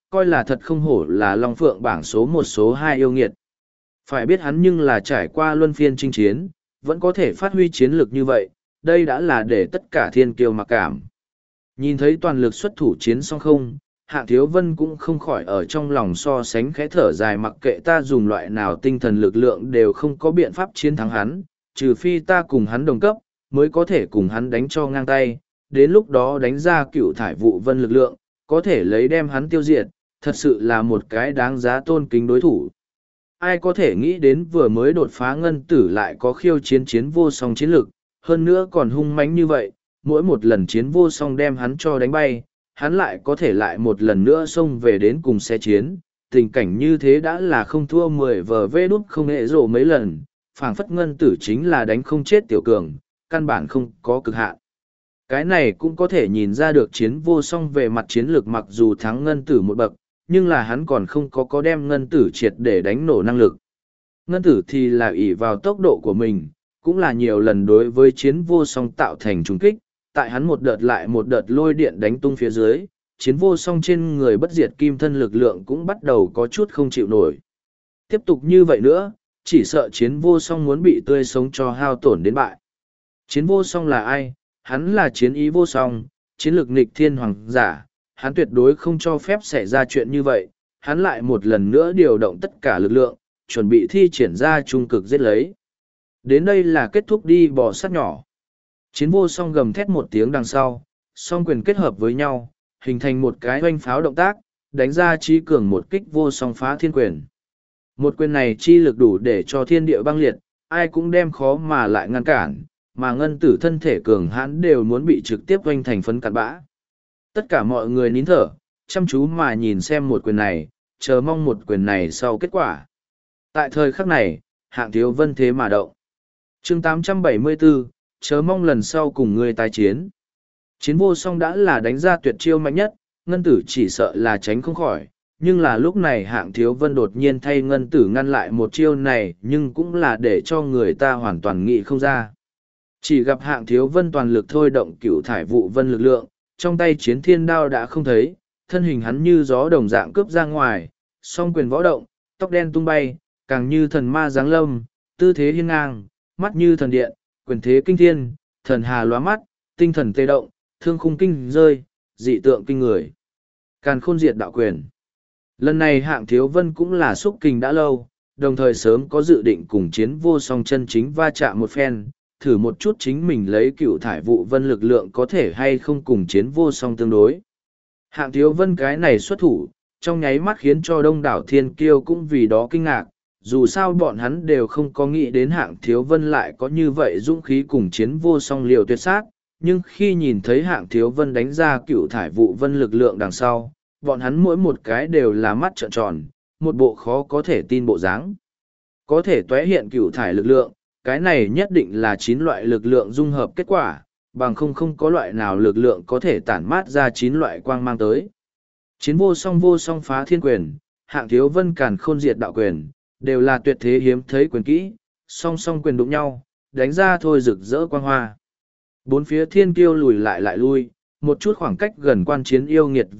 coi là thật không hổ là Long Phượng bảng số một số hai yêu nghiệt. Phải biết hắn nhưng là trải qua luân phiên chinh chiến, vẫn có thể phát huy chiến lược như vậy, đây đã là để tất cả thiên kiêu mặc cảm. Nhìn thấy toàn lực xuất thủ chiến xong không, Hạng Thiếu Vân cũng không khỏi ở trong lòng so sánh khẽ thở dài, mặc kệ ta dùng loại nào tinh thần lực lượng đều không có biện pháp chiến thắng hắn, trừ phi ta cùng hắn đồng cấp, mới có thể cùng hắn đánh cho ngang tay, đến lúc đó đánh ra cựu thải vụ vân lực lượng, có thể lấy đem hắn tiêu diệt, thật sự là một cái đáng giá tôn kính đối thủ. Ai có thể nghĩ đến vừa mới đột phá ngân tử lại có khiêu chiến vô song chiến lực, hơn nữa còn hung mãnh như vậy, mỗi một lần chiến vô song đem hắn cho đánh bay, hắn lại có thể lại một lần nữa xông về đến cùng xe chiến. Tình cảnh như thế đã là không thua 10 vê đút không hệ rổ mấy lần, phảng phất ngân tử chính là đánh không chết tiểu cường, căn bản không có cực hạn. Cái này cũng có thể nhìn ra được chiến vô song về mặt chiến lược, mặc dù thắng ngân tử một bậc, nhưng là hắn còn không có đem ngân tử triệt để đánh nổ năng lực. Ngân tử thì là ỷ vào tốc độ của mình, cũng là nhiều lần đối với chiến vô song tạo thành trùng kích, tại hắn một đợt lại một đợt lôi điện đánh tung phía dưới, chiến vô song trên người bất diệt kim thân lực lượng cũng bắt đầu có chút không chịu nổi. Tiếp tục như vậy nữa, chỉ sợ chiến vô song muốn bị tươi sống cho hao tổn đến bại. Chiến vô song là ai? Hắn là chiến ý vô song, chiến lược nghịch thiên hoàng giả, hắn tuyệt đối không cho phép xảy ra chuyện như vậy, hắn lại một lần nữa điều động tất cả lực lượng, chuẩn bị thi triển ra trung cực giết lấy. Đến đây là kết thúc đi bò sát nhỏ. Chiến vô song gầm thét một tiếng đằng sau, song quyền kết hợp với nhau, hình thành một cái oanh pháo động tác, đánh ra trí cường một kích vô song phá thiên quyền. Một quyền này chi lực đủ để cho thiên địa băng liệt, ai cũng đem khó mà lại ngăn cản, mà ngân tử thân thể cường hãn đều muốn bị trực tiếp oanh thành phấn cặn bã. Tất cả mọi người nín thở, chăm chú mà nhìn xem một quyền này, chờ mong một quyền này sau kết quả. Tại thời khắc này, Hạng Thiếu Vân thế mà động. Chương 874, chớ mong lần sau cùng ngươi tái chiến. Chiến vô song đã là đánh ra tuyệt chiêu mạnh nhất, ngân tử chỉ sợ là tránh không khỏi, nhưng là lúc này Hạng Thiếu Vân đột nhiên thay ngân tử ngăn lại một chiêu này, nhưng cũng là để cho người ta hoàn toàn nghĩ không ra. Chỉ gặp Hạng Thiếu Vân toàn lực thôi động cửu thải vụ vân lực lượng, trong tay chiến thiên đao đã không thấy, thân hình hắn như gió đồng dạng cướp ra ngoài, song quyền võ động, tóc đen tung bay, càng như thần ma giáng lâm, tư thế hiên ngang, mắt như thần điện, quyền thế kinh thiên, thần hà lóa mắt, tinh thần tê động, thương khung kinh rơi, dị tượng kinh người. Càn khôn diệt đạo quyền. Lần này Hạng Thiếu Vân cũng là xúc kình đã lâu, đồng thời sớm có dự định cùng chiến vô song chân chính va chạm một phen, thử một chút chính mình lấy cựu thải vụ vân lực lượng có thể hay không cùng chiến vô song tương đối. Hạng Thiếu Vân cái này xuất thủ, trong nháy mắt khiến cho đông đảo thiên kiêu cũng vì đó kinh ngạc, dù sao bọn hắn đều không có nghĩ đến Hạng Thiếu Vân lại có như vậy dũng khí cùng chiến vô song liều tuyệt sát, nhưng khi nhìn thấy Hạng Thiếu Vân đánh ra cựu thải vụ vân lực lượng đằng sau, bọn hắn mỗi một cái đều là mắt trợn tròn, một bộ khó có thể tin bộ dáng. Có thể tóe hiện cựu thải lực lượng, cái này nhất định là 9 loại lực lượng dung hợp kết quả, bằng không có loại nào lực lượng có thể tản mát ra 9 loại quang mang tới. Chiến vô song phá thiên quyền, Hạng Thiếu Vân càn khôn diệt đạo quyền, đều là tuyệt thế hiếm thấy quyền kỹ, song quyền đụng nhau, đánh ra thôi rực rỡ quang hoa. Bốn phía thiên kiêu lùi lại lui, một chút khoảng cách gần quan chiến yêu nghiệt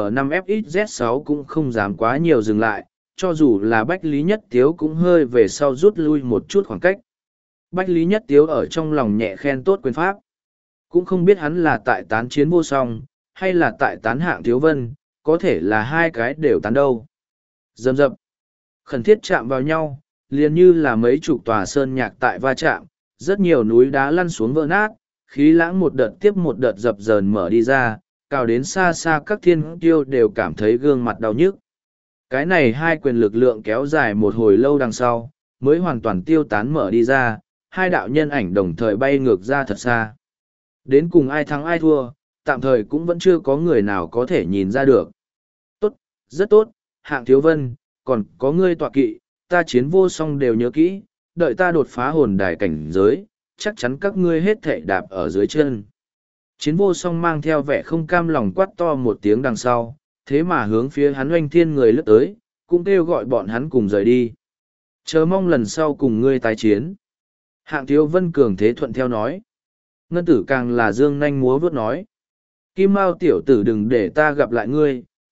VM5FXZ6 cũng không dám quá nhiều dừng lại, cho dù là Bách Lý Nhất Tiếu cũng hơi về sau rút lui một chút khoảng cách. Bách Lý Nhất Tiếu ở trong lòng nhẹ khen tốt quyền pháp. Cũng không biết hắn là tại tán chiến vô song, hay là tại tán Hạng Thiếu Vân, có thể là hai cái đều tán đâu. Dầm dập, khẩn thiết chạm vào nhau, liền như là mấy chục tòa sơn nhạc tại va chạm, rất nhiều núi đá lăn xuống vỡ nát, khí lãng một đợt tiếp một đợt dập dờn mở đi ra, cào đến xa xa các thiên kiêu đều cảm thấy gương mặt đau nhức. Cái này hai quyền lực lượng kéo dài một hồi lâu đằng sau, mới hoàn toàn tiêu tán mở đi ra, hai đạo nhân ảnh đồng thời bay ngược ra thật xa. Đến cùng ai thắng ai thua, tạm thời cũng vẫn chưa có người nào có thể nhìn ra được. Tốt, rất tốt, Hạng Thiếu Vân, còn có ngươi tọa kỵ, ta chiến vô song đều nhớ kỹ, đợi ta đột phá hồn đài cảnh giới, chắc chắn các ngươi hết thảy đạp ở dưới chân. Chiến vô song mang theo vẻ không cam lòng quát to một tiếng đằng sau, thế mà hướng phía hắn oanh thiên người lướt tới, cũng kêu gọi bọn hắn cùng rời đi. Chờ mong lần sau cùng ngươi tái chiến. Hạng Thiếu Vân cường thế thuận theo nói. Ngân tử càng là dương nanh múa vuốt nói. Kim Mao tiểu tử đừng để ta gặp lại ngươi,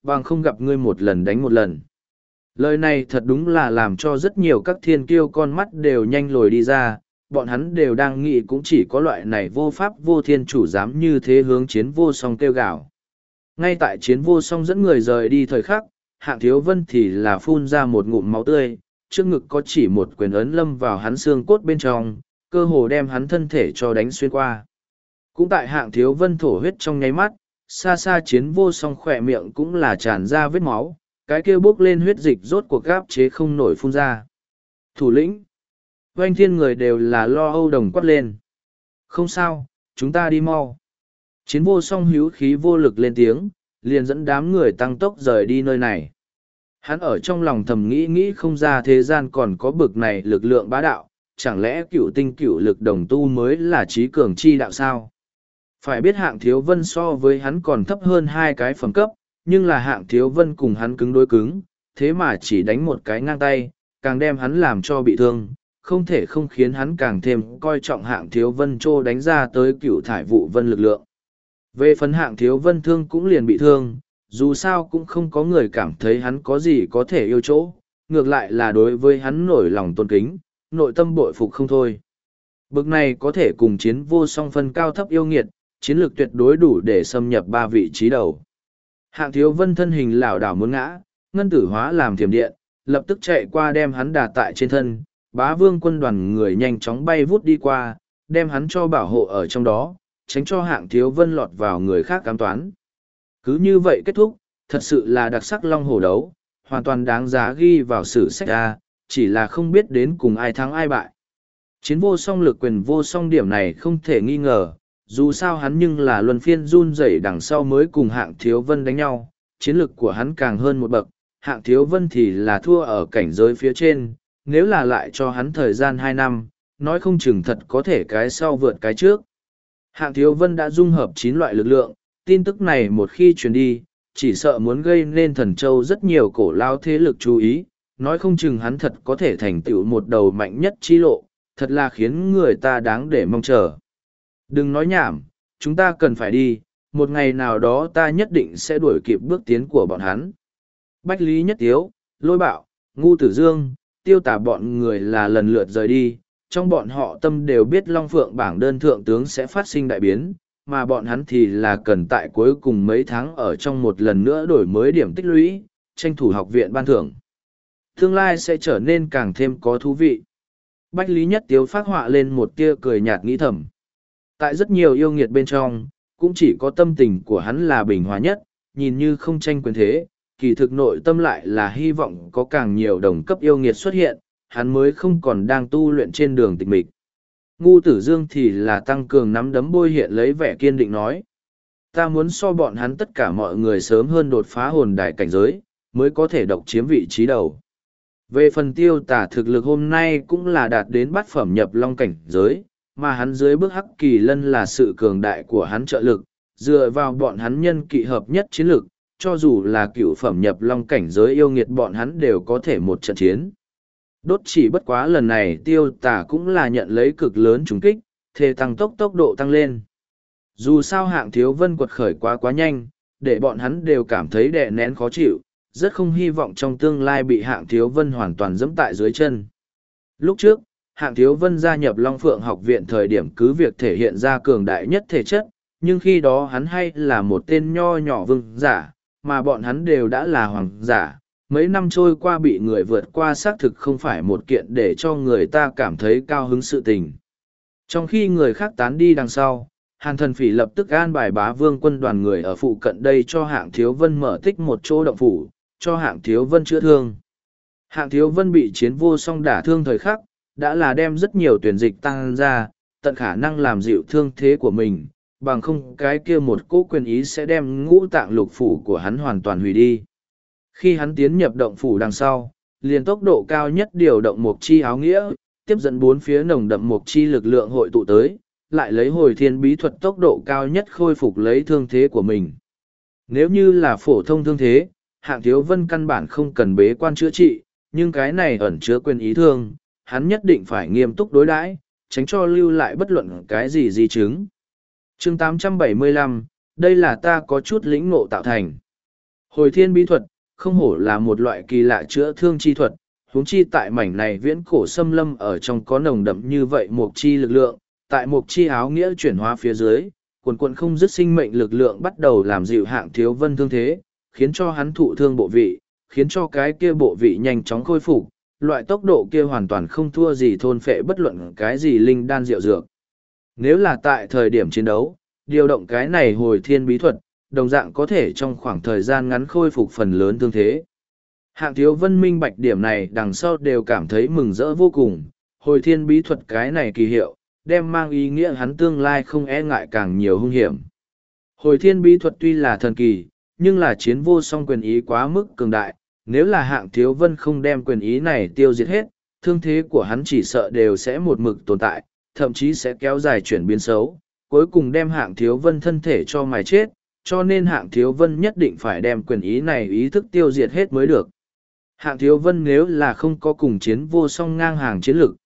bằng không gặp ngươi một lần đánh một lần. Lời này thật đúng là làm cho rất nhiều các thiên kiêu con mắt đều nhanh lồi đi ra, bọn hắn đều đang nghĩ cũng chỉ có loại này vô pháp vô thiên chủ dám như thế hướng chiến vô song kêu gào. Ngay tại chiến vô song dẫn người rời đi thời khắc, Hạng Thiếu Vân thì là phun ra một ngụm máu tươi, trước ngực có chỉ một quyền ấn lâm vào hắn xương cốt bên trong, cơ hồ đem hắn thân thể cho đánh xuyên qua. Cũng tại Hạng Thiếu Vân thổ huyết trong nháy mắt, xa xa chiến vô song khỏe miệng cũng là tràn ra vết máu, cái kia bốc lên huyết dịch rốt cuộc gáp chế không nổi phun ra. Thủ lĩnh, oanh thiên người đều là lo âu đồng quát lên. Không sao, chúng ta đi mau. Chiến vô song hữu khí vô lực lên tiếng, liền dẫn đám người tăng tốc rời đi nơi này. Hắn ở trong lòng thầm nghĩ không ra thế gian còn có bực này lực lượng bá đạo, chẳng lẽ cựu tinh cựu lực đồng tu mới là trí cường chi đạo sao? Phải biết Hạng Thiếu Vân so với hắn còn thấp hơn hai cái phẩm cấp, nhưng là Hạng Thiếu Vân cùng hắn cứng đối cứng, thế mà chỉ đánh một cái ngang tay, càng đem hắn làm cho bị thương, không thể không khiến hắn càng thêm coi trọng Hạng Thiếu Vân trô đánh ra tới cựu thải vụ vân lực lượng. Về phần Hạng Thiếu Vân thương cũng liền bị thương, dù sao cũng không có người cảm thấy hắn có gì có thể yêu chỗ, ngược lại là đối với hắn nổi lòng tôn kính, nội tâm bội phục không thôi. Bực này có thể cùng chiến vô song phân cao thấp yêu nghiệt, chiến lược tuyệt đối đủ để xâm nhập ba vị trí đầu. Hạng Thiếu Vân thân hình lảo đảo muốn ngã, ngân tử hóa làm thiểm điện, lập tức chạy qua đem hắn đà tại trên thân, Bá Vương quân đoàn người nhanh chóng bay vút đi qua, đem hắn cho bảo hộ ở trong đó, tránh cho Hạng Thiếu Vân lọt vào người khác cám toán. Cứ như vậy kết thúc, thật sự là đặc sắc long hổ đấu, hoàn toàn đáng giá ghi vào sử sách A, chỉ là không biết đến cùng ai thắng ai bại. Chiến vô song lực quyền vô song điểm này không thể nghi ngờ, dù sao hắn nhưng là luân phiên run rẩy đằng sau mới cùng Hạng Thiếu Vân đánh nhau, chiến lực của hắn càng hơn một bậc, Hạng Thiếu Vân thì là thua ở cảnh giới phía trên, nếu là lại cho hắn thời gian 2 năm, nói không chừng thật có thể cái sau vượt cái trước. Hạng Thiếu Vân đã dung hợp 9 loại lực lượng, tin tức này một khi truyền đi, chỉ sợ muốn gây nên Thần Châu rất nhiều cổ lao thế lực chú ý, nói không chừng hắn thật có thể thành tựu một đầu mạnh nhất chi lộ, thật là khiến người ta đáng để mong chờ. Đừng nói nhảm, chúng ta cần phải đi, một ngày nào đó ta nhất định sẽ đuổi kịp bước tiến của bọn hắn. Bách Lý Nhất Tiếu, Lôi Bạo, Ngu Tử Dương, Tiêu Tả bọn người là lần lượt rời đi, trong bọn họ tâm đều biết Long Phượng bảng đơn thượng tướng sẽ phát sinh đại biến, mà bọn hắn thì là cần tại cuối cùng mấy tháng ở trong một lần nữa đổi mới điểm tích lũy, tranh thủ học viện ban thưởng. Tương lai sẽ trở nên càng thêm có thú vị. Bách Lý Nhất Tiếu phát họa lên một tia cười nhạt nghĩ thầm. Tại rất nhiều yêu nghiệt bên trong, cũng chỉ có tâm tình của hắn là bình hòa nhất, nhìn như không tranh quyền thế, kỳ thực nội tâm lại là hy vọng có càng nhiều đồng cấp yêu nghiệt xuất hiện, hắn mới không còn đang tu luyện trên đường tịch mịch. Ngu Tử Dương thì là tăng cường nắm đấm bôi hiện lấy vẻ kiên định nói. Ta muốn so bọn hắn tất cả mọi người sớm hơn đột phá hồn đài cảnh giới, mới có thể độc chiếm vị trí đầu. Về phần Tiêu Tả thực lực hôm nay cũng là đạt đến bát phẩm nhập long cảnh giới, mà hắn dưới bước Hắc Kỳ Lân là sự cường đại của hắn trợ lực, dựa vào bọn hắn nhân kỵ hợp nhất chiến lực, cho dù là cựu phẩm nhập long cảnh giới yêu nghiệt bọn hắn đều có thể một trận chiến. Đốt chỉ bất quá lần này Tiêu Tả cũng là nhận lấy cực lớn trùng kích, thề tăng tốc độ tăng lên. Dù sao Hạng Thiếu Vân quật khởi quá nhanh, để bọn hắn đều cảm thấy đè nén khó chịu, rất không hy vọng trong tương lai bị Hạng Thiếu Vân hoàn toàn dẫm tại dưới chân. Lúc trước, Hạng Thiếu Vân gia nhập Long Phượng học viện thời điểm cứ việc thể hiện ra cường đại nhất thể chất, nhưng khi đó hắn hay là một tên nho nhỏ vương giả, mà bọn hắn đều đã là hoàng giả. Mấy năm trôi qua bị người vượt qua xác thực không phải một kiện để cho người ta cảm thấy cao hứng sự tình. Trong khi người khác tán đi đằng sau, Hàn Thần Phỉ lập tức an bài Bá Vương quân đoàn người ở phụ cận đây cho Hạng Thiếu Vân mở tích một chỗ động phủ, cho Hạng Thiếu Vân chữa thương. Hạng Thiếu Vân bị chiến vô song đả thương thời khắc, đã là đem rất nhiều tuyển dịch tăng ra, tận khả năng làm dịu thương thế của mình, bằng không cái kia một cỗ quyền ý sẽ đem ngũ tạng lục phủ của hắn hoàn toàn hủy đi. Khi hắn tiến nhập động phủ đằng sau, liền tốc độ cao nhất điều động mục chi áo nghĩa, tiếp dẫn bốn phía nồng đậm mục chi lực lượng hội tụ tới, lại lấy hồi thiên bí thuật tốc độ cao nhất khôi phục lấy thương thế của mình. Nếu như là phổ thông thương thế, Hạng Thiếu Vân căn bản không cần bế quan chữa trị, nhưng cái này ẩn chứa quyền ý thương, hắn nhất định phải nghiêm túc đối đãi, tránh cho lưu lại bất luận cái gì di chứng. Chương 875, đây là ta có chút lĩnh ngộ tạo thành. Hồi thiên bí thuật, không hổ là một loại kỳ lạ chữa thương chi thuật, huống chi tại mảnh này viễn cổ xâm lâm ở trong có nồng đậm như vậy mộc chi lực lượng, tại mộc chi áo nghĩa chuyển hóa phía dưới, quần quần không dứt sinh mệnh lực lượng bắt đầu làm dịu Hạng Thiếu Vân thương thế, khiến cho hắn thụ thương bộ vị, khiến cho cái kia bộ vị nhanh chóng khôi phục, loại tốc độ kia hoàn toàn không thua gì thôn phệ bất luận cái gì linh đan rượu dược. Nếu là tại thời điểm chiến đấu, điều động cái này hồi thiên bí thuật, đồng dạng có thể trong khoảng thời gian ngắn khôi phục phần lớn thương thế. Hạng Thiếu Vân minh bạch điểm này đằng sau đều cảm thấy mừng rỡ vô cùng, hồi thiên bí thuật cái này kỳ hiệu, đem mang ý nghĩa hắn tương lai không e ngại càng nhiều hung hiểm. Hồi thiên bí thuật tuy là thần kỳ, nhưng là chiến vô song quyền ý quá mức cường đại, nếu là Hạng Thiếu Vân không đem quyền ý này tiêu diệt hết, thương thế của hắn chỉ sợ đều sẽ một mực tồn tại, thậm chí sẽ kéo dài chuyển biến xấu, cuối cùng đem Hạng Thiếu Vân thân thể cho mài chết, cho nên Hạng Thiếu Vân nhất định phải đem quyền ý này ý thức tiêu diệt hết mới được. Hạng Thiếu Vân nếu là không có cùng chiến vô song ngang hàng chiến lực,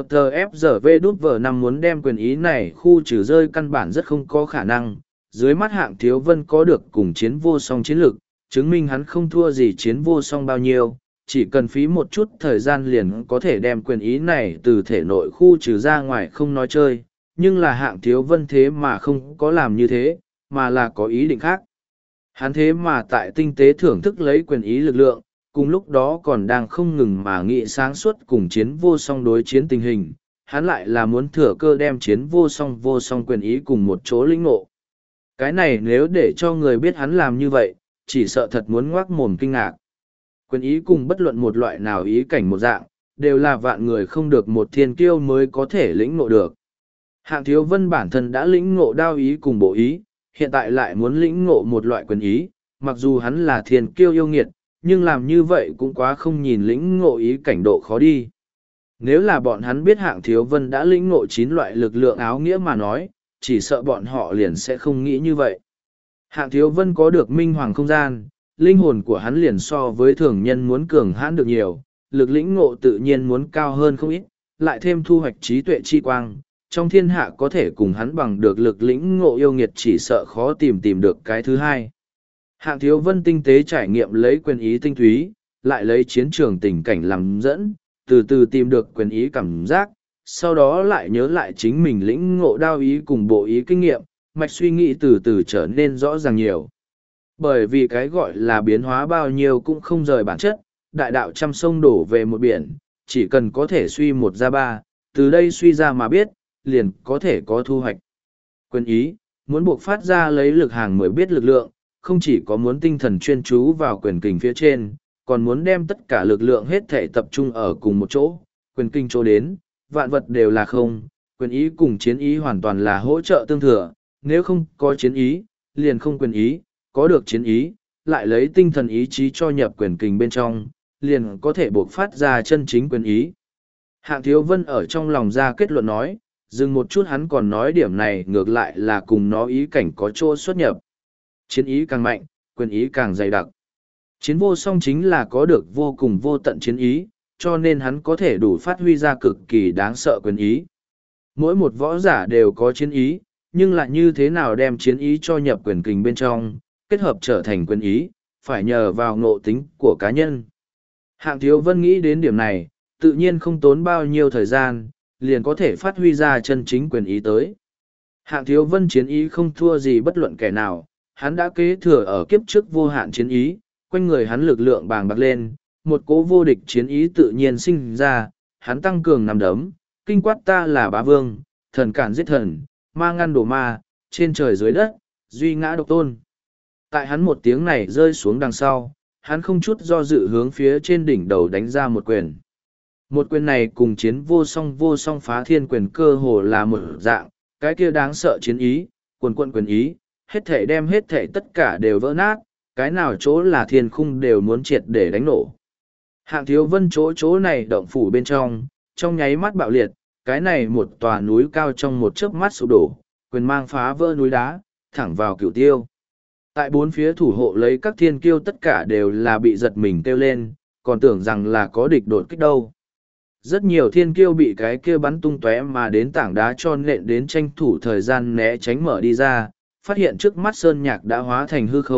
VTFGV muốn đem quyền ý này khu trừ rơi căn bản rất không có khả năng. Dưới mắt Hạng Thiếu Vân có được cùng chiến vô song chiến lực, chứng minh hắn không thua gì chiến vô song bao nhiêu, chỉ cần phí một chút thời gian liền có thể đem quyền ý này từ thể nội khu trừ ra ngoài không nói chơi, nhưng là Hạng Thiếu Vân thế mà không có làm như thế, mà là có ý định khác. Hắn thế mà tại tinh tế thưởng thức lấy quyền ý lực lượng, cùng lúc đó còn đang không ngừng mà nghĩ sáng suốt cùng chiến vô song đối chiến tình hình, hắn lại là muốn thừa cơ đem chiến vô song quyền ý cùng một chỗ lĩnh ngộ. Cái này nếu để cho người biết hắn làm như vậy, chỉ sợ thật muốn ngoác mồm kinh ngạc. Quyền ý cùng bất luận một loại nào ý cảnh một dạng, đều là vạn người không được một thiên kiêu mới có thể lĩnh ngộ được. Hạng Thiếu Vân bản thân đã lĩnh ngộ đao ý cùng bộ ý, hiện tại lại muốn lĩnh ngộ một loại quyền ý, mặc dù hắn là thiên kiêu yêu nghiệt, nhưng làm như vậy cũng quá không nhìn lĩnh ngộ ý cảnh độ khó đi. Nếu là bọn hắn biết Hạng Thiếu Vân đã lĩnh ngộ 9 loại lực lượng áo nghĩa mà nói, chỉ sợ bọn họ liền sẽ không nghĩ như vậy. Hạng Thiếu Vân có được minh hoàng không gian, linh hồn của hắn liền so với thường nhân muốn cường hãn được nhiều, lực lĩnh ngộ tự nhiên muốn cao hơn không ít, lại thêm thu hoạch trí tuệ chi quang, trong thiên hạ có thể cùng hắn bằng được lực lĩnh ngộ yêu nghiệt chỉ sợ khó tìm được cái thứ hai. Hạng Thiếu Vân tinh tế trải nghiệm lấy quyền ý tinh túy, lại lấy chiến trường tình cảnh làm dẫn, từ từ tìm được quyền ý cảm giác, sau đó lại nhớ lại chính mình lĩnh ngộ đao ý cùng bộ ý kinh nghiệm, mạch suy nghĩ từ từ trở nên rõ ràng nhiều. Bởi vì cái gọi là biến hóa bao nhiêu cũng không rời bản chất, đại đạo trăm sông đổ về một biển, chỉ cần có thể suy một ra ba, từ đây suy ra mà biết, liền có thể có thu hoạch. Quyền ý, muốn buộc phát ra lấy lực hàng mới biết lực lượng, không chỉ có muốn tinh thần chuyên chú vào quyền kình phía trên, còn muốn đem tất cả lực lượng hết thể tập trung ở cùng một chỗ, quyền kinh chỗ đến, vạn vật đều là không, quyền ý cùng chiến ý hoàn toàn là hỗ trợ tương thừa, nếu không có chiến ý, liền không quyền ý, có được chiến ý, lại lấy tinh thần ý chí cho nhập quyền kình bên trong, liền có thể buộc phát ra chân chính quyền ý. Hạng Thiếu Vân ở trong lòng ra kết luận nói, dừng một chút hắn còn nói điểm này ngược lại là cùng nó ý cảnh có chỗ xuất nhập. Chiến ý càng mạnh, quyền ý càng dày đặc. Chiến vô song chính là có được vô cùng vô tận chiến ý, cho nên hắn có thể đủ phát huy ra cực kỳ đáng sợ quyền ý. Mỗi một võ giả đều có chiến ý, nhưng lại như thế nào đem chiến ý cho nhập quyền kình bên trong, kết hợp trở thành quyền ý, phải nhờ vào ngộ tính của cá nhân. Hạng Thiếu Vân nghĩ đến điểm này, tự nhiên không tốn bao nhiêu thời gian, liền có thể phát huy ra chân chính quyền ý tới. Hạng Thiếu Vân chiến ý không thua gì bất luận kẻ nào, hắn đã kế thừa ở kiếp trước vô hạn chiến ý, quanh người hắn lực lượng bàng bạc lên, một cỗ vô địch chiến ý tự nhiên sinh ra, hắn tăng cường nằm đấm, kinh quát ta là bá vương, thần cản giết thần, ma ngăn đổ ma, trên trời dưới đất, duy ngã độc tôn. Tại hắn một tiếng này rơi xuống đằng sau, hắn không chút do dự hướng phía trên đỉnh đầu đánh ra một quyền. Một quyền này cùng chiến vô song phá thiên quyền cơ hồ là một dạng, cái kia đáng sợ chiến ý, quần quận quyền ý, hết thể đem hết thể tất cả đều vỡ nát, cái nào chỗ là thiên khung đều muốn triệt để đánh nổ. Hạng Thiếu Vân chỗ này động phủ bên trong nháy mắt bạo liệt, cái này một tòa núi cao trong một chớp mắt sụp đổ, quyền mang phá vỡ núi đá, thẳng vào Cửu Tiêu. Tại bốn phía thủ hộ lấy các thiên kiêu tất cả đều là bị giật mình kêu lên, còn tưởng rằng là có địch đột kích đâu. Rất nhiều thiên kiêu bị cái kia bắn tung tóe mà đến tảng đá cho nện đến tranh thủ thời gian né tránh mở đi ra, phát hiện trước mắt sơn nhạc đã hóa thành hư không,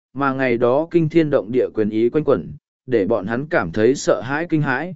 mà ngày đó kinh thiên động địa quyền ý quanh quẩn, để bọn hắn cảm thấy sợ hãi kinh hãi.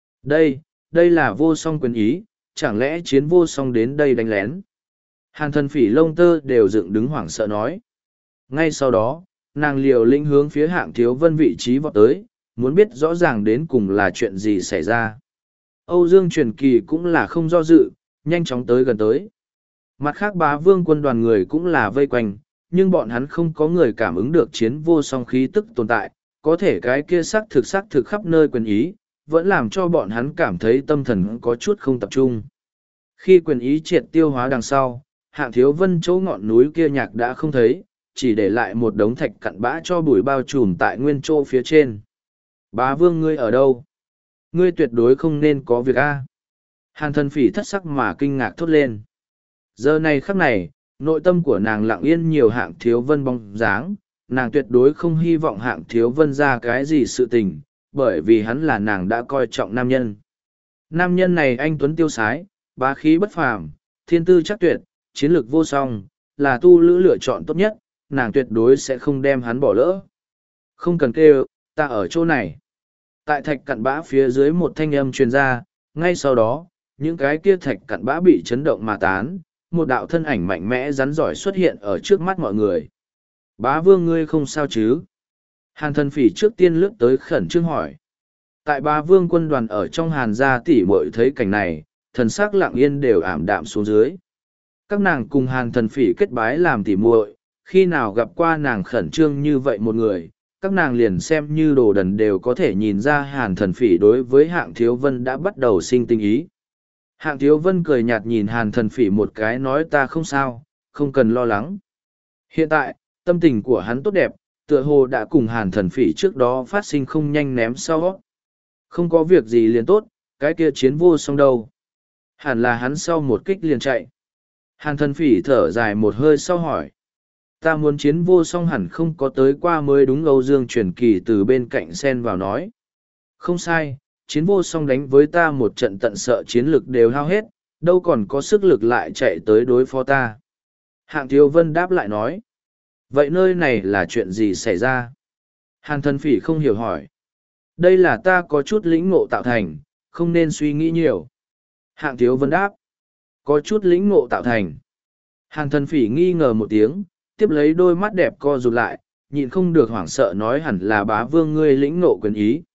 Đây là vô song quyền ý, chẳng lẽ chiến vô song đến đây đánh lén? Hàn thần phỉ lông tơ đều dựng đứng hoảng sợ nói. Ngay sau đó, nàng liều lĩnh hướng phía Hạng Thiếu Vân vị trí vọt tới, muốn biết rõ ràng đến cùng là chuyện gì xảy ra. Âu Dương Truyền Kỳ cũng là không do dự, nhanh chóng tới gần tới. Mặt khác Bá Vương quân đoàn người cũng là vây quanh, nhưng bọn hắn không có người cảm ứng được chiến vô song khí tức tồn tại, có thể cái kia sắc thực khắp nơi quyền ý, vẫn làm cho bọn hắn cảm thấy tâm thần có chút không tập trung. Khi quyền ý triệt tiêu hóa đằng sau, Hạng Thiếu Vân chỗ ngọn núi kia nhạc đã không thấy, chỉ để lại một đống thạch cặn bã cho bụi bao trùm tại nguyên chỗ phía trên. Bá Vương ngươi ở đâu? Ngươi tuyệt đối không nên có việc a. Hàn thần phỉ thất sắc mà kinh ngạc thốt lên. Giờ này khắc này, nội tâm của nàng lặng yên nhiều Hạng Thiếu Vân bóng dáng, nàng tuyệt đối không hy vọng Hạng Thiếu Vân ra cái gì sự tình, bởi vì hắn là nàng đã coi trọng nam nhân. Nam nhân này anh tuấn tiêu sái, bá khí bất phàm, thiên tư chắc tuyệt, chiến lược vô song, là tu lữ lựa chọn tốt nhất, nàng tuyệt đối sẽ không đem hắn bỏ lỡ. Không cần kêu, ta ở chỗ này. Tại thạch cặn bã phía dưới một thanh âm truyền ra, ngay sau đó, những cái kia thạch cặn bã bị chấn động mà tán, một đạo thân ảnh mạnh mẽ rắn giỏi xuất hiện ở trước mắt mọi người. Bá Vương ngươi không sao chứ? Hàn thần phỉ trước tiên lướt tới khẩn trương hỏi. Tại Bá Vương quân đoàn ở trong Hàn gia tỷ muội thấy cảnh này, thần sắc lặng yên đều ảm đạm xuống dưới. Các nàng cùng Hàn thần phỉ kết bái làm tỷ muội, khi nào gặp qua nàng khẩn trương như vậy một người, các nàng liền xem như đồ đần đều có thể nhìn ra Hàn thần phỉ đối với Hạng Thiếu Vân đã bắt đầu sinh tình ý. Hạng Thiếu Vân cười nhạt nhìn Hàn thần phỉ một cái nói ta không sao, không cần lo lắng. Hiện tại, tâm tình của hắn tốt đẹp, tựa hồ đã cùng Hàn thần phỉ trước đó phát sinh không nhanh ném sau. Không có việc gì liền tốt, cái kia chiến vô song đâu. Hẳn là hắn sau một kích liền chạy. Hàn thần phỉ thở dài một hơi sau hỏi. Ta muốn chiến vô song hẳn không có tới qua mới đúng. Âu Dương Truyền Kỳ từ bên cạnh xen vào nói. Không sai, chiến vô song đánh với ta một trận tận sợ chiến lực đều hao hết, đâu còn có sức lực lại chạy tới đối phó ta. Hạng Thiếu Vân đáp lại nói. Vậy nơi này là chuyện gì xảy ra? Hàn thần phỉ không hiểu hỏi. Đây là ta có chút lĩnh ngộ tạo thành, không nên suy nghĩ nhiều. Hạng Thiếu Vân đáp. Có chút lĩnh ngộ tạo thành. Hàn thần phỉ nghi ngờ một tiếng, tiếp lấy đôi mắt đẹp co rụt lại, nhịn không được hoảng sợ nói hẳn là Bá Vương ngươi lĩnh ngộ quyền ý.